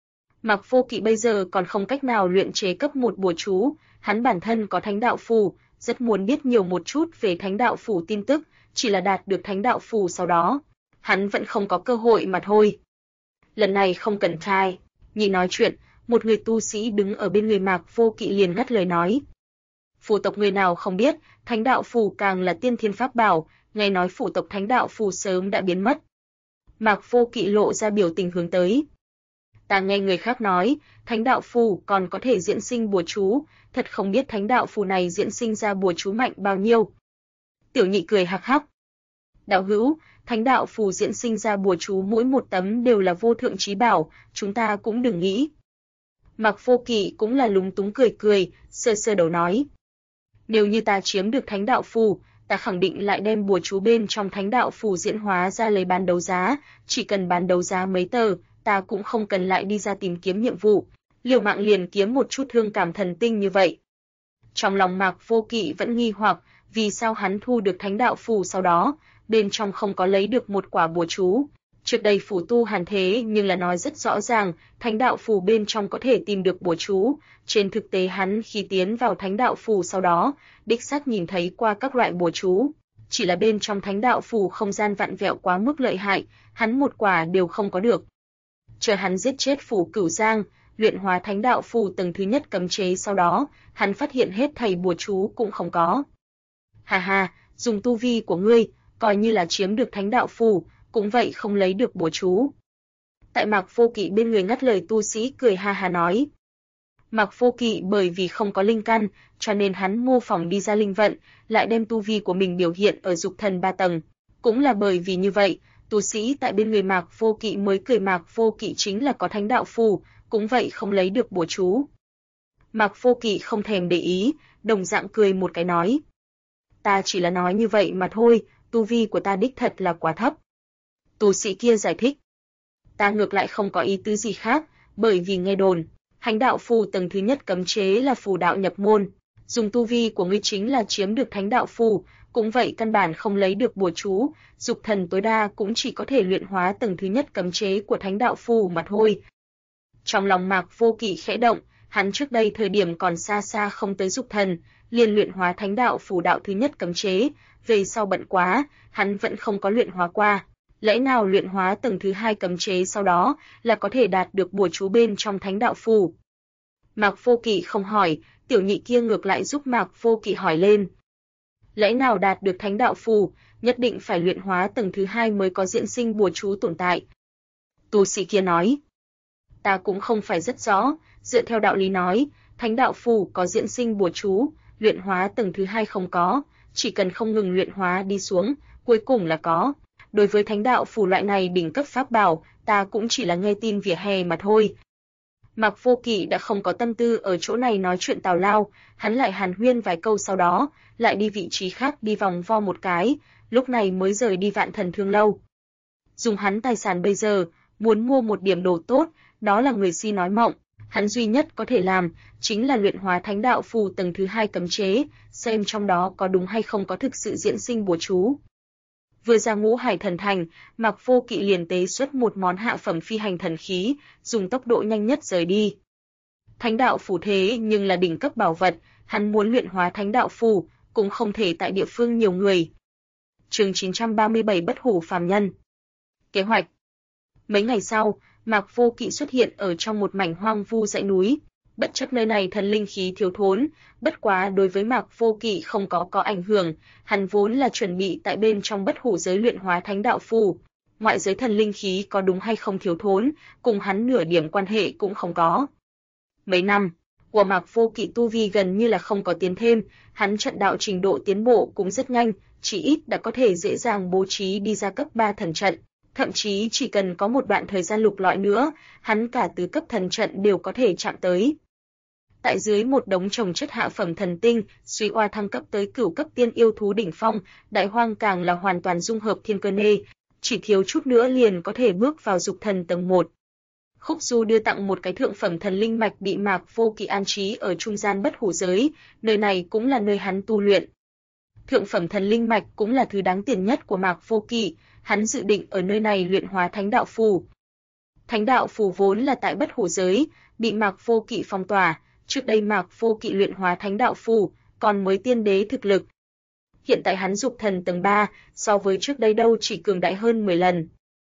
Mạc Vô Kỵ bây giờ còn không cách nào luyện chế cấp 1 bùa chú, hắn bản thân có thánh đạo phù, rất muốn biết nhiều một chút về thánh đạo phù tin tức, chỉ là đạt được thánh đạo phù sau đó, hắn vẫn không có cơ hội mà thôi. Lần này không cần trai, nhị nói chuyện, một người tu sĩ đứng ở bên người Mạc Vô Kỵ liền ngắt lời nói. Phù tộc người nào không biết, thánh đạo phù càng là tiên thiên pháp bảo, nghe nói phù tộc thánh đạo phù sớm đã biến mất. Mạc Vô Kỵ lộ ra biểu tình hướng tới. Ta nghe người khác nói, thánh đạo phù còn có thể diễn sinh bùa chú, thật không biết thánh đạo phù này diễn sinh ra bùa chú mạnh bao nhiêu. Tiểu nhị cười hắc hắc. Đạo hữu, thánh đạo phù diễn sinh ra bùa chú mỗi một tấm đều là vô thượng chí bảo, chúng ta cũng đừng nghĩ. Mạc Vô Kỵ cũng là lúng túng cười cười, sơ sơ đầu nói. Nếu như ta chiếm được thánh đạo phù, ta khẳng định lại đem bùa chú bên trong thánh đạo phù diễn hóa ra lấy bán đấu giá, chỉ cần bán đấu giá mấy tờ, ta cũng không cần lại đi ra tìm kiếm nhiệm vụ, liều mạng liền kiếm một chút thương cảm thần tinh như vậy. Trong lòng Mạc Vô Kỵ vẫn nghi hoặc, vì sao hắn thu được thánh đạo phù sau đó, bên trong không có lấy được một quả bùa chú. Trước đây phù tu hàn thế nhưng là nói rất rõ ràng, thánh đạo phù bên trong có thể tìm được bùa chú. Trên thực tế hắn khi tiến vào thánh đạo phù sau đó, đích xác nhìn thấy qua các loại bùa chú. Chỉ là bên trong thánh đạo phù không gian vặn vẹo quá mức lợi hại, hắn một quả đều không có được. Chờ hắn giết chết phù Cửu Giang, luyện hóa thánh đạo phù tầng thứ nhất cấm chế sau đó, hắn phát hiện hết thảy bùa chú cũng không có. Hà hà, dùng tu vi của ngươi, coi như là chiếm được thánh đạo phù, cũng vậy không lấy được bùa chú. Tại Mạc Vô Kỵ bên người ngắt lời tu sĩ cười ha ha nói. Mạc Vô Kỵ bởi vì không có linh căn, cho nên hắn mô phỏng đi ra linh vận, lại đem tu vi của mình biểu hiện ở dục thần 3 tầng. Cũng là bởi vì như vậy, tu sĩ tại bên người Mạc Vô Kỵ mới cười Mạc Vô Kỵ chính là có thánh đạo phù, cũng vậy không lấy được bùa chú. Mạc Vô Kỵ không thèm để ý, đồng dạng cười một cái nói. Ta chỉ là nói như vậy mà thôi, tu vi của ta đích thật là quá thấp. Tu sĩ kia giải thích. Ta ngược lại không có ý tứ gì khác, bởi vì nghe đồn, thánh đạo phù tầng thứ nhất cấm chế là phù đạo nhập môn, dùng tu vi của ngươi chính là chiếm được thánh đạo phù, cũng vậy căn bản không lấy được bùa chú, dục thần tối đa cũng chỉ có thể luyện hóa tầng thứ nhất cấm chế của thánh đạo phù mà thôi. Trong lòng Mạc Vô Kỵ khẽ động, Hắn trước đây thời điểm còn xa xa không tới dục thần, liền luyện hóa thánh đạo phù đạo thứ nhất cấm chế, về sau bận quá, hắn vẫn không có luyện hóa qua. Lẽ nào luyện hóa tầng thứ 2 cấm chế sau đó là có thể đạt được bùa chú bên trong thánh đạo phù? Mạc Vô Kỵ không hỏi, tiểu nhị kia ngược lại giúp Mạc Vô Kỵ hỏi lên. Lẽ nào đạt được thánh đạo phù, nhất định phải luyện hóa tầng thứ 2 mới có diễn sinh bùa chú tồn tại? Tu sĩ kia nói. Ta cũng không phải rất rõ, dựa theo đạo lý nói, thánh đạo phù có diễn sinh bùa chú, luyện hóa tầng thứ 2 không có, chỉ cần không ngừng luyện hóa đi xuống, cuối cùng là có. Đối với thánh đạo phù loại này đỉnh cấp pháp bảo, ta cũng chỉ là nghe tin vỉa hè mà thôi. Mạc Vô Kỵ đã không có tâm tư ở chỗ này nói chuyện tào lao, hắn lại hàn huyên vài câu sau đó, lại đi vị trí khác đi vòng vo một cái, lúc này mới rời đi Vạn Thần Thương lâu. Dùng hắn tài sản bây giờ, muốn mua một điểm đồ tốt, đó là người si nói mộng, hắn duy nhất có thể làm chính là luyện hóa thánh đạo phù tầng thứ 2 cấm chế, xem trong đó có đúng hay không có thực sự diễn sinh bùa chú. Vừa ra Ngũ Hải Thần Thành, Mạc Vô Kỵ liền tế xuất một món hạ phẩm phi hành thần khí, dùng tốc độ nhanh nhất rời đi. Thánh đạo phù thế nhưng là đỉnh cấp bảo vật, hắn muốn luyện hóa thánh đạo phù, cũng không thể tại địa phương nhiều người. Chương 937 Bất hủ phàm nhân. Kế hoạch. Mấy ngày sau, Mạc Vô Kỵ xuất hiện ở trong một mảnh hoang vu dãy núi. Bất chấp nơi này thần linh khí thiếu thốn, bất quá đối với Mạc Vô Kỵ không có ảnh hưởng, hắn vốn là chuẩn bị tại bên trong bất hủ giới luyện hóa thánh đạo phù. Ngoại giới thần linh khí có đúng hay không thiếu thốn, cùng hắn nửa điểm quan hệ cũng không có. Mấy năm của Mạc Vô Kỵ tu vi gần như là không có tiến thêm, hắn trận đạo trình độ tiến bộ cũng rất nhanh, chỉ ít đã có thể dễ dàng bố trí đi ra cấp 3 thần trận. Thậm chí chỉ cần có một đoạn thời gian lục lọi nữa, hắn cả tứ cấp thần trận đều có thể chạm tới. Tại dưới một đống trồng chất hạ phẩm thần tinh, suy oa thăng cấp tới cửu cấp tiên yêu thú đỉnh phong, đại hoang càng là hoàn toàn dung hợp thiên cơ nê, chỉ thiếu chút nữa liền có thể bước vào dục thần tầng 1. Khúc Du đưa tặng một cái thượng phẩm thần linh mạch bị Mạc Vô Kỵ an trí ở trung gian bất hủ giới, nơi này cũng là nơi hắn tu luyện. Thượng phẩm thần linh mạch cũng là thứ đáng tiền nhất của Mạc Vô Kỵ, hắn dự định ở nơi này luyện hóa thánh đạo phù. Thánh đạo phù vốn là tại bất hủ giới, bị Mạc Vô Kỵ phong tỏa, trước đây Mạc Vô Kỵ luyện hóa thánh đạo phù, còn mới tiên đế thực lực. Hiện tại hắn dục thần tầng 3, so với trước đây đâu chỉ cường đại hơn 10 lần.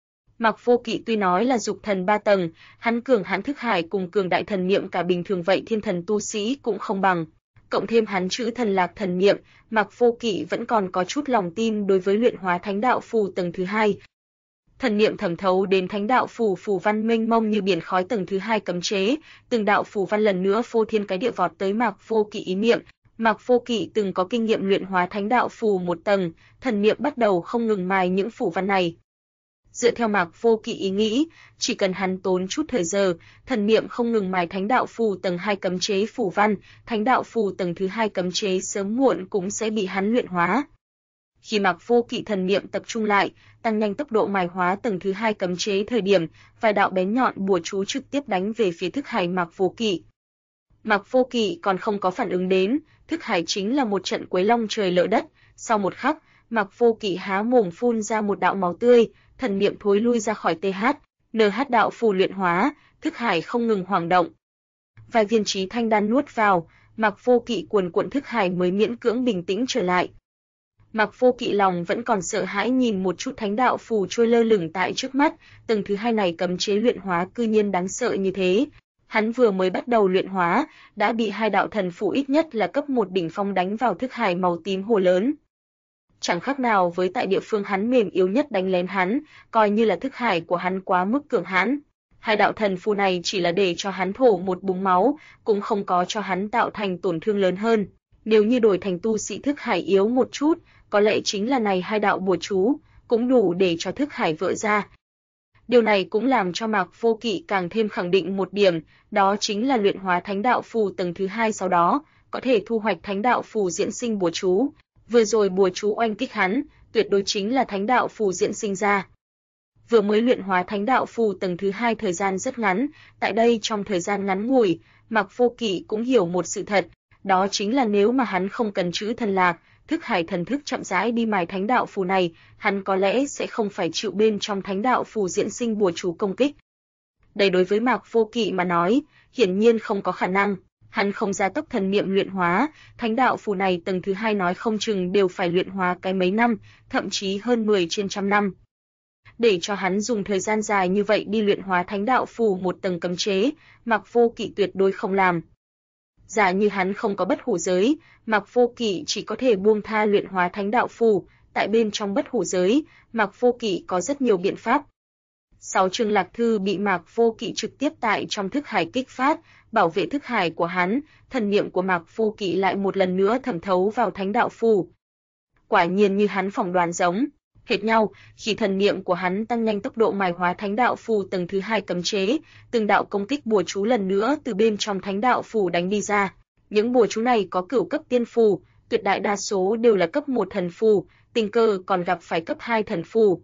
Mạc Vô Kỵ tuy nói là dục thần 3 tầng, hắn cường hãn thức hải cùng cường đại thần niệm cả bình thường vậy thiên thần tu sĩ cũng không bằng. Cộng thêm hắn chữ thần lạc thần niệm, Mạc Vô Kỵ vẫn còn có chút lòng tin đối với luyện hóa thánh đạo phù tầng thứ 2. Thần niệm thẩm thấu đến thánh đạo phù phù văn mênh mông như biển khói tầng thứ 2 cấm chế, từng đạo phù văn lần nữa phô thiên cái địa vọt tới Mạc Vô Kỵ ý niệm. Mạc Vô Kỵ từng có kinh nghiệm luyện hóa thánh đạo phù một tầng, thần niệm bắt đầu không ngừng mài những phù văn này. Dựa theo Mạc Vô Kỵ ý nghĩ, chỉ cần hắn tốn chút thời giờ, thần niệm không ngừng mài thánh đạo phù tầng 2 cấm chế phù văn, thánh đạo phù tầng thứ 2 cấm chế sớm muộn cũng sẽ bị hắn luyện hóa. Khi Mạc Vô Kỵ thần niệm tập trung lại, tăng nhanh tốc độ mài hóa tầng thứ 2 cấm chế thời điểm, vài đạo bén nhọn bùa chú trực tiếp đánh về phía thức hải Mạc Vô Kỵ. Mạc Vô Kỵ còn không có phản ứng đến, thức hải chính là một trận quấy long trời lở đất, sau một khắc, Mạc Vô Kỵ há mồm phun ra một đạo máu tươi, thần niệm thối lui ra khỏi NH đạo phù luyện hóa, thức hải không ngừng hoảng động. Vài viên chí thanh đan nuốt vào, Mạc Vô Kỵ cuồn cuộn thức hải mới miễn cưỡng bình tĩnh trở lại. Mạc Vô Kỵ lòng vẫn còn sợ hãi nhìn một chút thánh đạo phù trôi lơ lửng tại trước mắt, tầng thứ 2 này cấm chế luyện hóa cư nhiên đáng sợ như thế. Hắn vừa mới bắt đầu luyện hóa, đã bị hai đạo thần phù ít nhất là cấp 1 đỉnh phong đánh vào thức hải màu tím hồ lớn. Chẳng khác nào với tại địa phương hắn mềm yếu nhất đánh lén hắn, coi như là thức hải của hắn quá mức cường hãn. Hai đạo thần phù này chỉ là để cho hắn thổ một búng máu, cũng không có cho hắn tạo thành tổn thương lớn hơn. Nếu như đổi thành tu sĩ thức hải yếu một chút, có lẽ chính là này hai đạo bùa chú, cũng đủ để cho thức hải vỡ ra. Điều này cũng làm cho Mạc Vô Kỵ càng thêm khẳng định một điểm, đó chính là luyện hóa thánh đạo phù tầng thứ 2 sau đó, có thể thu hoạch thánh đạo phù diễn sinh bùa chú. Vừa rồi bùa chú oanh kích hắn, tuyệt đối chính là thánh đạo phù diễn sinh ra. Vừa mới luyện hóa thánh đạo phù tầng thứ 2 thời gian rất ngắn, tại đây trong thời gian ngắn ngủi, Mạc Vô Kỵ cũng hiểu một sự thật, đó chính là nếu mà hắn không cần chữ thần lạc, thức hải thần thức chậm rãi đi mài thánh đạo phù này, hắn có lẽ sẽ không phải chịu bên trong thánh đạo phù diễn sinh bùa chú công kích. Đây đối với Mạc Vô Kỵ mà nói, hiển nhiên không có khả năng. Hắn không gia tốc thần niệm luyện hóa, thánh đạo phù này tầng thứ 2 nói không chừng đều phải luyện hóa cái mấy năm, thậm chí hơn 10 trên trăm năm. Để cho hắn dùng thời gian dài như vậy đi luyện hóa thánh đạo phù một tầng cấm chế, Mạc Vô Kỵ tuyệt đối không làm. Giả như hắn không có bất hủ giới, Mạc Vô Kỵ chỉ có thể buông tha luyện hóa thánh đạo phù, tại bên trong bất hủ giới, Mạc Vô Kỵ có rất nhiều biện pháp. 6 chương lạc thư bị Mạc Vô Kỵ trực tiếp tại trong thức hải kích phát, bảo vệ thức hải của hắn, thần niệm của Mạc Vô Kỵ lại một lần nữa thẩm thấu vào thánh đạo phù. Quả nhiên như hắn phỏng đoán giống hệt nhau, khi thần niệm của hắn tăng nhanh tốc độ mài hóa thánh đạo phù tầng thứ 2 cấm chế, từng đạo công kích bùa chú lần nữa từ bên trong thánh đạo phù đánh đi ra. Những bùa chú này có cửu cấp tiên phù, tuyệt đại đa số đều là cấp 1 thần phù, tình cờ còn gặp phải cấp 2 thần phù.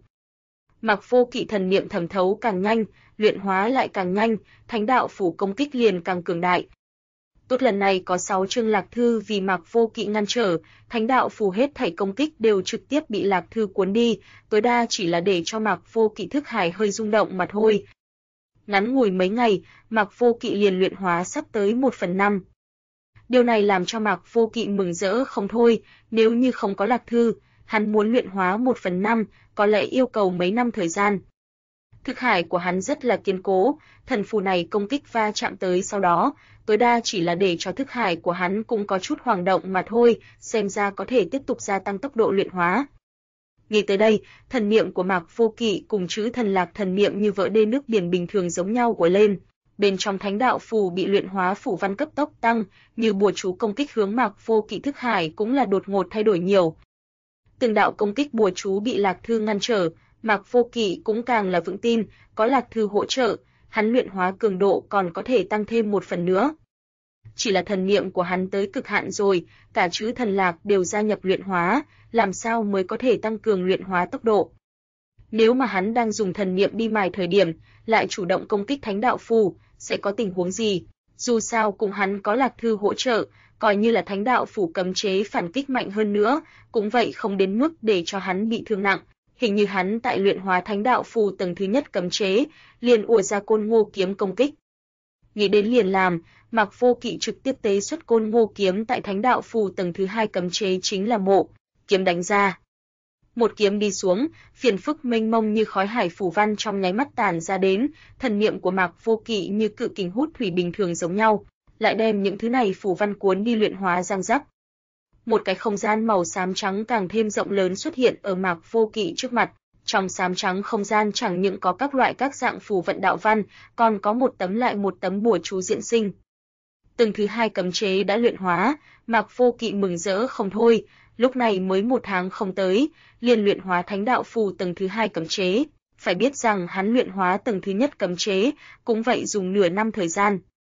Mạc Vô Kỵ thần niệm thẩm thấu càng nhanh, luyện hóa lại càng nhanh, thánh đạo phù công kích liền càng cường đại. Tốt lần này có 6 chương lạc thư vì Mạc Vô Kỵ ngăn trở, thánh đạo phù hết thảy công kích đều trực tiếp bị lạc thư cuốn đi, tối đa chỉ là để cho Mạc Vô Kỵ thức hải hơi rung động mà thôi. Ngắn ngủi mấy ngày, Mạc Vô Kỵ liền luyện hóa sắp tới 1/5. Điều này làm cho Mạc Vô Kỵ mừng rỡ không thôi, nếu như không có lạc thư, hắn muốn luyện hóa 1/5, có lẽ yêu cầu mấy năm thời gian. Thức hải của hắn rất là kiên cố, thần phù này công kích va chạm tới sau đó, tối đa chỉ là để cho thức hải của hắn cũng có chút hoảng động mà thôi, xem ra có thể tiếp tục gia tăng tốc độ luyện hóa. Nghĩ tới đây, thần niệm của Mạc Vô Kỵ cùng chữ thần lạc thần niệm như vỡ đê nước biển bình thường giống nhau của lên. Bên trong thánh đạo phù bị luyện hóa phủ văn cấp tốc tăng, như bùa chú công kích hướng Mạc Vô Kỵ thức hải cũng là đột ngột thay đổi nhiều. Từng đạo công kích bùa chú bị lạc thư ngăn trở, Mạc Vô Kỵ cũng càng là vững tin, có lạc thư hỗ trợ, hắn luyện hóa cường độ còn có thể tăng thêm một phần nữa. Chỉ là thần niệm của hắn tới cực hạn rồi, cả chữ thần lạc đều gia nhập luyện hóa, làm sao mới có thể tăng cường luyện hóa tốc độ. Nếu mà hắn đang dùng thần niệm đi mài thời điểm, lại chủ động công kích thánh đạo phù, sẽ có tình huống gì? Dù sao cùng hắn có lạc thư hỗ trợ, coi như là thánh đạo phù cấm chế phản kích mạnh hơn nữa, cũng vậy không đến mức để cho hắn bị thương nặng. Hình như hắn tại luyện hóa thánh đạo phù tầng thứ nhất cấm chế, liền ùa ra côn ngô kiếm công kích. Nghĩ đến liền làm, Mạc Vô Kỵ trực tiếp tế xuất côn ngô kiếm tại thánh đạo phù tầng thứ 2 cấm chế chính là mộ kiếm đánh ra. Một kiếm đi xuống, phiền phức mênh mông như khói hải phù văn trong nháy mắt tản ra đến, thần niệm của Mạc Vô Kỵ như cự kình hút thủy bình thường giống nhau, lại đem những thứ này phù văn cuốn đi luyện hóa răng rắc. Một cái không gian màu xám trắng càng thêm rộng lớn xuất hiện ở Mạc Vô Kỵ trước mặt. Trong xám trắng không gian chẳng những có các loại các dạng phù vận đạo văn, còn có một tấm lại một tấm bùa chú diễn sinh. Tầng thứ 2 cấm chế đã luyện hóa, Mạc Vô Kỵ mừng rỡ không thôi, lúc này mới 1 tháng không tới, liền luyện hóa thánh đạo phù tầng thứ 2 cấm chế. Phải biết rằng hắn luyện hóa tầng thứ nhất cấm chế, cũng vậy dùng nửa năm thời gian.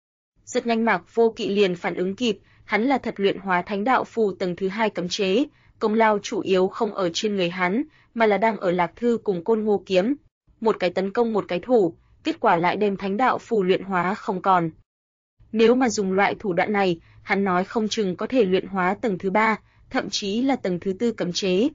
Rất nhanh Mạc Vô Kỵ liền phản ứng kịp, hắn là thật luyện hóa thánh đạo phù tầng thứ 2 cấm chế, công lao chủ yếu không ở trên người hắn, mà là đang ở lạc thư cùng côn ngô kiếm. Một cái tấn công một cái thủ, kết quả lại đem thánh đạo phù luyện hóa không còn. Nếu mà dùng loại thủ đoạn này, hắn nói không chừng có thể luyện hóa tầng thứ 3, thậm chí là tầng thứ 4 cấm chế.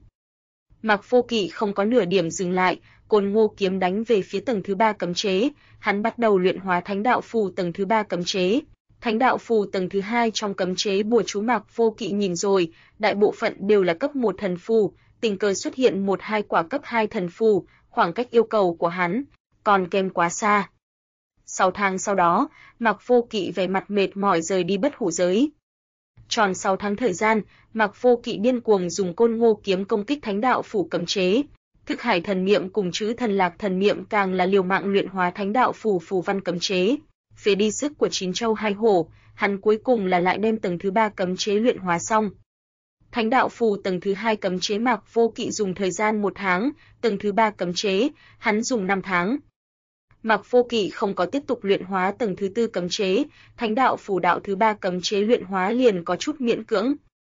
Mạc Vô Kỵ không có nửa điểm dừng lại, côn ngô kiếm đánh về phía tầng thứ 3 cấm chế, hắn bắt đầu luyện hóa thánh đạo phù tầng thứ 3 cấm chế. Thánh đạo phù tầng thứ 2 trong cấm chế bùa chú Mạc Vô Kỵ nhìn rồi, đại bộ phận đều là cấp 1 thần phù, tình cờ xuất hiện 1-2 quả cấp 2 thần phù, khoảng cách yêu cầu của hắn còn kém quá xa. 6 tháng sau đó, Mạc Vô Kỵ vẻ mặt mệt mỏi rời đi bất hủ giới. Tròn 6 tháng thời gian, Mạc Vô Kỵ điên cuồng dùng côn ngô kiếm công kích thánh đạo phù cấm chế. Thức hải thần niệm cùng chữ thần lạc thần niệm càng là liều mạng luyện hóa thánh đạo phù phù văn cấm chế. Phế đi sức của 9 châu 2 hổ, hắn cuối cùng là lại đem tầng thứ 3 cấm chế luyện hóa xong. Thánh đạo phù tầng thứ 2 cấm chế Mạc Vô Kỵ dùng thời gian 1 tháng, tầng thứ 3 cấm chế, hắn dùng 5 tháng. Mạc Vô Kỵ không có tiếp tục luyện hóa tầng thứ 4 cấm chế, thánh đạo phù đạo thứ 3 cấm chế luyện hóa liền có chút miễn cưỡng.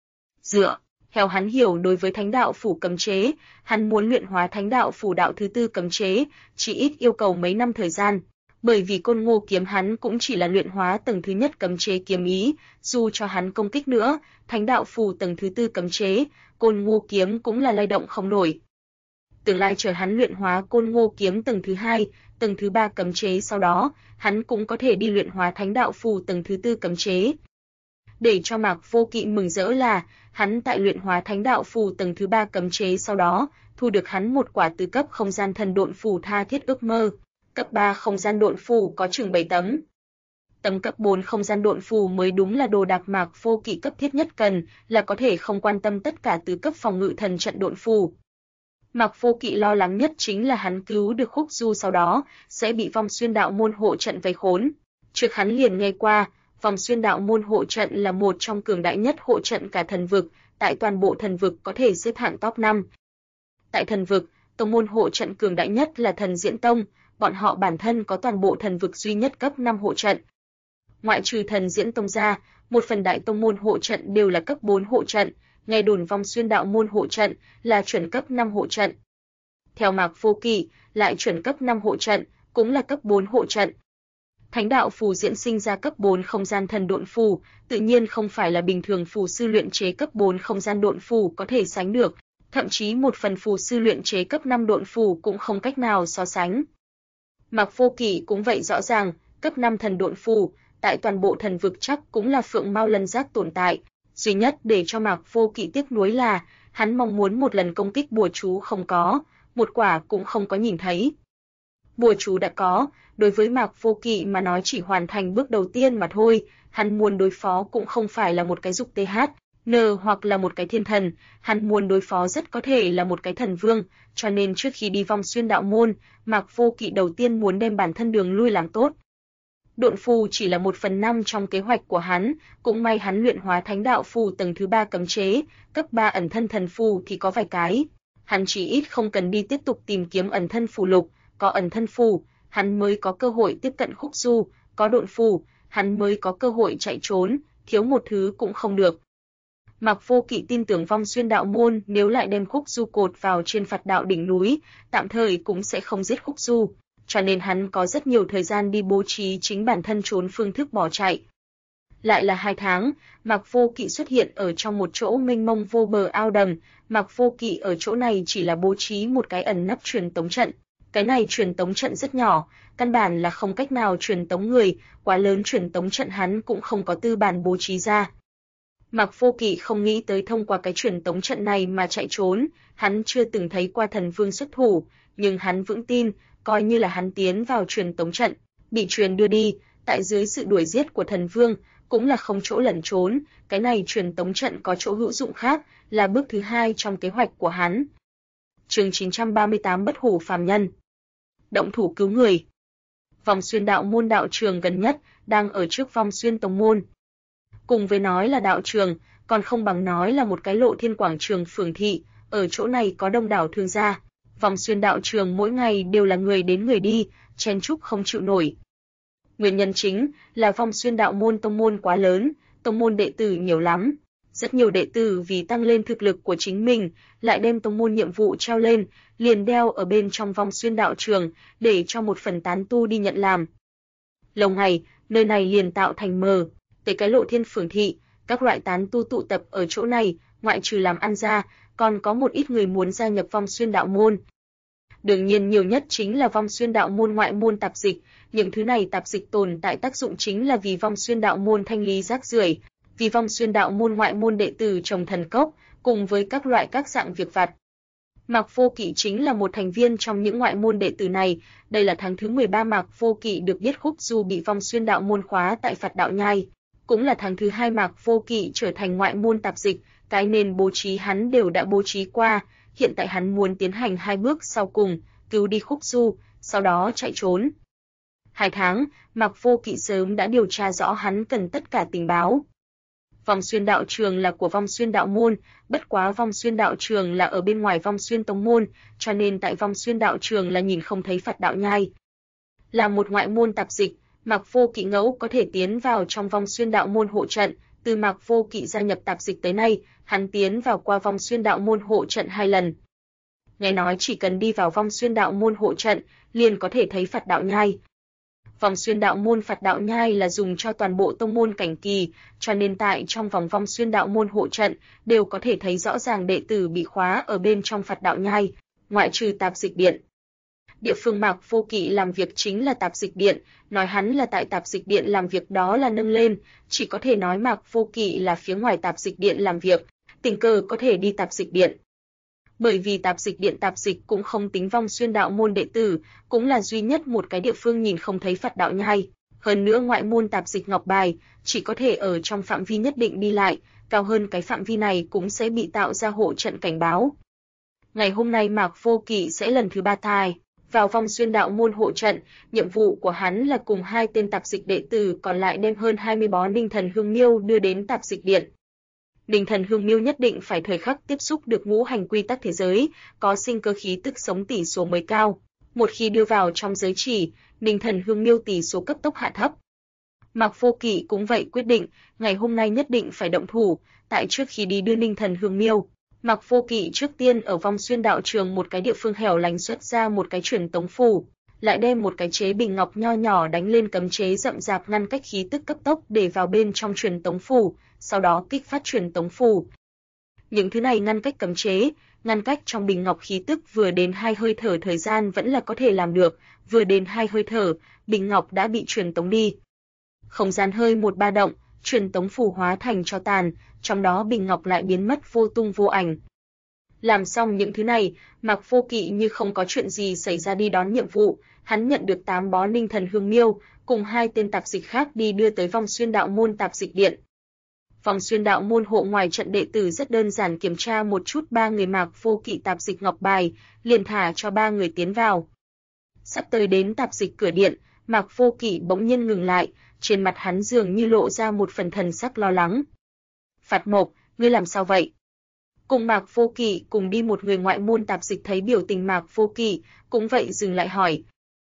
Theo hắn hiểu đối với thánh đạo phù cấm chế, hắn muốn luyện hóa thánh đạo phù đạo thứ 4 cấm chế, chỉ ít yêu cầu mấy năm thời gian. Bởi vì côn ngô kiếm hắn cũng chỉ là luyện hóa tầng thứ nhất cấm chế kiếm ý, dù cho hắn công kích nữa, thánh đạo phù tầng thứ 4 cấm chế, côn ngô kiếm cũng là lay động không nổi. Tương lai chờ hắn luyện hóa Côn Ngô kiếm tầng thứ 2, tầng thứ 3 cấm chế, sau đó, hắn cũng có thể đi luyện hóa Thánh đạo phù tầng thứ 4 cấm chế. Để cho Mạc Vô Kỵ mừng rỡ là, hắn tại luyện hóa Thánh đạo phù tầng thứ 3 cấm chế sau đó, thu được hắn một quả tứ cấp không gian thần độn phù tha thiết ước mơ. Cấp 3 không gian độn phù có chừng 7 tấm. Tấm cấp 4 không gian độn phù mới đúng là đồ đạc Mạc Vô Kỵ cấp thiết nhất cần, là có thể không quan tâm tất cả tứ cấp phòng ngự thần trận độn phù. Mạc Vô Kỵ lo lắng nhất chính là hắn cứu được Khúc Du sau đó sẽ bị Vong Xuyên đạo môn hộ trận vây khốn. Trước hắn liền nghe qua, Vong Xuyên đạo môn hộ trận là một trong cường đại nhất hộ trận cả thần vực, tại toàn bộ thần vực có thể xếp hạng top 5. Tại thần vực, tông môn hộ trận cường đại nhất là Thần Diễn Tông, bọn họ bản thân có toàn bộ thần vực duy nhất cấp 5 hộ trận. Ngoại trừ Thần Diễn Tông ra, một phần đại tông môn hộ trận đều là cấp 4 hộ trận, nghe đồn Vong Xuyên đạo môn hộ trận là chuẩn cấp 5 hộ trận. Theo Mạc Vô Kỵ, lại chuẩn cấp 5 hộ trận, cũng là cấp 4 hộ trận. Thánh đạo phù diễn sinh ra cấp 4 không gian thần độn phù, tự nhiên không phải là bình thường phù sư luyện chế cấp 4 không gian độn phù có thể sánh được, thậm chí một phần phù sư luyện chế cấp 5 độn phù cũng không cách nào so sánh. Mạc Vô Kỵ cũng vậy rõ ràng, cấp 5 thần độn phù, tại toàn bộ thần vực chắc cũng là Phượng Mao Lân Giác tồn tại. Duy nhất để cho Mạc Vô Kỵ tiếc nuối là, hắn mong muốn một lần công kích bùa chú không có, một quả cũng không có nhìn thấy. Bùa chú đã có, đối với Mạc Vô Kỵ mà nói chỉ hoàn thành bước đầu tiên mà thôi, hắn muốn đối phó cũng không phải là một cái dục TH, N hoặc là một cái thiên thần, hắn muốn đối phó rất có thể là một cái thần vương, cho nên trước khi đi Vong Xuyên đạo môn, Mạc Vô Kỵ đầu tiên muốn đem bản thân đường lui làm tốt. Độn phù chỉ là 1/5 trong kế hoạch của hắn, cũng may hắn luyện hóa Thánh đạo phù tầng thứ 3 cấm chế, cấp 3 ẩn thân thần phù thì có vài cái. Hắn chỉ ít không cần đi tiếp tục tìm kiếm ẩn thân phù lục, có ẩn thân phù, hắn mới có cơ hội tiếp cận Khúc Du, có độn phù, hắn mới có cơ hội chạy trốn, thiếu một thứ cũng không được. Mạc Vô Kỵ tin tưởng Vong Xuyên đạo môn nếu lại đem Khúc Du cột vào trên Phật đạo đỉnh núi, tạm thời cũng sẽ không giết Khúc Du, cho nên hắn có rất nhiều thời gian đi bố trí chính bản thân trốn phương thức bỏ chạy. Lại là 2 tháng, Mạc Vô Kỵ xuất hiện ở trong một chỗ mênh mông vô bờ ao đầm, Mạc Vô Kỵ ở chỗ này chỉ là bố trí một cái ẩn nấp truyền tống trận. Cái này truyền tống trận rất nhỏ, căn bản là không cách nào truyền tống người, quá lớn truyền tống trận hắn cũng không có tư bản bố trí ra. Mạc Vô Kỵ không nghĩ tới thông qua cái truyền tống trận này mà chạy trốn, hắn chưa từng thấy qua thần vương xuất thủ, nhưng hắn vững tin, coi như là hắn tiến vào truyền tống trận, bị truyền đưa đi, tại dưới sự đuổi giết của thần vương, cũng là không chỗ lẩn trốn, cái này truyền tống trận có chỗ hữu dụng khác, là bước thứ 2 trong kế hoạch của hắn. Chương 938 Bất hủ phàm nhân. Động thủ cứu người. Vong Xuyên đạo môn đạo trường gần nhất đang ở trước Vong Xuyên tông môn. Cùng với nói là đạo trường, còn không bằng nói là một cái lộ thiên quảng trường phường thị, ở chỗ này có đông đảo thương gia. Vong Xuyên đạo trường mỗi ngày đều là người đến người đi, chen chúc không chịu nổi. Nguyên nhân chính là Vong Xuyên đạo môn tông môn quá lớn, tông môn đệ tử nhiều lắm. Rất nhiều đệ tử vì tăng lên thực lực của chính mình, lại đem tông môn nhiệm vụ treo lên, liền đeo ở bên trong Vong Xuyên đạo trường, để cho một phần tán tu đi nhận làm. Lâu ngày, nơi này liền tạo thành mờ, tới cái lộ thiên phường thị, các loại tán tu tụ tập ở chỗ này, ngoại trừ làm ăn ra, còn có một ít người muốn gia nhập Vong Xuyên đạo môn. Đương nhiên nhiều nhất chính là Vong Xuyên đạo môn ngoại môn tạp dịch, những thứ này tạp dịch tồn tại tác dụng chính là vì Vong Xuyên đạo môn thanh lý rác rưởi, vì Vong Xuyên đạo môn ngoại môn đệ tử trồng thần cốc, cùng với các loại các dạng việc vặt. Mạc Vô Kỵ chính là một thành viên trong những ngoại môn đệ tử này, đây là tháng thứ 13 Mạc Vô Kỵ được biết Khúc Du bị Vong Xuyên đạo môn khóa tại Phật đạo nhai, cũng là tháng thứ 2 Mạc Vô Kỵ trở thành ngoại môn tạp dịch, cái nền bố trí hắn đều đã bố trí qua, hiện tại hắn muốn tiến hành 2 bước sau cùng, cứu đi Khúc Du, sau đó chạy trốn. 2 tháng, Mạc Vô Kỵ sớm đã điều tra rõ hắn cần tất cả tình báo. Vong Xuyên đạo trường là của Vong Xuyên đạo môn, bất quá Vong Xuyên đạo trường là ở bên ngoài Vong Xuyên tông môn, cho nên tại Vong Xuyên đạo trường là nhìn không thấy Phật đạo nhai. Là một ngoại môn tạp dịch, Mạc Vô Kỵ ngẫu có thể tiến vào trong Vong Xuyên đạo môn hộ trận, từ Mạc Vô Kỵ gia nhập tạp dịch tới nay, hắn tiến vào qua Vong Xuyên đạo môn hộ trận 2 lần. Nghe nói chỉ cần đi vào Vong Xuyên đạo môn hộ trận, liền có thể thấy Phật đạo nhai. Vong Xuyên đạo môn Phật đạo nhai là dùng cho toàn bộ tông môn cảnh kỳ, cho nên tại trong vòng Vong Xuyên đạo môn hộ trận đều có thể thấy rõ ràng đệ tử bị khóa ở bên trong Phật đạo nhai. ngoại trừ tạp dịch điện. Địa phương Mạc Vô Kỵ làm việc chính là tạp dịch điện, nói hắn là tại tạp dịch điện làm việc đó là nâng lên, chỉ có thể nói Mạc Vô Kỵ là phía ngoài tạp dịch điện làm việc, tình cờ có thể đi tạp dịch điện. Bởi vì tạp dịch điện tạp dịch cũng không tính Vong Xuyên đạo môn đệ tử, cũng là duy nhất một cái địa phương nhìn không thấy Phật đạo nhai. Hơn nữa ngoại môn tạp dịch ngọc bài, chỉ có thể ở trong phạm vi nhất định đi lại, cao hơn cái phạm vi này cũng sẽ bị tạo ra hộ trận cảnh báo. Ngày hôm nay Mạc Vô Kỵ sẽ lần thứ 3 thai vào Vong Xuyên đạo môn hộ trận, nhiệm vụ của hắn là cùng 2 tên tạp dịch đệ tử còn lại đem hơn 20 bó Ninh Thần Hương Miêu đưa đến tạp dịch điện. Ninh Thần Hương Miêu nhất định phải thời khắc tiếp xúc được ngũ hành quy tắc thế giới, có sinh cơ khí tức sống tỷ số mới cao. Một khi đưa vào trong giới chỉ, Ninh Thần Hương Miêu tỷ số cấp tốc hạ thấp. Mạc Vô Kỵ cũng vậy quyết định, ngày hôm nay nhất định phải động thủ, tại trước khi đi đưa Ninh Thần Hương Miêu. Mạc Vô Kỵ trước tiên ở Vong Xuyên đạo trường một cái địa phương hẻo lánh xuất ra một cái truyền tống phù, lại đem một cái chế bình ngọc nho nhỏ đánh lên cấm chế rậm rạp ngăn cách khí tức cấp tốc để vào bên trong truyền tống phù, sau đó kích phát truyền tống phù. Những thứ này ngăn cách cấm chế, ngăn cách trong bình ngọc khí tức vừa đến 2 hơi thở thời gian vẫn là có thể làm được, vừa đến 2 hơi thở, bình ngọc đã bị truyền tống đi. Không gian hơi một ba động, truyền tống phù hóa thành tro tàn, trong đó bình ngọc lại biến mất vô tung vô ảnh. Làm xong những thứ này, Mạc Vô Kỵ như không có chuyện gì xảy ra đi đón nhiệm vụ, hắn nhận được 8 bó Ninh Thần Hương Miêu, cùng 2 tên tạp dịch khác đi đưa tới Vong Xuyên đạo môn tạp dịch điện. Vong Xuyên đạo môn hộ ngoài trận đệ tử rất đơn giản kiểm tra một chút 3 người Mạc Vô Kỵ tạp dịch ngọc bài, liền thả cho 3 người tiến vào. Sắp tới đến tạp dịch cửa điện, Mạc Vô Kỵ bỗng nhiên ngừng lại, trên mặt hắn dường như lộ ra một phần thần sắc lo lắng. Phạt Mộc, ngươi làm sao vậy? Cùng Mạc Vô Kỵ cùng đi một người ngoại môn tạp dịch thấy biểu tình Mạc Vô Kỵ, cũng vậy dừng lại hỏi.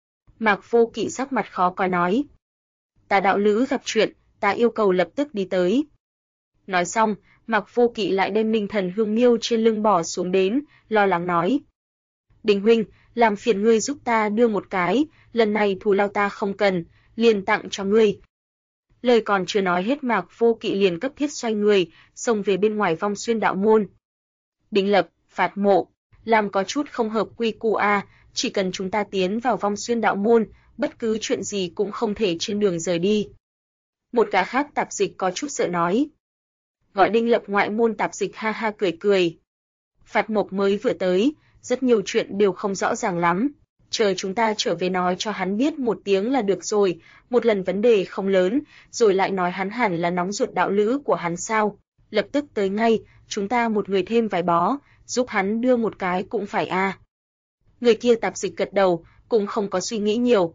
Mạc Vô Kỵ sắc mặt khó coi nói. Ta đạo lữ gặp chuyện, ta yêu cầu lập tức đi tới. Nói xong, Mạc Vô Kỵ lại đem Ninh Thần Hương Miêu trên lưng bỏ xuống đến, lo lắng nói. Đình huynh, làm phiền ngươi giúp ta đưa một cái, lần này thù lao ta không cần, liền tặng cho ngươi. Lời còn chưa nói hết Mạc Vô Kỵ liền cấp thiết xoay người, xông về bên ngoài Vong Xuyên đạo môn. Đinh Lập, Phạt Mộ, làm có chút không hợp quy củ a, chỉ cần chúng ta tiến vào Vong Xuyên đạo môn, bất cứ chuyện gì cũng không thể trên đường rời đi. Một gã khác tạp dịch có chút sợ nói. Gọi Đinh Lập ngoại môn tạp dịch ha ha cười cười. Phạt Mộc mới vừa tới, rất nhiều chuyện đều không rõ ràng lắm. Chờ chúng ta trở về nói cho hắn biết một tiếng là được rồi, một lần vấn đề không lớn, rồi lại nói hắn hẳn là nóng ruột đạo lữ của hắn sao. Lập tức tới ngay, chúng ta một người thêm vài bó, giúp hắn đưa một cái cũng phải a. Người kia tạp dịch gật đầu, cũng không có suy nghĩ nhiều.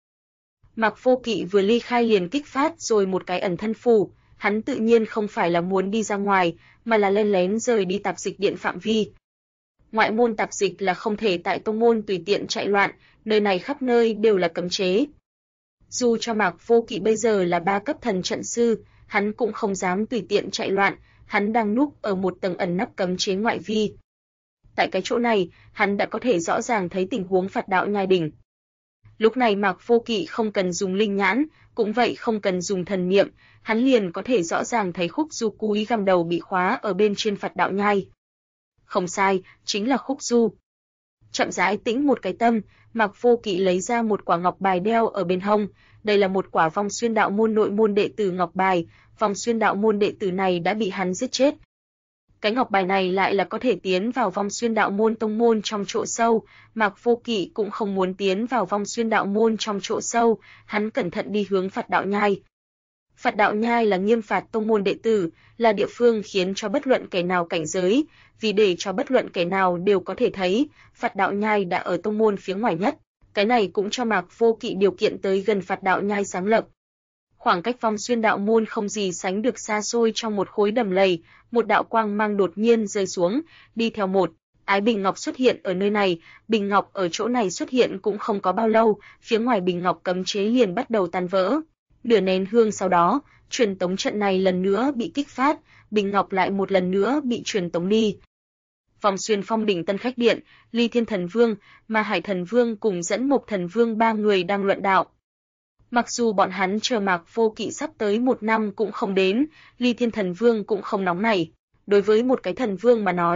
Mạc Vô Kỵ vừa ly khai liền kích phát rồi một cái ẩn thân phù, hắn tự nhiên không phải là muốn đi ra ngoài, mà là lén lén rời đi tạp dịch điện phạm vi. Ngoại môn tạp dịch là không thể tại tông môn tùy tiện chạy loạn, nơi này khắp nơi đều là cấm chế. Dù cho Mạc Vô Kỵ bây giờ là 3 cấp thần trận sư, hắn cũng không dám tùy tiện chạy loạn, hắn đang núp ở một tầng ẩn nấp cấm chế ngoại vi. Tại cái chỗ này, hắn đã có thể rõ ràng thấy tình huống Phật đạo nhai đỉnh. Lúc này Mạc Vô Kỵ không cần dùng linh nhãn, cũng vậy không cần dùng thần niệm, hắn liền có thể rõ ràng thấy Khúc Du cúi gằm đầu bị khóa ở bên trên Phật đạo nhai. Không sai, chính là Khúc Du. Chậm rãi tĩnh một cái tâm, Mạc Vô Kỵ lấy ra một quả ngọc bài đeo ở bên hông, đây là một quả Vong Xuyên đạo môn nội môn đệ tử ngọc bài, Vong Xuyên đạo môn đệ tử này đã bị hắn giết chết. Cái ngọc bài này lại là có thể tiến vào Vong Xuyên đạo môn tông môn trong chỗ sâu, Mạc Vô Kỵ cũng không muốn tiến vào Vong Xuyên đạo môn trong chỗ sâu, hắn cẩn thận đi hướng Phật đạo nhai. Phật đạo nhai là nghiêm phạt tông môn đệ tử, là địa phương khiến cho bất luận kẻ nào cảnh giới, vì để cho bất luận kẻ nào đều có thể thấy, Phật đạo nhai đã ở tông môn phía ngoài nhất, cái này cũng cho Mạc Vô Kỵ điều kiện tới gần Phật đạo nhai sáng lập. Khoảng cách Vong Xuyên đạo môn không gì sánh được xa xôi trong một khối đầm lầy, một đạo quang mang đột nhiên rơi xuống, đi theo một ái bình ngọc xuất hiện ở nơi này, bình ngọc ở chỗ này xuất hiện cũng không có bao lâu, phía ngoài bình ngọc cấm chế liền bắt đầu tan vỡ. Nửa nén hương sau đó, truyền tống trận này lần nữa bị kích phát, bình ngọc lại một lần nữa bị truyền tống đi. Vong Xuyên Phong đỉnh Tân Khách Điện, Ly Thiên Thần Vương, Ma Hải Thần Vương cùng dẫn Mộc Thần Vương 3 người đang luận đạo. Mặc dù bọn hắn chờ Mạc Vô Kỵ sắp tới 1 năm cũng không đến, Ly Thiên Thần Vương cũng không nóng nảy. Đối với một cái thần vương mà nói,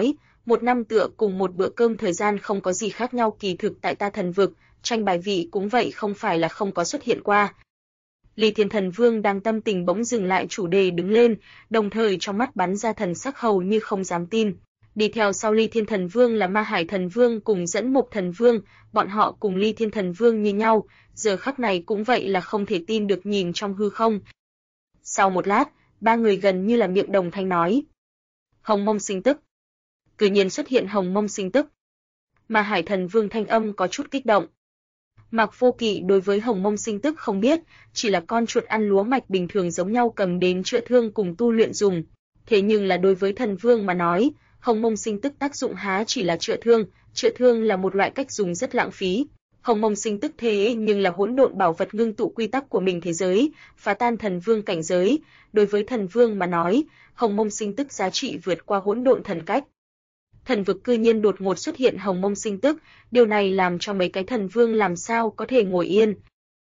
1 năm tựa cùng một bữa cơm thời gian không có gì khác nhau, kỳ thực tại ta thần vực, tranh bài vị cũng vậy, không phải là không có xuất hiện qua. Ly Thiên Thần Vương đang tâm tình bỗng dừng lại chủ đề đứng lên, đồng thời trong mắt bắn ra thần sắc hầu như không dám tin. Đi theo sau Ly Thiên Thần Vương là Ma Hải Thần Vương cùng Dẫn Mục Thần Vương, bọn họ cùng Ly Thiên Thần Vương như nhau, giờ khắc này cũng vậy là không thể tin được nhìn trong hư không. Sau một lát, ba người gần như là miệng đồng thanh nói. Hồng Mông Sinh Tức. Cự nhiên xuất hiện Hồng Mông Sinh Tức. Ma Hải Thần Vương thanh âm có chút kích động. Mạc Vô Kỵ đối với Hồng Mông Sinh Tức không biết, chỉ là con chuột ăn lúa mạch bình thường giống nhau cầm đến chữa thương cùng tu luyện dùng. Thế nhưng là đối với Thần Vương mà nói, Hồng Mông Sinh Tức tác dụng há chỉ là chữa thương là một loại cách dùng rất lãng phí. Hồng Mông Sinh Tức thế nhưng là hỗn độn bảo vật ngưng tụ quy tắc của mình thế giới, phá tan Thần Vương cảnh giới, đối với Thần Vương mà nói, Hồng Mông Sinh Tức giá trị vượt qua hỗn độn thần cách. Thần vực cư nhiên đột ngột xuất hiện Hồng Mông Sinh Tức, điều này làm cho mấy cái thần vương làm sao có thể ngồi yên.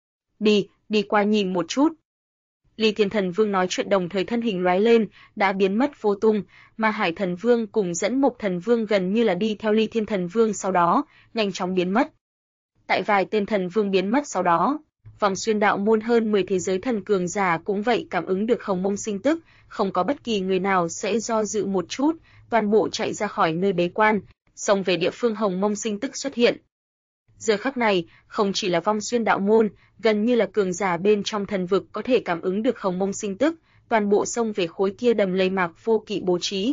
Đi qua nhìn một chút. Ly Thiên Thần Vương nói chuyện đồng thời thân hình lóe lên, đã biến mất vô tung, Ma Hải Thần Vương cùng Dẫn Mục Thần Vương gần như là đi theo Ly Thiên Thần Vương sau đó, nhanh chóng biến mất. Tại vài tên thần vương biến mất sau đó, vòng xuyên đạo môn hơn 10 thế giới thần cường giả cũng vậy cảm ứng được Hồng Mông Sinh Tức, không có bất kỳ người nào sẽ do dự một chút, toàn bộ chạy ra khỏi nơi bế quan, xông về địa phương Hồng Mông Sinh Tức xuất hiện. Giờ khắc này, không chỉ là vong xuyên đạo môn, gần như là cường giả bên trong thần vực có thể cảm ứng được Hồng Mông Sinh Tức, toàn bộ xông về khối kia đầm lầy Mạc Vô Kỵ bố trí.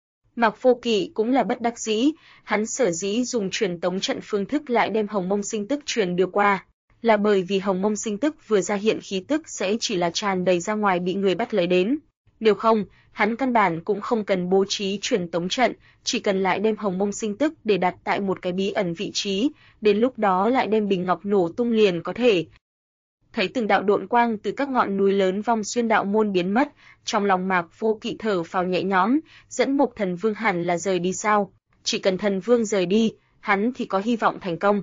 Mạc Vô Kỵ cũng là bất đắc dĩ, hắn sở dĩ dùng truyền tống trận phương thức lại đem Hồng Mông Sinh Tức truyền đưa qua, là bởi vì Hồng Mông Sinh Tức vừa ra hiện khí tức sẽ chỉ là tràn đầy ra ngoài bị người bắt lấy đến. Nếu không, hắn căn bản cũng không cần bố trí truyền tống trận, chỉ cần lại đem Hồng Mông Sinh Tức để đặt tại một cái bí ẩn vị trí, đến lúc đó lại đem bình ngọc nổ tung liền có thể. Thấy từng đạo độn quang từ các ngọn núi lớn vong xuyên đạo môn biến mất, trong lòng Mạc Vô Kỵ thở phào nhẹ nhõm, Dẫn Mục Thần Vương hẳn là rời đi sao? Chỉ cần Thần Vương rời đi, hắn thì có hy vọng thành công.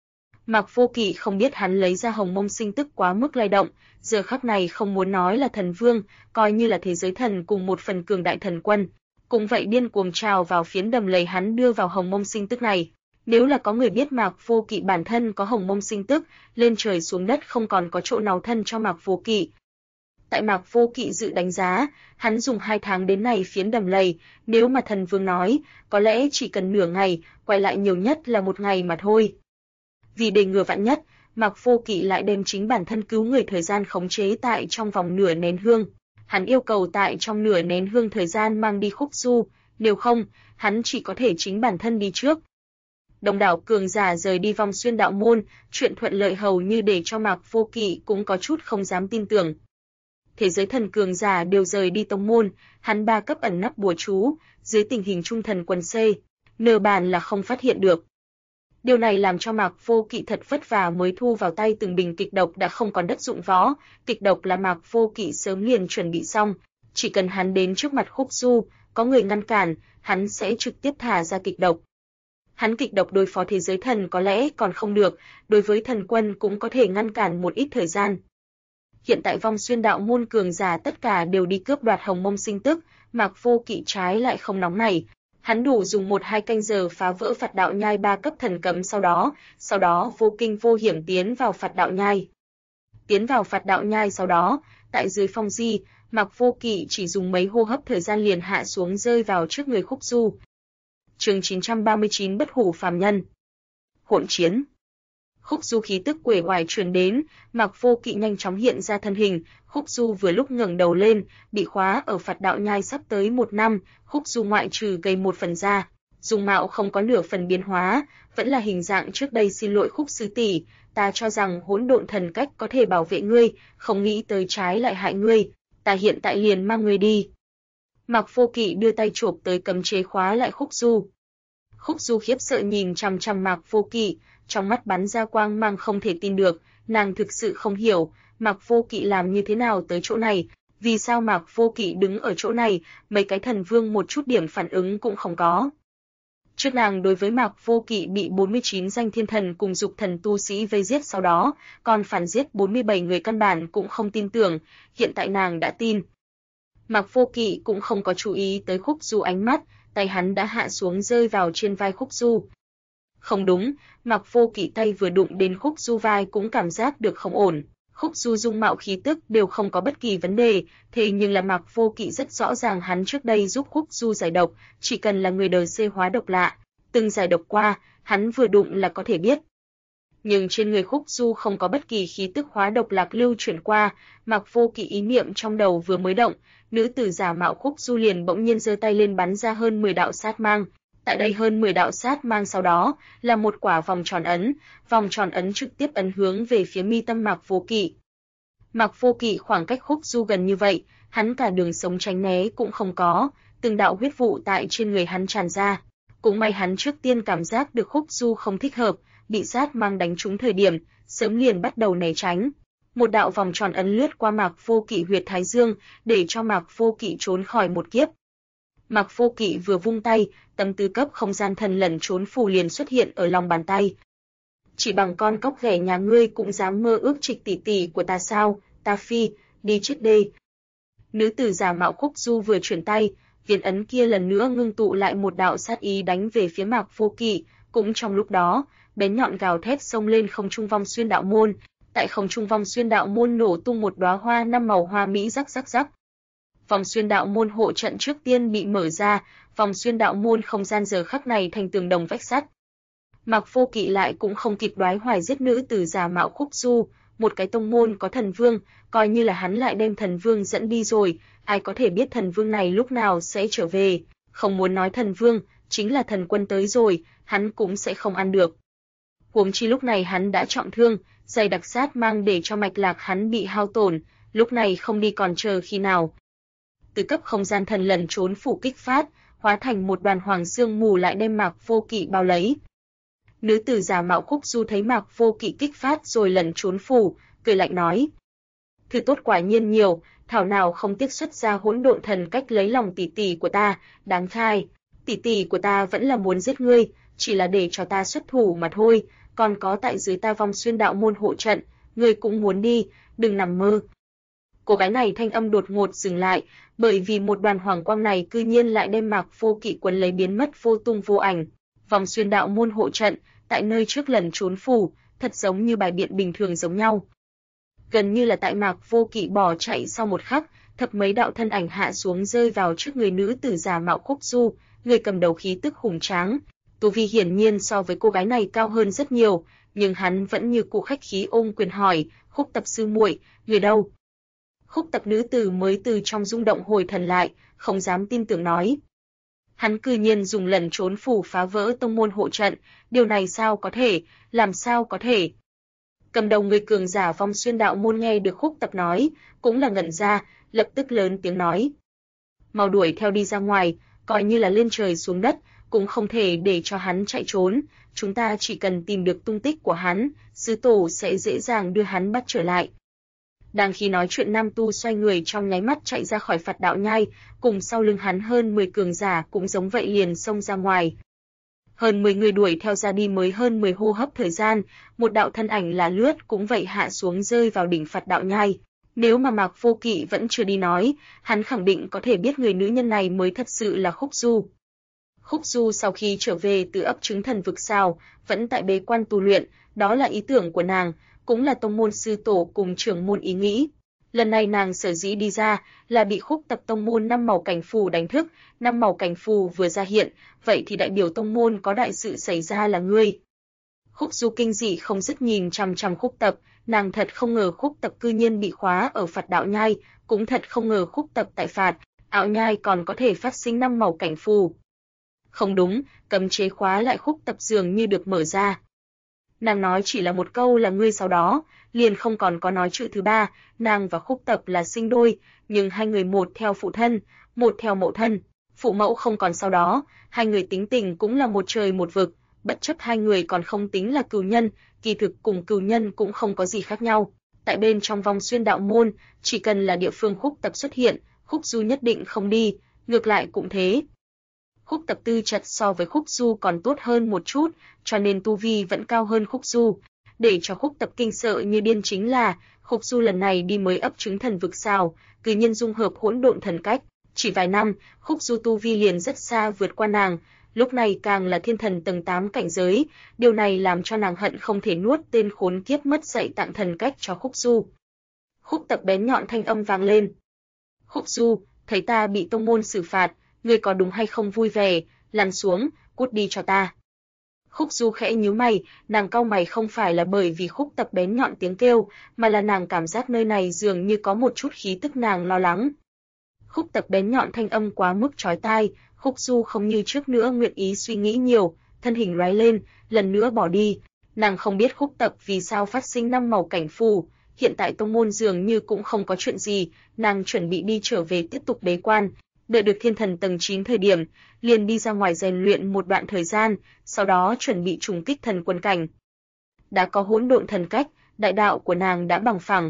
Mạc Vô Kỵ không biết hắn lấy ra Hồng Mông Sinh Tức quá mức lay động, giờ khắc này không muốn nói là thần vương, coi như là thế giới thần cùng một phần cường đại thần quân, cũng vậy điên cuồng trào vào phiến đầm lầy hắn đưa vào Hồng Mông Sinh Tức này. Nếu là có người biết Mạc Vô Kỵ bản thân có Hồng Mông Sinh Tức, lên trời xuống đất không còn có chỗ nào thân cho Mạc Vô Kỵ. Tại Mạc Vô Kỵ dự đánh giá, hắn dùng 2 tháng đến này phiến đầm lầy, nếu mà thần vương nói, có lẽ chỉ cần nửa ngày, quay lại nhiều nhất là 1 ngày mà thôi. Vì để ngừa vạn nhất, Mạc Vô Kỵ lại đem chính bản thân cứu người thời gian khống chế tại trong vòng nửa nén hương. Hắn yêu cầu tại trong nửa nén hương thời gian mang đi Khúc Du, nếu không, hắn chỉ có thể chính bản thân đi trước. Đông đảo cường giả rời đi vong xuyên đạo môn, chuyện thuận lợi hầu như để cho Mạc Vô Kỵ cũng có chút không dám tin tưởng. Thế giới thần cường giả đều rời đi tông môn, hắn 3 cấp ẩn nấp bùa chú, dưới tình hình trung thần quần C, nửa bản là không phát hiện được. Điều này làm cho Mạc Vô Kỵ thật vất vả mới thu vào tay từng bình kịch độc đã không còn đất dụng võ, kịch độc là Mạc Vô Kỵ sớm liền chuẩn bị xong, chỉ cần hắn đến trước mặt Khúc Du, có người ngăn cản, hắn sẽ trực tiếp thả ra kịch độc. Hắn kịch độc đối phó thế giới thần có lẽ còn không được, đối với thần quân cũng có thể ngăn cản một ít thời gian. Hiện tại vong xuyên đạo môn cường giả tất cả đều đi cướp đoạt Hồng Mông Sinh Tức, Mạc Vô Kỵ trái lại không nóng nảy. Hắn đủ dùng 1-2 canh giờ phá vỡ Phạt Đạo Nhai 3 cấp thần cấm sau đó vô kinh vô hiểm tiến vào Phạt Đạo Nhai. Tiến vào Phạt Đạo Nhai sau đó, tại dưới phong di, Mạc Vô Kỵ chỉ dùng mấy hô hấp thời gian liền hạ xuống rơi vào trước người Khúc Du. Chương 939 Bất hủ phàm nhân. Hỗn chiến. Khúc Du khí tức quể oải truyền đến, Mạc Vô Kỵ nhanh chóng hiện ra thân hình, Khúc Du vừa lúc ngẩng đầu lên, bị khóa ở Phạt Đạo Nhai sắp tới 1 năm, Khúc Du ngoại trừ gầy 1 phần da, dung mạo không có nửa phần biến hóa, vẫn là hình dạng trước đây. Xin lỗi Khúc sư tỷ, ta cho rằng hỗn độn thần cách có thể bảo vệ ngươi, không nghĩ tới trái lại hại ngươi, ta hiện tại liền mang ngươi đi. Mạc Vô Kỵ đưa tay chộp tới cấm chế khóa lại Khúc Du. Khúc Du khiếp sợ nhìn chằm chằm Mạc Vô Kỵ, trong mắt bắn ra quang mang không thể tin được, nàng thực sự không hiểu, Mạc Vô Kỵ làm như thế nào tới chỗ này, vì sao Mạc Vô Kỵ đứng ở chỗ này, mấy cái thần vương một chút điểm phản ứng cũng không có. Trước nàng đối với Mạc Vô Kỵ bị 49 danh thiên thần cùng dục thần tu sĩ vây giết sau đó, còn phản giết 47 người căn bản cũng không tin tưởng, hiện tại nàng đã tin. Mạc Vô Kỵ cũng không có chú ý tới Khúc Du ánh mắt, tay hắn đã hạ xuống rơi vào trên vai Khúc Du. Không đúng, Mạc Vô Kỵ tay vừa đụng đến Khúc Du vai cũng cảm giác được không ổn. Khúc Du dung mạo khí tức đều không có bất kỳ vấn đề, thế nhưng là Mạc Vô Kỵ rất rõ ràng hắn trước đây giúp Khúc Du giải độc, chỉ cần là người đời C hóa độc lạ, từng giải độc qua, hắn vừa đụng là có thể biết. Nhưng trên người Khúc Du không có bất kỳ khí tức hóa độc lạc lưu chuyển qua, Mạc Vô Kỵ ý niệm trong đầu vừa mới động, nữ tử giả mạo Khúc Du liền bỗng nhiên giơ tay lên bắn ra hơn 10 đạo sát mang. Tại đây hơn 10 đạo sát mang sau đó là một quả vòng tròn ấn trực tiếp ấn hướng về phía mi tâm Mạc Vô Kỵ. Mạc Vô Kỵ khoảng cách Khúc Du gần như vậy, hắn cả đường sống tránh né cũng không có, từng đạo huyết vụ tại trên người hắn tràn ra. Cũng may hắn trước tiên cảm giác được Khúc Du không thích hợp, bị sát mang đánh trúng thời điểm, sớm liền bắt đầu né tránh. Một đạo vòng tròn ấn lướt qua Mạc Vô Kỵ huyệt thái dương, để cho Mạc Vô Kỵ trốn khỏi một kiếp. Mạc Vô Kỵ vừa vung tay, tấm tứ cấp không gian thần lẩn trốn phù liền xuất hiện ở lòng bàn tay. Chỉ bằng con cóc ghẻ nhà ngươi cũng dám mơ ước Trịch tỷ tỷ của ta sao? Ta phi, đi chết đi. Nữ tử giả mạo Khúc Du vừa chuyển tay, viên ấn kia lần nữa ngưng tụ lại một đạo sát ý đánh về phía Mạc Vô Kỵ. Cũng trong lúc đó, bén nhọn gào thét xông lên không trung vong xuyên đạo môn. Tại không trung vong xuyên đạo môn nổ tung một đóa hoa 5 màu hoa mỹ rắc rắc rắc. Vòng xuyên đạo môn hộ trận trước tiên bị mở ra, vòng xuyên đạo môn không gian giờ khắc này thành tường đồng vách sắt. Mạc Vô Kỵ lại cũng không kịp đoái hoài giết nữ tử giả mạo Khúc Du, một cái tông môn có thần vương, coi như là hắn lại đem thần vương dẫn đi rồi, ai có thể biết thần vương này lúc nào sẽ trở về, không muốn nói thần vương, chính là thần quân tới rồi, hắn cũng sẽ không ăn được. Huống chi lúc này hắn đã trọng thương, dày đặc sát mang để cho mạch lạc hắn bị hao tổn, lúc này không đi còn chờ khi nào. Từ cấp không gian thần lẩn trốn phủ kích phát, hóa thành một đoàn hoàng sương mù lại đem Mạc Vô Kỵ bao lấy. Nữ tử giả mạo Khúc Du thấy Mạc Vô Kỵ kích phát rồi lẩn trốn phủ, cười lạnh nói: "Thứ tốt quả nhiên nhiều, thảo nào không tiếc xuất ra hỗn độn thần cách lấy lòng tỷ tỷ của ta, đáng khai, tỷ tỷ của ta vẫn là muốn giết ngươi, chỉ là để cho ta xuất thủ mà thôi, còn có tại dưới ta vong xuyên đạo môn hộ trận, ngươi cũng muốn đi, đừng nằm mơ." Cô gái này thanh âm đột ngột dừng lại, bởi vì một đoàn hoàng quang này cư nhiên lại đem Mạc Vô Kỵ quấn lấy biến mất vô tung vô ảnh. Vòng xuyên đạo môn hộ trận, tại nơi trước lần trốn phủ, thật giống như bài biện bình thường giống nhau. Gần như là tại Mạc Vô Kỵ bỏ chạy sau một khắc, thập mấy đạo thân ảnh hạ xuống rơi vào trước người nữ tử giả mạo Khúc Du, người cầm đầu khí tức hùng tráng, tu vi hiển nhiên so với cô gái này cao hơn rất nhiều, nhưng hắn vẫn như cũ khách khí ôm quyền hỏi: "Khúc Tập sư muội, người đâu?" Khúc Tập nữ tử mới từ trong rung động hồi thần lại, không dám tin tưởng nói: "Hắn cư nhiên dùng lần trốn phủ phá vỡ tông môn hộ trận, điều này sao có thể, làm sao có thể?" Cầm đầu người cường giả vong xuyên đạo môn nghe được Khúc Tập nói, cũng là ngẩn ra, lập tức lớn tiếng nói: "Mau đuổi theo đi ra ngoài, coi như là lên trời xuống đất, cũng không thể để cho hắn chạy trốn, chúng ta chỉ cần tìm được tung tích của hắn, sư tổ sẽ dễ dàng đưa hắn bắt trở lại." Đang khi nói chuyện nam tu xoay người trong nháy mắt chạy ra khỏi Phật đạo nhai, cùng sau lưng hắn hơn 10 cường giả cũng giống vậy liền xông ra ngoài. Hơn 10 người đuổi theo ra đi mới hơn 10 hô hấp thời gian, một đạo thân ảnh là lướt cũng vậy hạ xuống rơi vào đỉnh Phật đạo nhai. Nếu mà Mạc Vô Kỵ vẫn chưa đi nói, hắn khẳng định có thể biết người nữ nhân này mới thật sự là Khúc Du. Khúc Du sau khi trở về từ ấp trứng thần vực sao, vẫn tại bế quan tu luyện, đó là ý tưởng của nàng, cũng là tông môn sư tổ cùng trưởng môn ý nghĩ. Lần này nàng sở dĩ đi ra là bị Khúc Tập tông môn 5 màu cảnh phù đánh thức, 5 màu cảnh phù vừa ra hiện, vậy thì đại biểu tông môn có đại sự xảy ra là ngươi. Khúc Du kinh dị không dứt nhìn chằm chằm Khúc Tập, nàng thật không ngờ Khúc Tập cư nhiên bị khóa ở Phật đạo nhai, cũng thật không ngờ Khúc Tập tại Phạt ảo nhai còn có thể phát sinh 5 màu cảnh phù. Không đúng, cấm chế khóa lại Khúc Tập dường như được mở ra. Nàng nói chỉ là một câu là ngươi, sau đó liền không còn có nói chữ thứ ba. Nàng và Khúc Tập là sinh đôi, nhưng hai người một theo phụ thân, một theo mẫu thân, phụ mẫu không còn, sau đó hai người tính tình cũng là một trời một vực, bất chấp hai người còn không tính là cừu nhân, kỳ thực cùng cừu nhân cũng không có gì khác nhau. Tại bên trong vong xuyên đạo môn, chỉ cần là địa phương Khúc Tập xuất hiện, Khúc Du nhất định không đi, ngược lại cũng thế. Khúc Tập tư chất so với Khúc Du còn tốt hơn một chút, cho nên tu vi vẫn cao hơn Khúc Du. Để cho Khúc Tập kinh sợ như điên chính là, Khúc Du lần này đi mới ấp trứng thần vực sao, cư nhiên dung hợp hỗn độn thần cách, Chỉ vài năm, Khúc Du tu vi liền rất xa vượt qua nàng, lúc này càng là thiên thần tầng 8 cảnh giới, điều này làm cho nàng hận không thể nuốt tên khốn kiếp mất dạy tặng thần cách cho Khúc Du. Khúc Tập bén nhọn thanh âm vang lên. Khúc Du, thấy ta bị tông môn xử phạt, ngươi có đúng hay không vui vẻ, lăn xuống, cút đi cho ta. Khúc Du khẽ nhíu mày, nàng cau mày không phải là bởi vì Khúc Tập bén nhọn tiếng kêu, mà là nàng cảm giác nơi này dường như có một chút khí tức nàng lo lắng. Khúc Tập bén nhọn thanh âm quá mức chói tai, Khúc Du không như trước nữa nguyện ý suy nghĩ nhiều, thân hình lóe lên, lần nữa bỏ đi. Nàng không biết Khúc Tập vì sao phát sinh 5 màu cảnh phù, hiện tại tông môn dường như cũng không có chuyện gì, nàng chuẩn bị đi trở về tiếp tục bế quan, đợi được thiên thần tầng 9 thời điểm, liền đi ra ngoài rèn luyện một đoạn thời gian, sau đó chuẩn bị trùng kích thần quân cảnh. Đã có hỗn độn thần cách, đại đạo của nàng đã bằng phẳng.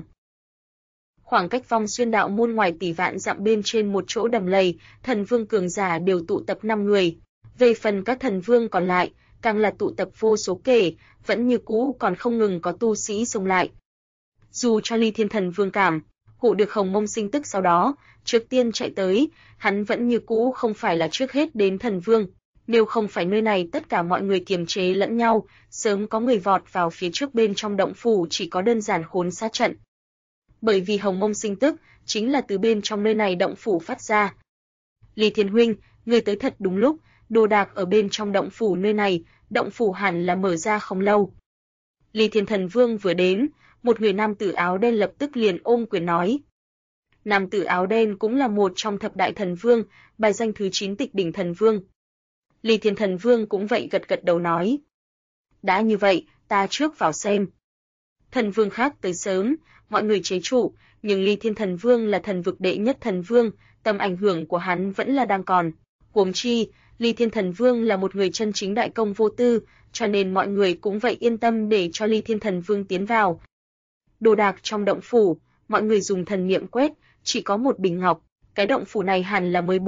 Khoảng cách Vong Xuyên đạo môn ngoài tỷ vạn dặm bên trên một chỗ đầm lầy, thần vương cường giả đều tụ tập 5 người. Về phần các thần vương còn lại, càng là tụ tập vô số kể, vẫn như cũ còn không ngừng có tu sĩ xông lại. Dù cho Ly Thiên Thần Vương cảm hộ được Hồng Mông Sinh Tức sau đó, trước tiên chạy tới, hắn vẫn như cũ không phải là trước hết đến thần vương. Nếu không phải nơi này tất cả mọi người kiềm chế lẫn nhau, sớm có người vọt vào phía trước bên trong động phủ chỉ có đơn giản khốn sát trận. Bởi vì Hồng Mông Sinh Tức chính là từ bên trong nơi này động phủ phát ra. Ly Thiên huynh, ngươi tới thật đúng lúc, đồ đạc ở bên trong động phủ nơi này, động phủ hẳn là mở ra không lâu. Ly Thiên Thần Vương vừa đến, một người nam tử áo đen lập tức liền ôm quyền nói. Nam tử áo đen cũng là một trong thập đại thần vương, bài danh thứ 9 Tịch Đỉnh Thần Vương. Ly Thiên Thần Vương cũng vậy gật gật đầu nói. Đã như vậy, ta trước vào xem. Thần vương khác tới sớm, mọi người chế trụ, nhưng Ly Thiên Thần Vương là thần vực đệ nhất thần vương, tầm ảnh hưởng của hắn vẫn là đang còn. Huống chi, Ly Thiên Thần Vương là một người chân chính đại công vô tư, cho nên mọi người cũng vậy yên tâm để cho Ly Thiên Thần Vương tiến vào. Đồ đạc trong động phủ, mọi người dùng thần niệm quét, chỉ có một bình ngọc, cái động phủ này hẳn là mới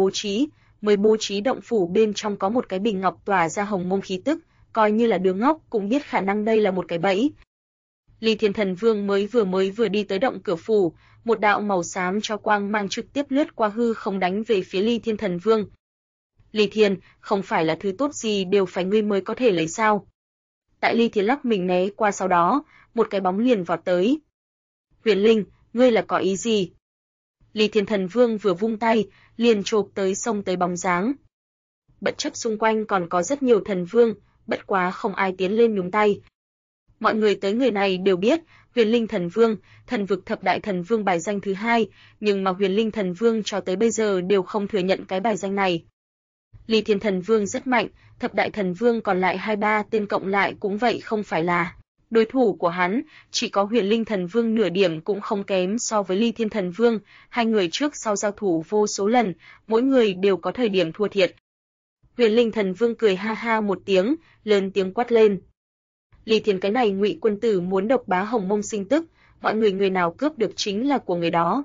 bố trí động phủ bên trong có một cái bình ngọc tỏa ra hồng mông khí tức, coi như là đứa ngốc cũng biết khả năng đây là một cái bẫy. Ly Thiên Thần Vương mới vừa đi tới động cửa phủ, một đạo màu xám cho quang mang trực tiếp lướt qua hư không đánh về phía Ly Thiên Thần Vương. Ly Thiên, không phải là thứ tốt gì đều phải ngươi mới có thể lấy sao? Tại Ly Thiên lắc mình né qua sau đó, một cái bóng liền vọt tới. Huyền Linh, ngươi là có ý gì? Ly Thiên Thần Vương vừa vung tay, liền chộp tới xông tới bóng dáng. Bất chấp xung quanh còn có rất nhiều thần vương, bất quá không ai tiến lên nhúng tay. Mọi người tới người này đều biết, Huyền Linh Thần Vương, thần vực thập đại thần vương bài danh thứ 2, nhưng mà Huyền Linh Thần Vương cho tới bây giờ đều không thừa nhận cái bài danh này. Ly Thiên Thần Vương rất mạnh, thập đại thần vương còn lại 2-3 tên cộng lại cũng vậy không phải là đối thủ của hắn, chỉ có Huyền Linh Thần Vương nửa điểm cũng không kém so với Ly Thiên Thần Vương, hai người trước sau giao thủ vô số lần, mỗi người đều có thời điểm thua thiệt. Huyền Linh Thần Vương cười ha ha một tiếng, lớn tiếng quát lên. Ly Thiên, cái này Ngụy quân tử muốn độc bá Hồng Mông Sinh Tức, mọi người nào cướp được chính là của người đó.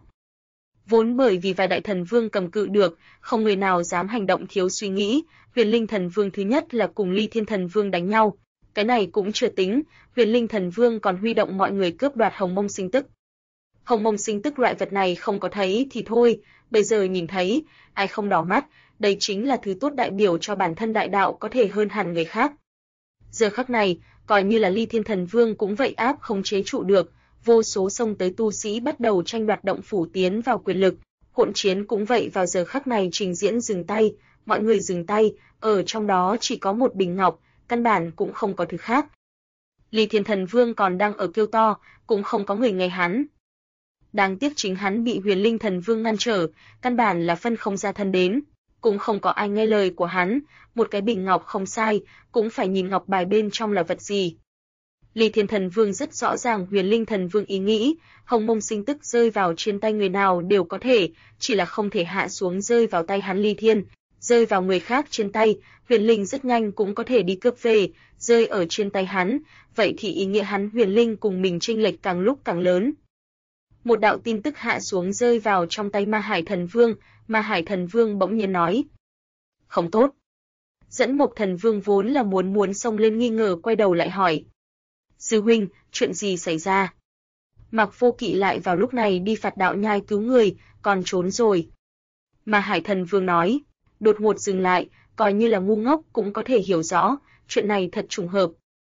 Vốn bởi vì vài đại thần vương cầm cự được, không người nào dám hành động thiếu suy nghĩ, Huyền Linh Thần Vương thứ nhất là cùng Ly Thiên Thần Vương đánh nhau. Cái này cũng chưa tính, Huyền Linh Thần Vương còn huy động mọi người cướp đoạt Hồng Mông Sinh Tức. Hồng Mông Sinh Tức loại vật này không có thấy thì thôi, bây giờ nhìn thấy, ai không đỏ mắt, đây chính là thứ tốt đại biểu cho bản thân đại đạo có thể hơn hẳn người khác. Giờ khắc này, coi như là Ly Thiên Thần Vương cũng vậy áp không chế trụ được, vô số xông tới tu sĩ bắt đầu tranh đoạt động phủ tiến vào quyền lực, hỗn chiến cũng vậy vào giờ khắc này trình diễn dừng tay, mọi người dừng tay, ở trong đó chỉ có một bình ngọc, căn bản cũng không có thứ khác. Ly Thiên Thần Vương còn đang ở kêu to, cũng không có người nghe hắn. Đáng tiếc chính hắn bị Huyền Linh Thần Vương ngăn trở, căn bản là phân không ra thân đến, cũng không có ai nghe lời của hắn, một cái bình ngọc không sai, cũng phải nhìn ngọc bài bên trong là vật gì. Ly Thiên Thần Vương rất rõ ràng Huyền Linh Thần Vương ý nghĩ, Hồng Mông Sinh Tức rơi vào trên tay người nào đều có thể, chỉ là không thể hạ xuống rơi vào tay hắn Ly Thiên, rơi vào người khác trên tay, Huyền Linh rất nhanh cũng có thể đi cướp về, rơi ở trên tay hắn, vậy thì ý nghĩa hắn Huyền Linh cùng mình chênh lệch càng lúc càng lớn. Một đạo tin tức hạ xuống rơi vào trong tay Ma Hải Thần Vương, Ma Hải Thần Vương bỗng nhiên nói: "Không tốt." Dẫn Mộc Thần Vương vốn là muốn xông lên nghi ngờ quay đầu lại hỏi: "Sư huynh, chuyện gì xảy ra?" Mạc Vô Kỵ lại vào lúc này đi phạt đạo nhai cứu người, còn trốn rồi. Ma Hải Thần Vương nói, đột ngột dừng lại, coi như là ngu ngốc cũng có thể hiểu rõ, chuyện này thật trùng hợp.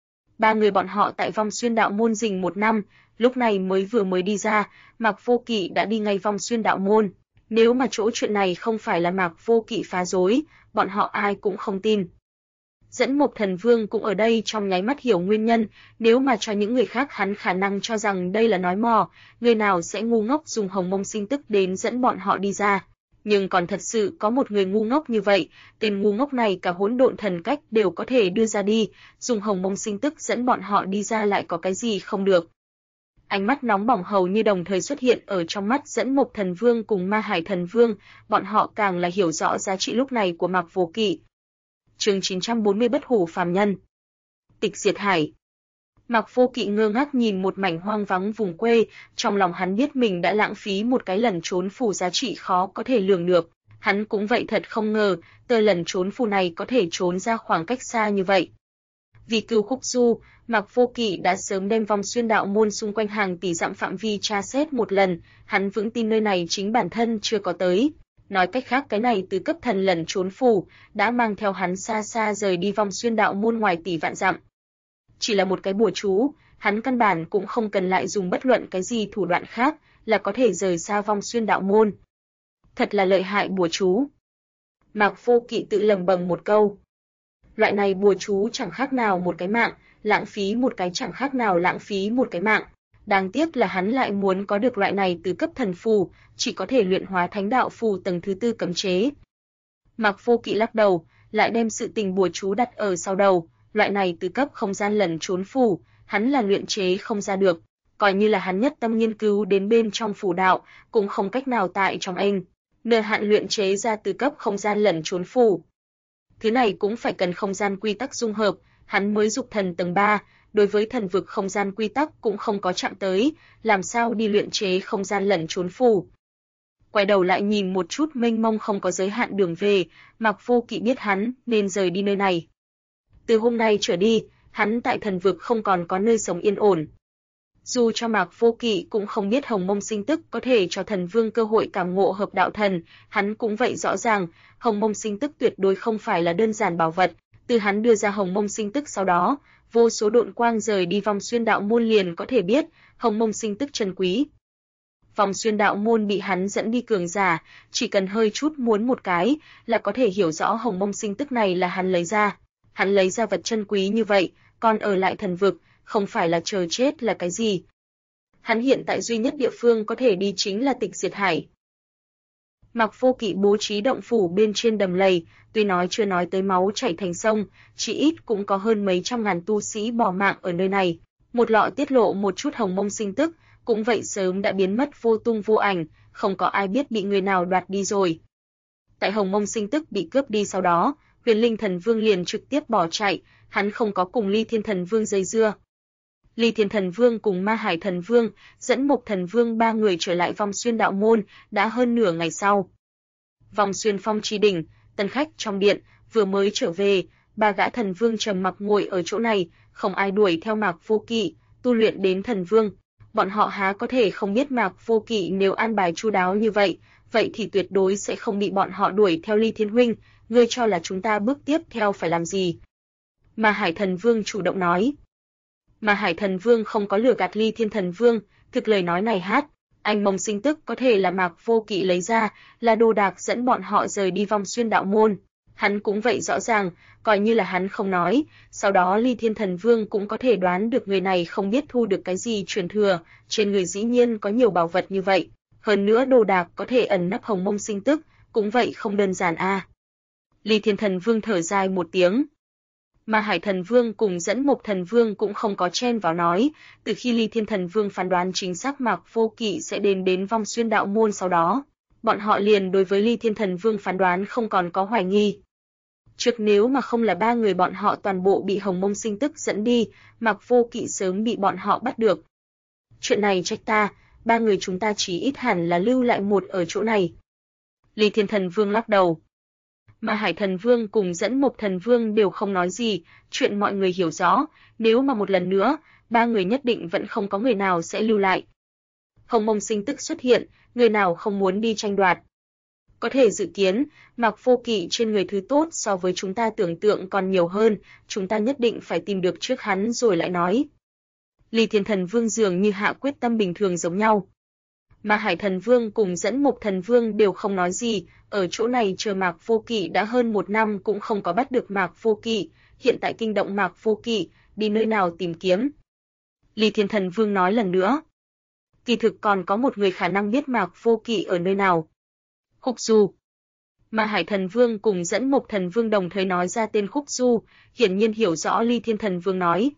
Ba người bọn họ tại Vong Xuyên Đạo Môn rình 1 năm, lúc này vừa mới đi ra, Mạc Vô Kỵ đã đi ngay Vong Xuyên Đạo Môn. Nếu mà chỗ chuyện này không phải là Mạc Vô Kỵ phá rối, bọn họ ai cũng không tin. Dẫn Mộc Thần Vương cũng ở đây trong nháy mắt hiểu nguyên nhân, nếu mà cho những người khác hắn khả năng cho rằng đây là nói mò, người nào sẽ ngu ngốc dùng Hồng Mông Sinh Tức đến dẫn bọn họ đi ra. Nhưng còn thật sự có một người ngu ngốc như vậy, tên ngu ngốc này cả hỗn độn thần cách đều có thể đưa ra đi, dùng Hồng Mông Sinh Tức dẫn bọn họ đi ra lại có cái gì không được. Ánh mắt nóng bỏng hầu như đồng thời xuất hiện ở trong mắt Dẫn Mộc Thần Vương cùng Ma Hải Thần Vương, bọn họ càng là hiểu rõ giá trị lúc này của Mạc Vô Kỵ. Chương 940 Bất Hủ Phàm Nhân. Tịch Diệt Hải. Mạc Vô Kỵ ngơ ngác nhìn một mảnh hoang vắng vùng quê, trong lòng hắn biết mình đã lãng phí một cái lần trốn phù giá trị khó có thể lường được. Hắn cũng vậy thật không ngờ, tờ lần trốn phù này có thể trốn ra khoảng cách xa như vậy. Vì cứu Khúc Du, Mạc Vô Kỵ đã sớm đem Vong Xuyên Đạo Môn xung quanh hàng tỷ dặm phạm vi tra xét một lần, hắn vững tin nơi này chính bản thân chưa có tới. Nói cách khác cái này từ cấp thần lần trốn phù, đã mang theo hắn xa xa rời đi Vong Xuyên Đạo Môn ngoài tỷ vạn dặm. Chỉ là một cái bùa chú, hắn căn bản cũng không cần lại dùng bất luận cái gì thủ đoạn khác, là có thể rời xa Vong Xuyên Đạo Môn. Thật là lợi hại bùa chú. Mạc Vô Kỵ tự lẩm bẩm một câu. Loại này bùa chú chẳng khác nào một cái mạng, lãng phí một cái chẳng khác nào lãng phí một cái mạng. Đáng tiếc là hắn lại muốn có được loại này từ cấp thần phù, chỉ có thể luyện hóa thánh đạo phù tầng thứ 4 cấm chế. Mạc Vô Kỵ lắc đầu, lại đem sự tình bùa chú đặt ở sau đầu, loại này từ cấp không gian lần trốn phù, hắn là luyện chế không ra được, coi như là hắn nhất tâm nghiên cứu đến bên trong phù đạo, cũng không cách nào tại trong nơi hạn luyện chế ra từ cấp không gian lần trốn phù. Thứ này cũng phải cần không gian quy tắc dung hợp, hắn mới dục thần tầng 3, đối với thần vực không gian quy tắc cũng không có chạm tới, làm sao đi luyện chế không gian lẩn trốn phù. Quay đầu lại nhìn một chút mênh mông không có giới hạn đường về, Mạc Vô Kỵ biết hắn nên rời đi nơi này. Từ hôm nay trở đi, hắn tại thần vực không còn có nơi sống yên ổn. Dù cho Mạc Vô Kỵ cũng không biết Hồng Mông Sinh Tức có thể cho thần vương cơ hội cảm ngộ hợp đạo thần, hắn cũng vậy rõ ràng, Hồng Mông Sinh Tức tuyệt đối không phải là đơn giản bảo vật, từ hắn đưa ra Hồng Mông Sinh Tức sau đó, vô số độn quang rời đi Vong Xuyên Đạo Môn liền có thể biết, Hồng Mông Sinh Tức chân quý. Vong Xuyên Đạo Môn bị hắn dẫn đi cường giả, chỉ cần hơi chút muốn một cái, là có thể hiểu rõ Hồng Mông Sinh Tức này là hắn lấy ra. Hắn lấy ra vật chân quý như vậy, còn ở lại thần vực, không phải là chờ chết là cái gì. Hắn hiện tại duy nhất địa phương có thể đi chính là Tịch Diệt Hải. Mạc Vô Kỵ bố trí động phủ bên trên đầm lầy, tuy nói chưa nói tới máu chảy thành sông, chỉ ít cũng có hơn mấy trăm ngàn tu sĩ bỏ mạng ở nơi này. Một lọ tiết lộ một chút Hồng Mông Sinh Tức, cũng vậy sớm đã biến mất vô tung vô ảnh, không có ai biết bị người nào đoạt đi rồi. Tại Hồng Mông Sinh Tức bị cướp đi sau đó, Huyền Linh Thần Vương liền trực tiếp bỏ chạy, hắn không có cùng Ly Thiên Thần Vương dây dưa. Ly Thiên Thần Vương cùng Ma Hải Thần Vương, Dẫn Mộc Thần Vương ba người trở lại Vong Xuyên Đạo Môn, đã hơn nửa ngày sau. Vong Xuyên Phong Chi Đỉnh, tân khách trong điện, vừa mới trở về, ba gã thần vương trầm mặc ngồi ở chỗ này, không ai đuổi theo Mạc Vô Kỵ, tu luyện đến thần vương. Bọn họ há có thể không biết Mạc Vô Kỵ nếu an bài chu đáo như vậy, vậy thì tuyệt đối sẽ không bị bọn họ đuổi theo. Ly Thiên huynh, ngươi cho là chúng ta bước tiếp theo phải làm gì? Ma Hải Thần Vương chủ động nói. Mà Hải Thần Vương không có lừa gạt Ly Thiên Thần Vương, thực lời nói này hát, Anh Mông Sinh Tức có thể là Mạc Vô Kỵ lấy ra, là đồ đạc dẫn bọn họ rời đi Vong Xuyên Đạo Môn. Hắn cũng vậy rõ ràng, coi như là hắn không nói, sau đó Ly Thiên Thần Vương cũng có thể đoán được người này không biết thu được cái gì truyền thừa, trên người dĩ nhiên có nhiều bảo vật như vậy, hơn nữa đồ đạc có thể ẩn nấp Hồng Mông Sinh Tức, cũng vậy không đơn giản a. Ly Thiên Thần Vương thở dài một tiếng. Mà Hải Thần Vương cùng Dẫn Mộc Thần Vương cũng không có chen vào nói, từ khi Ly Thiên Thần Vương phán đoán chính xác Mạc Vô Kỵ sẽ đến Vong Xuyên Đạo Môn sau đó, bọn họ liền đối với Ly Thiên Thần Vương phán đoán không còn có hoài nghi. Trước nếu mà không là ba người bọn họ toàn bộ bị Hồng Mông Sinh Tức dẫn đi, Mạc Vô Kỵ sớm bị bọn họ bắt được. Chuyện này trách ta, ba người chúng ta chỉ ít hẳn là lưu lại một ở chỗ này. Ly Thiên Thần Vương lắc đầu. Mà Hải Thần Vương cùng Dẫn Mộc Thần Vương đều không nói gì, chuyện mọi người hiểu rõ, nếu mà một lần nữa, ba người nhất định vẫn không có người nào sẽ lưu lại. Hồng Mông Sinh Tức xuất hiện, người nào không muốn đi tranh đoạt. Có thể dự kiến, Mạc Vô Kỵ trên người thứ tốt so với chúng ta tưởng tượng còn nhiều hơn, chúng ta nhất định phải tìm được trước hắn rồi lại nói. Ly Thiên Thần Vương dường như hạ quyết tâm bình thường giống nhau. Mà Hải Thần Vương cùng Dẫn Mục Thần Vương đều không nói gì, ở chỗ này chờ Mạc Vô Kỵ đã hơn 1 năm cũng không có bắt được Mạc Vô Kỵ, hiện tại kinh động Mạc Vô Kỵ, đi nơi nào tìm kiếm. Ly Thiên Thần Vương nói lần nữa. Kỳ thực còn có một người khả năng biết Mạc Vô Kỵ ở nơi nào. Khúc Du. Mà Hải Thần Vương cùng Dẫn Mục Thần Vương đồng thời nói ra tên Khúc Du, hiển nhiên hiểu rõ Ly Thiên Thần Vương nói.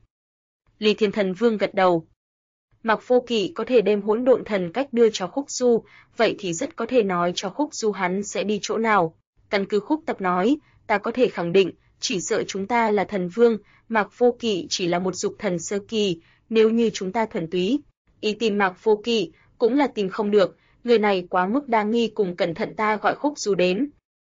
Ly Thiên Thần Vương gật đầu. Mạc Vô Kỵ có thể đem Hỗn Độn Thần Cách đưa cho Khúc Du, vậy thì rất có thể nói cho Khúc Du hắn sẽ đi chỗ nào. Căn cứ Khúc Tập nói, ta có thể khẳng định, chỉ sợ chúng ta là thần vương, Mạc Vô Kỵ chỉ là một dục thần sơ kỳ, nếu như chúng ta thuần túy ý tìm Mạc Vô Kỵ, cũng là tìm không được, người này quá mức đa nghi, cùng cẩn thận ta gọi Khúc Du đến.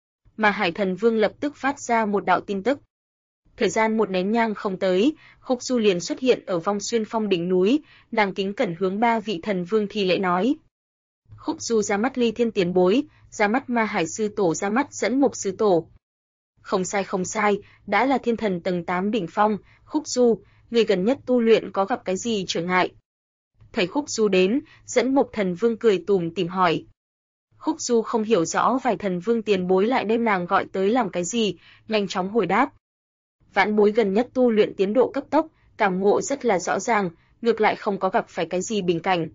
Mà Hải Thần Vương lập tức phát ra một đạo tin tức. Thời gian 1 nén nhang không tới, Khúc Du liền xuất hiện ở Vong Xuyên Phong đỉnh núi, đang kính cẩn hướng 3 vị thần vương thi lễ nói. Khúc Du ra mắt Ly Thiên tiền bối, ra mắt Ma Hải sư tổ, ra mắt Dẫn Mục sư tổ. Không sai, đã là thiên thần tầng 8 đỉnh phong, Khúc Du, người gần nhất tu luyện có gặp cái gì trở ngại? Thấy Khúc Du đến, Dẫn Mục Thần Vương cười tủm tỉm hỏi. Khúc Du không hiểu rõ vài thần vương tiền bối lại đem nàng gọi tới làm cái gì, nhanh chóng hồi đáp. Vãn bối gần nhất tu luyện tiến độ cấp tốc, cảm ngộ rất là rõ ràng, ngược lại không có gặp phải cái gì bình cảnh.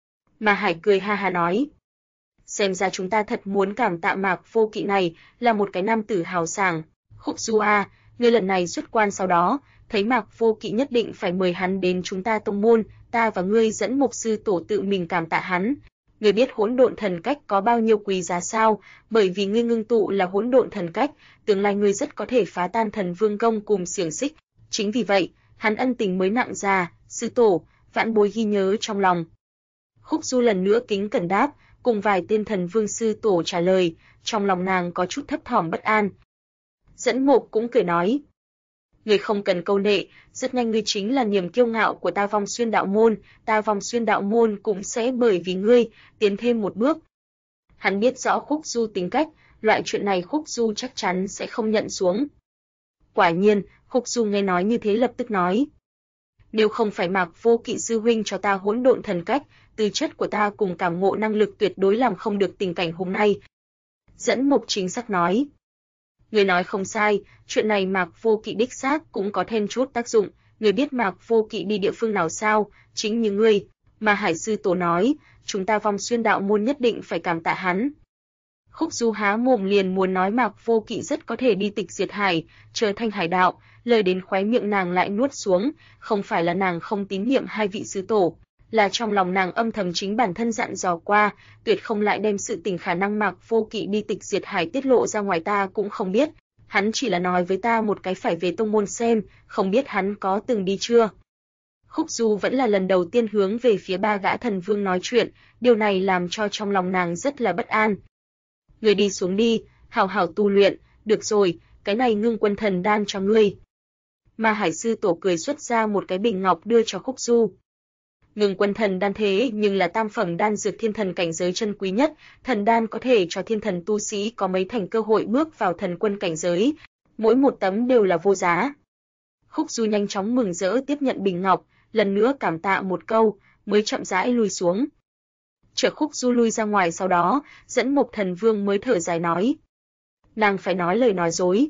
Mà Hải cười ha ha nói. Xem ra chúng ta thật muốn cảm tạ Mạc Vô Kỵ này, là một cái nam tử hào sảng. Khúc Du a, ngươi lần này xuất quan sau đó, thấy Mạc Vô Kỵ nhất định phải mời hắn đến chúng ta tông môn, ta và ngươi Dẫn Mục sư tổ tự mình cảm tạ hắn. Ngươi biết Hỗn Độn Thần Cách có bao nhiêu quý giá sao? Bởi vì ngươi ngưng tụ là Hỗn Độn Thần Cách, tương lai ngươi rất có thể phá tan Thần Vương công cùng xiềng xích. Chính vì vậy, hắn ân tình mới nặng ra, sư tổ, vãn bối ghi nhớ trong lòng. Khúc Du lần nữa kính cẩn đáp, cùng vài tên thần vương sư tổ trả lời, trong lòng nàng có chút thấp thỏm bất an. Dẫn Mục cũng cười nói. Ngươi không cần câu nệ, rất nhanh ngươi chính là niềm kiêu ngạo của ta Vong Xuyên đạo môn, ta Vong Xuyên đạo môn cũng sẽ bởi vì ngươi, tiến thêm một bước. Hắn biết rõ Khúc Du tính cách, loại chuyện này Khúc Du chắc chắn sẽ không nhận xuống. Quả nhiên, Khúc Du nghe nói như thế lập tức nói. Nếu không phải Mạc Vô Kỵ sư huynh cho ta Hỗn Độn Thần Cách, tư chất của ta cùng cảm ngộ năng lực tuyệt đối làm không được tình cảnh hôm nay. Dẫn Mục chính xác nói. Người nói không sai, chuyện này Mạc Vô Kỵ đích xác cũng có thêm chút tác dụng, người biết Mạc Vô Kỵ đi địa phương nào sao, chính như ngươi, mà Hải sư tổ nói, chúng ta Vong Xuyên đạo môn nhất định phải cảm tạ hắn. Khúc Du há mồm liền muốn nói Mạc Vô Kỵ rất có thể đi tịch diệt hải, trở thành hải đạo, lời đến khóe miệng nàng lại nuốt xuống, không phải là nàng không tín nhiệm hai vị sư tổ, là trong lòng nàng âm thầm chính bản thân dặn dò qua, tuyệt không lại đem sự tình khả năng Mạc Vô Kỵ đi tịch diệt hải tiết lộ ra ngoài, ta cũng không biết, hắn chỉ là nói với ta một cái phải về tông môn xem, không biết hắn có từng đi chưa. Khúc Du vẫn là lần đầu tiên hướng về phía 3 gã thần vương nói chuyện, điều này làm cho trong lòng nàng rất là bất an. Ngươi đi xuống đi, hào hào tu luyện, được rồi, cái này Ngưng Quân Thần đan cho ngươi. Mà Hải sư tổ cười xuất ra một cái bình ngọc đưa cho Khúc Du. Ngưng Quân Thần đan thế nhưng là tam phẩm đan dược thiên thần cảnh giới chân quý nhất, thần đan có thể cho thiên thần tu sĩ có mấy thành cơ hội bước vào thần quân cảnh giới, mỗi một tấm đều là vô giá. Khúc Du nhanh chóng mừng rỡ tiếp nhận bình ngọc, lần nữa cảm tạ một câu, mới chậm rãi lui xuống. Chờ Khúc Du lui ra ngoài sau đó, Dẫn Mục Thần Vương mới thở dài nói. Nàng phải nói lời nói dối.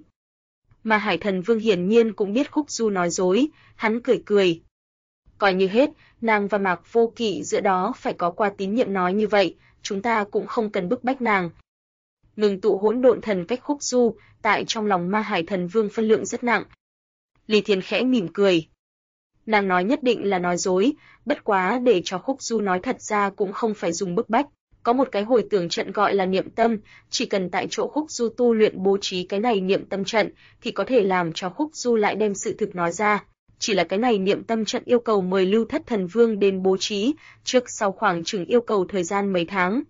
Mà Hải Thần Vương hiển nhiên cũng biết Khúc Du nói dối, hắn cười cười. Coi như hết, nàng và Mạc Vô Kỵ giữa đó phải có qua tín nhiệm nói như vậy, chúng ta cũng không cần bức bách nàng. Ngừng tụ Hỗn Độn Thần Cách Khúc Du, tại trong lòng Ma Hải Thần Vương phân lượng rất nặng. Ly Thiên khẽ mỉm cười. Nàng nói nhất định là nói dối, bất quá để cho Khúc Du nói thật ra cũng không phải dùng bức bách. Có một cái hồi tưởng trận gọi là niệm tâm, chỉ cần tại chỗ Khúc Du tu luyện bố trí cái này niệm tâm trận, thì có thể làm cho Khúc Du lại đem sự thực nói ra. Chỉ là cái này niệm tâm trận yêu cầu mời Lưu Thất Thần Vương đến bố trí, trước sau khoảng chừng yêu cầu thời gian mấy tháng.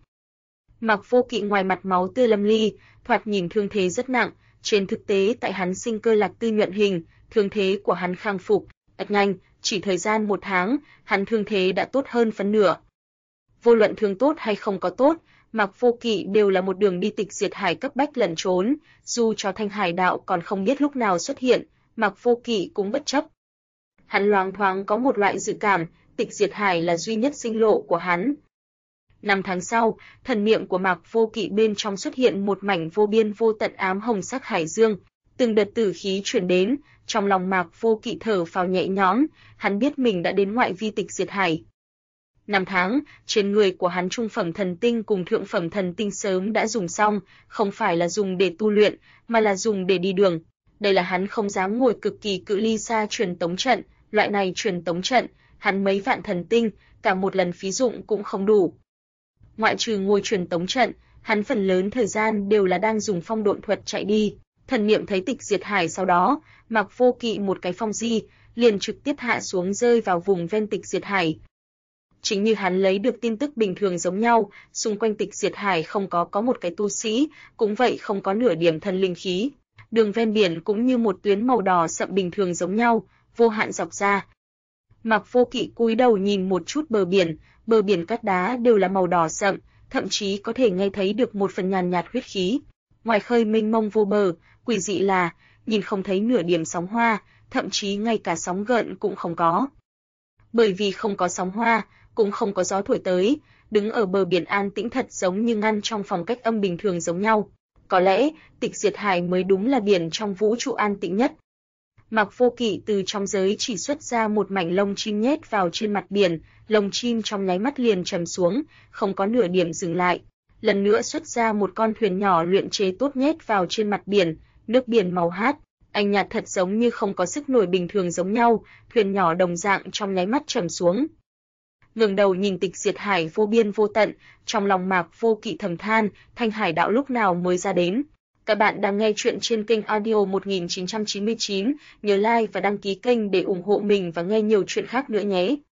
Mạc Vô Kỵ ngoài mặt máu tươi lâm ly, thoạt nhìn thương thế rất nặng, trên thực tế tại hắn sinh cơ lạc tư nhuận hình, thương thế của hắn khang phục, rất nhanh, chỉ thời gian 1 tháng, hắn thương thế đã tốt hơn phân nửa. Vô luận thương tốt hay không có tốt, Mạc Vô Kỵ đều là một đường đi tịch diệt hải cấp bách lẩn trốn, dù cho Thanh Hải đạo còn không biết lúc nào xuất hiện, Mạc Vô Kỵ cũng bất chấp. Hắn loáng thoáng có một loại dự cảm, tịch diệt hải là duy nhất sinh lộ của hắn. 5 tháng sau, thần niệm của Mạc Vô Kỵ bên trong xuất hiện một mảnh vô biên vô tận ám hồng sắc hải dương, từng đợt tử khí truyền đến, trong lòng Mạc Vô Kỵ thở phào nhẹ nhõm, hắn biết mình đã đến ngoại vi tịch diệt hải. 5 tháng, trên người của hắn trung phẩm thần tinh cùng thượng phẩm thần tinh sớm đã dùng xong, không phải là dùng để tu luyện, mà là dùng để đi đường. Đây là hắn không dám ngồi cực kỳ cự ly xa truyền tống trận, loại này truyền tống trận, hắn mấy vạn thần tinh, cả một lần phí dụng cũng không đủ. Ngoại trừ ngồi truyền tống trận, hắn phần lớn thời gian đều là đang dùng phong độn thuật chạy đi. Thần niệm thấy tịch diệt hải sau đó, Mạc Vô Kỵ một cái phong di, liền trực tiếp hạ xuống rơi vào vùng ven tịch diệt hải. Chính như hắn lấy được tin tức bình thường giống nhau, xung quanh tịch diệt hải không có một cái tu sĩ, cũng vậy không có nửa điểm thần linh khí. Đường ven biển cũng như một tuyến màu đỏ sậm bình thường giống nhau, vô hạn dọc ra. Mạc Vô Kỵ cúi đầu nhìn một chút bờ biển cát đá đều là màu đỏ sậm, thậm chí có thể nghe thấy được một phần nhàn nhạt huyết khí. Ngoài khơi mênh mông vô bờ, quỷ dị là nhìn không thấy nửa điểm sóng hoa, thậm chí ngay cả sóng gợn cũng không có. Bởi vì không có sóng hoa, cũng không có gió thổi tới, đứng ở bờ biển an tĩnh thật giống như ngăn trong phòng cách âm bình thường giống nhau. Có lẽ, tịch diệt hải mới đúng là biển trong vũ trụ an tĩnh nhất. Mạc Vô Kỵ từ trong giới chỉ xuất ra một mảnh lông chim nhét vào trên mặt biển, lông chim trong nháy mắt liền trầm xuống, không có nửa điểm dừng lại. Lần nữa xuất ra một con thuyền nhỏ luyện chế tốt nhét vào trên mặt biển, nước biển màu hát, ánh nhạt thật giống như không có sức nổi bình thường giống nhau, thuyền nhỏ đồng dạng trong nháy mắt trầm xuống. Ngẩng đầu nhìn tịch diệt hải vô biên vô tận, trong lòng Mạc Vô Kỵ thầm than, Thanh Hải đạo lúc nào mới ra đến. Các bạn đang nghe chuyện trên kênh audio 1999, nhớ like và đăng ký kênh để ủng hộ mình và nghe nhiều chuyện khác nữa nhé.